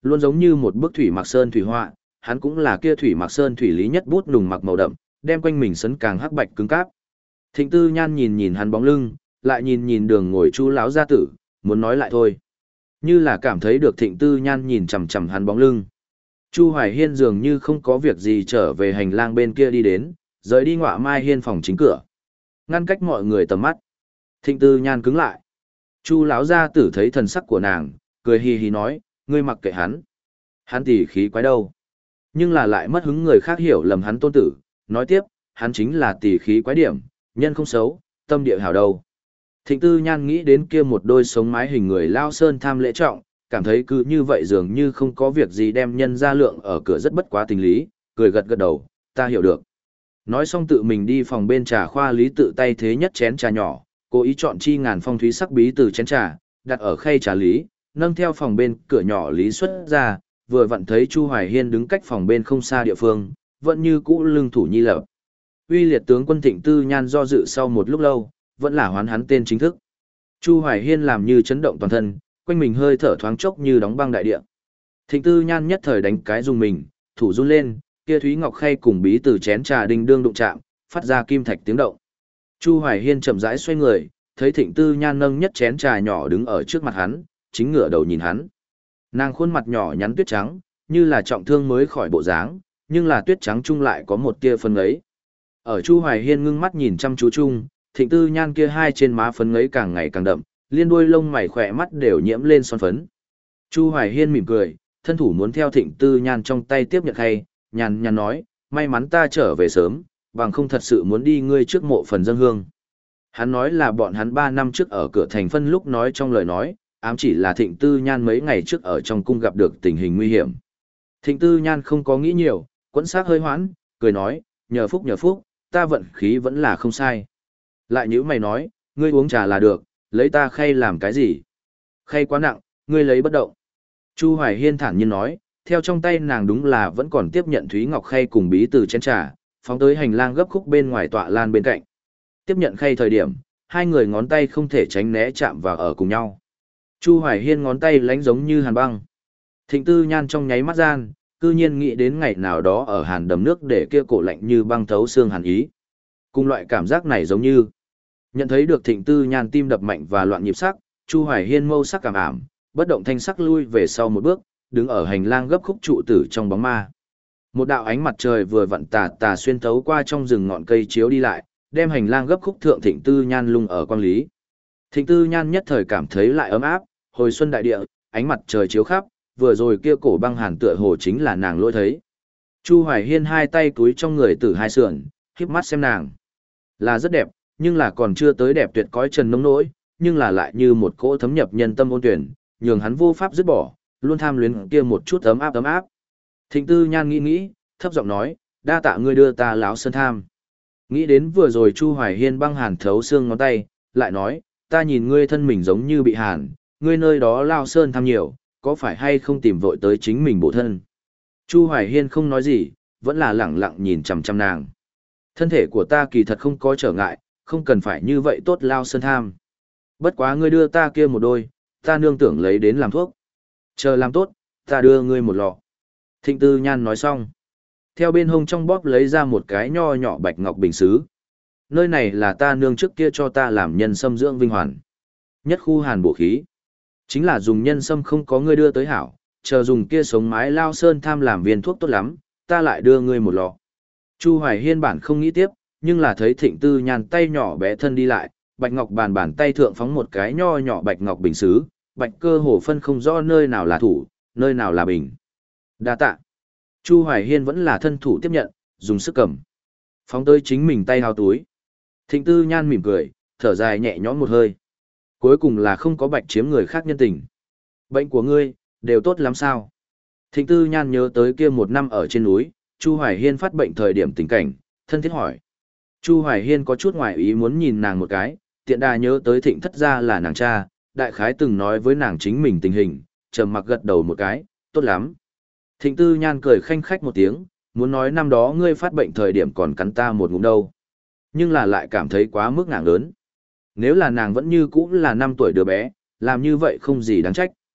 luôn giống như một bức thủy mặc sơn thủy họa, hắn cũng là kia thủy mặc sơn thủy lý nhất bút nùng mặc màu đậm, đem quanh mình sấn càng hắc bạch cứng cáp. Thịnh Tư Nhan nhìn nhìn hắn bóng lưng, lại nhìn nhìn đường ngồi Chu lão gia tử, muốn nói lại thôi. Như là cảm thấy được Thịnh Tư Nhan nhìn chằm chằm hắn bóng lưng. Chu Hoài Hiên dường như không có việc gì trở về hành lang bên kia đi đến, rời đi Ngọa Mai Hiên phòng chính cửa, ngăn cách mọi người tầm mắt. Thịnh Tư Nhan cứng lại. Chu lão gia tử thấy thần sắc của nàng, cười hì hì nói, ngươi mặc kệ hắn. Hắn tỷ khí quái đâu. Nhưng là lại mất hứng người khác hiểu lầm hắn tôn tử, nói tiếp, hắn chính là tỷ khí quái điểm, nhân không xấu, tâm địa hảo đâu. Thịnh Tư Nhan nghĩ đến kia một đôi sống mái hình người lao sơn tham lễ trọng, cảm thấy cứ như vậy dường như không có việc gì đem nhân ra lượng ở cửa rất bất quá tình lý, cười gật gật đầu, ta hiểu được. Nói xong tự mình đi phòng bên trà khoa lý tự tay thế nhất chén trà nhỏ, cố ý chọn chi ngàn phong thúy sắc bí từ chén trà, đặt ở khay trà lý, nâng theo phòng bên cửa nhỏ lý xuất ra, vừa vặn thấy Chu Hoài Hiên đứng cách phòng bên không xa địa phương, vẫn như cũ lưng thủ nhi lập. Uy liệt tướng quân Thịnh Tư Nhan do dự sau một lúc lâu, vẫn là hoán hắn tên chính thức. Chu Hoài Hiên làm như chấn động toàn thân, quanh mình hơi thở thoáng chốc như đóng băng đại địa. Thịnh Tư Nhan nhất thời đánh cái dùng mình, thủ run lên, kia thúy ngọc khay cùng bí từ chén trà đinh đương đụng chạm, phát ra kim thạch tiếng động. Chu Hoài Hiên chậm rãi xoay người, thấy Thịnh Tư Nhan nâng nhất chén trà nhỏ đứng ở trước mặt hắn, chính ngửa đầu nhìn hắn. Nàng khuôn mặt nhỏ nhắn tuyết trắng, như là trọng thương mới khỏi bộ dáng, nhưng là tuyết trắng chung lại có một tia phấn ấy. Ở Chu Hoài Hiên ngưng mắt nhìn chăm chú chung, Thịnh Tư Nhan kia hai trên má phấn ấy càng ngày càng đậm, liên đuôi lông mày khỏe mắt đều nhiễm lên son phấn. Chu Hoài Hiên mỉm cười, thân thủ muốn theo Thịnh Tư Nhan trong tay tiếp nhận khay, nhàn nhàn nói, may mắn ta trở về sớm, bằng không thật sự muốn đi ngươi trước mộ phần dân hương. Hắn nói là bọn hắn ba năm trước ở cửa thành phân lúc nói trong lời nói, ám chỉ là Thịnh Tư Nhan mấy ngày trước ở trong cung gặp được tình hình nguy hiểm. Thịnh Tư Nhan không có nghĩ nhiều, quẫn xác hơi hoãn, cười nói, nhờ phúc nhờ phúc, ta vận khí vẫn là không sai. Lại như mày nói, ngươi uống trà là được, lấy ta khay làm cái gì? Khay quá nặng, ngươi lấy bất động. Chu Hoài Hiên thản nhiên nói, theo trong tay nàng đúng là vẫn còn tiếp nhận Thúy Ngọc khay cùng bí từ chén trà, phóng tới hành lang gấp khúc bên ngoài tọa lan bên cạnh. Tiếp nhận khay thời điểm, hai người ngón tay không thể tránh né chạm vào ở cùng nhau. Chu Hoài Hiên ngón tay lánh giống như hàn băng. Thịnh Tư Nhan trong nháy mắt gian, cư nhiên nghĩ đến ngày nào đó ở hàn đầm nước để kia cổ lạnh như băng thấu xương hàn ý. Cùng loại cảm giác này giống như nhận thấy được Thịnh Tư Nhan tim đập mạnh và loạn nhịp sắc, Chu Hoài Hiên mâu sắc cảm ảm, bất động thanh sắc lui về sau một bước, đứng ở hành lang gấp khúc trụ tử trong bóng ma. Một đạo ánh mặt trời vừa vặn tà tà xuyên thấu qua trong rừng ngọn cây chiếu đi lại, đem hành lang gấp khúc thượng Thịnh Tư Nhan lung ở quang lý. Thịnh Tư Nhan nhất thời cảm thấy lại ấm áp, hồi xuân đại địa, ánh mặt trời chiếu khắp, vừa rồi kia cổ băng hàn tựa hồ chính là nàng lỗi thấy. Chu Hoài Hiên hai tay túi trong người tử hai sườn, khép mắt xem nàng. Là rất đẹp, nhưng là còn chưa tới đẹp tuyệt cõi trần nông nỗi, nhưng là lại như một cỗ thấm nhập nhân tâm ôn tuyển, nhường hắn vô pháp dứt bỏ, luôn tham luyến kia một chút ấm áp ấm áp. Thịnh Tư Nhan nghĩ nghĩ, thấp giọng nói, đa tạ ngươi đưa ta láo sơn tham. Nghĩ đến vừa rồi Chu Hoài Hiên băng hàn thấu xương ngón tay, lại nói, ta nhìn ngươi thân mình giống như bị hàn, ngươi nơi đó lao sơn tham nhiều, có phải hay không tìm vội tới chính mình bổ thân. Chu Hoài Hiên không nói gì, vẫn là lẳng lặng nhìn chằm chằm nàng. Thân thể của ta kỳ thật không có trở ngại, không cần phải như vậy tốt lao sơn tham. Bất quá ngươi đưa ta kia một đôi, ta nương tưởng lấy đến làm thuốc. Chờ làm tốt, ta đưa ngươi một lọ. Thịnh Tư Nhan nói xong. Theo bên hông trong bóp lấy ra một cái nho nhỏ bạch ngọc bình xứ. Nơi này là ta nương trước kia cho ta làm nhân sâm dưỡng vinh hoàn. Nhất khu hàn bổ khí. Chính là dùng nhân sâm không có ngươi đưa tới hảo, chờ dùng kia sống mái lao sơn tham làm viên thuốc tốt lắm, ta lại đưa ngươi một lọ. Chu Hoài Hiên bản không nghĩ tiếp, nhưng là thấy Thịnh Tư Nhan tay nhỏ bé thân đi lại, bạch ngọc bàn bàn tay thượng phóng một cái nho nhỏ bạch ngọc bình xứ, bạch cơ hồ phân không rõ nơi nào là thủ, nơi nào là bình. Đa tạ. Chu Hoài Hiên vẫn là thân thủ tiếp nhận, dùng sức cầm. Phóng tới chính mình tay hào túi. Thịnh Tư Nhan mỉm cười, thở dài nhẹ nhõm một hơi. Cuối cùng là không có bạch chiếm người khác nhân tình. Bệnh của ngươi, đều tốt lắm sao? Thịnh Tư Nhan nhớ tới kia một năm ở trên núi, Chu Hoài Hiên phát bệnh thời điểm tình cảnh, thân thiết hỏi. Chu Hoài Hiên có chút ngoài ý muốn nhìn nàng một cái, tiện đà nhớ tới Thịnh thất gia là nàng cha, đại khái từng nói với nàng chính mình tình hình, trầm mặc gật đầu một cái, tốt lắm. Thịnh Tư Nhan cười khanh khách một tiếng, muốn nói năm đó ngươi phát bệnh thời điểm còn cắn ta một ngụm đâu. Nhưng là lại cảm thấy quá mức ngạng lớn. Nếu là nàng vẫn như cũ là năm tuổi đứa bé, làm như vậy không gì đáng trách.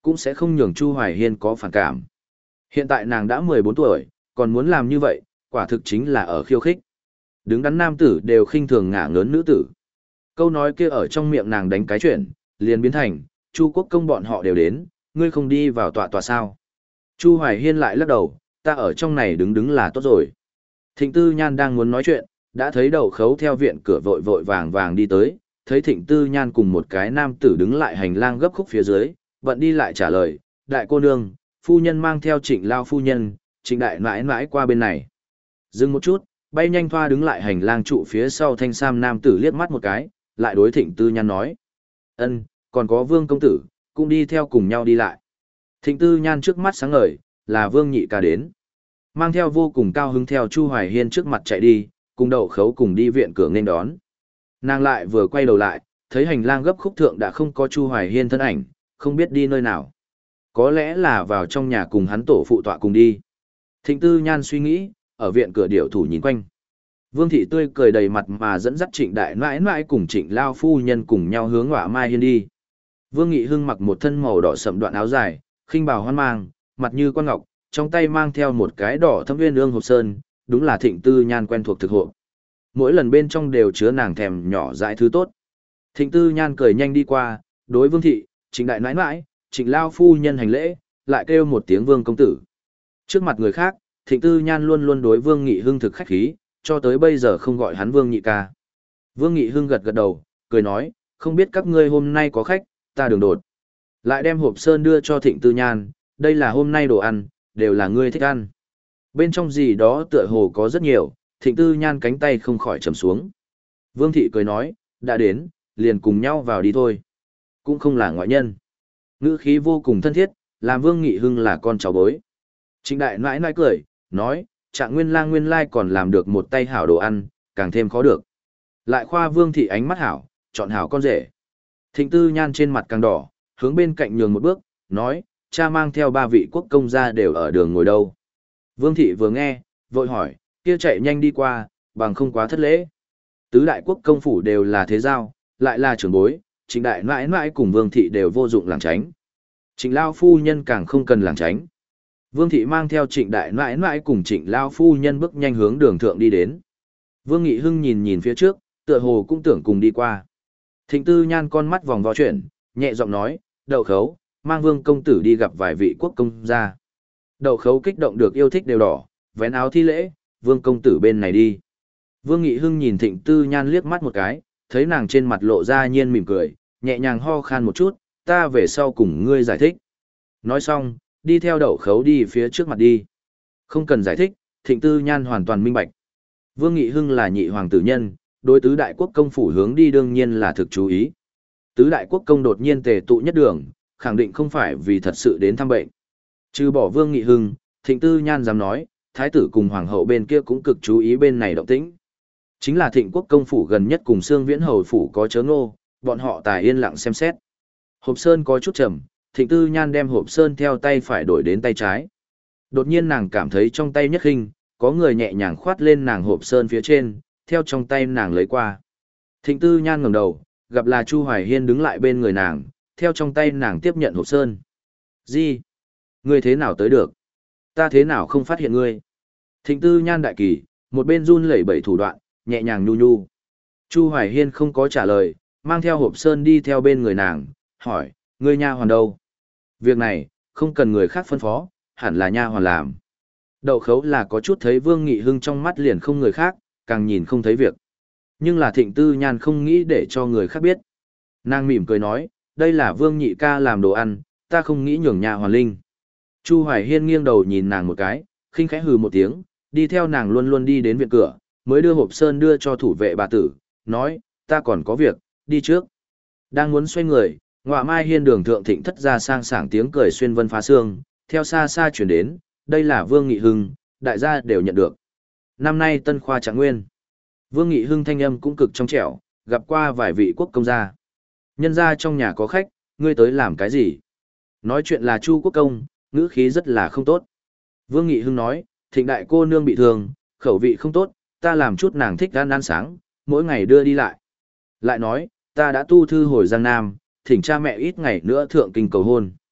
cũng sẽ không nhường Chu Hoài Hiên có phản cảm. Hiện tại nàng đã mười bốn tuổi, còn muốn làm như vậy, quả thực chính là ở khiêu khích. Đứng đắn nam tử đều khinh thường ngả ngớn nữ tử. Câu nói kia ở trong miệng nàng đánh cái chuyện, liền biến thành, Chu Quốc công bọn họ đều đến, ngươi không đi vào tọa tọa sao. Chu Hoài Hiên lại lắc đầu, ta ở trong này đứng đứng là tốt rồi. Thịnh Tư Nhan đang muốn nói chuyện, đã thấy Đậu Khấu theo viện cửa vội vội vàng vàng đi tới, thấy Thịnh Tư Nhan cùng một cái nam tử đứng lại hành lang gấp khúc phía dưới, bận đi lại trả lời, đại cô nương, phu nhân mang theo Trịnh lao phu nhân, Trịnh đại mãi mãi qua bên này. Dừng một chút, bay nhanh thoa đứng lại hành lang trụ phía sau thanh sam nam tử liếc mắt một cái, lại đối Thịnh Tư Nhan nói. Ân, còn có Vương công tử, cũng đi theo cùng nhau đi lại. Thịnh Tư Nhan trước mắt sáng ngời, là Vương nhị ca đến. Mang theo vô cùng cao hứng theo Chu Hoài Hiên trước mặt chạy đi, cùng Đậu Khấu cùng đi viện cửa nên đón. Nàng lại vừa quay đầu lại, thấy hành lang gấp khúc thượng đã không có Chu Hoài Hiên thân ảnh, không biết đi nơi nào. Có lẽ là vào trong nhà cùng hắn tổ phụ tọa cùng đi. Thịnh Tư Nhan suy nghĩ, ở viện cửa điểu thủ nhìn quanh. Vương thị tươi cười đầy mặt mà dẫn dắt Trịnh đại mãi mãi cùng Trịnh lao phu nhân cùng nhau hướng Ngọa Mai Hiên đi. Vương Nghị Hưng mặc một thân màu đỏ sậm đoạn áo dài, khinh bào hoan mang, mặt như quan ngọc, trong tay mang theo một cái đỏ thâm viên ương hộp sơn, đúng là Thịnh Tư Nhan quen thuộc thực hộ. Mỗi lần bên trong đều chứa nàng thèm nhỏ dại thứ tốt. Thịnh Tư Nhan cười nhanh đi qua, đối Vương thị, Trịnh đại nãi nãi, Trịnh lao phu nhân hành lễ, lại kêu một tiếng Vương công tử. Trước mặt người khác, Thịnh Tư Nhan luôn luôn đối Vương Nghị Hưng thực khách khí, cho tới bây giờ không gọi hắn Vương nhị ca. Vương Nghị Hưng gật gật đầu, cười nói, không biết các ngươi hôm nay có khách, ta đường đột. Lại đem hộp sơn đưa cho Thịnh Tư Nhan, đây là hôm nay đồ ăn, đều là ngươi thích ăn. Bên trong gì đó tựa hồ có rất nhiều, Thịnh Tư Nhan cánh tay không khỏi trầm xuống. Vương thị cười nói, đã đến, liền cùng nhau vào đi thôi. Cũng không là ngoại nhân. Ngữ khí vô cùng thân thiết, làm Vương Nghị Hưng là con cháu bối. Trịnh đại nãi nãi cười, nói, Trạng Nguyên Lang nguyên lai còn làm được một tay hảo đồ ăn, càng thêm khó được. Lại khoa Vương thị ánh mắt hảo, chọn hảo con rể. Thịnh Tư Nhan trên mặt càng đỏ, hướng bên cạnh nhường một bước, nói, cha mang theo ba vị quốc công gia đều ở đường ngồi đâu. Vương thị vừa nghe, vội hỏi, kia chạy nhanh đi qua, bằng không quá thất lễ. Tứ đại quốc công phủ đều là thế giao, lại là trưởng bối, Trịnh đại nãi nãi cùng Vương thị đều vô dụng làng tránh. Trịnh lao phu nhân càng không cần làng tránh. Vương thị mang theo Trịnh đại nãi nãi cùng Trịnh lao phu nhân bước nhanh hướng đường thượng đi đến. Vương Nghị Hưng nhìn nhìn phía trước, tựa hồ cũng tưởng cùng đi qua. Thịnh Tư Nhan con mắt vòng vo chuyển, nhẹ giọng nói, Đậu Khấu, mang Vương công tử đi gặp vài vị quốc công gia. Đậu Khấu kích động được yêu thích đều đỏ, vén áo thi lễ, Vương công tử bên này đi. Vương Nghị Hưng nhìn Thịnh Tư Nhan liếc mắt một cái, thấy nàng trên mặt lộ ra nhiên mỉm cười, nhẹ nhàng ho khan một chút, ta về sau cùng ngươi giải thích. Nói xong, đi theo Đậu Khấu đi phía trước mặt đi. Không cần giải thích, Thịnh Tư Nhan hoàn toàn minh bạch. Vương Nghị Hưng là nhị hoàng tử nhân, đối tứ đại quốc công phủ hướng đi đương nhiên là thực chú ý. Tứ đại quốc công đột nhiên tề tụ nhất đường, khẳng định không phải vì thật sự đến thăm bệnh. Trừ bỏ Vương Nghị Hưng, Thịnh Tư Nhan dám nói, thái tử cùng hoàng hậu bên kia cũng cực chú ý bên này động tĩnh. Chính là Thịnh quốc công phủ gần nhất cùng Xương Viễn hầu phủ có chớ ngô, bọn họ tài yên lặng xem xét. Hộp sơn có chút trầm, Thịnh Tư Nhan đem hộp sơn theo tay phải đổi đến tay trái. Đột nhiên nàng cảm thấy trong tay nhất khinh, có người nhẹ nhàng khoát lên nàng hộp sơn phía trên, theo trong tay nàng lấy qua. Thịnh Tư Nhan ngẩng đầu, gặp là Chu Hoài Hiên đứng lại bên người nàng, theo trong tay nàng tiếp nhận hộp sơn. Gì? Ngươi thế nào tới được? Ta thế nào không phát hiện ngươi? Thịnh Tư Nhan đại kỳ, một bên run lẩy bẩy thủ đoạn, nhẹ nhàng nhu nhu. Chu Hoài Hiên không có trả lời, mang theo hộp sơn đi theo bên người nàng, hỏi, ngươi nha hoàn đâu? Việc này, không cần người khác phân phó, hẳn là nha hoàn làm. Đậu Khấu là có chút thấy Vương Nghị Hưng trong mắt liền không người khác, càng nhìn không thấy việc. Nhưng là Thịnh Tư Nhan không nghĩ để cho người khác biết. Nàng mỉm cười nói, đây là Vương nhị ca làm đồ ăn, ta không nghĩ nhường nha hoàn linh. Chu Hoài Hiên nghiêng đầu nhìn nàng một cái, khinh khẽ hừ một tiếng, đi theo nàng luôn luôn đi đến viện cửa, mới đưa hộp sơn đưa cho thủ vệ bà tử, nói, ta còn có việc, đi trước. Đang muốn xoay người, Ngọa Mai Hiên đường thượng Thịnh thất ra sang sảng tiếng cười xuyên vân phá xương, theo xa xa chuyển đến, đây là Vương Nghị Hưng, đại gia đều nhận được. Năm nay tân khoa Trạng Nguyên. Vương Nghị Hưng thanh âm cũng cực trong trẻo, gặp qua vài vị quốc công gia. Nhân gia trong nhà có khách, ngươi tới làm cái gì? Nói chuyện là Chu quốc công, ngữ khí rất là không tốt. Vương Nghị Hưng nói, Thịnh đại cô nương bị thương, khẩu vị không tốt, ta làm chút nàng thích ăn ăn sáng, mỗi ngày đưa đi lại. Lại nói, ta đã tu thư hồi Giang Nam, thỉnh cha mẹ ít ngày nữa thượng kinh cầu hôn.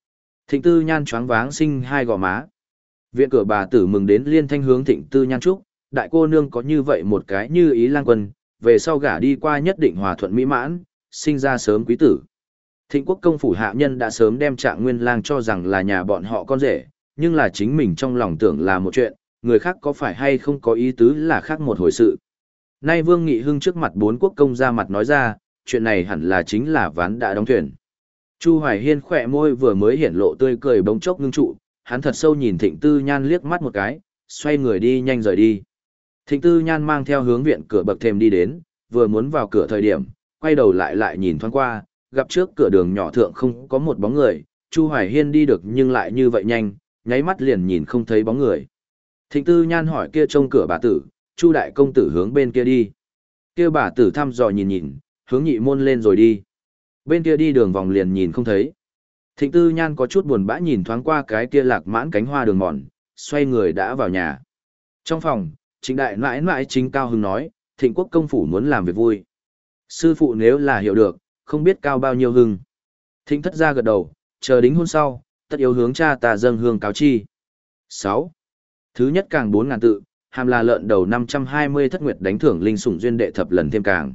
Thịnh Tư Nhan choáng váng sinh hai gò má. Viện cửa bà tử mừng đến liên thanh hướng Thịnh Tư Nhan chúc, đại cô nương có như vậy một cái như ý lang quân, về sau gả đi qua nhất định hòa thuận mỹ mãn, sinh ra sớm quý tử. Thịnh Quốc công phủ hạ nhân đã sớm đem Trạng Nguyên Lang cho rằng là nhà bọn họ con rể, nhưng là chính mình trong lòng tưởng là một chuyện, người khác có phải hay không có ý tứ là khác một hồi sự. Nay Vương Nghị Hưng trước mặt bốn quốc công ra mặt nói ra, chuyện này hẳn là chính là ván đã đóng thuyền. Chu Hoài Hiên khỏe môi vừa mới hiển lộ tươi cười bỗng chốc ngưng trụ, hắn thật sâu nhìn Thịnh Tư Nhan liếc mắt một cái, xoay người đi nhanh rời đi. Thịnh Tư Nhan mang theo hướng viện cửa bậc thềm đi đến, vừa muốn vào cửa thời điểm, quay đầu lại lại nhìn thoáng qua, gặp trước cửa đường nhỏ thượng không có một bóng người, Chu Hoài Hiên đi được nhưng lại như vậy nhanh, nháy mắt liền nhìn không thấy bóng người. Thịnh Tư Nhan hỏi kia trông cửa bà tử, Chu đại công tử hướng bên kia đi. Kia bà tử thăm dò nhìn nhìn, hướng nhị môn lên rồi đi. Bên kia đi đường vòng liền nhìn không thấy. Thịnh Tư Nhan có chút buồn bã nhìn thoáng qua cái kia lạc mãn cánh hoa đường mòn, xoay người đã vào nhà. Trong phòng, Trịnh đại nãi nãi chính cao hứng nói, Thịnh Quốc công phủ muốn làm việc vui. Sư phụ nếu là hiểu được, không biết cao bao nhiêu hưng. Thịnh thất ra gật đầu, chờ đính hôn sau, tất yếu hướng cha ta dâng hương cáo chi. sáu. Thứ nhất càng bốn ngàn tự, hàm là lợn đầu năm trăm hai mươi thất nguyệt đánh thưởng linh sủng duyên đệ thập lần thêm càng.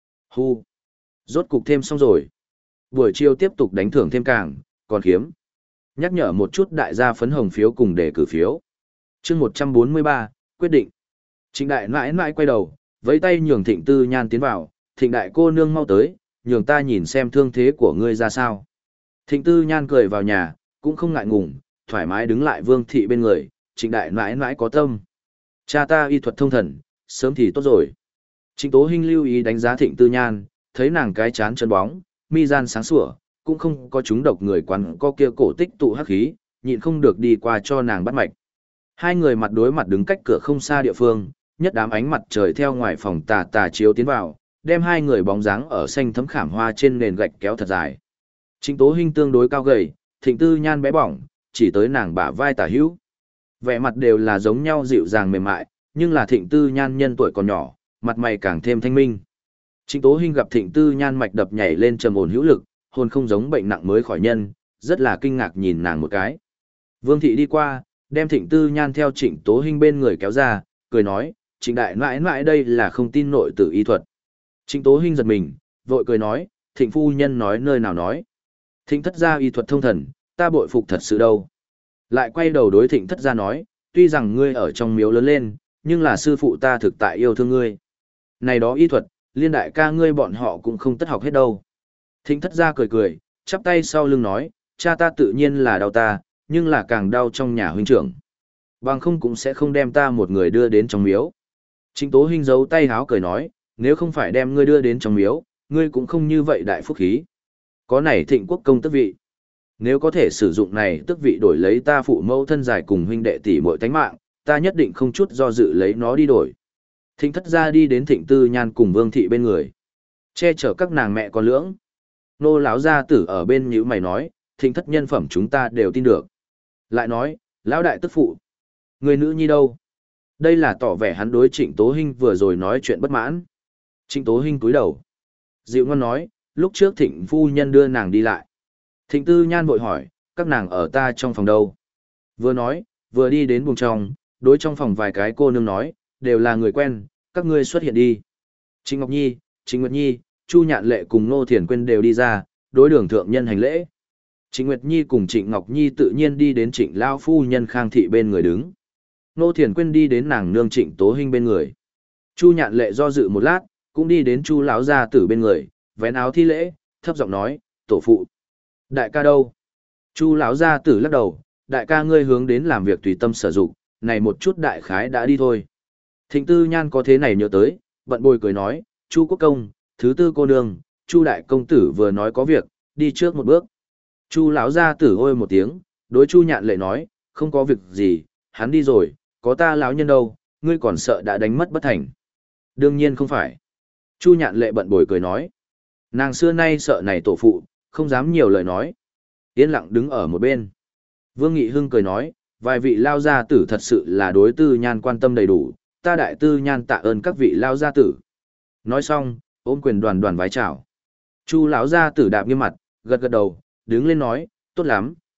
Hu. Rốt cục thêm xong rồi. Buổi chiều tiếp tục đánh thưởng thêm càng, còn khiếm. Nhắc nhở một chút đại gia phấn hồng phiếu cùng đề cử phiếu. Chương một trăm bốn mươi ba, quyết định. Trịnh đại nãi nãi quay đầu, vẫy tay nhường Thịnh Tư Nhan tiến vào, Thịnh đại cô nương mau tới, nhường ta nhìn xem thương thế của ngươi ra sao. Thịnh Tư Nhan cười vào nhà, cũng không ngại ngùng, thoải mái đứng lại Vương thị bên người, Trịnh đại nãi nãi có tâm. Cha ta y thuật thông thần, sớm thì tốt rồi. Trịnh Tố Hinh lưu ý đánh giá Thịnh Tư Nhan, thấy nàng cái chán chân bóng, mi gian sáng sủa, cũng không có chúng độc người quán có kia cổ tích tụ hắc khí, nhịn không được đi qua cho nàng bắt mạch. Hai người mặt đối mặt đứng cách cửa không xa địa phương, nhất đám ánh mặt trời theo ngoài phòng tà tà chiếu tiến vào, đem hai người bóng dáng ở xanh thấm khảm hoa trên nền gạch kéo thật dài. Trịnh Tố Hinh tương đối cao gầy, Thịnh Tư Nhan bé bỏng, chỉ tới nàng bả vai tả hữu. Vẻ mặt đều là giống nhau dịu dàng mềm mại, nhưng là Thịnh Tư Nhan nhân tuổi còn nhỏ, mặt mày càng thêm thanh minh. Trịnh Tố Hinh gặp Thịnh Tư Nhan mạch đập nhảy lên trầm ổn hữu lực, hồn không giống bệnh nặng mới khỏi nhân, rất là kinh ngạc nhìn nàng một cái. Vương thị đi qua, đem Thịnh Tư Nhan theo Trịnh Tố Hinh bên người kéo ra, cười nói, Trịnh đại nãi nãi đây là không tin nội tử y thuật. Trịnh Tố Hinh giật mình, vội cười nói, Thịnh phu nhân nói nơi nào nói. Thịnh thất gia y thuật thông thần, ta bội phục thật sự đâu. Lại quay đầu đối Thịnh thất gia nói, tuy rằng ngươi ở trong miếu lớn lên, nhưng là sư phụ ta thực tại yêu thương ngươi. Này đó y thuật, liên đại ca ngươi bọn họ cũng không tất học hết đâu. Thịnh thất gia cười cười, chắp tay sau lưng nói, cha ta tự nhiên là đau ta, nhưng là càng đau trong nhà huynh trưởng. Bằng không cũng sẽ không đem ta một người đưa đến trong miếu. Trịnh Tố Hinh giấu tay háo cười nói, nếu không phải đem ngươi đưa đến trong miếu, ngươi cũng không như vậy đại phúc khí. Có này Thịnh quốc công tước vị. Nếu có thể sử dụng này tước vị đổi lấy ta phụ mẫu thân giải cùng huynh đệ tỷ muội tánh mạng, ta nhất định không chút do dự lấy nó đi đổi. Thịnh thất gia đi đến Thịnh Tư Nhan cùng Vương thị bên người, che chở các nàng mẹ con lưỡng. Nô lão gia tử ở bên nhíu mày nói, Thịnh thất nhân phẩm chúng ta đều tin được. Lại nói, lão đại tức phụ, người nữ nhi đâu? Đây là tỏ vẻ hắn đối Trịnh Tố Hinh vừa rồi nói chuyện bất mãn. Trịnh Tố Hinh cúi đầu, dịu ngon nói, lúc trước Thịnh phu nhân đưa nàng đi lại. Thịnh Tư Nhan vội hỏi, các nàng ở ta trong phòng đâu? Vừa nói, vừa đi đến buồng trong, đối trong phòng vài cái cô nương nói, đều là người quen, các ngươi xuất hiện đi. Trịnh Ngọc Nhi, Trịnh Nguyệt Nhi, Chu Nhạn Lệ cùng Nô Thiền Quyên đều đi ra, đối đường thượng nhân hành lễ. Trịnh Nguyệt Nhi cùng Trịnh Ngọc Nhi tự nhiên đi đến Trịnh Lao phu nhân Khang Thị bên người đứng. Nô Thiền Quyên đi đến nàng nương Trịnh Tố Hinh bên người. Chu Nhạn Lệ do dự một lát, cũng đi đến Chu lão gia tử bên người, vén áo thi lễ, thấp giọng nói, tổ phụ. Đại ca đâu? Chu lão gia tử lắc đầu, đại ca ngươi hướng đến làm việc tùy tâm sở dụng, này một chút đại khái đã đi thôi. Thịnh Tư Nhan có thế này nhớ tới, bận bồi cười nói, Chu quốc công, thứ tư cô nương, Chu đại công tử vừa nói có việc, đi trước một bước. Chu lão gia tử ôi một tiếng, đối Chu Nhạn Lệ nói, không có việc gì, hắn đi rồi, có ta lão nhân đâu, ngươi còn sợ đã đánh mất bất thành. Đương nhiên không phải. Chu Nhạn Lệ bận bồi cười nói, nàng xưa nay sợ này tổ phụ, không dám nhiều lời nói. Yên lặng đứng ở một bên. Vương Nghị Hưng cười nói, vài vị lao gia tử thật sự là đối Tư Nhan quan tâm đầy đủ, ta đại Tư Nhan tạ ơn các vị lao gia tử. Nói xong, ôm quyền đoàn đoàn vái chào. Chu lão gia tử đạp nghiêm mặt, gật gật đầu, đứng lên nói, tốt lắm,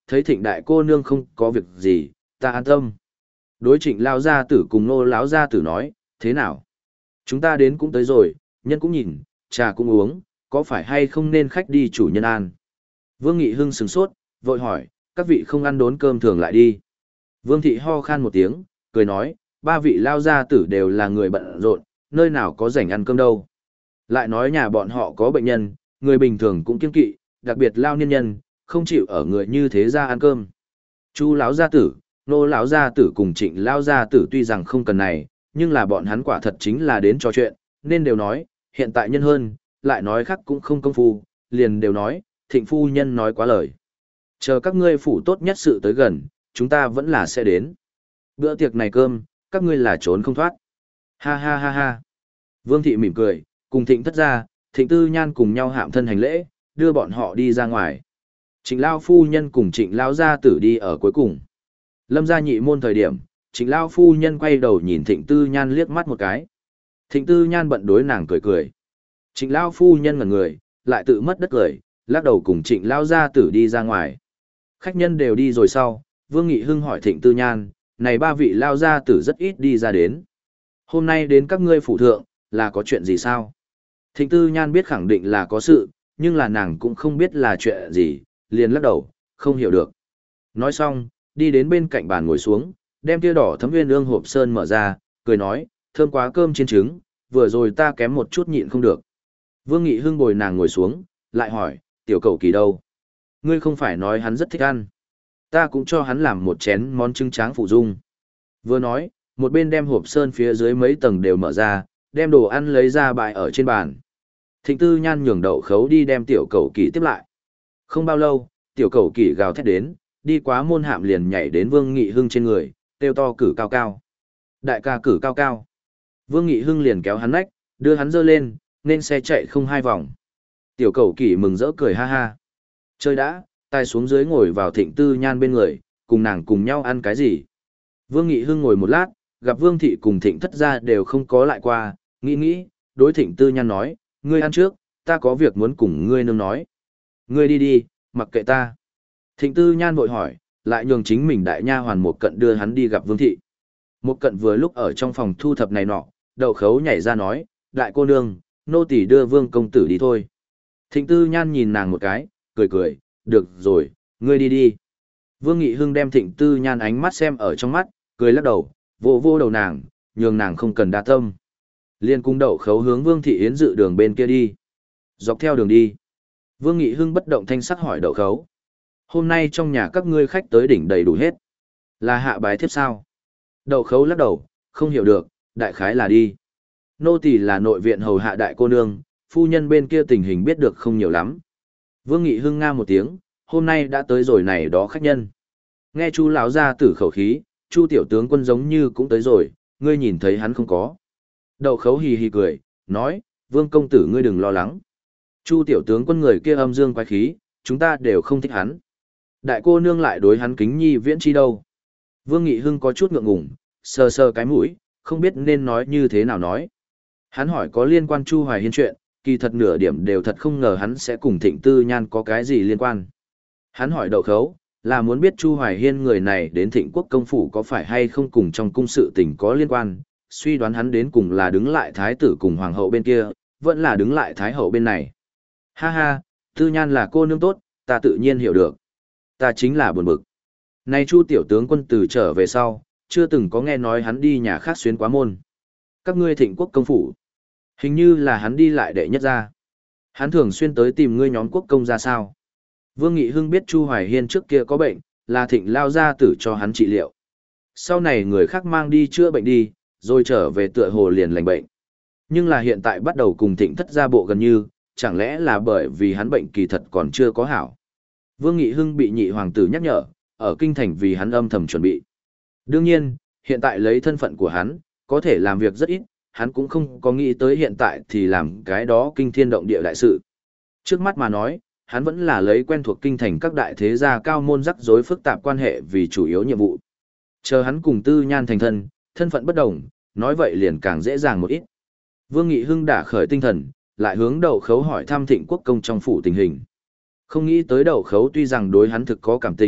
thấy Thịnh đại cô nương không có việc gì, ta an tâm. Đối Trịnh lao gia tử cùng Nô lão gia tử nói, thế nào? Chúng ta đến cũng tới rồi, nhân cũng nhìn, trà cũng uống, có phải hay không nên khách đi chủ nhân an? Vương Nghị Hưng sửng sốt, vội hỏi, các vị không ăn đốn cơm thường lại đi. Vương Thị ho khan một tiếng, cười nói, ba vị lao gia tử đều là người bận rộn, nơi nào có rảnh ăn cơm đâu. Lại nói nhà bọn họ có bệnh nhân, người bình thường cũng kiêng kỵ, đặc biệt lao niên nhân, không chịu ở người như thế ra ăn cơm. Chu lão gia tử, Nô lão gia tử cùng Trịnh lão gia tử tuy rằng không cần này, nhưng là bọn hắn quả thật chính là đến trò chuyện, nên đều nói, hiện tại nhân hơn, lại nói khác cũng không công phu, liền đều nói, Thịnh phu nhân nói quá lời. Chờ các ngươi phủ tốt nhất sự tới gần, chúng ta vẫn là sẽ đến. Bữa tiệc này cơm, các ngươi là trốn không thoát. Ha ha ha ha. Vương Thị mỉm cười, cùng Thịnh thất gia, Thịnh Tư Nhan cùng nhau hạm thân hành lễ, đưa bọn họ đi ra ngoài. Trịnh Lao phu nhân cùng Trịnh Lao gia tử đi ở cuối cùng. Lâm gia nhị môn thời điểm, Trịnh Lao phu nhân quay đầu nhìn Thịnh Tư Nhan liếc mắt một cái. Thịnh Tư Nhan bận đối nàng cười cười. Trịnh Lao phu nhân ngẩn người, lại tự mất đất cười, lắc đầu cùng Trịnh Lao gia tử đi ra ngoài. Khách nhân đều đi rồi sau, Vương Nghị Hưng hỏi Thịnh Tư Nhan, này ba vị Lao gia tử rất ít đi ra đến. Hôm nay đến các ngươi phủ thượng, là có chuyện gì sao? Thịnh Tư Nhan biết khẳng định là có sự, nhưng là nàng cũng không biết là chuyện gì, liền lắc đầu, không hiểu được. Nói xong, đi đến bên cạnh bàn ngồi xuống, đem kia đỏ thấm nguyên ương hộp sơn mở ra, cười nói, thơm quá cơm chiên trứng, vừa rồi ta kém một chút nhịn không được. Vương Nghị Hưng bồi nàng ngồi xuống, lại hỏi, tiểu cầu kỳ đâu? Ngươi không phải nói hắn rất thích ăn. Ta cũng cho hắn làm một chén món trứng tráng phụ dung. Vừa nói, một bên đem hộp sơn phía dưới mấy tầng đều mở ra, đem đồ ăn lấy ra bày ở trên bàn. Thịnh Tư Nhan nhường đậu khấu đi đem tiểu cầu kỳ tiếp lại. Không bao lâu, tiểu cầu kỳ gào thét đến, đi quá môn hạm liền nhảy đến Vương Nghị Hưng trên người, kêu to cử cao cao. Đại ca cử cao cao. Vương Nghị Hưng liền kéo hắn nách, đưa hắn dơ lên, nên xe chạy không hai vòng. Tiểu cầu kỳ mừng rỡ cười ha ha. Chơi đã, tay xuống dưới ngồi vào Thịnh Tư Nhan bên người, cùng nàng cùng nhau ăn cái gì. Vương Nghị Hưng ngồi một lát, gặp Vương Thị cùng Thịnh thất gia đều không có lại qua, nghĩ nghĩ, đối Thịnh Tư Nhan nói, ngươi ăn trước, ta có việc muốn cùng ngươi nương nói. Ngươi đi đi, mặc kệ ta. Thịnh Tư Nhan vội hỏi, lại nhường chính mình đại nha hoàn một cận đưa hắn đi gặp Vương Thị. Một cận vừa lúc ở trong phòng thu thập này nọ, đậu khấu nhảy ra nói, đại cô nương, nô tỳ đưa Vương công tử đi thôi. Thịnh Tư Nhan nhìn nàng một cái, cười cười, được rồi, ngươi đi đi. Vương Nghị Hưng đem Thịnh Tư Nhan ánh mắt xem ở trong mắt, cười lắc đầu, vô vô đầu nàng, nhường nàng không cần đa tâm. Liên cung đậu khấu hướng Vương Thị Yến dự đường bên kia đi. Dọc theo đường đi. Vương Nghị Hưng bất động thanh sắc hỏi đậu khấu. Hôm nay trong nhà các ngươi khách tới đỉnh đầy đủ hết. Là hạ bái thiếp sao? Đậu khấu lắc đầu, không hiểu được, đại khái là đi. Nô tỳ là nội viện hầu hạ đại cô nương, phu nhân bên kia tình hình biết được không nhiều lắm. Vương Nghị Hưng nga một tiếng, hôm nay đã tới rồi này đó khách nhân. Nghe Chu lão gia tử khẩu khí, Chu tiểu tướng quân giống như cũng tới rồi, ngươi nhìn thấy hắn không có. Đậu khấu hì hì cười, nói, Vương công tử ngươi đừng lo lắng. Chu tiểu tướng quân người kia âm dương quái khí, chúng ta đều không thích hắn. Đại cô nương lại đối hắn kính nhi viễn chi đâu. Vương Nghị Hưng có chút ngượng ngùng, sờ sờ cái mũi, không biết nên nói như thế nào nói. Hắn hỏi có liên quan Chu Hoài Hiên chuyện, kỳ thật nửa điểm đều thật không ngờ hắn sẽ cùng Thịnh Tư Nhan có cái gì liên quan. Hắn hỏi đậu khấu, là muốn biết Chu Hoài Hiên người này đến Thịnh Quốc công phủ có phải hay không cùng trong cung sự tình có liên quan, suy đoán hắn đến cùng là đứng lại thái tử cùng hoàng hậu bên kia, vẫn là đứng lại thái hậu bên này. Ha ha, Tư Nhan là cô nương tốt, ta tự nhiên hiểu được. Ta chính là buồn bực. Này Chu tiểu tướng quân từ trở về sau, chưa từng có nghe nói hắn đi nhà khác xuyến quá môn. Các ngươi Thịnh Quốc công phủ, hình như là hắn đi lại đệ nhất ra. Hắn thường xuyên tới tìm ngươi nhóm quốc công ra sao. Vương Nghị Hưng biết Chu Hoài Hiên trước kia có bệnh, là Thịnh lao gia tử cho hắn trị liệu. Sau này người khác mang đi chữa bệnh đi, rồi trở về tựa hồ liền lành bệnh. Nhưng là hiện tại bắt đầu cùng Thịnh thất gia bộ gần như, chẳng lẽ là bởi vì hắn bệnh kỳ thật còn chưa có hảo. Vương Nghị Hưng bị nhị hoàng tử nhắc nhở, ở kinh thành vì hắn âm thầm chuẩn bị. Đương nhiên, hiện tại lấy thân phận của hắn, có thể làm việc rất ít, hắn cũng không có nghĩ tới hiện tại thì làm cái đó kinh thiên động địa đại sự. Trước mắt mà nói, hắn vẫn là lấy quen thuộc kinh thành các đại thế gia cao môn rắc rối phức tạp quan hệ vì chủ yếu nhiệm vụ. Chờ hắn cùng Tư Nhan thành thân, thân phận bất đồng, nói vậy liền càng dễ dàng một ít. Vương Nghị Hưng đã khởi tinh thần, lại hướng đậu khấu hỏi thăm Thịnh Quốc công trong phủ tình hình. Không nghĩ tới đậu khấu tuy rằng đối hắn thực có cảm tình,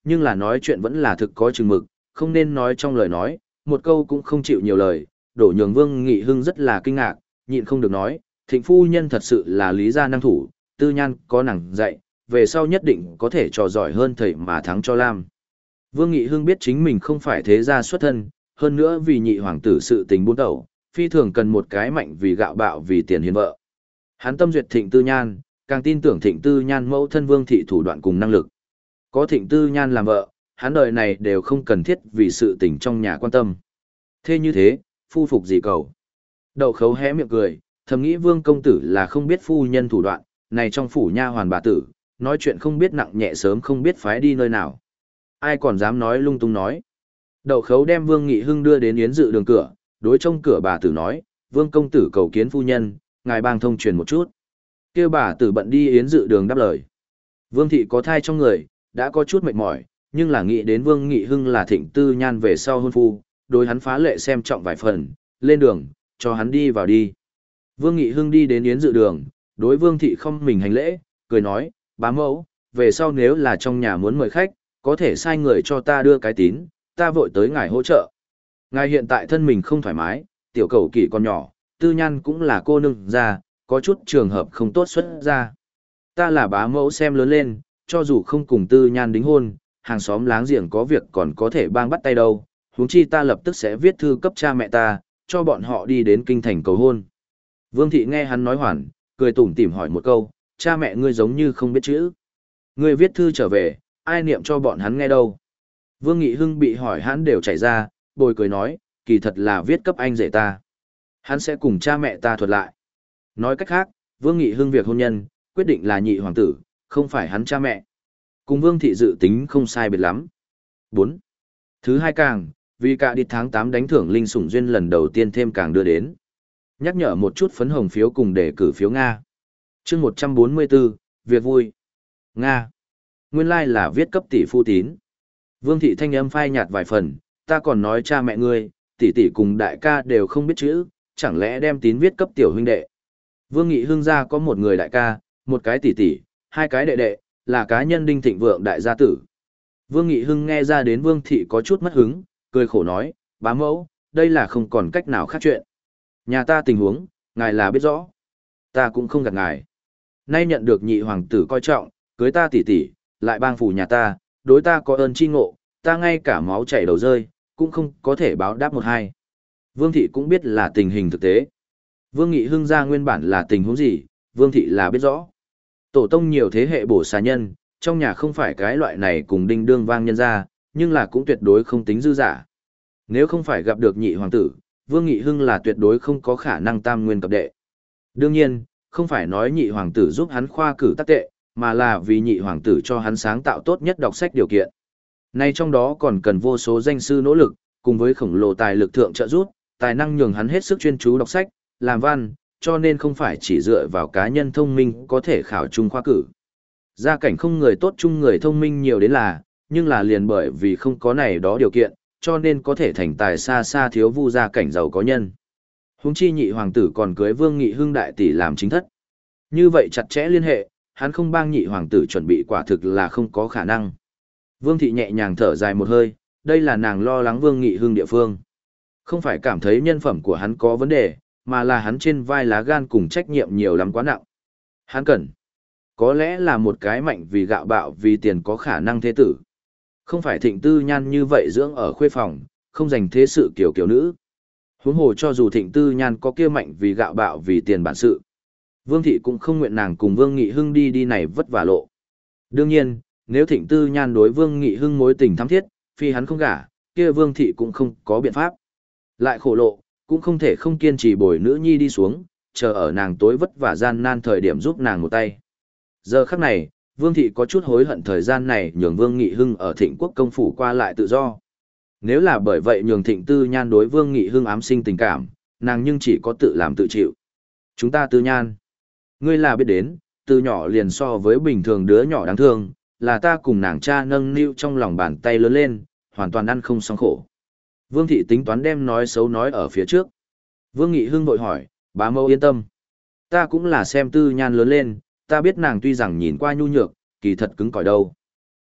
nhưng là nói chuyện vẫn là thực có chừng mực, không nên nói trong lời nói, một câu cũng không chịu nhiều lời, đổ nhường Vương Nghị Hưng rất là kinh ngạc, nhịn không được nói, thịnh phu nhân thật sự là lý gia năng thủ, tư nhan có nàng dạy, về sau nhất định có thể trò giỏi hơn thầy mà thắng cho Lam. Vương Nghị Hưng biết chính mình không phải thế gia xuất thân, hơn nữa vì nhị hoàng tử sự tình buôn tẩu, phi thường cần một cái mạnh vì gạo bạo vì tiền hiền vợ. Hắn tâm duyệt thịnh tư nhan, càng tin tưởng thịnh tư nhan mẫu thân Vương thị thủ đoạn cùng năng lực. Có thịnh tư nhan làm vợ, hắn đời này đều không cần thiết vì sự tình trong nhà quan tâm. Thế như thế, phu phục gì cầu. Đậu khấu hé miệng cười, thầm nghĩ Vương công tử là không biết phu nhân thủ đoạn, này trong phủ nha hoàn bà tử, nói chuyện không biết nặng nhẹ sớm không biết phái đi nơi nào. Ai còn dám nói lung tung nói. Đậu khấu đem Vương Nghị Hưng đưa đến yến dự đường cửa, đối trong cửa bà tử nói, Vương công tử cầu kiến phu nhân, ngài bang thông truyền một chút. Kêu bà tử bận đi yến dự đường đáp lời. Vương thị có thai trong người, đã có chút mệt mỏi, nhưng là nghĩ đến Vương Nghị Hưng là thịnh tư nhan về sau hôn phu, đối hắn phá lệ xem trọng vài phần, lên đường, cho hắn đi vào đi. Vương Nghị Hưng đi đến yến dự đường, đối Vương thị không mình hành lễ, cười nói, bá mẫu, về sau nếu là trong nhà muốn mời khách, có thể sai người cho ta đưa cái tín, ta vội tới ngài hỗ trợ. Ngài hiện tại thân mình không thoải mái, tiểu cầu kỷ còn nhỏ, tư nhan cũng là cô nương ra, có chút trường hợp không tốt xuất ra. Ta là bá mẫu xem lớn lên, cho dù không cùng tư nhan đính hôn, hàng xóm láng giềng có việc còn có thể bang bắt tay đâu, huống chi ta lập tức sẽ viết thư cấp cha mẹ ta, cho bọn họ đi đến kinh thành cầu hôn. Vương thị nghe hắn nói hoàn, cười tủm tỉm hỏi một câu, cha mẹ ngươi giống như không biết chữ. Ngươi viết thư trở về, ai niệm cho bọn hắn nghe đâu. Vương Nghị Hưng bị hỏi hắn đều chảy ra, bồi cười nói, kỳ thật là viết cấp anh rể ta. Hắn sẽ cùng cha mẹ ta thuật lại. Nói cách khác, Vương Nghị Hưng việc hôn nhân, quyết định là nhị hoàng tử, không phải hắn cha mẹ. Cùng Vương thị dự tính không sai biệt lắm. bốn. Thứ hai càng, vì cả đi tháng tám đánh thưởng linh sủng duyên lần đầu tiên thêm càng đưa đến. Nhắc nhở một chút phấn hồng phiếu cùng đề cử phiếu Nga. Chương một trăm bốn mươi bốn, việc vui. Nga. Nguyên lai like là viết cấp tỷ phu tín. Vương thị thanh âm phai nhạt vài phần, ta còn nói cha mẹ ngươi, tỷ tỷ cùng đại ca đều không biết chữ, chẳng lẽ đem tín viết cấp tiểu huynh đệ. Vương Nghị Hưng gia có một người đại ca, một cái tỷ tỷ, hai cái đệ đệ, là cá nhân đinh thịnh vượng đại gia tử. Vương Nghị Hưng nghe ra đến Vương thị có chút mất hứng, cười khổ nói, bá mẫu, đây là không còn cách nào khác chuyện. Nhà ta tình huống, ngài là biết rõ. Ta cũng không gạt ngài. Nay nhận được nhị hoàng tử coi trọng, cưới ta tỷ tỷ, lại bang phủ nhà ta, đối ta có ơn chi ngộ, ta ngay cả máu chảy đầu rơi, cũng không có thể báo đáp một hai. Vương thị cũng biết là tình hình thực tế. Vương Nghị Hưng ra nguyên bản là tình huống gì, Vương thị là biết rõ. Tổ tông nhiều thế hệ bổ xà nhân, trong nhà không phải cái loại này cùng đinh đương vang nhân ra, nhưng là cũng tuyệt đối không tính dư giả. Nếu không phải gặp được nhị hoàng tử, Vương Nghị Hưng là tuyệt đối không có khả năng tam nguyên cập đệ. Đương nhiên, không phải nói nhị hoàng tử giúp hắn khoa cử tác tệ, mà là vì nhị hoàng tử cho hắn sáng tạo tốt nhất đọc sách điều kiện. Nay trong đó còn cần vô số danh sư nỗ lực, cùng với khổng lồ tài lực thượng trợ giúp, tài năng nhường hắn hết sức chuyên chú đọc sách, làm văn, cho nên không phải chỉ dựa vào cá nhân thông minh có thể khảo trung khoa cử. Gia cảnh không người tốt chung người thông minh nhiều đến là, nhưng là liền bởi vì không có này đó điều kiện, cho nên có thể thành tài xa xa thiếu vu gia cảnh giàu có nhân. Huống chi nhị hoàng tử còn cưới Vương Nghị Hưng đại tỷ làm chính thất. Như vậy chặt chẽ liên hệ, hắn không bang nhị hoàng tử chuẩn bị quả thực là không có khả năng. Vương thị nhẹ nhàng thở dài một hơi, đây là nàng lo lắng Vương Nghị Hưng địa phương. Không phải cảm thấy nhân phẩm của hắn có vấn đề, mà là hắn trên vai lá gan cùng trách nhiệm nhiều lắm quá nặng. Hắn cần, có lẽ là một cái mạnh vì gạo bạo vì tiền có khả năng thế tử. Không phải thịnh tư nhan như vậy dưỡng ở khuê phòng, không dành thế sự kiểu kiểu nữ. Huống hồ cho dù thịnh tư nhan có kia mạnh vì gạo bạo vì tiền bản sự. Vương thị cũng không nguyện nàng cùng Vương Nghị Hưng đi đi này vất vả lộ. Đương nhiên, nếu thịnh tư nhan đối Vương Nghị Hưng mối tình thắm thiết, phi hắn không gả, kia Vương thị cũng không có biện pháp. Lại khổ lộ, cũng không thể không kiên trì bồi nữ nhi đi xuống, chờ ở nàng tối vất vả gian nan thời điểm giúp nàng một tay. Giờ khắc này, Vương thị có chút hối hận thời gian này nhường Vương Nghị Hưng ở Thịnh Quốc công phủ qua lại tự do. Nếu là bởi vậy nhường Thịnh Tư Nhan đối Vương Nghị Hưng ám sinh tình cảm, nàng nhưng chỉ có tự làm tự chịu. Chúng ta Tư Nhan, ngươi là biết đến, từ nhỏ liền so với bình thường đứa nhỏ đáng thương, là ta cùng nàng cha nâng niu trong lòng bàn tay lớn lên, hoàn toàn ăn không xong khổ. Vương thị tính toán đem nói xấu nói ở phía trước. Vương Nghị Hưng vội hỏi, bá mẫu yên tâm. Ta cũng là xem Tư Nhan lớn lên, ta biết nàng tuy rằng nhìn qua nhu nhược, kỳ thật cứng cỏi đâu.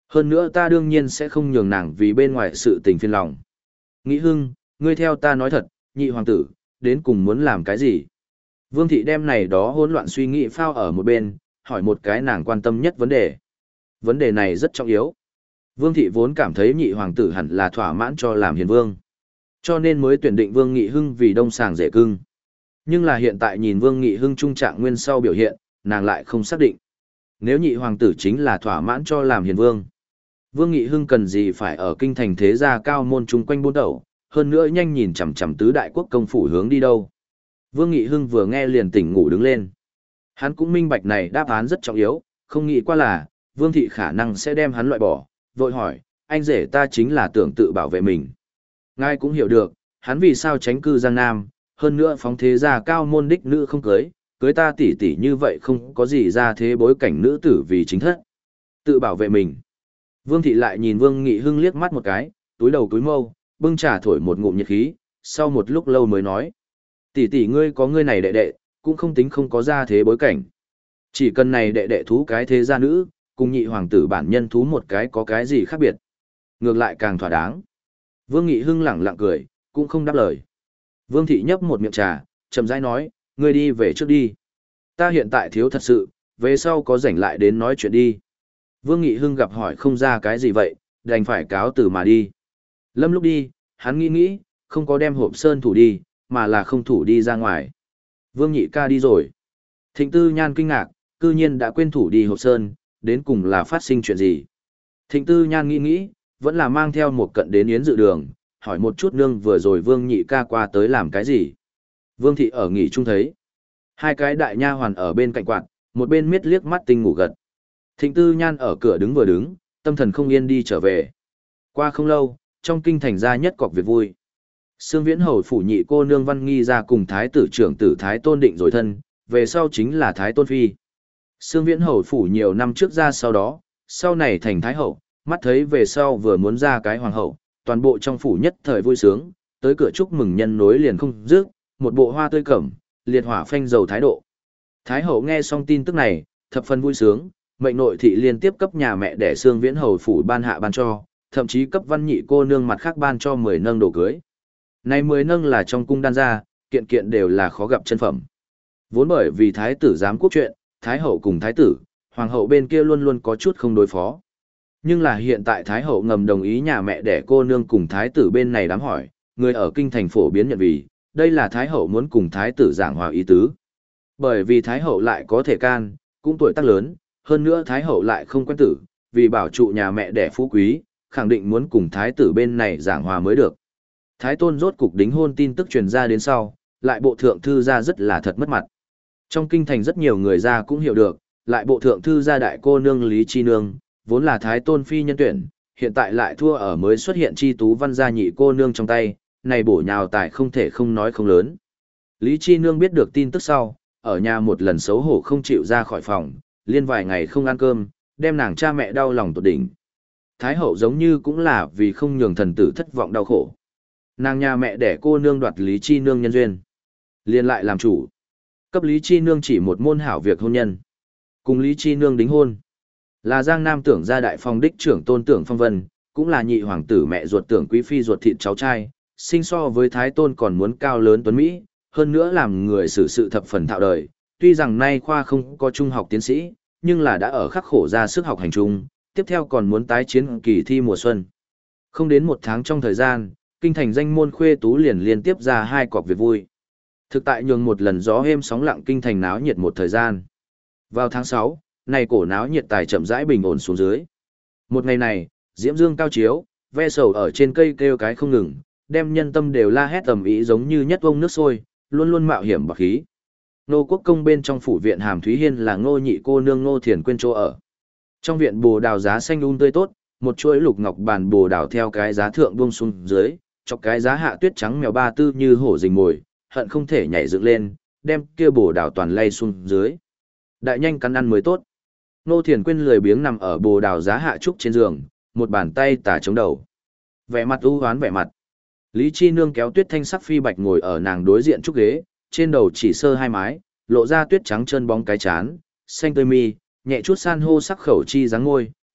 Hơn nữa ta đương nhiên sẽ không nhường nàng vì bên ngoài sự tình phiền lòng. Nghĩ Hưng, ngươi theo ta nói thật, nhị hoàng tử, đến cùng muốn làm cái gì? Vương thị đem này đó hỗn loạn suy nghĩ phao ở một bên, hỏi một cái nàng quan tâm nhất vấn đề. Vấn đề này rất trọng yếu. Vương thị vốn cảm thấy nhị hoàng tử hẳn là thỏa mãn cho làm hiền vương. Cho nên mới tuyển định Vương Nghị Hưng vì đông sàng rể cưng. Nhưng là hiện tại nhìn Vương Nghị Hưng trung trạng nguyên sau biểu hiện, nàng lại không xác định. Nếu nhị hoàng tử chính là thỏa mãn cho làm hiền vương, Vương Nghị Hưng cần gì phải ở kinh thành thế gia cao môn chung quanh buôn đầu, hơn nữa nhanh nhìn chằm chằm tứ đại quốc công phủ hướng đi đâu. Vương Nghị Hưng vừa nghe liền tỉnh ngủ đứng lên. Hắn cũng minh bạch này đáp án rất trọng yếu, không nghĩ qua là, Vương thị khả năng sẽ đem hắn loại bỏ, vội hỏi, anh rể ta chính là tưởng tự bảo vệ mình. Ngài cũng hiểu được, hắn vì sao tránh cư Giang Nam, hơn nữa phóng thế gia cao môn đích nữ không cưới, cưới ta tỷ tỷ như vậy không có gì ra thế bối cảnh nữ tử vì chính thất. Tự bảo vệ mình. Vương thị lại nhìn Vương Nghị Hưng liếc mắt một cái, túi đầu túi mâu, bưng trà thổi một ngụm nhiệt khí, sau một lúc lâu mới nói. Tỷ tỷ ngươi có ngươi này đệ đệ, cũng không tính không có ra thế bối cảnh. Chỉ cần này đệ đệ thú cái thế gia nữ, cùng nhị hoàng tử bản nhân thú một cái có cái gì khác biệt. Ngược lại càng thỏa đáng. Vương Nghị Hưng lẳng lặng cười, cũng không đáp lời. Vương thị nhấp một miệng trà, chậm rãi nói, ngươi đi về trước đi. Ta hiện tại thiếu thật sự, về sau có rảnh lại đến nói chuyện đi. Vương Nghị Hưng gặp hỏi không ra cái gì vậy, đành phải cáo từ mà đi. Lâm lúc đi, hắn nghĩ nghĩ, không có đem hộp sơn thủ đi, mà là không thủ đi ra ngoài. Vương Nhị ca đi rồi. Thịnh Tư Nhan kinh ngạc, cư nhiên đã quên thủ đi hộp sơn, đến cùng là phát sinh chuyện gì. Thịnh Tư Nhan nghĩ nghĩ, vẫn là mang theo một cận đến yến dự đường, hỏi một chút nương vừa rồi Vương Nhị ca qua tới làm cái gì. Vương thị ở nghỉ chung thấy. Hai cái đại nha hoàn ở bên cạnh quạt, một bên miết liếc mắt tinh ngủ gật. Thịnh Tư Nhan ở cửa đứng vừa đứng, tâm thần không yên đi trở về. Qua không lâu, trong kinh thành ra nhất cọc việc vui. Sương Viễn Hầu phủ nhị cô nương Văn Nghi ra cùng thái tử trưởng tử Thái Tôn định rồi thân, về sau chính là Thái Tôn phi. Sương Viễn Hầu phủ nhiều năm trước ra sau đó, sau này thành Thái Hậu, mắt thấy về sau vừa muốn ra cái Hoàng Hậu, toàn bộ trong phủ nhất thời vui sướng, tới cửa chúc mừng nhân nối liền không dứt, một bộ hoa tươi cẩm, liệt hỏa phanh dầu thái độ. Thái Hậu nghe xong tin tức này, thập phần vui sướng, mệnh nội thị liên tiếp cấp nhà mẹ đẻ Sương Viễn Hầu phủ ban hạ ban cho, thậm chí cấp Văn nhị cô nương mặt khác ban cho mười nâng đồ cưới. Này mười nâng là trong cung đan gia, kiện kiện đều là khó gặp chân phẩm. Vốn bởi vì thái tử giám quốc chuyện, thái hậu cùng thái tử, hoàng hậu bên kia luôn luôn có chút không đối phó. Nhưng là hiện tại thái hậu ngầm đồng ý nhà mẹ đẻ cô nương cùng thái tử bên này đám hỏi, người ở kinh thành phổ biến nhận vì, đây là thái hậu muốn cùng thái tử giảng hòa ý tứ. Bởi vì thái hậu lại có thể can, cũng tuổi tác lớn, hơn nữa thái hậu lại không quen tử, vì bảo trụ nhà mẹ đẻ phú quý, khẳng định muốn cùng thái tử bên này giảng hòa mới được. Thái Tôn rốt cục đính hôn tin tức truyền ra đến sau, lại bộ thượng thư ra rất là thật mất mặt. Trong kinh thành rất nhiều người ra cũng hiểu được, lại bộ thượng thư gia đại cô nương Lý Chi Nương, vốn là Thái Tôn phi nhân tuyển, hiện tại lại thua ở mới xuất hiện Chi Tú Văn gia nhị cô nương trong tay, này bổ nhào tài không thể không nói không lớn. Lý Chi Nương biết được tin tức sau, ở nhà một lần xấu hổ không chịu ra khỏi phòng, liên vài ngày không ăn cơm, đem nàng cha mẹ đau lòng tột đỉnh. Thái hậu giống như cũng là vì không nhường thần tử thất vọng đau khổ. Nàng nhà mẹ đẻ cô nương đoạt Lý Chi Nương nhân duyên. Liên lại làm chủ. Cấp Lý Chi Nương chỉ một môn hảo việc hôn nhân. Cùng Lý Chi Nương đính hôn. Là Giang Nam tưởng gia đại phong đích trưởng tôn tưởng phong vân, cũng là nhị hoàng tử mẹ ruột tưởng quý phi ruột thịt cháu trai, sinh so với Thái Tôn còn muốn cao lớn tuấn Mỹ, hơn nữa làm người xử sự thập phần thạo đời. Tuy rằng nay khoa không có trung học tiến sĩ, nhưng là đã ở khắc khổ ra sức học hành trung, tiếp theo còn muốn tái chiến kỳ thi mùa xuân. Không đến một tháng trong thời gian, kinh thành danh môn khuê tú liền liên tiếp ra hai cọc việc vui. Thực tại nhường một lần gió êm sóng lặng kinh thành náo nhiệt một thời gian. Vào tháng sáu, này cổ náo nhiệt tài chậm rãi bình ổn xuống dưới. Một ngày này, diễm dương cao chiếu, ve sầu ở trên cây kêu cái không ngừng, đem nhân tâm đều la hét tầm ý giống như nhất vông nước sôi, luôn luôn mạo hiểm bạc khí. Nô quốc công bên trong phủ viện Hàm Thúy Hiên là Ngô nhị cô nương Ngô Thiền quên chỗ ở. Trong viện bồ đào giá xanh um tươi tốt, một chuỗi lục ngọc bàn bồ đào theo cái giá thượng buông xuống dưới, chọc cái giá hạ tuyết trắng mèo ba tư như hổ rình mồi, hận không thể nhảy dựng lên, đem kia bồ đào toàn lay xuống dưới. Đại nhanh cắn ăn mới tốt. Nô Thiền Quyên lười biếng nằm ở bồ đào giá hạ trúc trên giường, một bàn tay tả chống đầu. Vẻ mặt u hoán vẻ mặt. Lý Chi Nương kéo tuyết thanh sắc phi bạch ngồi ở nàng đối diện trúc ghế, trên đầu chỉ sơ hai mái, lộ ra tuyết trắng chân bóng cái chán, xanh tươi mi, nhẹ chút san hô sắc khẩu chi dáng ngôi,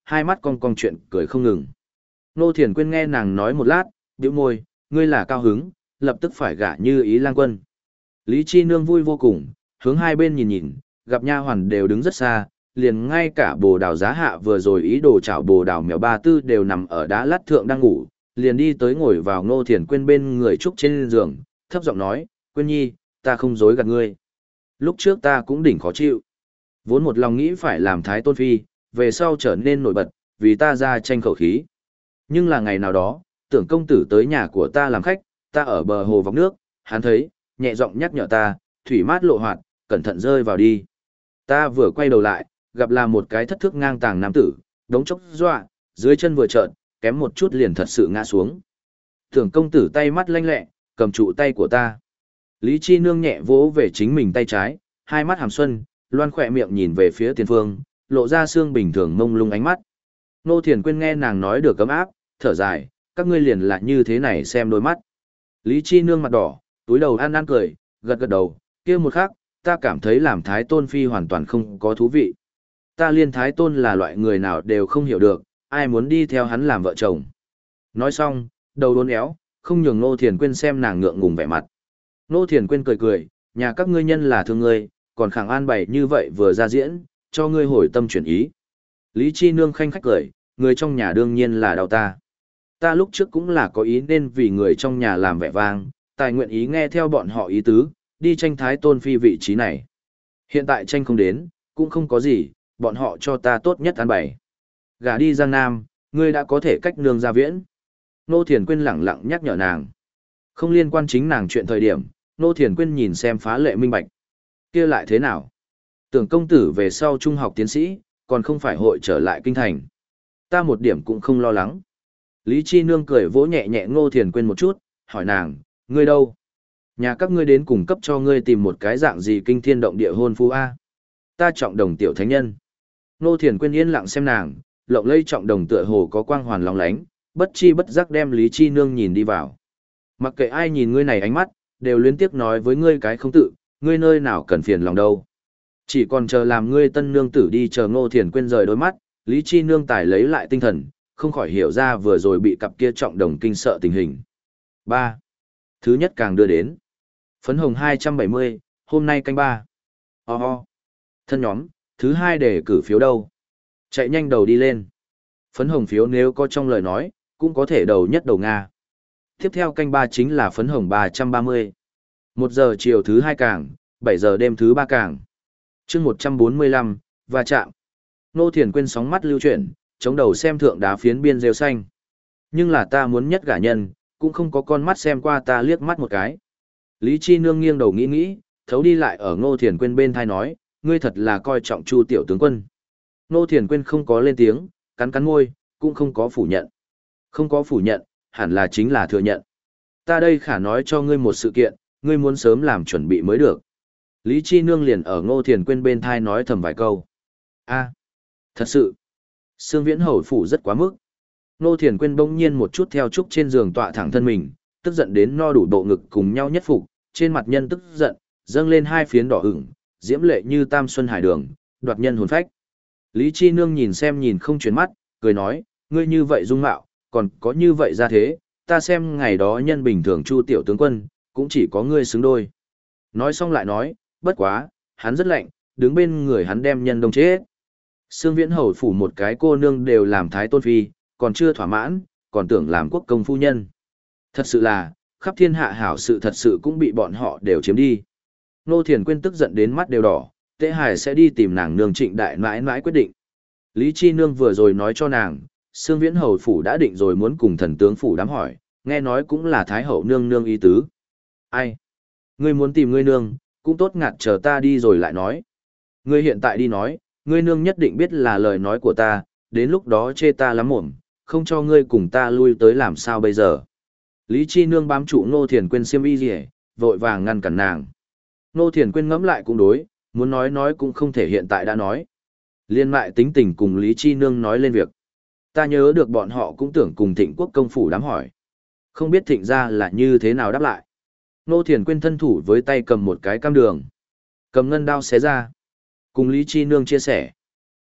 hai mắt cong cong chuyện cười không ngừng. Ngô Thiền Quyên nghe nàng nói một lát, bĩu môi, ngươi là cao hứng, lập tức phải gả Như Ý lang quân. Lý Chi Nương vui vô cùng, hướng hai bên nhìn nhìn, gặp nha hoàn đều đứng rất xa, liền ngay cả bồ đào giá hạ vừa rồi ý đồ chảo bồ đào mèo ba tư đều nằm ở đá lát thượng đang ngủ, liền đi tới ngồi vào Ngô Thiền Quyên bên người trúc trên giường, thấp giọng nói, Quyên nhi, ta không dối gạt ngươi. Lúc trước ta cũng đỉnh khó chịu. Vốn một lòng nghĩ phải làm thái tôn phi, về sau trở nên nổi bật, vì ta ra tranh khẩu khí. Nhưng là ngày nào đó, tưởng công tử tới nhà của ta làm khách, ta ở bờ hồ vọc nước, hắn thấy, nhẹ giọng nhắc nhở ta, thủy mát lộ hoạt, cẩn thận rơi vào đi. Ta vừa quay đầu lại, gặp là một cái thất thước ngang tàng nam tử, đống chốc dọa, dưới chân vừa trợn, kém một chút liền thật sự ngã xuống. Tưởng công tử tay mắt lanh lẹ, cầm trụ tay của ta. Lý Chi Nương nhẹ vỗ về chính mình tay trái, hai mắt hàm xuân, loan khỏe miệng nhìn về phía tiền phương, lộ ra xương bình thường mông lung ánh mắt. Nô Thiền Quyên nghe nàng nói được cấm áp, thở dài, các ngươi liền là như thế này xem đôi mắt. Lý Chi Nương mặt đỏ, túi đầu ăn ăn cười, gật gật đầu, kia một khắc, ta cảm thấy làm thái tôn phi hoàn toàn không có thú vị. Ta liên thái tôn là loại người nào đều không hiểu được, ai muốn đi theo hắn làm vợ chồng. Nói xong, đầu đốn éo, không nhường Nô Thiền Quyên xem nàng ngượng ngùng vẻ mặt. Nô Thiền Quyên cười cười, nhà các ngươi nhân là thương ngươi, còn khẳng an bày như vậy vừa ra diễn, cho ngươi hồi tâm chuyển ý. Lý Chi Nương khanh khách cười, người trong nhà đương nhiên là đau ta. Ta lúc trước cũng là có ý nên vì người trong nhà làm vẻ vang, tài nguyện ý nghe theo bọn họ ý tứ, đi tranh thái tôn phi vị trí này. Hiện tại tranh không đến, cũng không có gì, bọn họ cho ta tốt nhất an bày. Gả đi Giang Nam, ngươi đã có thể cách nương ra viễn. Nô Thiền Quyên lẳng lặng nhắc nhở nàng. Không liên quan chính nàng chuyện thời điểm, Nô Thiền Quyên nhìn xem phá lệ minh bạch. Kia lại thế nào? Tưởng công tử về sau trung học tiến sĩ, còn không phải hội trở lại kinh thành. Ta một điểm cũng không lo lắng. Lý Chi Nương cười vỗ nhẹ nhẹ Ngô Thiền Quyên một chút, hỏi nàng, ngươi đâu? Nhà các ngươi đến cung cấp cho ngươi tìm một cái dạng gì kinh thiên động địa hôn phu A. Ta trọng đồng tiểu thánh nhân. Ngô Thiền Quyên yên lặng xem nàng, lộng lây trọng đồng tựa hồ có quang hoàn lóng lánh, bất chi bất giác đem Lý Chi Nương nhìn đi vào. Mặc kệ ai nhìn ngươi này ánh mắt, đều liên tiếp nói với ngươi cái không tự, ngươi nơi nào cần phiền lòng đâu. Chỉ còn chờ làm ngươi tân nương tử đi chờ Ngô Thiền Quyên rời đôi mắt, Lý Chi Nương tài lấy lại tinh thần, không khỏi hiểu ra vừa rồi bị cặp kia trọng đồng kinh sợ tình hình. ba. Thứ nhất càng đưa đến. Phấn hồng hai trăm bảy mươi, hôm nay canh ba. Ho ho. Thân nhóm, thứ hai để cử phiếu đâu? Chạy nhanh đầu đi lên. Phấn hồng phiếu nếu có trong lời nói, cũng có thể đầu nhất đầu Nga. Tiếp theo canh ba chính là phấn hồng ba trăm ba mươi. một giờ chiều thứ hai càng, bảy giờ đêm thứ ba càng. chương một trăm bốn mươi lăm, và chạm. Nô Thiền Quyên sóng mắt lưu chuyển, chống đầu xem thượng đá phiến biên rêu xanh. Nhưng là ta muốn nhất gả nhân, cũng không có con mắt xem qua ta liếc mắt một cái. Lý Chi Nương nghiêng đầu nghĩ nghĩ, thấu đi lại ở Ngô Thiền Quyên bên thai nói, ngươi thật là coi trọng Chu tiểu tướng quân. Ngô Thiền Quyên không có lên tiếng, cắn cắn môi, cũng không có phủ nhận. Không có phủ nhận, hẳn là chính là thừa nhận. Ta đây khả nói cho ngươi một sự kiện, ngươi muốn sớm làm chuẩn bị mới được. Lý Chi Nương liền ở Ngô Thiền Quyên bên thai nói thầm vài câu. A, thật sự, Sương Viễn hầu phủ rất quá mức. Ngô Thiền Quyên bỗng nhiên một chút theo trúc trên giường tọa thẳng thân mình, tức giận đến no đủ bộ ngực cùng nhau nhất phục, trên mặt nhân tức giận, dâng lên hai phiến đỏ ửng, diễm lệ như tam xuân hải đường, đoạt nhân hồn phách. Lý Chi Nương nhìn xem nhìn không chuyển mắt, cười nói, ngươi như vậy dung mạo, còn có như vậy ra thế, ta xem ngày đó nhân bình thường Chu tiểu tướng quân, cũng chỉ có ngươi xứng đôi. Nói xong lại nói, bất quá, hắn rất lạnh, đứng bên người hắn đem nhân đông chết. Sương Viễn hầu phủ một cái cô nương đều làm thái tôn phi, còn chưa thỏa mãn, còn tưởng làm quốc công phu nhân. Thật sự là, khắp thiên hạ hảo sự thật sự cũng bị bọn họ đều chiếm đi. Nô Thiền Quyên tức giận đến mắt đều đỏ, Tế Hải sẽ đi tìm nàng nương Trịnh đại mãi mãi quyết định. Lý Chi Nương vừa rồi nói cho nàng, Sương Viễn hầu phủ đã định rồi muốn cùng thần tướng phủ đám hỏi, nghe nói cũng là thái hậu nương nương ý tứ. Ai? Ngươi muốn tìm ngươi nương, cũng tốt ngạt chờ ta đi rồi lại nói. Ngươi hiện tại đi nói, ngươi nương nhất định biết là lời nói của ta, đến lúc đó chê ta lắm mồm, không cho ngươi cùng ta lui tới làm sao bây giờ. Lý Chi Nương bám trụ Ngô Thiền Quyên xiêm y rỉ, vội vàng ngăn cản nàng. Ngô Thiền Quyên ngẫm lại cũng đối, muốn nói nói cũng không thể hiện tại đã nói. Liên mại tính tình cùng Lý Chi Nương nói lên việc. Ta nhớ được bọn họ cũng tưởng cùng Thịnh quốc công phủ đám hỏi. Không biết Thịnh ra là như thế nào đáp lại. Ngô Thiền Quyên thân thủ với tay cầm một cái cam đường. Cầm ngân đao xé ra. Cùng Lý Chi Nương chia sẻ.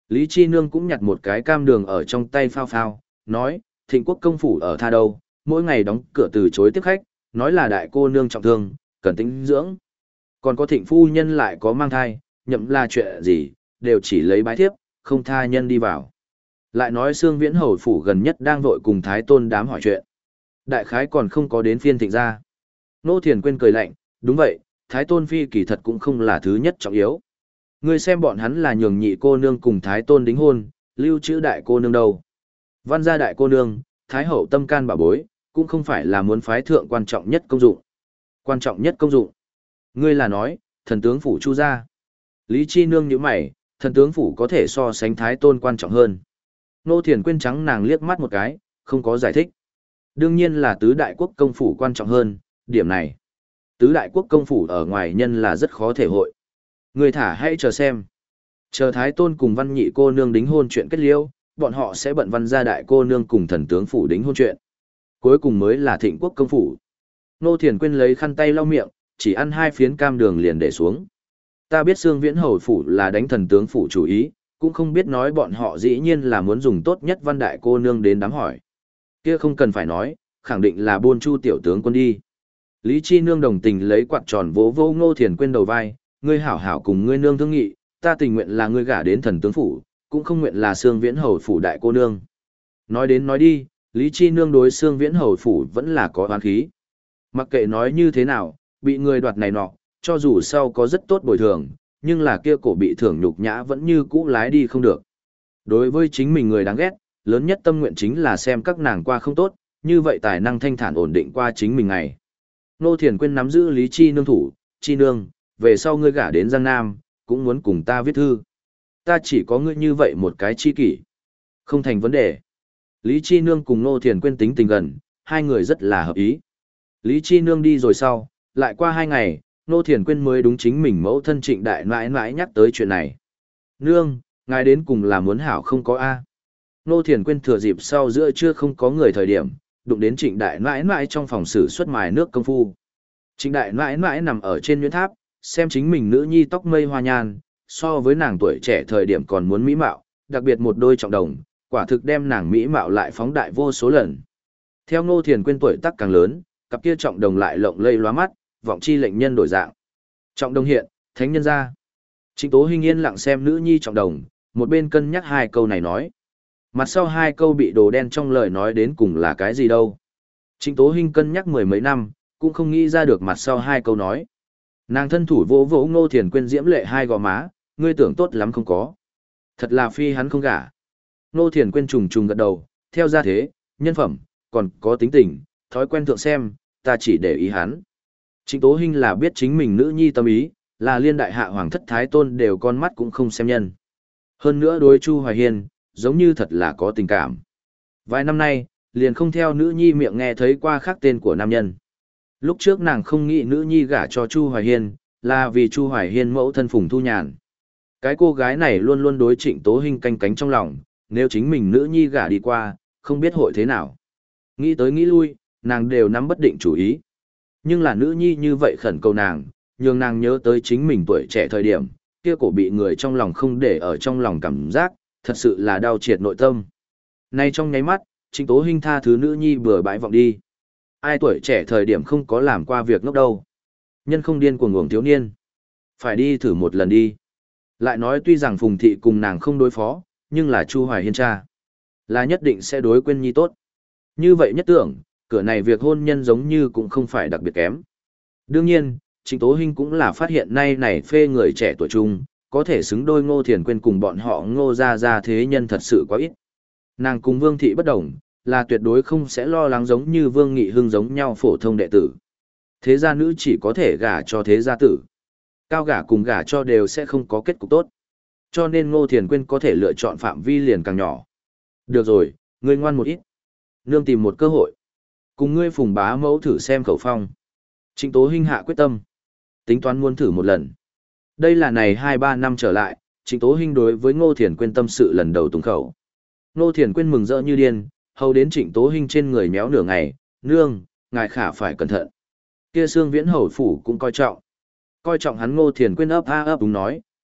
Lý Chi Nương cũng nhặt một cái cam đường ở trong tay phao phao, nói, Thịnh Quốc công phủ ở tha đâu, mỗi ngày đóng cửa từ chối tiếp khách, nói là đại cô nương trọng thương, cần tĩnh dưỡng. Còn có Thịnh phu nhân lại có mang thai, nhậm là chuyện gì, đều chỉ lấy bái thiếp, không tha nhân đi vào. Lại nói Sương Viễn hầu phủ gần nhất đang vội cùng Thái Tôn đám hỏi chuyện. Đại khái còn không có đến phiên Thịnh ra. Nô Thiền Quyên cười lạnh, đúng vậy, Thái Tôn phi kỳ thật cũng không là thứ nhất trọng yếu. Ngươi xem bọn hắn là nhường nhị cô nương cùng Thái Tôn đính hôn, lưu trữ đại cô nương đâu. Văn gia đại cô nương, Thái hậu tâm can bảo bối, cũng không phải là muốn phái thượng quan trọng nhất công dụng. Quan trọng nhất công dụng. Ngươi là nói, thần tướng phủ Chu gia. Lý Chi Nương nhíu mày, thần tướng phủ có thể so sánh Thái Tôn quan trọng hơn. Nô Thiền Quyên trắng nàng liếc mắt một cái, không có giải thích. Đương nhiên là tứ đại quốc công phủ quan trọng hơn, điểm này. Tứ đại quốc công phủ ở ngoài nhân là rất khó thể hội. Người thả hãy chờ xem. Chờ Thái Tôn cùng Văn Nhị cô nương đính hôn chuyện kết liễu, bọn họ sẽ bận Văn gia đại cô nương cùng thần tướng phủ đính hôn chuyện. Cuối cùng mới là Thịnh Quốc công phủ. Nô Thiền Quyên lấy khăn tay lau miệng, chỉ ăn hai phiến cam đường liền để xuống. Ta biết Sương Viễn hầu phủ là đánh thần tướng phủ chủ ý, cũng không biết nói bọn họ dĩ nhiên là muốn dùng tốt nhất Văn đại cô nương đến đám hỏi. Kia không cần phải nói, khẳng định là buôn Chu tiểu tướng quân đi. Lý Chi Nương đồng tình lấy quạt tròn vỗ vô Ngô Thiền Quyên đầu vai, ngươi hảo hảo cùng ngươi nương thương nghị, ta tình nguyện là ngươi gả đến thần tướng phủ, cũng không nguyện là Sương Viễn hầu phủ đại cô nương. Nói đến nói đi, Lý Chi Nương đối Sương Viễn hầu phủ vẫn là có oán khí. Mặc kệ nói như thế nào, bị người đoạt này nọ, cho dù sau có rất tốt bồi thường, nhưng là kia cổ bị thưởng nhục nhã vẫn như cũ lái đi không được. Đối với chính mình người đáng ghét, lớn nhất tâm nguyện chính là xem các nàng qua không tốt, như vậy tài năng thanh thản ổn định qua chính mình ngày. Nô Thiền Quyên nắm giữ Lý Chi Nương thủ, Chi Nương, về sau ngươi gả đến Giang Nam, cũng muốn cùng ta viết thư. Ta chỉ có ngươi như vậy một cái chi kỷ. Không thành vấn đề. Lý Chi Nương cùng Nô Thiền Quyên tính tình gần, hai người rất là hợp ý. Lý Chi Nương đi rồi sau, lại qua hai ngày, Nô Thiền Quyên mới đúng chính mình mẫu thân Trịnh đại mãi mãi nhắc tới chuyện này. Nương, ngài đến cùng là muốn hảo không có A. Nô Thiền Quyên thừa dịp sau giữa trưa không có người thời điểm, đụng đến Trịnh đại mãi mãi trong phòng xử xuất mài nước công phu. Trịnh đại mãi mãi nằm ở trên nhuyễn tháp, xem chính mình nữ nhi tóc mây hoa nhan, so với nàng tuổi trẻ thời điểm còn muốn mỹ mạo, đặc biệt một đôi trọng đồng, quả thực đem nàng mỹ mạo lại phóng đại vô số lần. Theo Nô Thiền Quyên tuổi tác càng lớn, cặp kia trọng đồng lại lộng lây lóa mắt, vọng chi lệnh nhân đổi dạng. Trọng đồng hiện, thánh nhân ra. Trịnh Tố Hinh yên lặng xem nữ nhi trọng đồng, một bên cân nhắc hai câu này nói. Mặt sau hai câu bị đồ đen trong lời nói đến cùng là cái gì đâu. Trịnh Tố Hinh cân nhắc mười mấy năm, cũng không nghĩ ra được mặt sau hai câu nói. Nàng thân thủ vỗ vỗ Ngô Thiền Quyên diễm lệ hai gò má, ngươi tưởng tốt lắm không có. Thật là phi hắn không gả. Ngô Thiền Quyên trùng trùng gật đầu, theo gia thế, nhân phẩm, còn có tính tình, thói quen thượng xem, ta chỉ để ý hắn. Trịnh Tố Hinh là biết chính mình nữ nhi tâm ý, là liên đại hạ hoàng thất thái tôn đều con mắt cũng không xem nhân. Hơn nữa đối Chu Hoài Hiên, giống như thật là có tình cảm. Vài năm nay, liền không theo nữ nhi miệng nghe thấy qua khác tên của nam nhân. Lúc trước nàng không nghĩ nữ nhi gả cho Chu Hoài Hiên, là vì Chu Hoài Hiên mẫu thân Phùng Thu Nhàn. Cái cô gái này luôn luôn đối Trịnh Tố Hinh canh cánh trong lòng, nếu chính mình nữ nhi gả đi qua, không biết hội thế nào. Nghĩ tới nghĩ lui, nàng đều nắm bất định chủ ý. Nhưng là nữ nhi như vậy khẩn cầu nàng, nhường nàng nhớ tới chính mình tuổi trẻ thời điểm, kia cổ bị người trong lòng không để ở trong lòng cảm giác, thật sự là đau triệt nội tâm. Nay trong nháy mắt, Trịnh Tố Hinh tha thứ nữ nhi bừa bãi vọng đi. Ai tuổi trẻ thời điểm không có làm qua việc ngốc đâu. Nhân không điên cuồng ngưỡng thiếu niên. Phải đi thử một lần đi. Lại nói tuy rằng Phùng Thị cùng nàng không đối phó, nhưng là Chu Hoài Hiên cha. Là nhất định sẽ đối Quyên Nhi tốt. Như vậy nhất tưởng, cửa này việc hôn nhân giống như cũng không phải đặc biệt kém. Đương nhiên, Trịnh Tố Hinh cũng là phát hiện nay này phê người trẻ tuổi trung, có thể xứng đôi Ngô Thiền Quyên cùng bọn họ Ngô gia gia thế nhân thật sự quá ít. Nàng cùng Vương Thị bất đồng, là tuyệt đối không sẽ lo lắng giống như Vương Nghị Hưng giống nhau phổ thông đệ tử. Thế gia nữ chỉ có thể gả cho thế gia tử. Cao gả cùng gả cho đều sẽ không có kết cục tốt. Cho nên Ngô Thiền Quyên có thể lựa chọn phạm vi liền càng nhỏ. Được rồi, ngươi ngoan một ít. Nương tìm một cơ hội. Cùng ngươi Phùng bá mẫu thử xem khẩu phong. Trịnh Tố Hinh hạ quyết tâm. Tính toán muốn thử một lần. Đây là này hai ba năm trở lại, Trịnh Tố Hinh đối với Ngô Thiền Quyên tâm sự lần đầu tung khẩu. Ngô Thiền Quyên mừng rỡ như điên, hầu đến Trịnh Tố Hinh trên người méo nửa ngày, nương, ngài khả phải cẩn thận. Kia Sương Viễn hầu phủ cũng coi trọng. Coi trọng hắn Ngô Thiền Quyên ấp a ấp đúng nói,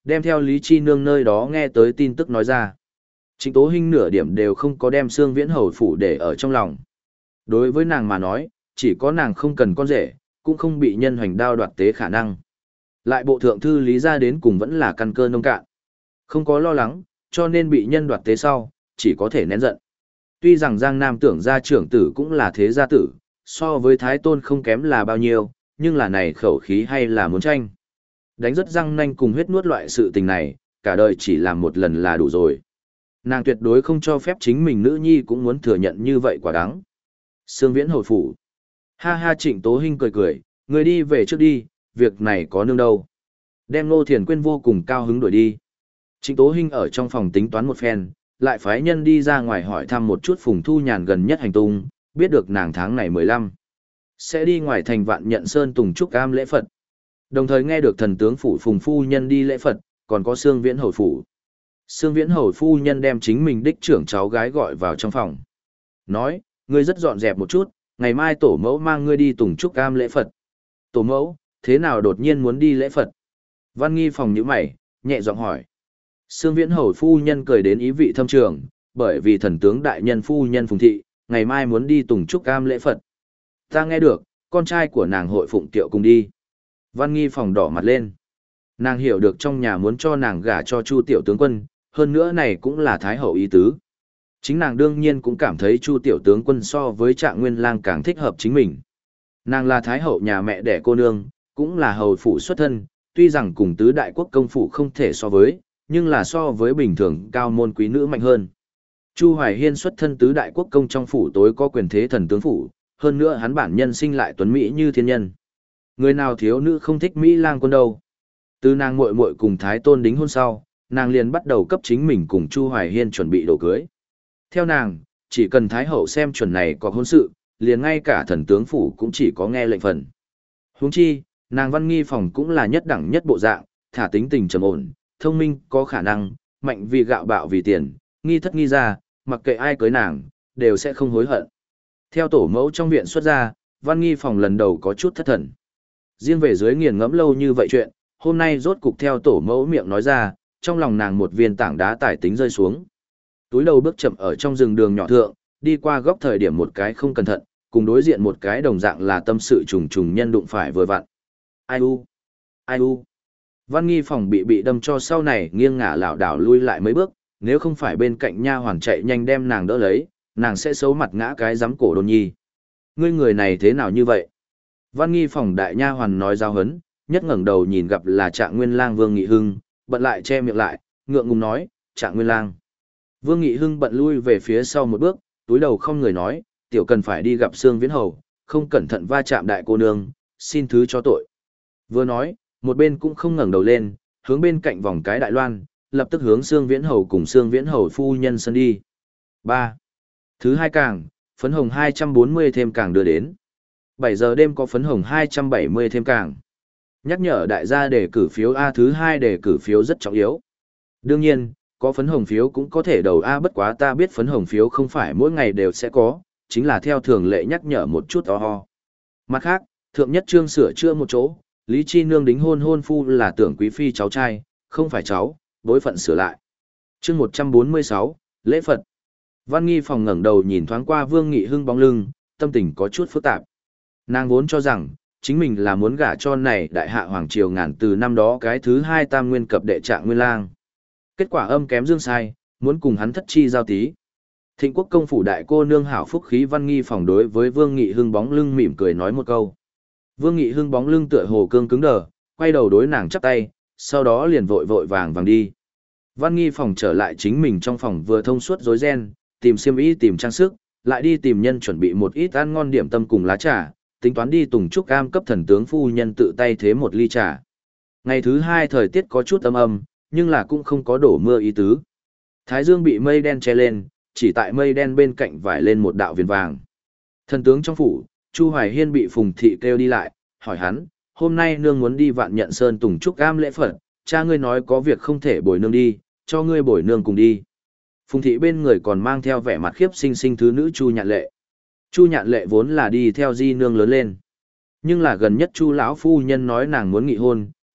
đem theo Lý Chi Nương nơi đó nghe tới tin tức nói ra. Trịnh Tố Hinh nửa điểm đều không có đem Sương Viễn Hầu phủ để ở trong lòng. Đối với nàng mà nói, chỉ có nàng không cần con rể, cũng không bị nhân hoành đao đoạt tế khả năng. Lại bộ thượng thư Lý gia đến cùng vẫn là căn cơ nông cạn. Không có lo lắng, cho nên bị nhân đoạt tế sau, chỉ có thể nén giận. Tuy rằng Giang Nam tưởng gia trưởng tử cũng là thế gia tử, so với Thái Tôn không kém là bao nhiêu, nhưng là này khẩu khí hay là muốn tranh. Đánh rất răng nanh cùng huyết nuốt loại sự tình này, cả đời chỉ làm một lần là đủ rồi. Nàng tuyệt đối không cho phép chính mình nữ nhi cũng muốn thừa nhận như vậy quả đáng. Sương Viễn Hầu phủ. Ha ha, Trịnh Tố Hinh cười cười, người đi về trước đi, việc này có nương đâu. Đem Ngô Thiền Quyên vô cùng cao hứng đuổi đi. Trịnh Tố Hinh ở trong phòng tính toán một phen, lại phái nhân đi ra ngoài hỏi thăm một chút Phùng Thu Nhàn gần nhất hành tung, biết được nàng tháng này mười lăm sẽ đi ngoài thành Vạn Nhận Sơn tùng trúc am lễ Phật. Đồng thời nghe được thần tướng phủ Phùng phu nhân đi lễ Phật, còn có Sương Viễn Hầu phủ. Sương Viễn Hầu phu nhân đem chính mình đích trưởng cháu gái gọi vào trong phòng. Nói, ngươi rất dọn dẹp một chút, ngày mai tổ mẫu mang ngươi đi tùng trúc am lễ Phật. Tổ mẫu, thế nào đột nhiên muốn đi lễ Phật? Văn Nghi phòng nhíu mày, nhẹ giọng hỏi. Sương Viễn Hầu phu nhân cười đến ý vị thâm trường, bởi vì thần tướng đại nhân phu nhân Phùng thị, ngày mai muốn đi tùng trúc am lễ Phật. Ta nghe được, con trai của nàng hội phụng tiệu cùng đi. Văn Nghi phòng đỏ mặt lên. Nàng hiểu được trong nhà muốn cho nàng gả cho Chu tiểu tướng quân, hơn nữa này cũng là thái hậu ý tứ. Chính nàng đương nhiên cũng cảm thấy Chu tiểu tướng quân so với Trạng Nguyên Lang càng thích hợp chính mình. Nàng là thái hậu nhà mẹ đẻ cô nương, cũng là hầu phủ xuất thân, tuy rằng cùng tứ đại quốc công phủ không thể so với, nhưng là so với bình thường cao môn quý nữ mạnh hơn. Chu Hoài Hiên xuất thân tứ đại quốc công trong phủ tối có quyền thế thần tướng phủ, hơn nữa hắn bản nhân sinh lại tuấn mỹ như thiên nhân. Người nào thiếu nữ không thích Mỹ lang quân đâu. Từ nàng muội muội cùng Thái Tôn đính hôn sau, nàng liền bắt đầu cấp chính mình cùng Chu Hoài Hiên chuẩn bị đồ cưới. Theo nàng, chỉ cần Thái Hậu xem chuẩn này có hôn sự, liền ngay cả thần tướng phủ cũng chỉ có nghe lệnh phần. Huống chi, nàng Văn Nghi phòng cũng là nhất đẳng nhất bộ dạng, thả tính tình trầm ổn, thông minh có khả năng, mạnh vì gạo bạo vì tiền, nghi thất nghi ra, mặc kệ ai cưới nàng, đều sẽ không hối hận. Theo tổ mẫu trong viện xuất ra, Văn Nghi phòng lần đầu có chút thất thần. Riêng về dưới nghiền ngẫm lâu như vậy chuyện, hôm nay rốt cục theo tổ mẫu miệng nói ra, trong lòng nàng một viên tảng đá tải tính rơi xuống. Túi đầu bước chậm ở trong rừng đường nhỏ thượng, đi qua góc thời điểm một cái không cẩn thận, cùng đối diện một cái đồng dạng là tâm sự trùng trùng nhân đụng phải vừa vặn. Ai u? Ai u? Văn Nghi phòng bị bị đâm cho sau này nghiêng ngả lảo đảo lui lại mấy bước, nếu không phải bên cạnh nha hoàn chạy nhanh đem nàng đỡ lấy, nàng sẽ xấu mặt ngã cái giám cổ đồn nhi. Ngươi người này thế nào như vậy? Văn Nghi phòng đại nha hoàn nói giao hấn, nhất ngẩng đầu nhìn gặp là Trạng Nguyên Lang Vương Nghị Hưng, bận lại che miệng lại, ngượng ngùng nói, Trạng Nguyên Lang. Vương Nghị Hưng bận lui về phía sau một bước, túi đầu không người nói, tiểu cần phải đi gặp Sương Viễn Hầu, không cẩn thận va chạm đại cô nương, xin thứ cho tội. Vừa nói, một bên cũng không ngẩng đầu lên, hướng bên cạnh vòng cái đại loan, lập tức hướng Sương Viễn Hầu cùng Sương Viễn Hầu phu nhân sân đi. ba. Thứ hai càng, phấn hồng hai trăm bốn mươi thêm càng đưa đến. bảy giờ đêm có phấn hồng hai trăm bảy mươi thêm càng. Nhắc nhở đại gia đề cử phiếu A, thứ hai đề cử phiếu rất trọng yếu. Đương nhiên, có phấn hồng phiếu cũng có thể đầu A, bất quá ta biết phấn hồng phiếu không phải mỗi ngày đều sẽ có, chính là theo thường lệ nhắc nhở một chút o ho. Mặt khác, thượng nhất trương sửa chữa một chỗ, Lý Chi Nương đính hôn hôn phu là Tưởng Quý Phi cháu trai, không phải cháu, bối phận sửa lại. Chương một trăm bốn mươi sáu, lễ Phật. Văn Nghi phòng ngẩng đầu nhìn thoáng qua Vương Nghị Hưng bóng lưng, tâm tình có chút phức tạp. Nàng vốn cho rằng, chính mình là muốn gả cho này đại hạ hoàng triều ngàn từ năm đó cái thứ hai tam nguyên cập đệ Trạng Nguyên Lang. Kết quả âm kém dương sai, muốn cùng hắn thất chi giao tí. Thịnh quốc công phủ đại cô nương hảo phúc khí Văn Nghi phòng đối với Vương Nghị Hưng bóng lưng mỉm cười nói một câu. Vương Nghị Hưng bóng lưng tựa hồ cương cứng đờ, quay đầu đối nàng chắp tay, sau đó liền vội vội vàng vàng đi. Văn Nghi phòng trở lại chính mình trong phòng vừa thông suốt rối ren, tìm xiêm y tìm trang sức, lại đi tìm nhân chuẩn bị một ít ăn ngon điểm tâm cùng lá trà, tính toán đi tùng trúc cam cấp thần tướng phu nhân tự tay thế một ly trà. Ngày thứ hai thời tiết có chút âm âm, nhưng là cũng không có đổ mưa ý tứ. Thái dương bị mây đen che lên, chỉ tại mây đen bên cạnh vải lên một đạo viền vàng. Thần tướng trong phủ, Chu Hoài Hiên bị Phùng thị kêu đi lại, hỏi hắn, hôm nay nương muốn đi Vạn Nhận Sơn tùng trúc cam lễ Phật, cha ngươi nói có việc không thể bồi nương đi, cho ngươi bồi nương cùng đi. Phùng thị bên người còn mang theo vẻ mặt khiếp sinh sinh thứ nữ Chu Nhạn Lệ. Chu Nhạn Lệ vốn là đi theo di nương lớn lên, nhưng là gần nhất Chu lão phu nhân nói nàng muốn nghị hôn,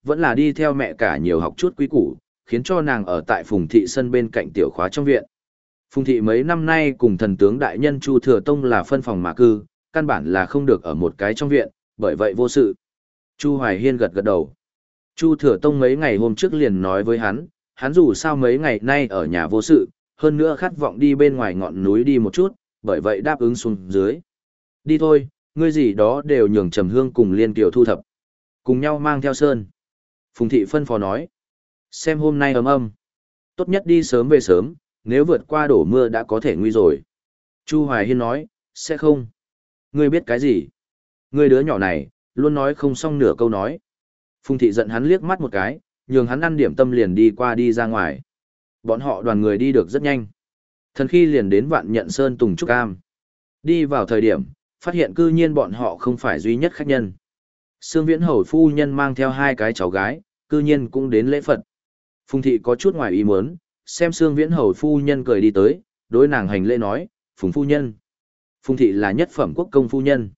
vẫn là đi theo mẹ cả nhiều học chút quý củ, khiến cho nàng ở tại Phùng thị sân bên cạnh tiểu khóa trong viện. Phùng thị mấy năm nay cùng thần tướng đại nhân Chu Thừa Tông là phân phòng mà cư, căn bản là không được ở một cái trong viện, bởi vậy vô sự. Chu Hoài Hiên gật gật đầu. Chu Thừa Tông mấy ngày hôm trước liền nói với hắn, hắn dù sao mấy ngày nay ở nhà vô sự, hơn nữa khát vọng đi bên ngoài ngọn núi đi một chút, bởi vậy đáp ứng xuống dưới. Đi thôi, ngươi gì đó đều nhường Trầm Hương cùng Liên Kiều thu thập. Cùng nhau mang theo sơn. Phùng thị phân phó nói. Xem hôm nay ấm âm. Tốt nhất đi sớm về sớm, nếu vượt qua đổ mưa đã có thể nguy rồi. Chu Hoài Hiên nói, sẽ không. Ngươi biết cái gì? Ngươi đứa nhỏ này, luôn nói không xong nửa câu nói. Phùng thị giận hắn liếc mắt một cái, nhường hắn ăn điểm tâm liền đi qua đi ra ngoài. Bọn họ đoàn người đi được rất nhanh. Thần khi liền đến Vạn Nhận Sơn Tùng Trúc Am. Đi vào thời điểm, phát hiện cư nhiên bọn họ không phải duy nhất khách nhân. Sương Viễn Hầu phu nhân mang theo hai cái cháu gái, cư nhiên cũng đến lễ Phật. Phùng thị có chút ngoài ý muốn, xem Sương Viễn Hầu phu nhân cười đi tới, đối nàng hành lễ nói, Phùng phu nhân. Phùng thị là nhất phẩm quốc công phu nhân.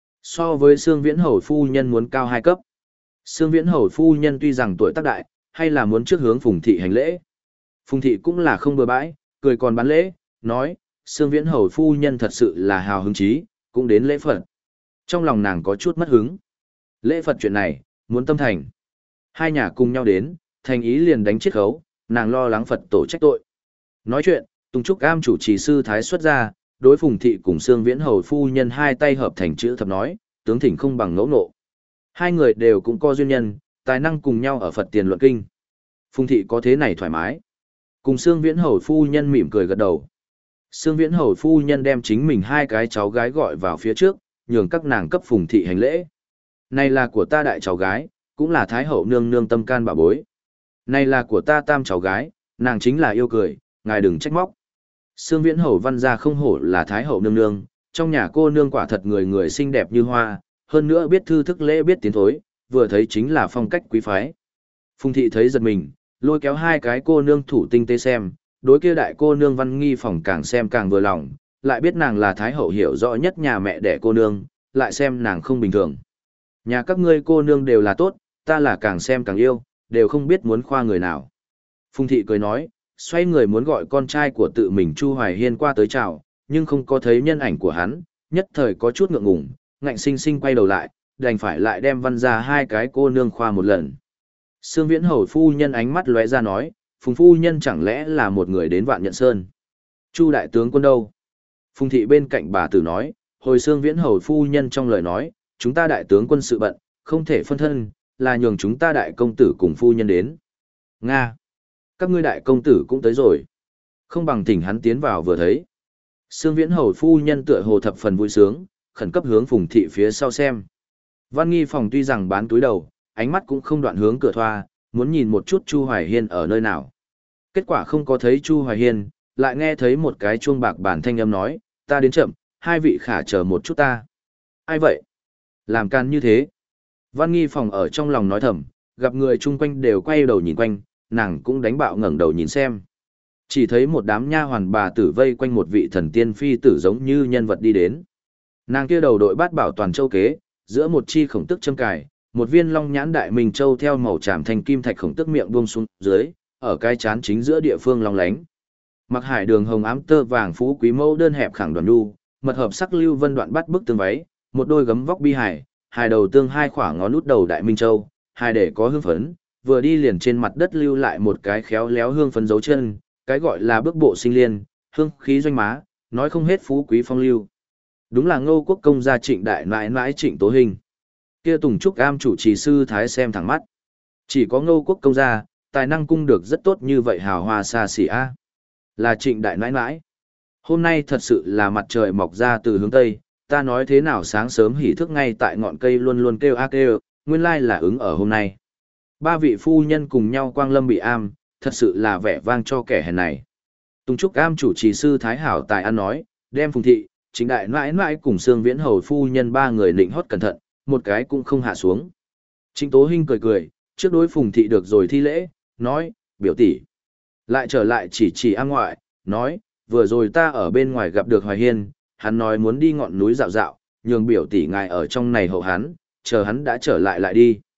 So với Sương Viễn Hầu phu nhân muốn cao hai cấp. Sương Viễn Hầu phu nhân tuy rằng tuổi tác đại, hay là muốn trước hướng Phùng thị hành lễ. Phùng thị cũng là không bừa bãi, cười còn bán lễ, nói, Sương Viễn Hầu phu nhân thật sự là hào hứng chí, cũng đến lễ Phật. Trong lòng nàng có chút mất hứng. Lễ Phật chuyện này, muốn tâm thành. Hai nhà cùng nhau đến, thành ý liền đánh chiết khấu, nàng lo lắng Phật tổ trách tội. Nói chuyện, Tùng Trúc Am chủ trì sư thái xuất ra, đối Phùng thị cùng Sương Viễn Hầu phu nhân hai tay hợp thành chữ thập nói, tướng thỉnh không bằng ngẫu nộ. Hai người đều cũng có duyên nhân, tài năng cùng nhau ở Phật tiền luận kinh. Phùng thị có thế này thoải mái. Cùng Sương Viễn Hầu phu nhân mỉm cười gật đầu. Sương Viễn Hầu phu nhân đem chính mình hai cái cháu gái gọi vào phía trước, nhường các nàng cấp Phùng thị hành lễ. Này là của ta đại cháu gái, cũng là Thái hậu nương nương tâm can bà bối. Này là của ta tam cháu gái, nàng chính là yêu cười, ngài đừng trách móc. Sương Viễn Hầu văn gia không hổ là Thái hậu nương nương, trong nhà cô nương quả thật người người xinh đẹp như hoa, hơn nữa biết thư thức lễ biết tiến thối, vừa thấy chính là phong cách quý phái. Phùng thị thấy giật mình, lôi kéo hai cái cô nương thủ tinh tế xem, đối kia đại cô nương Văn Nghi phòng càng xem càng vừa lòng, lại biết nàng là Thái hậu hiểu rõ nhất nhà mẹ đẻ cô nương, lại xem nàng không bình thường. Nhà các ngươi cô nương đều là tốt, ta là càng xem càng yêu, đều không biết muốn khoa người nào. Phùng thị cười nói, xoay người muốn gọi con trai của tự mình Chu Hoài Hiên qua tới chào, nhưng không có thấy nhân ảnh của hắn, nhất thời có chút ngượng ngùng, ngạnh sinh sinh quay đầu lại, đành phải lại đem văn ra hai cái cô nương khoa một lần. Sương Viễn Hầu phu nhân ánh mắt lóe ra nói, Phùng phu nhân chẳng lẽ là một người đến Vạn Nhận Sơn. Chu đại tướng quân đâu? Phùng thị bên cạnh bà tử nói, hồi Sương Viễn Hầu phu nhân trong lời nói, chúng ta đại tướng quân sự bận, không thể phân thân, là nhường chúng ta đại công tử cùng phu nhân đến. Nga! Các ngươi đại công tử cũng tới rồi. Không bằng thỉnh hắn tiến vào vừa thấy. Sương Viễn Hầu phu nhân tựa hồ thập phần vui sướng, khẩn cấp hướng Phùng thị phía sau xem. Văn Nghi phòng tuy rằng bán túi đầu, ánh mắt cũng không đoạn hướng cửa thoa, muốn nhìn một chút Chu Hoài Hiên ở nơi nào. Kết quả không có thấy Chu Hoài Hiên, lại nghe thấy một cái chuông bạc bản thanh âm nói, ta đến chậm, hai vị khả chờ một chút ta. Ai vậy? Làm can như thế. Văn Nghi phòng ở trong lòng nói thầm, gặp người chung quanh đều quay đầu nhìn quanh, nàng cũng đánh bạo ngẩng đầu nhìn xem. Chỉ thấy một đám nha hoàn bà tử vây quanh một vị thần tiên phi tử giống như nhân vật đi đến. Nàng kia đầu đội bát bảo toàn châu kế, giữa một chi khổng tức châm cài, một viên long nhãn đại minh châu theo màu tràm thành kim thạch khổng tức miệng buông xuống dưới, ở cái chán chính giữa địa phương long lánh. Mặc hải đường hồng ám tơ vàng phú quý mẫu đơn hẹp khẳng đoàn đu, mật hợp sắc lưu vân đoạn bắt bức tương váy, một đôi gấm vóc bi hải, hai đầu tương hai khỏa ngón út đầu đại minh châu, hai để có hương phấn, vừa đi liền trên mặt đất lưu lại một cái khéo léo hương phấn dấu chân, cái gọi là bước bộ sinh liên, hương khí doanh má, nói không hết phú quý phong lưu. Đúng là Ngô Quốc công gia Trịnh đại nãi nãi Trịnh Tố Hình. Kia Tùng Trúc Am chủ trì sư thái xem thẳng mắt. Chỉ có Ngô Quốc công gia, tài năng cung được rất tốt như vậy hào hoa xa xỉ a. Là Trịnh đại nãi nãi. Hôm nay thật sự là mặt trời mọc ra từ hướng tây, ta nói thế nào sáng sớm hỉ thức ngay tại ngọn cây luôn luôn kêu a kêu, nguyên lai là ứng ở hôm nay. Ba vị phu nhân cùng nhau quang lâm bị am, thật sự là vẻ vang cho kẻ hèn này. Tùng Trúc Am chủ trì sư Thái Hảo tài ăn nói, đem Phùng thị, Trịnh đại nãi nãi cùng Sương Viễn Hầu phu nhân ba người định hót cẩn thận, một cái cũng không hạ xuống. Trịnh Tố Hinh cười cười, trước đối Phùng thị được rồi thi lễ, nói, biểu tỷ. Lại trở lại chỉ chỉ am ngoại, nói, vừa rồi ta ở bên ngoài gặp được Hoài Hiên, hắn nói muốn đi ngọn núi dạo dạo, nhường biểu tỷ ngài ở trong này hậu hắn, chờ hắn đã trở lại lại đi.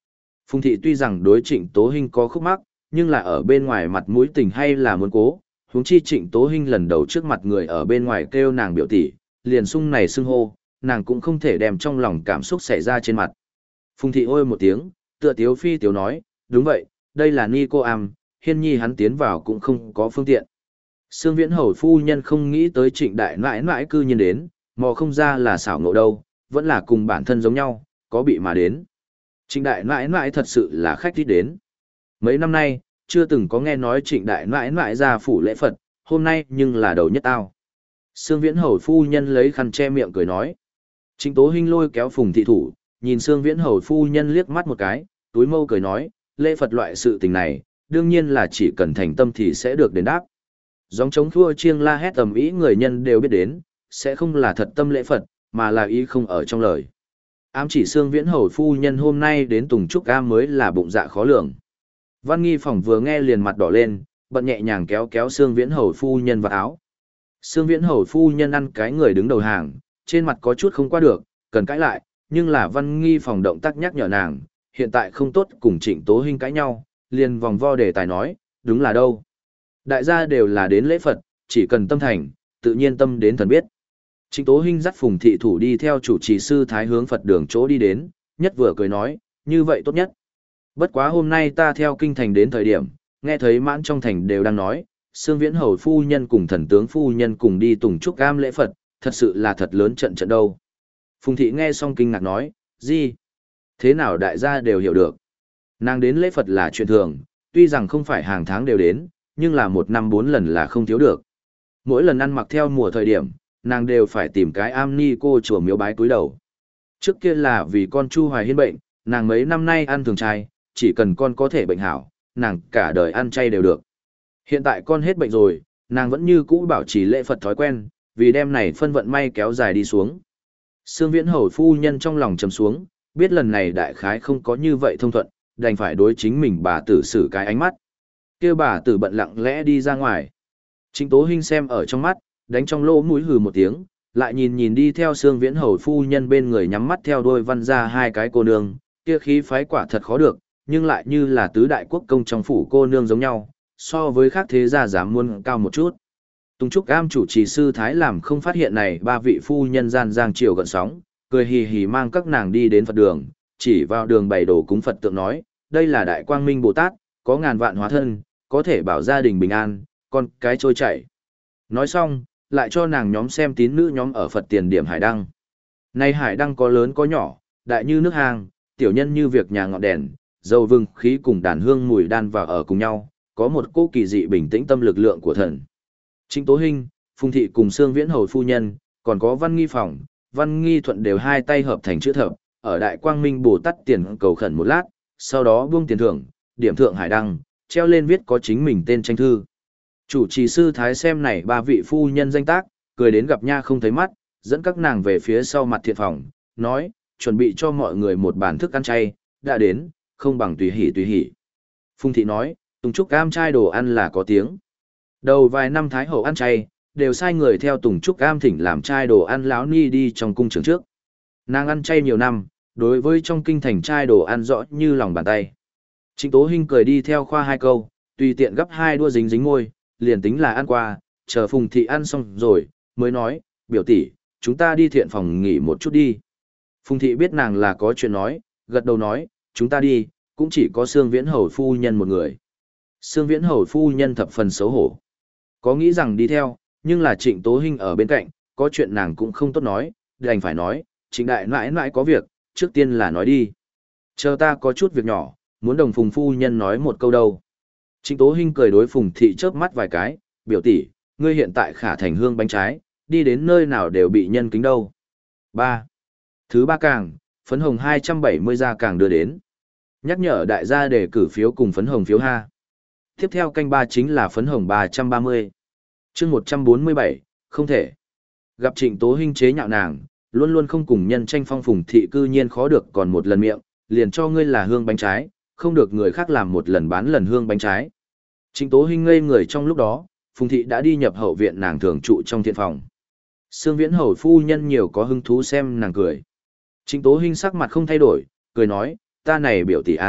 Phùng thị tuy rằng đối Trịnh Tố Hinh có khúc mắc, nhưng là ở bên ngoài mặt mũi tình hay là muốn cố, huống chi Trịnh Tố Hinh lần đầu trước mặt người ở bên ngoài kêu nàng biểu tỷ, liền sung này xưng hô, nàng cũng không thể đem trong lòng cảm xúc xảy ra trên mặt. Phùng thị ôi một tiếng, tựa tiếu phi tiếu nói, đúng vậy, đây là ni cô am, hiên nhi hắn tiến vào cũng không có phương tiện. Sương Viễn Hầu phu nhân không nghĩ tới Trịnh đại nãi nãi cư nhiên đến, mò không ra là xảo ngộ đâu, vẫn là cùng bản thân giống nhau, có bị mà đến. Trịnh đại nãi nãi thật sự là khách thích đến. Mấy năm nay, chưa từng có nghe nói trịnh đại nãi nãi ra phủ lễ Phật, hôm nay nhưng là đầu nhất tao. Sương Viễn Hầu phu nhân lấy khăn che miệng cười nói. Trịnh Tố Hinh lôi kéo Phùng thị thủ, nhìn Sương Viễn Hầu phu nhân liếc mắt một cái, túi mâu cười nói, lễ Phật loại sự tình này, đương nhiên là chỉ cần thành tâm thì sẽ được đền đáp. Gióng trống thua chiêng la hét tầm ý người nhân đều biết đến, sẽ không là thật tâm lễ Phật, mà là ý không ở trong lời. Ám chỉ Sương Viễn Hầu phu nhân hôm nay đến Tùng Trúc Am mới là bụng dạ khó lường. Văn Nghi Phòng vừa nghe liền mặt đỏ lên, bận nhẹ nhàng kéo kéo Sương Viễn Hầu phu nhân vào áo. Sương Viễn Hầu phu nhân ăn cái người đứng đầu hàng, trên mặt có chút không qua được, cần cãi lại, nhưng là Văn Nghi Phòng động tác nhắc nhở nàng, hiện tại không tốt cùng Trịnh Tố Hinh cãi nhau, liền vòng vo đề tài nói, đúng là đâu. Đại gia đều là đến lễ Phật, chỉ cần tâm thành, tự nhiên tâm đến thần biết. Trịnh Tố Hinh dắt Phùng thị thủ đi theo chủ trì sư thái hướng Phật đường chỗ đi đến, nhất vừa cười nói, như vậy tốt nhất. Bất quá hôm nay ta theo kinh thành đến thời điểm, nghe thấy mãn trong thành đều đang nói, Sương Viễn Hầu phu nhân cùng thần tướng phu nhân cùng đi Tùng Trúc Am lễ Phật, thật sự là thật lớn trận trận đâu. Phùng thị nghe xong kinh ngạc nói, gì? Thế nào đại gia đều hiểu được. Nàng đến lễ Phật là chuyện thường, tuy rằng không phải hàng tháng đều đến, nhưng là một năm bốn lần là không thiếu được. Mỗi lần ăn mặc theo mùa thời điểm, nàng đều phải tìm cái am ni cô chùa miếu bái cúi đầu. Trước kia là vì con Chu Hoài Hiên bệnh, nàng mấy năm nay ăn thường chay, chỉ cần con có thể bệnh hảo, nàng cả đời ăn chay đều được. Hiện tại con hết bệnh rồi, nàng vẫn như cũ bảo trì lễ Phật thói quen, vì đêm này phân vận may kéo dài đi xuống. Sương Viễn Hầu phu nhân trong lòng trầm xuống, biết lần này đại khái không có như vậy thông thuận, đành phải đối chính mình bà tử xử cái ánh mắt. Kêu bà tử bận lặng lẽ đi ra ngoài. Trịnh Tố Hinh xem ở trong mắt, đánh trong lỗ mũi hừ một tiếng, lại nhìn nhìn đi theo Sương Viễn Hầu phu nhân bên người nhắm mắt theo đôi văn ra hai cái cô nương, kia khí phái quả thật khó được, nhưng lại như là tứ đại quốc công trong phủ cô nương giống nhau, so với khác thế gia dám muôn cao một chút. Tùng Trúc Am chủ trì sư thái làm không phát hiện này ba vị phu nhân gian giang chiều gần sóng, cười hì hì mang các nàng đi đến Phật đường, chỉ vào đường bày đồ cúng Phật tượng nói, đây là Đại Quang Minh Bồ Tát, có ngàn vạn hóa thân, có thể bảo gia đình bình an, con cái trôi chảy. Nói xong, lại cho nàng nhóm xem tín nữ nhóm ở Phật tiền điểm hải đăng. Này hải đăng có lớn có nhỏ, đại như nước hang, tiểu nhân như việc nhà ngọn đèn, dầu vừng khí cùng đàn hương mùi đan vào ở cùng nhau, có một cô kỳ dị bình tĩnh tâm lực lượng của thần. Trịnh Tố Hinh, Phùng thị cùng Sương Viễn Hầu phu nhân, còn có Văn Nghi Phòng, Văn Nghi Thuận đều hai tay hợp thành chữ thập, ở Đại Quang Minh Bồ Tát tiền cầu khẩn một lát, sau đó buông tiền thưởng, điểm thượng hải đăng, treo lên viết có chính mình tên tranh thư. Chủ trì sư thái xem này ba vị phu nhân danh tác, cười đến gặp nha không thấy mắt, dẫn các nàng về phía sau mặt thiện phòng, nói, chuẩn bị cho mọi người một bàn thức ăn chay, đã đến, không bằng tùy hỉ tùy hỉ. Phùng thị nói, Tùng Trúc Am trai đồ ăn là có tiếng. Đầu vài năm Thái Hậu ăn chay, đều sai người theo Tùng Trúc Am thỉnh làm trai đồ ăn lão ni đi trong cung trường trước. Nàng ăn chay nhiều năm, đối với trong kinh thành trai đồ ăn rõ như lòng bàn tay. Trịnh Tố Hinh cười đi theo khoa hai câu, tùy tiện gấp hai đua dính dính ngôi, liền tính là ăn qua, chờ Phùng thị ăn xong rồi, mới nói, biểu tỷ, chúng ta đi thiện phòng nghỉ một chút đi. Phùng thị biết nàng là có chuyện nói, gật đầu nói, chúng ta đi, cũng chỉ có Sương Viễn Hầu phu nhân một người. Sương Viễn Hầu phu nhân thập phần xấu hổ. Có nghĩ rằng đi theo, nhưng là Trịnh Tố Hinh ở bên cạnh, có chuyện nàng cũng không tốt nói, đành phải nói, Trịnh đại nãi nãi có việc, trước tiên là nói đi. Chờ ta có chút việc nhỏ, muốn đồng Phùng phu nhân nói một câu đâu. Trịnh Tố Hinh cười đối Phùng thị chớp mắt vài cái, biểu tỷ, ngươi hiện tại khả thành hương bánh trái, đi đến nơi nào đều bị nhân kính đâu. ba. Thứ ba càng, phấn hồng hai trăm bảy mươi gia càng đưa đến. Nhắc nhở đại gia đề cử phiếu cùng phấn hồng phiếu ha. Tiếp theo canh ba chính là phấn hồng ba trăm ba mươi. Chương một trăm bốn mươi bảy, không thể. Gặp Trịnh Tố Hinh chế nhạo nàng, luôn luôn không cùng nhân tranh phong Phùng thị cư nhiên khó được còn một lần miệng, liền cho ngươi là hương bánh trái, không được người khác làm một lần bán lần hương bánh trái. Trịnh Tố Hinh ngây người trong lúc đó, Phùng thị đã đi nhập hậu viện nàng thường trụ trong thiện phòng. Sương Viễn Hầu phu nhân nhiều có hứng thú xem nàng cười. Trịnh Tố Hinh sắc mặt không thay đổi, cười nói, ta này biểu tỷ a,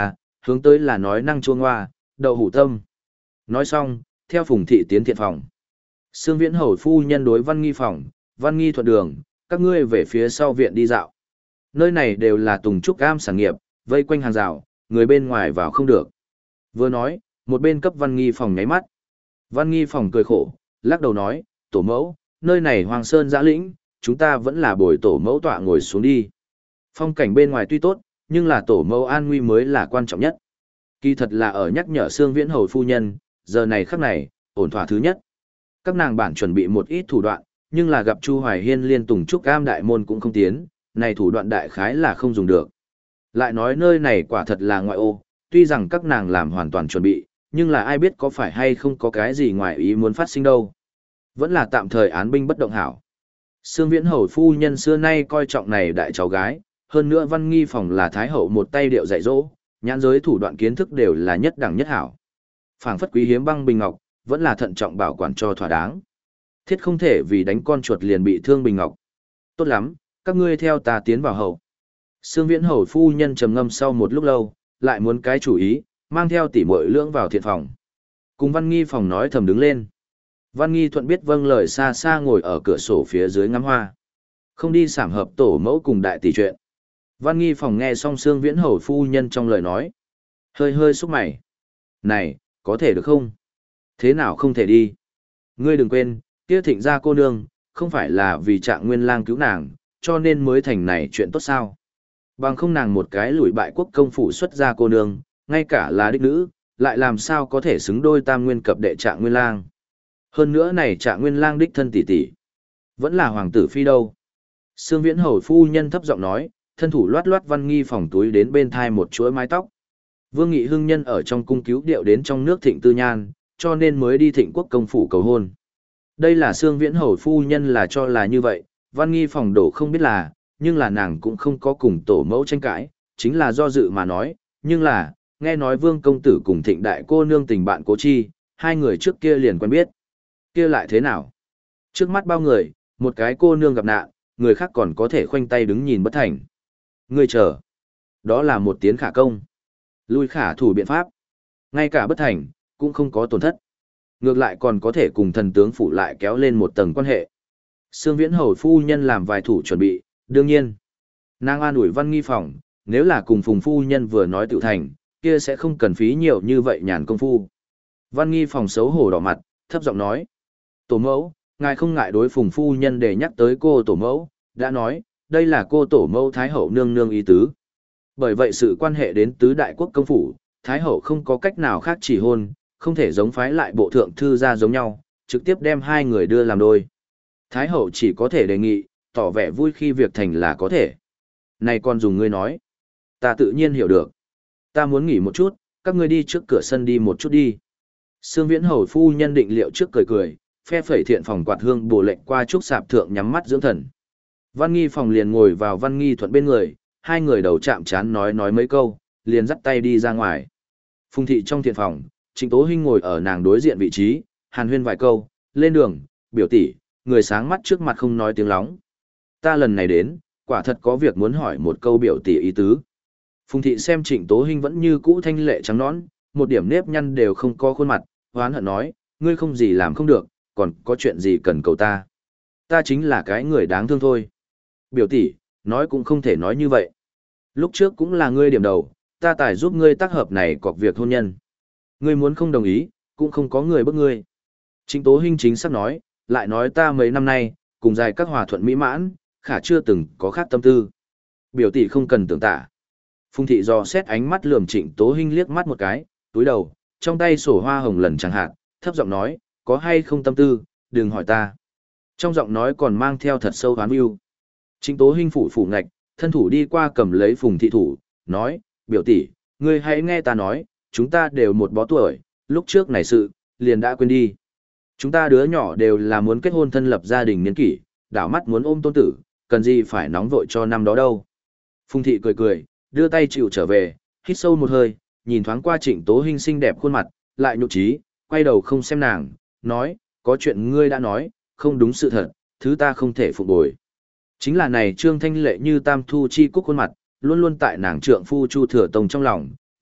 hướng tới là nói năng chuông hoa, đậu hủ tâm. Nói xong, theo Phùng Thị tiến thiện phòng. Sương Viễn Hầu phu nhân đối Văn Nghi phòng, Văn Nghi thuận đường, các ngươi về phía sau viện đi dạo. Nơi này đều là tùng trúc am sản nghiệp, vây quanh hàng rào, người bên ngoài vào không được. Vừa nói, một bên cấp Văn Nghi phòng nháy mắt. Văn Nghi phòng cười khổ, lắc đầu nói, tổ mẫu, nơi này hoàng sơn giã lĩnh, chúng ta vẫn là bồi tổ mẫu tọa ngồi xuống đi. Phong cảnh bên ngoài tuy tốt, nhưng là tổ mẫu an nguy mới là quan trọng nhất. Kỳ thật là ở nhắc nhở Sương Viễn Hầu phu nhân, giờ này khắc này, ổn thỏa thứ nhất. Các nàng bản chuẩn bị một ít thủ đoạn, nhưng là gặp Chu Hoài Hiên liên tùng trúc am đại môn cũng không tiến, này thủ đoạn đại khái là không dùng được. Lại nói nơi này quả thật là ngoại ô, tuy rằng các nàng làm hoàn toàn chuẩn bị, nhưng là ai biết có phải hay không có cái gì ngoài ý muốn phát sinh đâu. Vẫn là tạm thời án binh bất động hảo. Sương Viễn Hầu phu nhân xưa nay coi trọng này đại cháu gái, hơn nữa Văn Nghi phòng là thái hậu một tay điệu dạy dỗ, nhãn giới thủ đoạn kiến thức đều là nhất đẳng nhất hảo. Phảng phất quý hiếm băng bình ngọc, vẫn là thận trọng bảo quản cho thỏa đáng. Thiết không thể vì đánh con chuột liền bị thương bình ngọc. Tốt lắm, các ngươi theo ta tiến vào hậu. Sương Viễn Hầu phu nhân trầm ngâm sau một lúc lâu, lại muốn cái chủ ý, mang theo tỷ muội lưỡng vào thiện phòng. Cùng Văn Nghi phòng nói thầm đứng lên. Văn Nghi thuận biết vâng lời xa xa ngồi ở cửa sổ phía dưới ngắm hoa. Không đi sảm hợp tổ mẫu cùng đại tỷ chuyện. Văn Nghi phòng nghe xong Sương Viễn Hầu phu nhân trong lời nói. Hơi hơi xúc mày. Này, có thể được không? Thế nào không thể đi? Ngươi đừng quên, kia thịnh gia cô nương, không phải là vì Trạng Nguyên Lang cứu nàng, cho nên mới thành này chuyện tốt sao? Bằng không nàng một cái lùi bại quốc công phủ xuất gia cô nương, ngay cả là đích nữ, lại làm sao có thể xứng đôi tam nguyên cập đệ Trạng Nguyên Lang? Hơn nữa này Trạng Nguyên Lang đích thân tỷ tỷ, vẫn là hoàng tử phi đâu? Sương Viễn Hầu phu nhân thấp giọng nói, thân thủ loát loát Văn Nghi phòng túi đến bên thai một chuỗi mái tóc. Vương Nghị Hưng nhân ở trong cung cứu điệu đến trong nước Thịnh Tư Nhan, cho nên mới đi Thịnh Quốc công phủ cầu hôn. Đây là Sương Viễn Hầu phu nhân là cho là như vậy, Văn Nghi phòng đổ không biết là, nhưng là nàng cũng không có cùng tổ mẫu tranh cãi, chính là do dự mà nói, nhưng là, nghe nói Vương công tử cùng Thịnh đại cô nương tình bạn cố chi, hai người trước kia liền quen biết. Kia lại thế nào? Trước mắt bao người, một cái cô nương gặp nạn, người khác còn có thể khoanh tay đứng nhìn bất thành. Ngươi chờ. Đó là một tiến khả công. Lui khả thủ biện pháp. Ngay cả bất thành, cũng không có tổn thất. Ngược lại còn có thể cùng thần tướng phủ lại kéo lên một tầng quan hệ. Sương Viễn Hầu phu nhân làm vài thủ chuẩn bị, đương nhiên. Nàng an ủi Văn Nghi phòng, nếu là cùng Phùng phu nhân vừa nói tự thành, kia sẽ không cần phí nhiều như vậy nhàn công phu. Văn Nghi phòng xấu hổ đỏ mặt, thấp giọng nói. Tổ mẫu, ngài không ngại đối Phùng phu nhân để nhắc tới cô tổ mẫu, đã nói, đây là cô tổ mẫu Thái Hậu nương nương ý tứ. Bởi vậy sự quan hệ đến tứ đại quốc công phủ, Thái Hậu không có cách nào khác chỉ hôn, không thể giống phái lại bộ thượng thư ra giống nhau, trực tiếp đem hai người đưa làm đôi. Thái Hậu chỉ có thể đề nghị, tỏ vẻ vui khi việc thành là có thể. Này con dùng ngươi nói. Ta tự nhiên hiểu được. Ta muốn nghỉ một chút, các ngươi đi trước cửa sân đi một chút đi. Sương Viễn Hầu phu nhân định liệu trước cười cười, phe phẩy thiện phòng quạt hương bổ lệnh qua trúc sạp thượng nhắm mắt dưỡng thần. Văn Nghi phòng liền ngồi vào Văn Nghi thuận bên người, hai người đầu chạm chán nói nói mấy câu, liền dắt tay đi ra ngoài. Phùng thị trong thiện phòng, Trịnh Tố Hinh ngồi ở nàng đối diện vị trí, hàn huyên vài câu, lên đường, biểu tỷ, người sáng mắt trước mặt không nói tiếng lóng. Ta lần này đến, quả thật có việc muốn hỏi một câu biểu tỷ ý tứ. Phùng thị xem Trịnh Tố Hinh vẫn như cũ thanh lệ trắng nõn, một điểm nếp nhăn đều không có khuôn mặt, hoán hận nói, ngươi không gì làm không được, còn có chuyện gì cần cầu ta. Ta chính là cái người đáng thương thôi. Biểu tỷ, nói cũng không thể nói như vậy. Lúc trước cũng là ngươi điểm đầu, ta tài giúp ngươi tác hợp này cọc việc hôn nhân. Ngươi muốn không đồng ý, cũng không có người bức ngươi. Trịnh Tố Hinh chính xác nói, lại nói ta mấy năm nay, cùng dài các hòa thuận mỹ mãn, khả chưa từng có khác tâm tư. Biểu tỷ không cần tưởng tả. Phùng thị dò xét ánh mắt lườm Trịnh Tố Hinh liếc mắt một cái, túi đầu, trong tay sổ hoa hồng lần chẳng hạn, thấp giọng nói, có hay không tâm tư, đừng hỏi ta. Trong giọng nói còn mang theo thật sâu hoán yêu. Trịnh Tố Hinh phủ phủ ngạch, thân thủ đi qua cầm lấy Phùng thị thủ, nói, biểu tỷ, ngươi hãy nghe ta nói, chúng ta đều một bó tuổi, lúc trước này sự, liền đã quên đi. Chúng ta đứa nhỏ đều là muốn kết hôn thân lập gia đình niên kỷ, đảo mắt muốn ôm tôn tử, cần gì phải nóng vội cho năm đó đâu. Phùng thị cười cười, đưa tay chịu trở về, hít sâu một hơi, nhìn thoáng qua Trịnh Tố Hinh xinh đẹp khuôn mặt, lại nhục trí, quay đầu không xem nàng, nói, có chuyện ngươi đã nói, không đúng sự thật, thứ ta không thể phục bồi. Chính là này Trương Thanh Lệ như tam thu chi cúc khuôn mặt, luôn luôn tại nàng trượng phu Chu Thừa Tông trong lòng,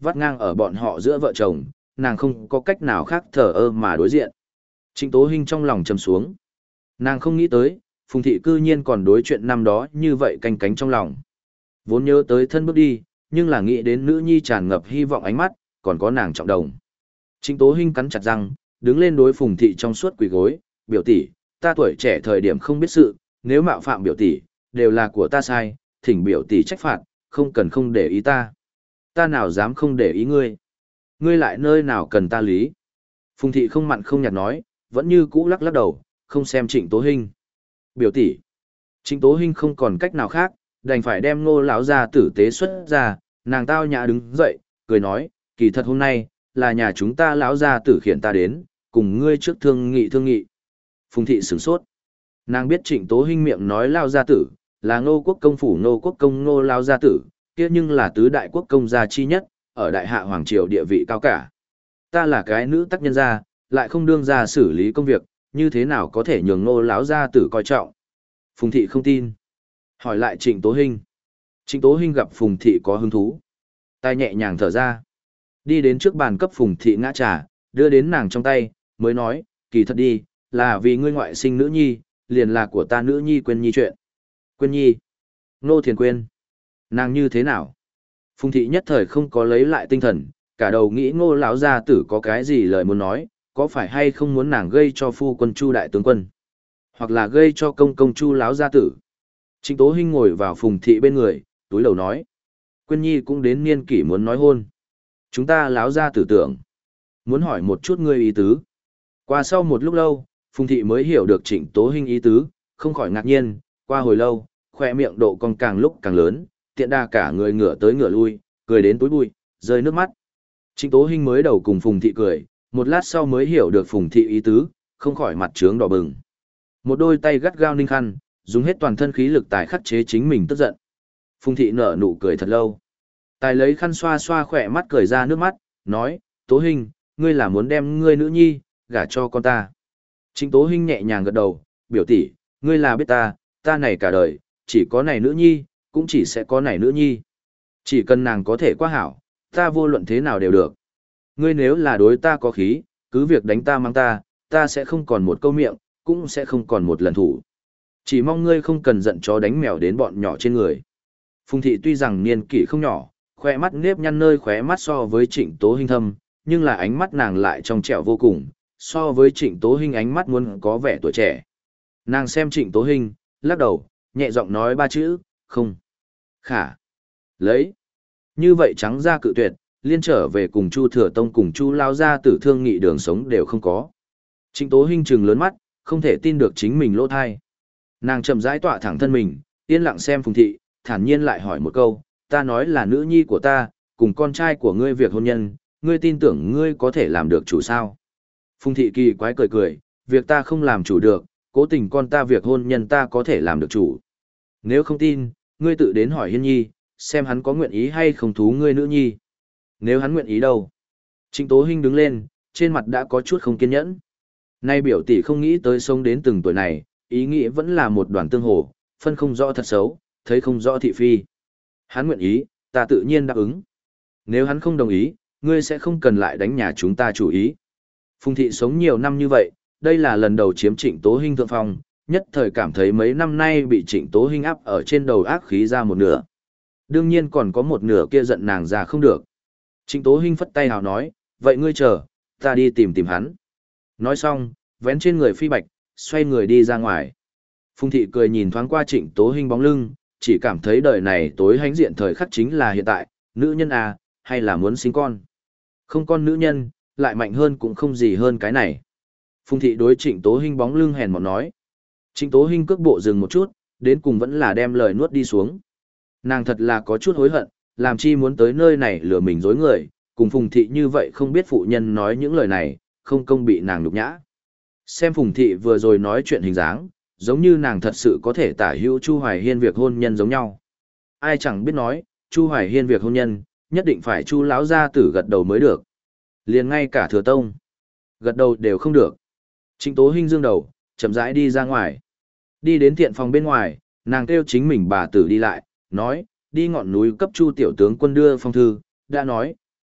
vắt ngang ở bọn họ giữa vợ chồng, nàng không có cách nào khác thờ ơ mà đối diện. Trịnh Tố Hinh trong lòng trầm xuống. Nàng không nghĩ tới, Phùng Thị cư nhiên còn đối chuyện năm đó như vậy canh cánh trong lòng. Vốn nhớ tới thân bước đi, nhưng là nghĩ đến nữ nhi tràn ngập hy vọng ánh mắt, còn có nàng trọng đồng. Trịnh Tố Hinh cắn chặt răng, đứng lên đối Phùng Thị trong suốt quỳ gối, biểu tỷ, ta tuổi trẻ thời điểm không biết sự, nếu mạo phạm biểu tỷ, đều là của ta sai, thỉnh biểu tỷ trách phạt, không cần không để ý ta. Ta nào dám không để ý ngươi. Ngươi lại nơi nào cần ta lý. Phùng Thị không mặn không nhạt nói, vẫn như cũ lắc lắc đầu, không xem Trịnh Tố Hinh. Biểu tỷ. Trịnh Tố Hinh không còn cách nào khác, đành phải đem Ngô lão gia tử tế xuất ra, nàng tao nhã đứng dậy, cười nói, kỳ thật hôm nay là nhà chúng ta lão gia tử khiển ta đến, cùng ngươi trước thương nghị thương nghị. Phùng Thị sửng sốt. Nàng biết Trịnh Tố Hinh miệng nói lão gia tử, là Ngô Quốc công phủ Ngô Quốc công Ngô lão gia tử, kia nhưng là tứ đại quốc công gia chi nhất, ở đại hạ hoàng triều địa vị cao cả. Ta là cái nữ tác nhân gia, lại không đương gia xử lý công việc, như thế nào có thể nhường Ngô lão gia tử coi trọng. Phùng Thị không tin. Hỏi lại Trịnh Tố Hinh. Trịnh Tố Hinh gặp Phùng Thị có hứng thú. Tay nhẹ nhàng thở ra. Đi đến trước bàn cấp Phùng Thị ngã trà, đưa đến nàng trong tay, mới nói, kỳ thật đi, là vì ngươi ngoại sinh nữ nhi, liền là của ta nữ nhi Quyên Nhi chuyện. Quyên Nhi. Nô Thiền Quyên. Nàng như thế nào? Phùng Thị nhất thời không có lấy lại tinh thần, cả đầu nghĩ Ngô lão gia tử có cái gì lời muốn nói, có phải hay không muốn nàng gây cho phu quân Chu đại tướng quân, hoặc là gây cho công công Chu lão gia tử. Trịnh Tố Hinh ngồi vào Phùng Thị bên người, túi đầu nói, Quyên Nhi cũng đến niên kỷ muốn nói hôn. Chúng ta lão gia tử tưởng, muốn hỏi một chút ngươi ý tứ. Qua sau một lúc lâu, Phùng Thị mới hiểu được Trịnh Tố Hinh ý tứ, không khỏi ngạc nhiên, qua hồi lâu, khoe miệng độ cong càng lúc càng lớn, tiện đa cả người ngửa tới ngửa lui, cười đến túi bụi, rơi nước mắt. Trịnh Tố Hinh mới đầu cùng Phùng Thị cười, một lát sau mới hiểu được Phùng Thị ý tứ, không khỏi mặt trướng đỏ bừng. Một đôi tay gắt gao ninh khăn, dùng hết toàn thân khí lực tài khắc chế chính mình tức giận. Phùng Thị nở nụ cười thật lâu. Tài lấy khăn xoa xoa khỏe mắt cười ra nước mắt, nói, Tố Hinh, ngươi là muốn đem ngươi nữ nhi, gả cho con ta. Trịnh Tố Hinh nhẹ nhàng gật đầu, biểu tỷ, ngươi là biết ta, ta này cả đời, chỉ có này nữ nhi, cũng chỉ sẽ có này nữ nhi. Chỉ cần nàng có thể qua hảo, ta vô luận thế nào đều được. Ngươi nếu là đối ta có khí, cứ việc đánh ta mang ta, ta sẽ không còn một câu miệng, cũng sẽ không còn một lần thủ. Chỉ mong ngươi không cần giận chó đánh mèo đến bọn nhỏ trên người. Phùng Thị tuy rằng niên kỷ không nhỏ, khóe mắt nếp nhăn nơi khóe mắt so với Trịnh Tố Hinh thâm, nhưng là ánh mắt nàng lại trong trẻo vô cùng, so với Trịnh Tố Hinh ánh mắt muốn có vẻ tuổi trẻ. Nàng xem Trịnh Tố Hinh, lắc đầu, nhẹ giọng nói ba chữ, không. Khả. Lấy. Như vậy trắng ra cự tuyệt, liên trở về cùng Chu Thừa Tông cùng Chu lao ra tử thương nghị đường sống đều không có. Trịnh Tố Hinh trừng lớn mắt, không thể tin được chính mình lỗ thai. Nàng chậm rãi tọa thẳng thân mình, yên lặng xem Phùng Thị, thản nhiên lại hỏi một câu, ta nói là nữ nhi của ta, cùng con trai của ngươi việc hôn nhân, ngươi tin tưởng ngươi có thể làm được chủ sao? Phùng Thị kỳ quái cười cười, việc ta không làm chủ được, cố tình con ta việc hôn nhân ta có thể làm được chủ. Nếu không tin, ngươi tự đến hỏi Hiên Nhi, xem hắn có nguyện ý hay không thú ngươi nữ nhi. Nếu hắn nguyện ý đâu? Trịnh Tố Hinh đứng lên, trên mặt đã có chút không kiên nhẫn. Nay biểu tỷ không nghĩ tới sống đến từng tuổi này, ý nghĩ vẫn là một đoàn tương hồ, phân không rõ thật xấu, thấy không rõ thị phi. Hắn nguyện ý, ta tự nhiên đáp ứng. Nếu hắn không đồng ý, ngươi sẽ không cần lại đánh nhà chúng ta chủ ý. Phùng Thị sống nhiều năm như vậy, đây là lần đầu chiếm Trịnh Tố Hinh thượng phong, nhất thời cảm thấy mấy năm nay bị Trịnh Tố Hinh áp ở trên đầu ác khí ra một nửa. Đương nhiên còn có một nửa kia giận nàng ra không được. Trịnh Tố Hinh phất tay hào nói, vậy ngươi chờ, ta đi tìm tìm hắn. Nói xong, vén trên người phi bạch, xoay người đi ra ngoài. Phùng Thị cười nhìn thoáng qua Trịnh Tố Hinh bóng lưng, chỉ cảm thấy đời này tối hánh diện thời khắc chính là hiện tại, nữ nhân à, hay là muốn sinh con. Không con nữ nhân, lại mạnh hơn cũng không gì hơn cái này. Phùng Thị đối Trịnh Tố Hinh bóng lưng hèn mọn nói. Trịnh Tố Hinh cước bộ dừng một chút, đến cùng vẫn là đem lời nuốt đi xuống. Nàng thật là có chút hối hận, làm chi muốn tới nơi này lừa mình dối người, cùng Phùng Thị như vậy không biết phụ nhân nói những lời này, không công bị nàng nhục nhã. Xem Phùng Thị vừa rồi nói chuyện hình dáng, giống như nàng thật sự có thể tả hữu Chu Hoài Hiên việc hôn nhân giống nhau. Ai chẳng biết nói, Chu Hoài Hiên việc hôn nhân, nhất định phải Chu lão gia tử gật đầu mới được. Liền ngay cả Thừa Tông, gật đầu đều không được. Trịnh Tố Hinh dương đầu, chậm rãi đi ra ngoài. Đi đến thiện phòng bên ngoài, nàng kêu chính mình bà tử đi lại, nói, đi ngọn núi cấp Chu tiểu tướng quân đưa phong thư, đã nói,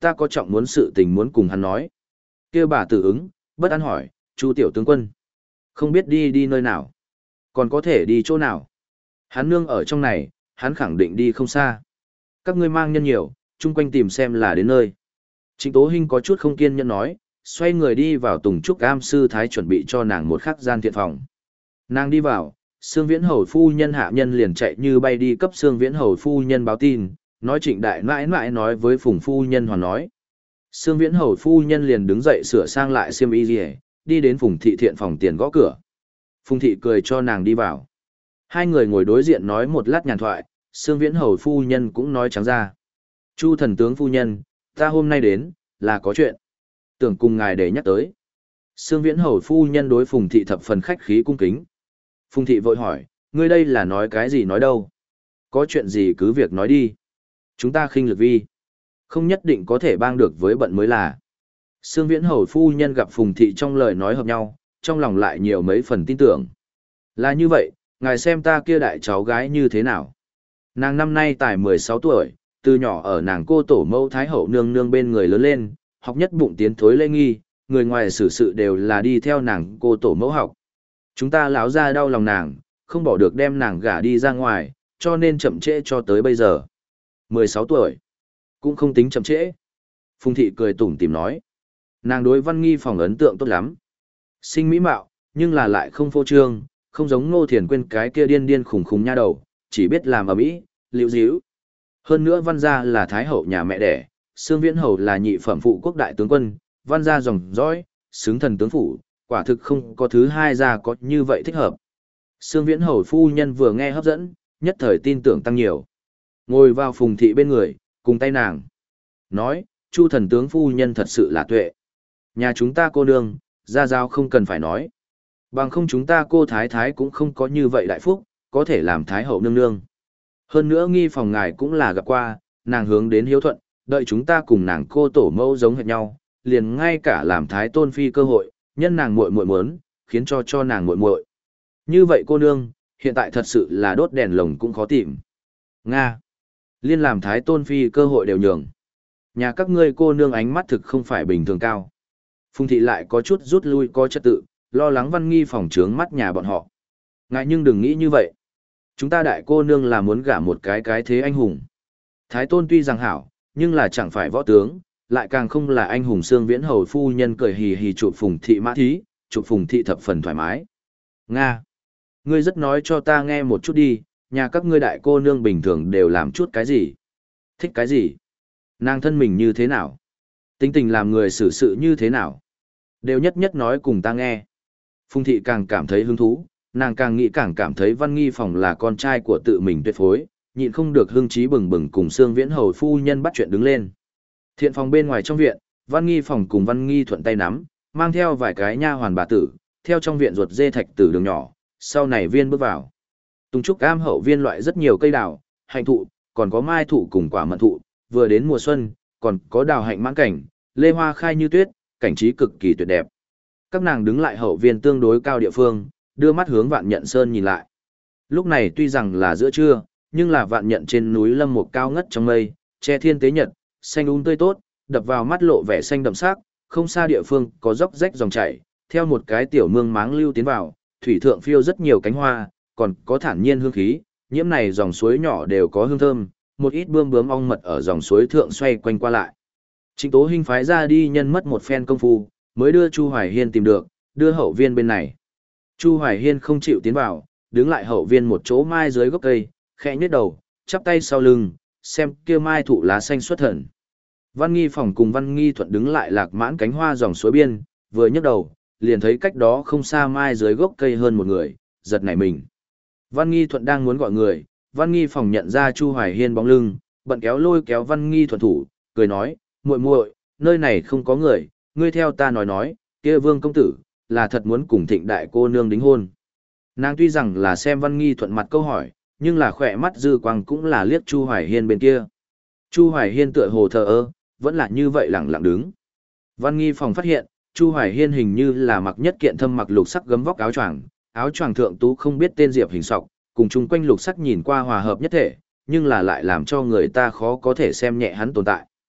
ta có trọng muốn sự tình muốn cùng hắn nói. Kia bà tử ứng, bất an hỏi, Chu tiểu tướng quân, không biết đi đi nơi nào, còn có thể đi chỗ nào. Hắn nương ở trong này, hắn khẳng định đi không xa. Các ngươi mang nhân nhiều, chung quanh tìm xem là đến nơi. Trịnh Tố Hinh có chút không kiên nhẫn nói, xoay người đi vào Tùng Trúc Am sư thái chuẩn bị cho nàng một khắc gian thiện phòng. Nàng đi vào, Sương Viễn Hầu phu nhân hạ nhân liền chạy như bay đi cấp Sương Viễn Hầu phu nhân báo tin, nói Trịnh đại nãi nãi nói với Phùng phu nhân hoàn nói. Sương Viễn Hầu phu nhân liền đứng dậy sửa sang lại xiêm y liề, đi đến Phùng thị thiện phòng tiền gõ cửa. Phùng thị cười cho nàng đi vào. Hai người ngồi đối diện nói một lát nhàn thoại, Sương Viễn Hầu phu nhân cũng nói trắng ra. Chu thần tướng phu nhân, ta hôm nay đến, là có chuyện. Tưởng cùng ngài để nhắc tới. Sương Viễn Hầu phu nhân đối Phùng thị thập phần khách khí cung kính. Phùng thị vội hỏi, ngươi đây là nói cái gì nói đâu? Có chuyện gì cứ việc nói đi. Chúng ta khinh lực vi. Không nhất định có thể bang được với bận mới là. Sương Viễn Hầu phu nhân gặp Phùng thị trong lời nói hợp nhau, trong lòng lại nhiều mấy phần tin tưởng. Là như vậy, ngài xem ta kia đại cháu gái như thế nào. Nàng năm nay tài mười sáu tuổi, từ nhỏ ở nàng cô tổ mẫu Thái Hậu nương nương bên người lớn lên, học nhất bụng tiến thối lễ nghi, người ngoài xử sự đều là đi theo nàng cô tổ mẫu học. Chúng ta lão ra đau lòng nàng, không bỏ được đem nàng gả đi ra ngoài, cho nên chậm trễ cho tới bây giờ. mười sáu tuổi, cũng không tính chậm trễ. Phùng thị cười tủm tỉm nói. Nàng đối Văn Nghi phòng ấn tượng tốt lắm. Sinh mỹ mạo, nhưng là lại không phô trương, không giống Ngô Thiền quên cái kia điên điên khủng khủng nha đầu, chỉ biết làm ở mỹ, liễu díu. Hơn nữa Văn gia là thái hậu nhà mẹ đẻ, Sương Viễn Hầu là nhị phẩm phụ quốc đại tướng quân, Văn gia dòng dõi, xứng thần tướng phủ, quả thực không có thứ hai gia có như vậy thích hợp. Sương Viễn Hầu phu nhân vừa nghe hấp dẫn, nhất thời tin tưởng tăng nhiều. Ngồi vào Phùng thị bên người, cùng tay nàng. Nói, Chu thần tướng phu nhân thật sự là tuệ. Nhà chúng ta cô nương, gia giao không cần phải nói. Bằng không chúng ta cô thái thái cũng không có như vậy đại phúc, có thể làm thái hậu nương nương. Hơn nữa Nghi phòng ngài cũng là gặp qua, nàng hướng đến hiếu thuận, đợi chúng ta cùng nàng cô tổ mẫu giống hệt nhau, liền ngay cả làm thái tôn phi cơ hội, nhân nàng muội muội muốn, khiến cho cho nàng muội muội. Như vậy cô nương, hiện tại thật sự là đốt đèn lồng cũng khó tìm. Nga. Liên làm thái tôn phi cơ hội đều nhường. Nhà các ngươi cô nương ánh mắt thực không phải bình thường cao. Phùng thị lại có chút rút lui có trật tự, lo lắng Văn Nghi phòng trướng mắt nhà bọn họ. Ngại nhưng đừng nghĩ như vậy. Chúng ta đại cô nương là muốn gả một cái cái thế anh hùng. Thái tôn tuy rằng hảo, nhưng là chẳng phải võ tướng, lại càng không là anh hùng. Sương Viễn Hầu phu nhân cười hì hì chụp Phùng thị mã thí, chụp Phùng thị thập phần thoải mái. Nga. Ngươi rất nói cho ta nghe một chút đi, nhà các ngươi đại cô nương bình thường đều làm chút cái gì? Thích cái gì? Nàng thân mình như thế nào? Tính tình làm người xử sự như thế nào? Đều nhất nhất nói cùng ta nghe. Phùng thị càng cảm thấy hứng thú, nàng càng nghĩ càng cảm thấy Văn Nghi phòng là con trai của tự mình tuyệt phối, nhịn không được hưng trí bừng bừng cùng Sương Viễn Hầu phu nhân bắt chuyện đứng lên. Thiện phòng bên ngoài trong viện, Văn Nghi phòng cùng Văn Nghi thuận tay nắm, mang theo vài cái nha hoàn bà tử, theo trong viện ruột dê thạch tử đường nhỏ, sau này viên bước vào. Tùng trúc am hậu viên loại rất nhiều cây đào, hạnh thụ, còn có mai thụ cùng quả mận thụ, vừa đến mùa xuân, còn có đào hạnh mãn cảnh, lê hoa khai như tuyết, cảnh trí cực kỳ tuyệt đẹp. Các nàng đứng lại hậu viên tương đối cao địa phương, đưa mắt hướng Vạn Nhận Sơn nhìn lại. Lúc này tuy rằng là giữa trưa, nhưng là Vạn Nhận trên núi lâm một cao ngất trong mây, che thiên tế nhật, xanh um tươi tốt, đập vào mắt lộ vẻ xanh đậm sắc, không xa địa phương có dốc rách dòng chảy, theo một cái tiểu mương máng lưu tiến vào, thủy thượng phiêu rất nhiều cánh hoa, còn có thản nhiên hương khí, nhiễm này dòng suối nhỏ đều có hương thơm, một ít bươm bướm ong mật ở dòng suối thượng xoay quanh qua lại. Trịnh Tố Hinh phái ra đi nhân mất một phen công phu, mới đưa Chu Hoài Hiên tìm được, đưa hậu viên bên này. Chu Hoài Hiên không chịu tiến vào, đứng lại hậu viên một chỗ mai dưới gốc cây, khẽ nhếch đầu, chắp tay sau lưng, xem kia mai thụ lá xanh xuất thần. Văn Nghi phòng cùng Văn Nghi thuận đứng lại lạc mãn cánh hoa dòng suối biên, vừa nhấc đầu, liền thấy cách đó không xa mai dưới gốc cây hơn một người, giật nảy mình. Văn Nghi thuận đang muốn gọi người, Văn Nghi phòng nhận ra Chu Hoài Hiên bóng lưng, bận kéo lôi kéo Văn Nghi thuận thủ, cười nói, muội muội, nơi này không có người, ngươi theo ta nói nói, kia Vương công tử là thật muốn cùng Thịnh đại cô nương đính hôn. Nàng tuy rằng là xem Văn Nghi thuận mặt câu hỏi, nhưng là khỏe mắt dư quang cũng là liếc Chu Hoài Hiên bên kia. Chu Hoài Hiên tựa hồ thờ ơ, vẫn là như vậy lẳng lặng đứng. Văn Nghi phòng phát hiện, Chu Hoài Hiên hình như là mặc nhất kiện thâm mặc lục sắc gấm vóc áo choàng, áo choàng thượng tú không biết tên diệp hình sọc, cùng chung quanh lục sắc nhìn qua hòa hợp nhất thể, nhưng là lại làm cho người ta khó có thể xem nhẹ hắn tồn tại.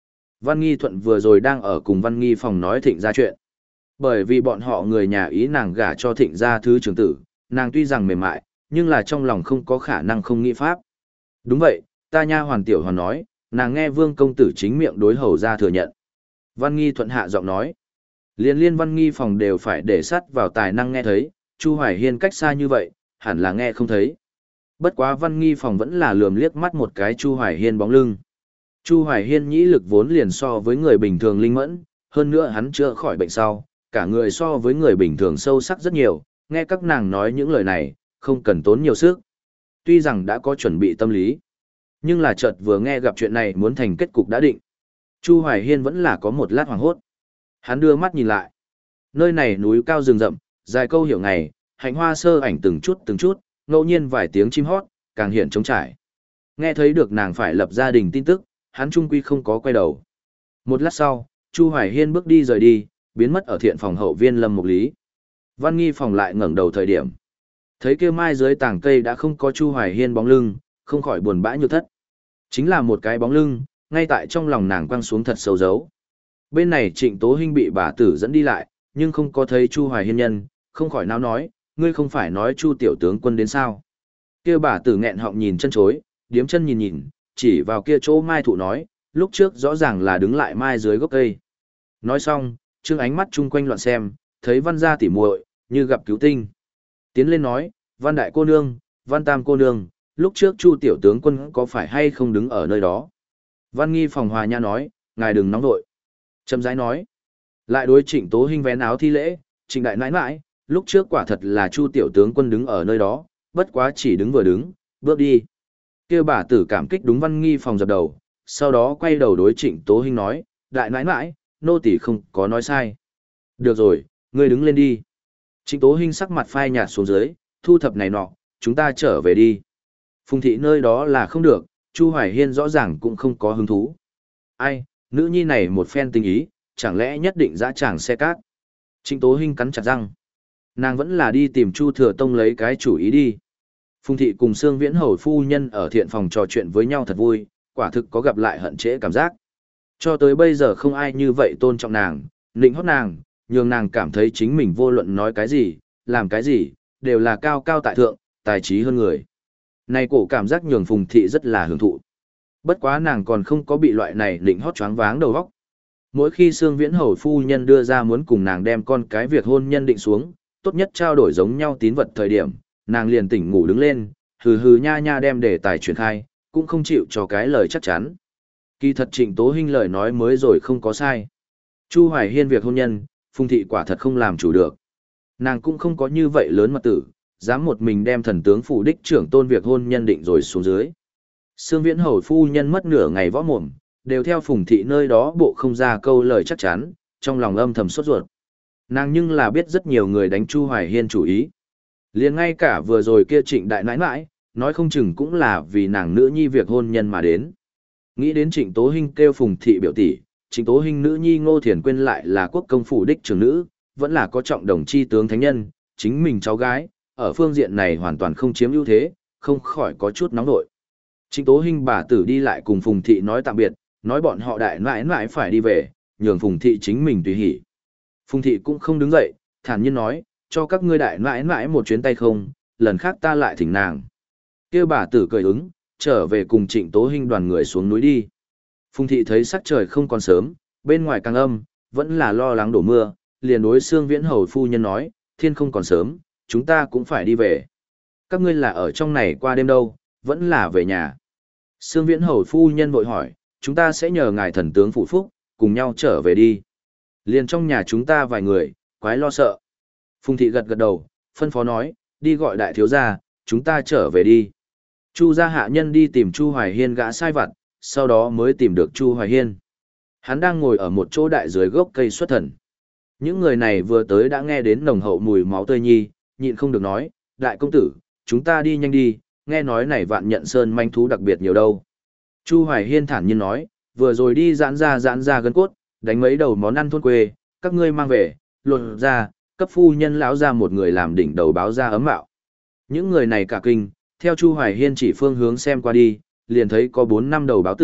Văn Nghi Thuận vừa rồi đang ở cùng Văn Nghi Phòng nói Thịnh gia chuyện. Bởi vì bọn họ người nhà ý nàng gả cho Thịnh gia thứ trưởng tử, nàng tuy rằng mềm mại, nhưng là trong lòng không có khả năng không nghĩ pháp. Đúng vậy, ta nha hoàn tiểu hoàn nói, nàng nghe Vương công tử chính miệng đối hầu ra thừa nhận. Văn Nghi Thuận hạ giọng nói. Liên liên Văn Nghi Phòng đều phải để sắt vào tài năng nghe thấy, Chu Hoài Hiên cách xa như vậy, hẳn là nghe không thấy. Bất quá Văn Nghi Phòng vẫn là lườm liếc mắt một cái Chu Hoài Hiên bóng lưng. Chu Hoài Hiên nhĩ lực vốn liền so với người bình thường linh mẫn, hơn nữa hắn chữa khỏi bệnh sau, cả người so với người bình thường sâu sắc rất nhiều, nghe các nàng nói những lời này, không cần tốn nhiều sức. Tuy rằng đã có chuẩn bị tâm lý, nhưng là chợt vừa nghe gặp chuyện này muốn thành kết cục đã định. Chu Hoài Hiên vẫn là có một lát hoảng hốt. Hắn đưa mắt nhìn lại. Nơi này núi cao rừng rậm, dài câu hiểu ngày, hạnh hoa sơ ảnh từng chút từng chút, ngẫu nhiên vài tiếng chim hót, càng hiện trống trải. Nghe thấy được nàng phải lập gia đình tin tức, hắn trung quy không có quay đầu. Một lát sau, Chu Hoài Hiên bước đi rời đi, biến mất ở thiện phòng hậu viên Lâm Mục Lý. Văn Nghi Phòng lại ngẩng đầu thời điểm. Thấy kia mai dưới tảng cây đã không có Chu Hoài Hiên bóng lưng, không khỏi buồn bã như thất. Chính là một cái bóng lưng, ngay tại trong lòng nàng quăng xuống thật sâu dấu. Bên này Trịnh Tố Hinh bị bà tử dẫn đi lại, nhưng không có thấy Chu Hoài Hiên nhân, không khỏi náo nói, ngươi không phải nói Chu tiểu tướng quân đến sao? Kia bà tử nghẹn họng nhìn chân chối, điếm chân nhìn nhìn, chỉ vào kia chỗ mai thụ nói, lúc trước rõ ràng là đứng lại mai dưới gốc cây. Nói xong, trương ánh mắt chung quanh loạn xem, thấy Văn gia tỉ muội như gặp cứu tinh. Tiến lên nói, Văn đại cô nương, Văn tam cô nương, lúc trước Chu tiểu tướng quân có phải hay không đứng ở nơi đó? Văn Nghi Phòng hòa nha nói, ngài đừng nóng nội. Châm rãi nói, lại đối Trịnh Tố Hinh vén áo thi lễ, Trịnh đại nãi nãi, lúc trước quả thật là Chu tiểu tướng quân đứng ở nơi đó, bất quá chỉ đứng vừa đứng, bước đi. Kêu bà tử cảm kích đúng Văn Nghi Phòng dập đầu, sau đó quay đầu đối Trịnh Tố Hinh nói, đại nãi nãi, nô tỳ không có nói sai. Được rồi, ngươi đứng lên đi. Trịnh Tố Hinh sắc mặt phai nhạt xuống dưới, thu thập này nọ, chúng ta trở về đi. Phùng thị nơi đó là không được, Chu Hoài Hiên rõ ràng cũng không có hứng thú. Ai, nữ nhi này một phen tình ý, chẳng lẽ nhất định dã tràng xe cát. Trịnh Tố Hinh cắn chặt răng. Nàng vẫn là đi tìm Chu Thừa Tông lấy cái chủ ý đi. Phùng thị cùng Sương Viễn Hầu phu nhân ở thiện phòng trò chuyện với nhau thật vui, quả thực có gặp lại hận trễ cảm giác. Cho tới bây giờ không ai như vậy tôn trọng nàng, nịnh hót nàng, nhường nàng cảm thấy chính mình vô luận nói cái gì, làm cái gì, đều là cao cao tại thượng, tài trí hơn người. Này cổ cảm giác nhường Phùng thị rất là hưởng thụ. Bất quá nàng còn không có bị loại này nịnh hót choáng váng đầu óc. Mỗi khi Sương Viễn Hầu phu nhân đưa ra muốn cùng nàng đem con cái việc hôn nhân định xuống, tốt nhất trao đổi giống nhau tín vật thời điểm, nàng liền tỉnh ngủ đứng lên, hừ hừ nha nha đem đề tài truyền khai, cũng không chịu cho cái lời chắc chắn. Kỳ thật Trịnh Tố Hinh lời nói mới rồi không có sai. Chu Hoài Hiên việc hôn nhân, Phùng thị quả thật không làm chủ được. Nàng cũng không có như vậy lớn mật tử, dám một mình đem thần tướng phủ đích trưởng tôn việc hôn nhân định rồi xuống dưới. Sương Viễn Hầu phu nhân mất nửa ngày võ mồm, đều theo Phùng thị nơi đó bộ không ra câu lời chắc chắn, trong lòng âm thầm sốt ruột. Nàng nhưng là biết rất nhiều người đánh Chu Hoài Hiên chủ ý. Liền ngay cả vừa rồi kia Trịnh đại nãi nãi, nói không chừng cũng là vì nàng nữ nhi việc hôn nhân mà đến. Nghĩ đến Trịnh Tố Hinh kêu Phùng thị biểu tỷ, Trịnh Tố Hinh nữ nhi Ngô Thiền Quyên lại là quốc công phủ đích trưởng nữ, vẫn là có trọng đồng chi tướng thánh nhân, chính mình cháu gái, ở phương diện này hoàn toàn không chiếm ưu thế, không khỏi có chút nóng nội. Trịnh Tố Hinh bà tử đi lại cùng Phùng thị nói tạm biệt, nói bọn họ đại nãi nãi phải đi về, nhường Phùng thị chính mình tùy hỉ. Phùng thị cũng không đứng dậy, thản nhiên nói, cho các ngươi đại nãi nãi một chuyến tay không, lần khác ta lại thỉnh nàng. Kêu bà tử cười ứng, trở về cùng Trịnh Tố Hinh đoàn người xuống núi đi. Phùng thị thấy sắc trời không còn sớm, bên ngoài càng âm, vẫn là lo lắng đổ mưa, liền đối Sương Viễn Hầu phu nhân nói, thiên không còn sớm, chúng ta cũng phải đi về. Các ngươi là ở trong này qua đêm đâu, vẫn là về nhà. Sương Viễn Hầu phu nhân vội hỏi, chúng ta sẽ nhờ ngài thần tướng phụ phúc, cùng nhau trở về đi. Liền trong nhà chúng ta vài người, quái lo sợ. Phùng thị gật gật đầu, phân phó nói, đi gọi đại thiếu gia, chúng ta trở về đi. Chu gia hạ nhân đi tìm Chu Hoài Hiên gã sai vặt, sau đó mới tìm được Chu Hoài Hiên. Hắn đang ngồi ở một chỗ đại dưới gốc cây xuất thần. Những người này vừa tới đã nghe đến nồng hậu mùi máu tươi nhi, nhịn không được nói, đại công tử, chúng ta đi nhanh đi, nghe nói này vạn nhận sơn manh thú đặc biệt nhiều đâu. Chu Hoài Hiên thản nhiên nói, vừa rồi đi giãn ra giãn ra gân cốt, đánh mấy đầu món ăn thôn quê, các ngươi mang về, lột ra, cấp phu nhân lão ra một người làm đỉnh đầu báo ra ấm mạo. Những người này cả kinh, theo Chu Hoài Hiên chỉ phương hướng xem qua đi, liền thấy có bốn năm đầu báo tử,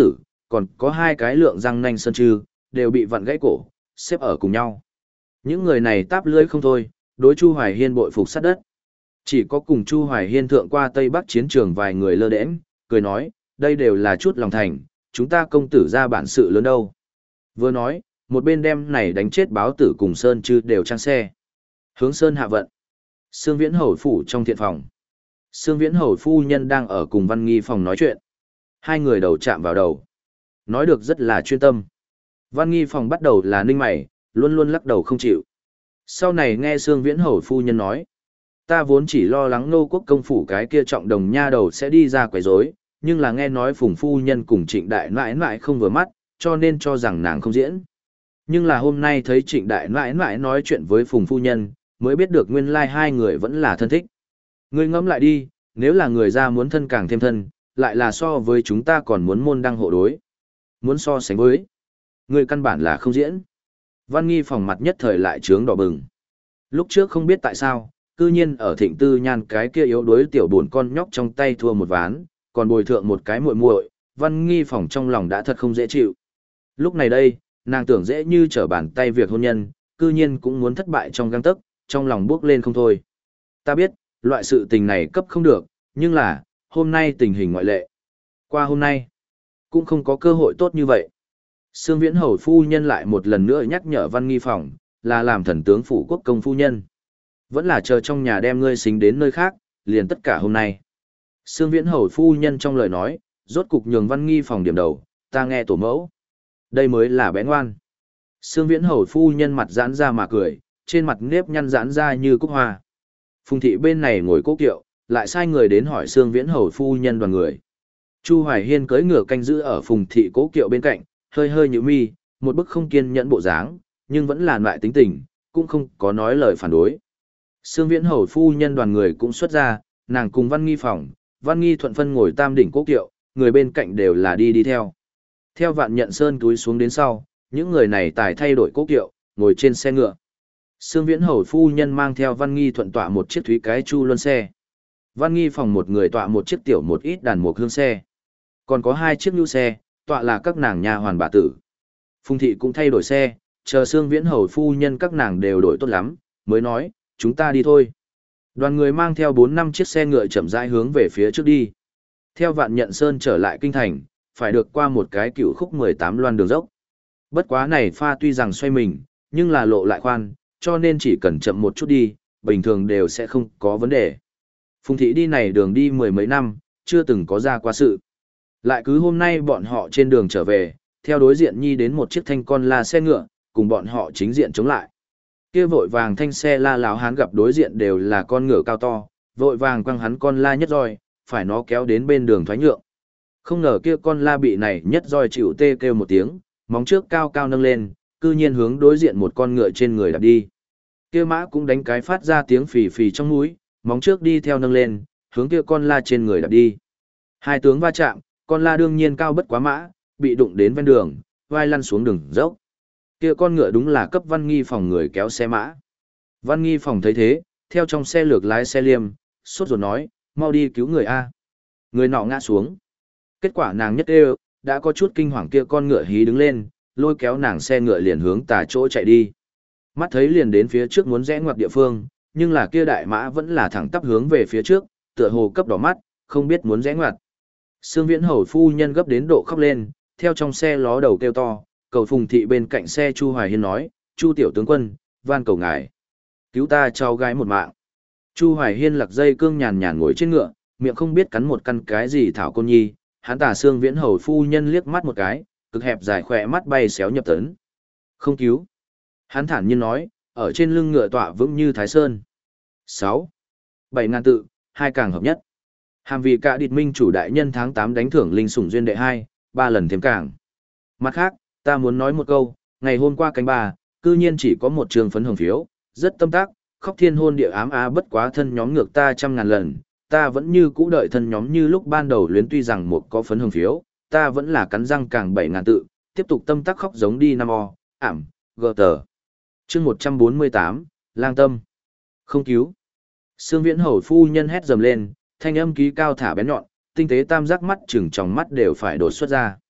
còn có hai cái lượng răng nanh sơn trư, đều bị vặn gãy cổ, xếp ở cùng nhau. Những người này táp lưới không thôi, đối Chu Hoài Hiên bội phục sát đất. Chỉ có cùng Chu Hoài Hiên thượng qua Tây Bắc chiến trường vài người lơ đễnh, cười nói, đây đều là chút lòng thành, chúng ta công tử ra bản sự lớn đâu. Vừa nói, một bên đem này đánh chết báo tử cùng Sơn Trư đều trang xe. Hướng Sơn hạ vận. Sương Viễn Hầu phủ trong thiện phòng. Sương Viễn Hầu phu nhân đang ở cùng Văn Nghi phòng nói chuyện. Hai người đầu chạm vào đầu. Nói được rất là chuyên tâm. Văn Nghi phòng bắt đầu là ninh mày, luôn luôn lắc đầu không chịu. Sau này nghe Sương Viễn Hầu phu nhân nói, ta vốn chỉ lo lắng Nô Quốc công phủ cái kia trọng đồng nha đầu sẽ đi ra quấy rối, nhưng là nghe nói Phùng phu nhân cùng Trịnh đại nãi nãi không vừa mắt, cho nên cho rằng nàng không diễn. Nhưng là hôm nay thấy Trịnh đại nãi nãi nói chuyện với Phùng phu nhân, mới biết được nguyên lai hai người vẫn là thân thích. Ngươi ngẫm lại đi, nếu là người ra muốn thân càng thêm thân, lại là so với chúng ta còn muốn môn đăng hộ đối. Muốn so sánh với, người căn bản là không diễn. Văn Nghi phòng mặt nhất thời lại trướng đỏ bừng. Lúc trước không biết tại sao, cư nhiên ở Thịnh Tư Nhan cái kia yếu đuối tiểu buồn con nhóc trong tay thua một ván, còn bồi thượng một cái muội muội, Văn Nghi phòng trong lòng đã thật không dễ chịu. Lúc này đây, nàng tưởng dễ như trở bàn tay việc hôn nhân, cư nhiên cũng muốn thất bại trong gang tấc, trong lòng bước lên không thôi. Ta biết, loại sự tình này cấp không được, nhưng là, hôm nay tình hình ngoại lệ. Qua hôm nay, cũng không có cơ hội tốt như vậy. Sương Viễn Hầu phu nhân lại một lần nữa nhắc nhở Văn Nghi phòng, là làm thần tướng phủ quốc công phu nhân. Vẫn là chờ trong nhà đem ngươi xính đến nơi khác, liền tất cả hôm nay. Sương Viễn Hầu phu nhân trong lời nói, rốt cục nhường Văn Nghi phòng điểm đầu, ta nghe tổ mẫu. Đây mới là bé ngoan. Sương Viễn Hầu phu nhân mặt giãn ra mà cười, trên mặt nếp nhăn giãn ra như cúc hoa. Phùng thị bên này ngồi cố kiệu, lại sai người đến hỏi Sương Viễn Hầu phu nhân đoàn người. Chu Hoài Hiên cưỡi ngựa canh giữ ở Phùng thị cố kiệu bên cạnh, hơi hơi nhíu mi, một bức không kiên nhẫn bộ dáng, nhưng vẫn là loại tính tình, cũng không có nói lời phản đối. Sương Viễn Hầu phu nhân đoàn người cũng xuất ra, nàng cùng Văn Nghi phòng, Văn Nghi thuận phân ngồi tam đỉnh cố kiệu, người bên cạnh đều là đi đi theo. Theo Vạn Nhận Sơn túi xuống đến sau, những người này tài thay đổi cố kiệu, ngồi trên xe ngựa. Sương Viễn Hầu phu nhân mang theo Văn Nghi thuận tọa một chiếc thúy cái chu luân xe. Văn Nghi phòng một người tọa một chiếc tiểu một ít đàn mục hương xe. Còn có hai chiếc nhu xe, tọa là các nàng nha hoàn bà tử. Phùng thị cũng thay đổi xe, chờ Sương Viễn Hầu phu nhân các nàng đều đổi tốt lắm, mới nói, chúng ta đi thôi. Đoàn người mang theo bốn năm chiếc xe ngựa chậm rãi hướng về phía trước đi. Theo Vạn Nhận Sơn trở lại kinh thành, phải được qua một cái cựu khúc mười tám loan đường dốc. Bất quá này pha tuy rằng xoay mình, nhưng là lộ lại khoan, cho nên chỉ cần chậm một chút đi, bình thường đều sẽ không có vấn đề. Phùng thị đi này đường đi mười mấy năm, chưa từng có ra qua sự. Lại cứ hôm nay bọn họ trên đường trở về, theo đối diện nhi đến một chiếc thanh con la xe ngựa, cùng bọn họ chính diện chống lại. Kia vội vàng thanh xe la lão hán gặp đối diện đều là con ngựa cao to, vội vàng quăng hắn con la nhất roi, phải nó kéo đến bên đường thoái nhượng. Không ngờ kia con la bị này nhất roi chịu tê kêu một tiếng, móng trước cao cao nâng lên, cư nhiên hướng đối diện một con ngựa trên người đạp đi. Kia mã cũng đánh cái phát ra tiếng phì phì trong mũi, móng trước đi theo nâng lên, hướng kia con la trên người đạp đi. Hai tướng va chạm, con la đương nhiên cao bất quá mã, bị đụng đến ven đường, vai lăn xuống đường dốc. Kia con ngựa đúng là cấp Văn Nghi phòng người kéo xe mã. Văn Nghi phòng thấy thế, theo trong xe lược lái xe liêm, sốt ruột nói, mau đi cứu người A. Người nọ ngã xuống. Kết quả nàng nhất đều, đã có chút kinh hoàng kia con ngựa hí đứng lên, lôi kéo nàng xe ngựa liền hướng tà chỗ chạy đi. Mắt thấy liền đến phía trước muốn rẽ ngoặt địa phương, nhưng là kia đại mã vẫn là thẳng tắp hướng về phía trước, tựa hồ cấp đỏ mắt, không biết muốn rẽ ngoặt. Sương Viễn Hầu phu nhân gấp đến độ khóc lên, theo trong xe ló đầu kêu to, cầu Phùng thị bên cạnh xe Chu Hoài Hiên nói, Chu tiểu tướng quân, van cầu ngài, cứu ta cháu gái một mạng. Chu Hoài Hiên lặc dây cương nhàn nhàn ngồi trên ngựa, miệng không biết cắn một căn cái gì thảo côn nhi, hắn tả Sương Viễn Hầu phu nhân liếc mắt một cái, cực hẹp dài khỏe mắt bay xéo nhập tấn. Không cứu. Hắn thản nhiên nói, ở trên lưng ngựa tọa vững như Thái Sơn. sáu. Bảy ngàn tự, hai càng hợp nhất. Hàm vì cả địt minh chủ đại nhân tháng tám đánh thưởng linh sủng duyên đệ hai, ba lần thêm càng. Mặt khác, ta muốn nói một câu, ngày hôm qua canh ba, cư nhiên chỉ có một trường phấn hồng phiếu, rất tâm tác, khóc thiên hôn địa ám á bất quá thân nhóm ngược ta trăm ngàn lần, ta vẫn như cũ đợi thân nhóm như lúc ban đầu luyến tuy rằng một có phấn hồng phiếu, ta vẫn là cắn răng càng bảy ngàn tự, tiếp tục tâm tác khóc giống đi năm o, ảm, gờ tờ. chương một trăm bốn mươi tám, lang tâm. Không cứu. Sương Viễn Hầu phu nhân hét dầm lên, thanh âm ký cao thả bén nhọn, tinh tế tam giác mắt chừng trong mắt đều phải đột xuất ra.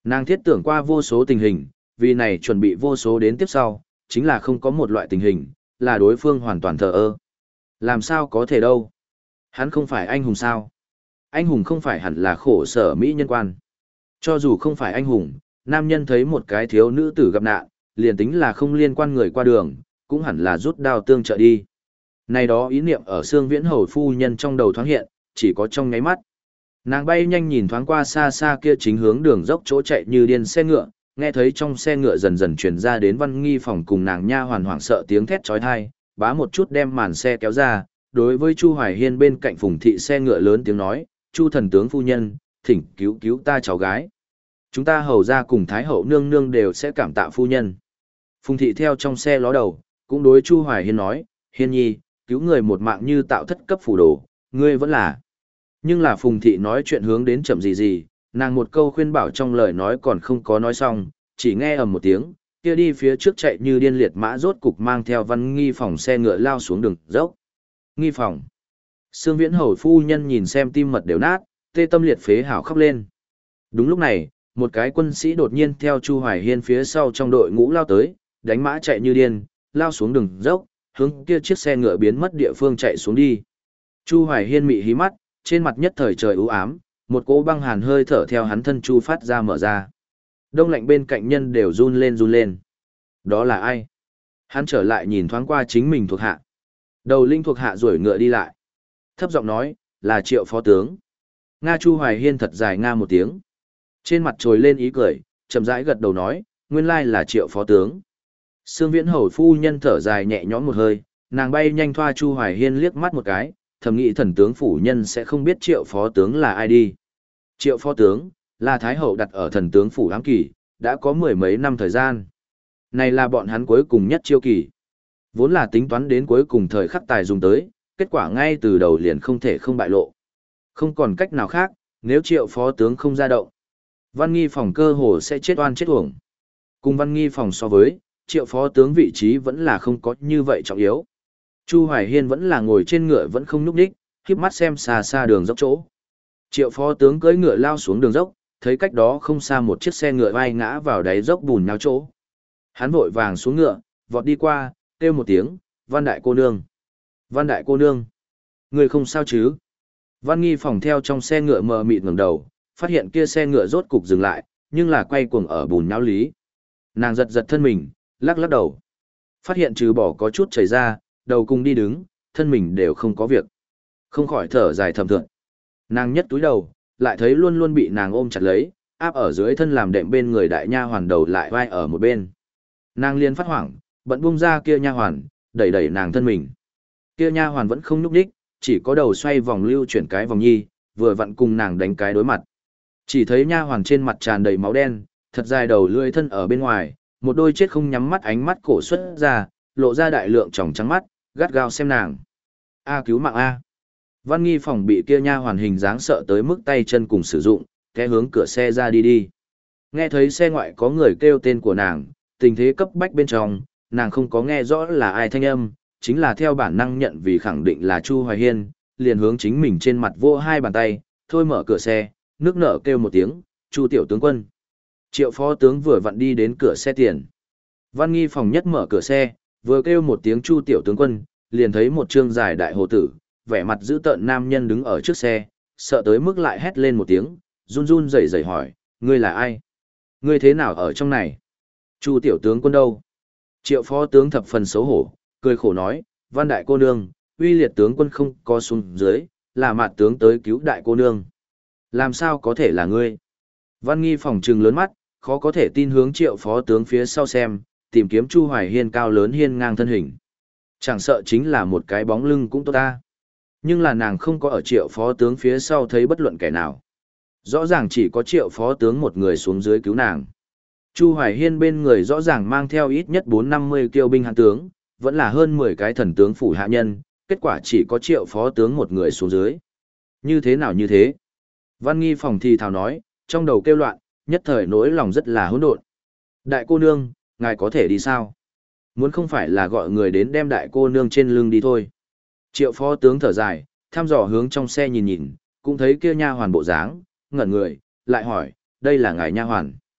Nàng thiết tưởng qua vô số tình hình, vì này chuẩn bị vô số đến tiếp sau, chính là không có một loại tình hình, là đối phương hoàn toàn thờ ơ. Làm sao có thể đâu? Hắn không phải anh hùng sao? Anh hùng không phải hẳn là khổ sở mỹ nhân quan. Cho dù không phải anh hùng, nam nhân thấy một cái thiếu nữ tử gặp nạn, liền tính là không liên quan người qua đường, cũng hẳn là rút đao tương trợ đi. Này đó ý niệm ở xương viễn hầu phu nhân trong đầu thoáng hiện, chỉ có trong ngáy mắt. Nàng bay nhanh nhìn thoáng qua xa xa kia chính hướng đường dốc chỗ chạy như điên xe ngựa, nghe thấy trong xe ngựa dần dần truyền ra đến Văn Nghi phòng cùng nàng nha hoàn hoảng sợ tiếng thét chói tai, bá một chút đem màn xe kéo ra, đối với Chu Hoài Hiên bên cạnh Phùng thị xe ngựa lớn tiếng nói, "Chu thần tướng phu nhân, thỉnh cứu cứu ta cháu gái. Chúng ta hầu ra cùng Thái hậu nương nương đều sẽ cảm tạ phu nhân." Phùng thị theo trong xe ló đầu, cũng đối Chu Hoài Hiên nói, "Hiên nhi, cứu người một mạng như tạo thất cấp phủ đồ, ngươi vẫn là." Nhưng là Phùng thị nói chuyện hướng đến chậm gì gì, nàng một câu khuyên bảo trong lời nói còn không có nói xong, chỉ nghe ầm một tiếng, kia đi phía trước chạy như điên liệt mã rốt cục mang theo Văn Nghi phòng xe ngựa lao xuống đường dốc. Nghi phòng. Sương Viễn hầu phu nhân nhìn xem tim mật đều nát, tê tâm liệt phế hảo khóc lên. Đúng lúc này, một cái quân sĩ đột nhiên theo Chu Hoài Hiên phía sau trong đội ngũ lao tới, đánh mã chạy như điên, lao xuống đường dốc, hướng kia chiếc xe ngựa biến mất địa phương chạy xuống đi. Chu Hoài Hiên mị hí mắt, trên mặt nhất thời trời u ám, một cỗ băng hàn hơi thở theo hắn thân chu phát ra mở ra. Đông lạnh bên cạnh nhân đều run lên run lên. Đó là ai? Hắn trở lại nhìn thoáng qua chính mình thuộc hạ. Đầu linh thuộc hạ rủi ngựa đi lại. Thấp giọng nói, là Triệu phó tướng. Nga. Chu Hoài Hiên thật dài nga một tiếng. Trên mặt trồi lên ý cười, chậm rãi gật đầu nói, nguyên lai là Triệu phó tướng. Sương Viễn hầu phu nhân thở dài nhẹ nhõm một hơi, nàng bay nhanh thoa Chu Hoài Hiên liếc mắt một cái, thầm nghĩ thần tướng phủ nhân sẽ không biết Triệu phó tướng là ai đi. Triệu phó tướng, là Thái hậu đặt ở thần tướng phủ ám kỳ, đã có mười mấy năm thời gian. Này là bọn hắn cuối cùng nhất chiêu kỳ. Vốn là tính toán đến cuối cùng thời khắc tài dùng tới, kết quả ngay từ đầu liền không thể không bại lộ. Không còn cách nào khác, nếu Triệu phó tướng không ra động, Văn Nghi phòng cơ hồ sẽ chết oan chết uổng. Cùng Văn Nghi phòng so với, Triệu phó tướng vị trí vẫn là không có như vậy trọng yếu. Chu Hoài Hiên vẫn là ngồi trên ngựa vẫn không nhúc nhích, khép mắt xem xa xa đường dốc chỗ. Triệu phó tướng cưỡi ngựa lao xuống đường dốc, thấy cách đó không xa một chiếc xe ngựa vai ngã vào đáy dốc bùn nhão chỗ. Hắn vội vàng xuống ngựa, vọt đi qua, kêu một tiếng, "Văn đại cô nương! Văn đại cô nương! Người không sao chứ?" Văn Nghi phòng theo trong xe ngựa mờ mịt ngẩng đầu, phát hiện kia xe ngựa rốt cục dừng lại, nhưng là quay cuồng ở bùn nhão lý. Nàng giật giật thân mình, lắc lắc đầu. Phát hiện trừ bỏ có chút chảy ra, đầu cùng đi đứng, thân mình đều không có việc. Không khỏi thở dài thầm thượng. Nàng nhất túi đầu, lại thấy luôn luôn bị nàng ôm chặt lấy, áp ở dưới thân làm đệm bên người đại nha hoàn đầu lại vai ở một bên. Nàng liền phát hoảng, bận bung ra kia nha hoàn, đẩy đẩy nàng thân mình. Kia nha hoàn vẫn không nhúc nhích, chỉ có đầu xoay vòng lưu chuyển cái vòng nhi, vừa vặn cùng nàng đánh cái đối mặt. Chỉ thấy nha hoàn trên mặt tràn đầy máu đen, thật dài đầu lưỡi thân ở bên ngoài, một đôi chết không nhắm mắt ánh mắt cổ xuất ra, lộ ra đại lượng tròng trắng mắt, gắt gao xem nàng. A cứu mạng A. Văn Nghi phòng bị kia nha hoàn hình dáng sợ tới mức tay chân cùng sử dụng, té hướng cửa xe ra đi đi. Nghe thấy xe ngoại có người kêu tên của nàng, tình thế cấp bách bên trong, nàng không có nghe rõ là ai thanh âm, chính là theo bản năng nhận vì khẳng định là Chu Hoài Hiên, liền hướng chính mình trên mặt vô hai bàn tay, thôi mở cửa xe, nước nở kêu một tiếng, "Chu tiểu tướng quân." Triệu phó tướng vừa vặn đi đến cửa xe tiền. Văn Nghi phòng nhất mở cửa xe, vừa kêu một tiếng "Chu tiểu tướng quân", liền thấy một trương dài đại hồ tử, vẻ mặt dữ tợn nam nhân đứng ở trước xe, sợ tới mức lại hét lên một tiếng, run run rẩy rẩy hỏi, "Ngươi là ai? Ngươi thế nào ở trong này? Chu tiểu tướng quân đâu?" Triệu phó tướng thập phần xấu hổ, cười khổ nói, "Văn đại cô nương, uy liệt tướng quân không có xuống dưới, là mạt tướng tới cứu đại cô nương." "Làm sao có thể là ngươi?" Văn Nghi phòng trừng lớn mắt, khó có thể tin hướng Triệu phó tướng phía sau xem, tìm kiếm Chu Hoài Hiên cao lớn hiên ngang thân hình. Chẳng sợ chính là một cái bóng lưng cũng tốt ta. Nhưng là nàng không có ở Triệu phó tướng phía sau thấy bất luận kẻ nào. Rõ ràng chỉ có Triệu phó tướng một người xuống dưới cứu nàng. Chu Hoài Hiên bên người rõ ràng mang theo ít nhất bốn năm mươi kiêu binh hạ tướng, vẫn là hơn mười cái thần tướng phủ hạ nhân, kết quả chỉ có Triệu phó tướng một người xuống dưới. Như thế nào như thế? Văn Nghi phòng thì thào nói, trong đầu kêu loạn, nhất thời nỗi lòng rất là hỗn độn. "Đại cô nương, ngài có thể đi sao? Muốn không phải là gọi người đến đem đại cô nương trên lưng đi thôi." Triệu phó tướng thở dài, thăm dò hướng trong xe nhìn nhìn, cũng thấy kia nha hoàn bộ dáng, ngẩn người, lại hỏi, "Đây là ngài nha hoàn?"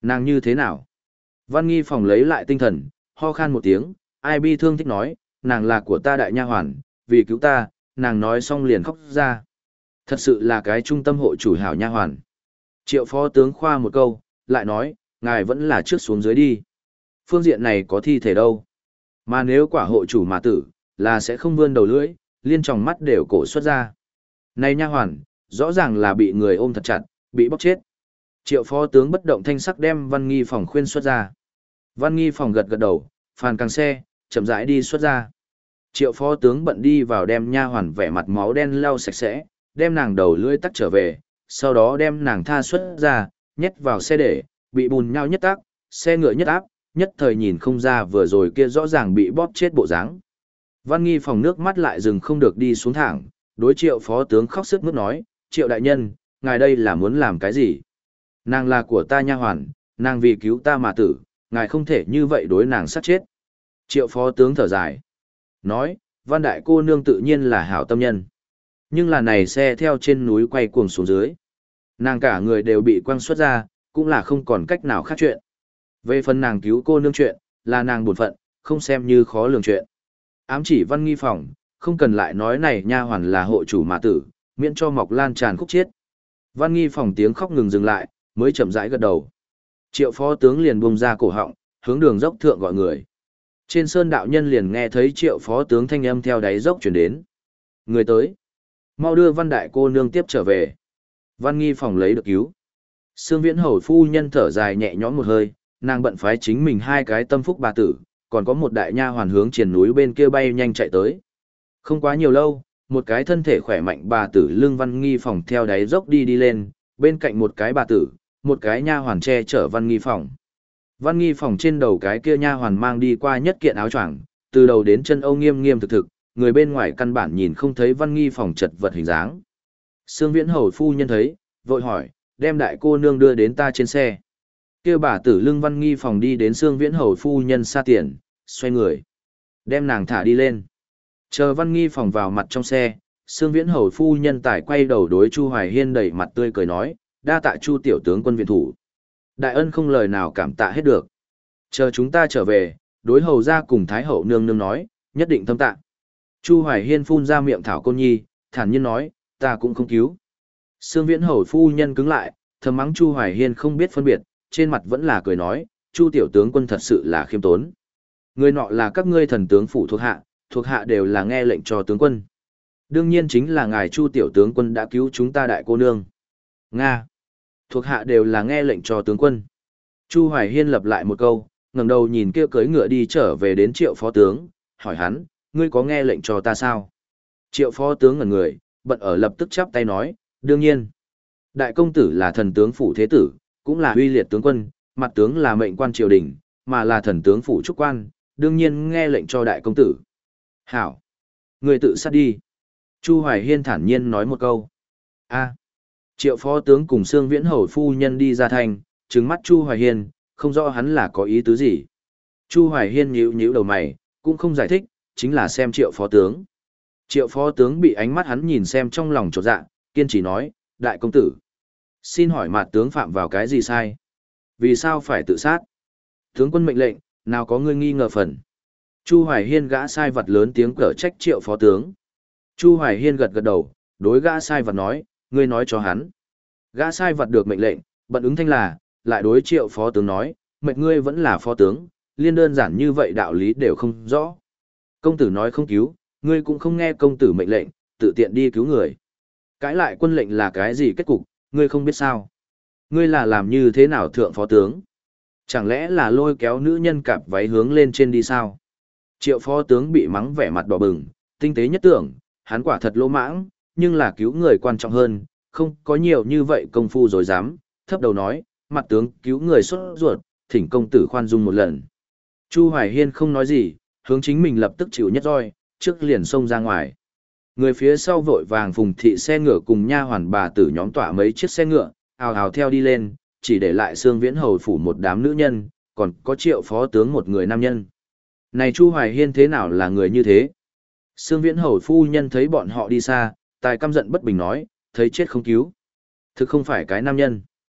Nàng như thế nào? Văn Nghi Phòng lấy lại tinh thần, ho khan một tiếng, ai bi thương thích nói, nàng là của ta đại nha hoàn, vì cứu ta, nàng nói xong liền khóc ra. Thật sự là cái trung tâm hộ chủ hảo nha hoàn. Triệu phó tướng khoa một câu, lại nói, ngài vẫn là trước xuống dưới đi. Phương diện này có thi thể đâu. Mà nếu quả hộ chủ mà tử, là sẽ không vươn đầu lưỡi, liên tròng mắt đều cổ xuất ra. Này nha hoàn, rõ ràng là bị người ôm thật chặt, bị bóc chết. Triệu phó tướng bất động thanh sắc đem Văn Nghi Phòng khuyên xuất ra. Văn Nghi Phòng gật gật đầu, phàn càng xe, chậm rãi đi xuất ra. Triệu phó tướng bận đi vào đem nha hoàn vẻ mặt máu đen lau sạch sẽ, đem nàng đầu lưỡi tắc trở về, sau đó đem nàng tha xuất ra, nhét vào xe để, bị bùn nhau nhất tác, xe ngựa nhất áp, nhất thời nhìn không ra vừa rồi kia rõ ràng bị bóp chết bộ dáng. Văn Nghi Phòng nước mắt lại dừng không được đi xuống thẳng, đối Triệu phó tướng khóc sức mướt nói, Triệu đại nhân, ngài đây là muốn làm cái gì? Nàng là của ta nha hoàn, nàng vì cứu ta mà tử, ngài không thể như vậy đối nàng sát chết. Triệu phó tướng thở dài, nói, Văn đại cô nương tự nhiên là hảo tâm nhân. Nhưng là này xe theo trên núi quay cuồng xuống dưới. Nàng cả người đều bị quăng xuất ra, cũng là không còn cách nào khác chuyện. Về phần nàng cứu cô nương chuyện, là nàng buồn phận, không xem như khó lường chuyện. Ám chỉ Văn Nghi Phòng, không cần lại nói này nha hoàn là hộ chủ mà tử, miễn cho mọc lan tràn khúc chiết. Văn Nghi Phòng tiếng khóc ngừng dừng lại, mới chậm rãi gật đầu. Triệu phó tướng liền buông ra cổ họng, hướng đường dốc thượng gọi người. Trên sơn đạo nhân liền nghe thấy triệu phó tướng thanh âm theo đáy dốc chuyển đến. Người tới. Mau đưa Văn đại cô nương tiếp trở về. Văn Nghi Phòng lấy được cứu. Sương Viễn Hầu phu nhân thở dài nhẹ nhõm một hơi, nàng bận phái chính mình hai cái tâm phúc bà tử, còn có một đại nha hoàn hướng triền núi bên kia bay nhanh chạy tới. Không quá nhiều lâu, một cái thân thể khỏe mạnh bà tử lưng Văn Nghi Phòng theo đáy dốc đi đi lên, bên cạnh một cái bà tử, một cái nha hoàn che chở Văn Nghi Phòng. Văn Nghi Phòng trên đầu cái kia nha hoàn mang đi qua nhất kiện áo choàng, từ đầu đến chân âu nghiêm nghiêm thực thực, người bên ngoài căn bản nhìn không thấy Văn Nghi Phòng chật vật hình dáng. Sương Viễn Hầu phu nhân thấy, vội hỏi, đem đại cô nương đưa đến ta trên xe. Kia bà tử lưng Văn Nghi Phòng đi đến Sương Viễn Hầu phu nhân xa tiền, xoay người, đem nàng thả đi lên. Chờ Văn Nghi Phòng vào mặt trong xe, Sương Viễn Hầu phu nhân tải quay đầu đối Chu Hoài Hiên đẩy mặt tươi cười nói, đa tạ Chu tiểu tướng quân viện thủ. Đại ân không lời nào cảm tạ hết được. Chờ chúng ta trở về, đối hầu ra cùng Thái hậu nương nương nói, nhất định thâm tạ. Chu Hoài Hiên phun ra miệng thảo côn nhi, thản nhiên nói, ta cũng không cứu. Sương Viễn Hầu phu nhân cứng lại, thầm mắng Chu Hoài Hiên không biết phân biệt, trên mặt vẫn là cười nói, Chu tiểu tướng quân thật sự là khiêm tốn. Người nọ là các ngươi thần tướng phủ thuộc hạ, thuộc hạ đều là nghe lệnh cho tướng quân. Đương nhiên chính là ngài Chu tiểu tướng quân đã cứu chúng ta đại cô nương. Nga. Thuộc hạ đều là nghe lệnh cho tướng quân. Chu Hoài Hiên lặp lại một câu, ngẩng đầu nhìn kia cưỡi ngựa đi trở về đến Triệu phó tướng, hỏi hắn, ngươi có nghe lệnh cho ta sao? Triệu phó tướng ngẩn người, bận ở lập tức chắp tay nói, đương nhiên. Đại công tử là thần tướng phủ thế tử, cũng là uy liệt tướng quân, mặt tướng là mệnh quan triều đình, mà là thần tướng phủ trúc quan, đương nhiên nghe lệnh cho đại công tử. Hảo. Người tự sát đi. Chu Hoài Hiên thản nhiên nói một câu. A. Triệu phó tướng cùng Sương Viễn Hầu phu nhân đi ra thành, trừng mắt Chu Hoài Hiên, không rõ hắn là có ý tứ gì. Chu Hoài Hiên nhíu nhíu đầu mày, cũng không giải thích, chính là xem Triệu phó tướng. Triệu phó tướng bị ánh mắt hắn nhìn xem trong lòng chột dạ, kiên trì nói, đại công tử. Xin hỏi mặt tướng phạm vào cái gì sai? Vì sao phải tự sát? Tướng quân mệnh lệnh, nào có ngươi nghi ngờ phần. Chu Hoài Hiên gã sai vật lớn tiếng cở trách Triệu phó tướng. Chu Hoài Hiên gật gật đầu, đối gã sai vật nói, ngươi nói cho hắn. Gã sai vật được mệnh lệnh, bận ứng thanh là, lại đối Triệu phó tướng nói, mệnh ngươi vẫn là phó tướng, liên đơn giản như vậy đạo lý đều không rõ. Công tử nói không cứu, ngươi cũng không nghe công tử mệnh lệnh, tự tiện đi cứu người. Cãi lại quân lệnh là cái gì kết cục, ngươi không biết sao. Ngươi là làm như thế nào thượng phó tướng? Chẳng lẽ là lôi kéo nữ nhân cạp váy hướng lên trên đi sao? Triệu phó tướng bị mắng vẻ mặt đỏ bừng, tinh tế nhất tưởng, hắn quả thật lỗ mãng, nhưng là cứu người quan trọng hơn, không có nhiều như vậy công phu rồi dám, thấp đầu nói, mặt tướng cứu người xuất ruột, thỉnh công tử khoan dung một lần. Chu Hoài Hiên không nói gì, hướng chính mình lập tức chịu nhất roi, trước liền xông ra ngoài. Người phía sau vội vàng phùng thị xe ngựa cùng nha hoàn bà tử nhóm tỏa mấy chiếc xe ngựa, ào ào theo đi lên, chỉ để lại Sương Viễn Hầu phủ một đám nữ nhân, còn có Triệu phó tướng một người nam nhân. Này Chu Hoài Hiên thế nào là người như thế? Sương Viễn Hầu phu nhân thấy bọn họ đi xa, tài căm giận bất bình nói, thấy chết không cứu. Thực không phải cái nam nhân.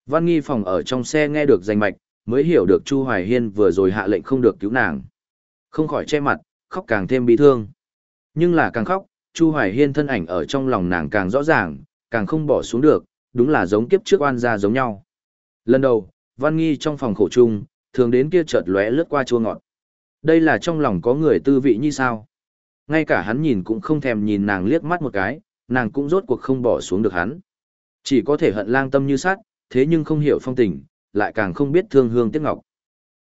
Văn Nghi phòng ở trong xe nghe được danh mạch, mới hiểu được Chu Hoài Hiên vừa rồi hạ lệnh không được cứu nàng. Không khỏi che mặt, khóc càng thêm bi thương. Nhưng là càng khóc, Chu Hoài Hiên thân ảnh ở trong lòng nàng càng rõ ràng, càng không bỏ xuống được, đúng là giống kiếp trước oan gia giống nhau. Lần đầu, Văn Nghi trong phòng khổ chung, thường đến kia chợt lóe lướt qua chua ngọt. Đây là trong lòng có người tư vị như sao? Ngay cả hắn nhìn cũng không thèm nhìn nàng liếc mắt một cái, nàng cũng rốt cuộc không bỏ xuống được hắn. Chỉ có thể hận lang tâm như sát, thế nhưng không hiểu phong tình, lại càng không biết thương hương tiếc ngọc.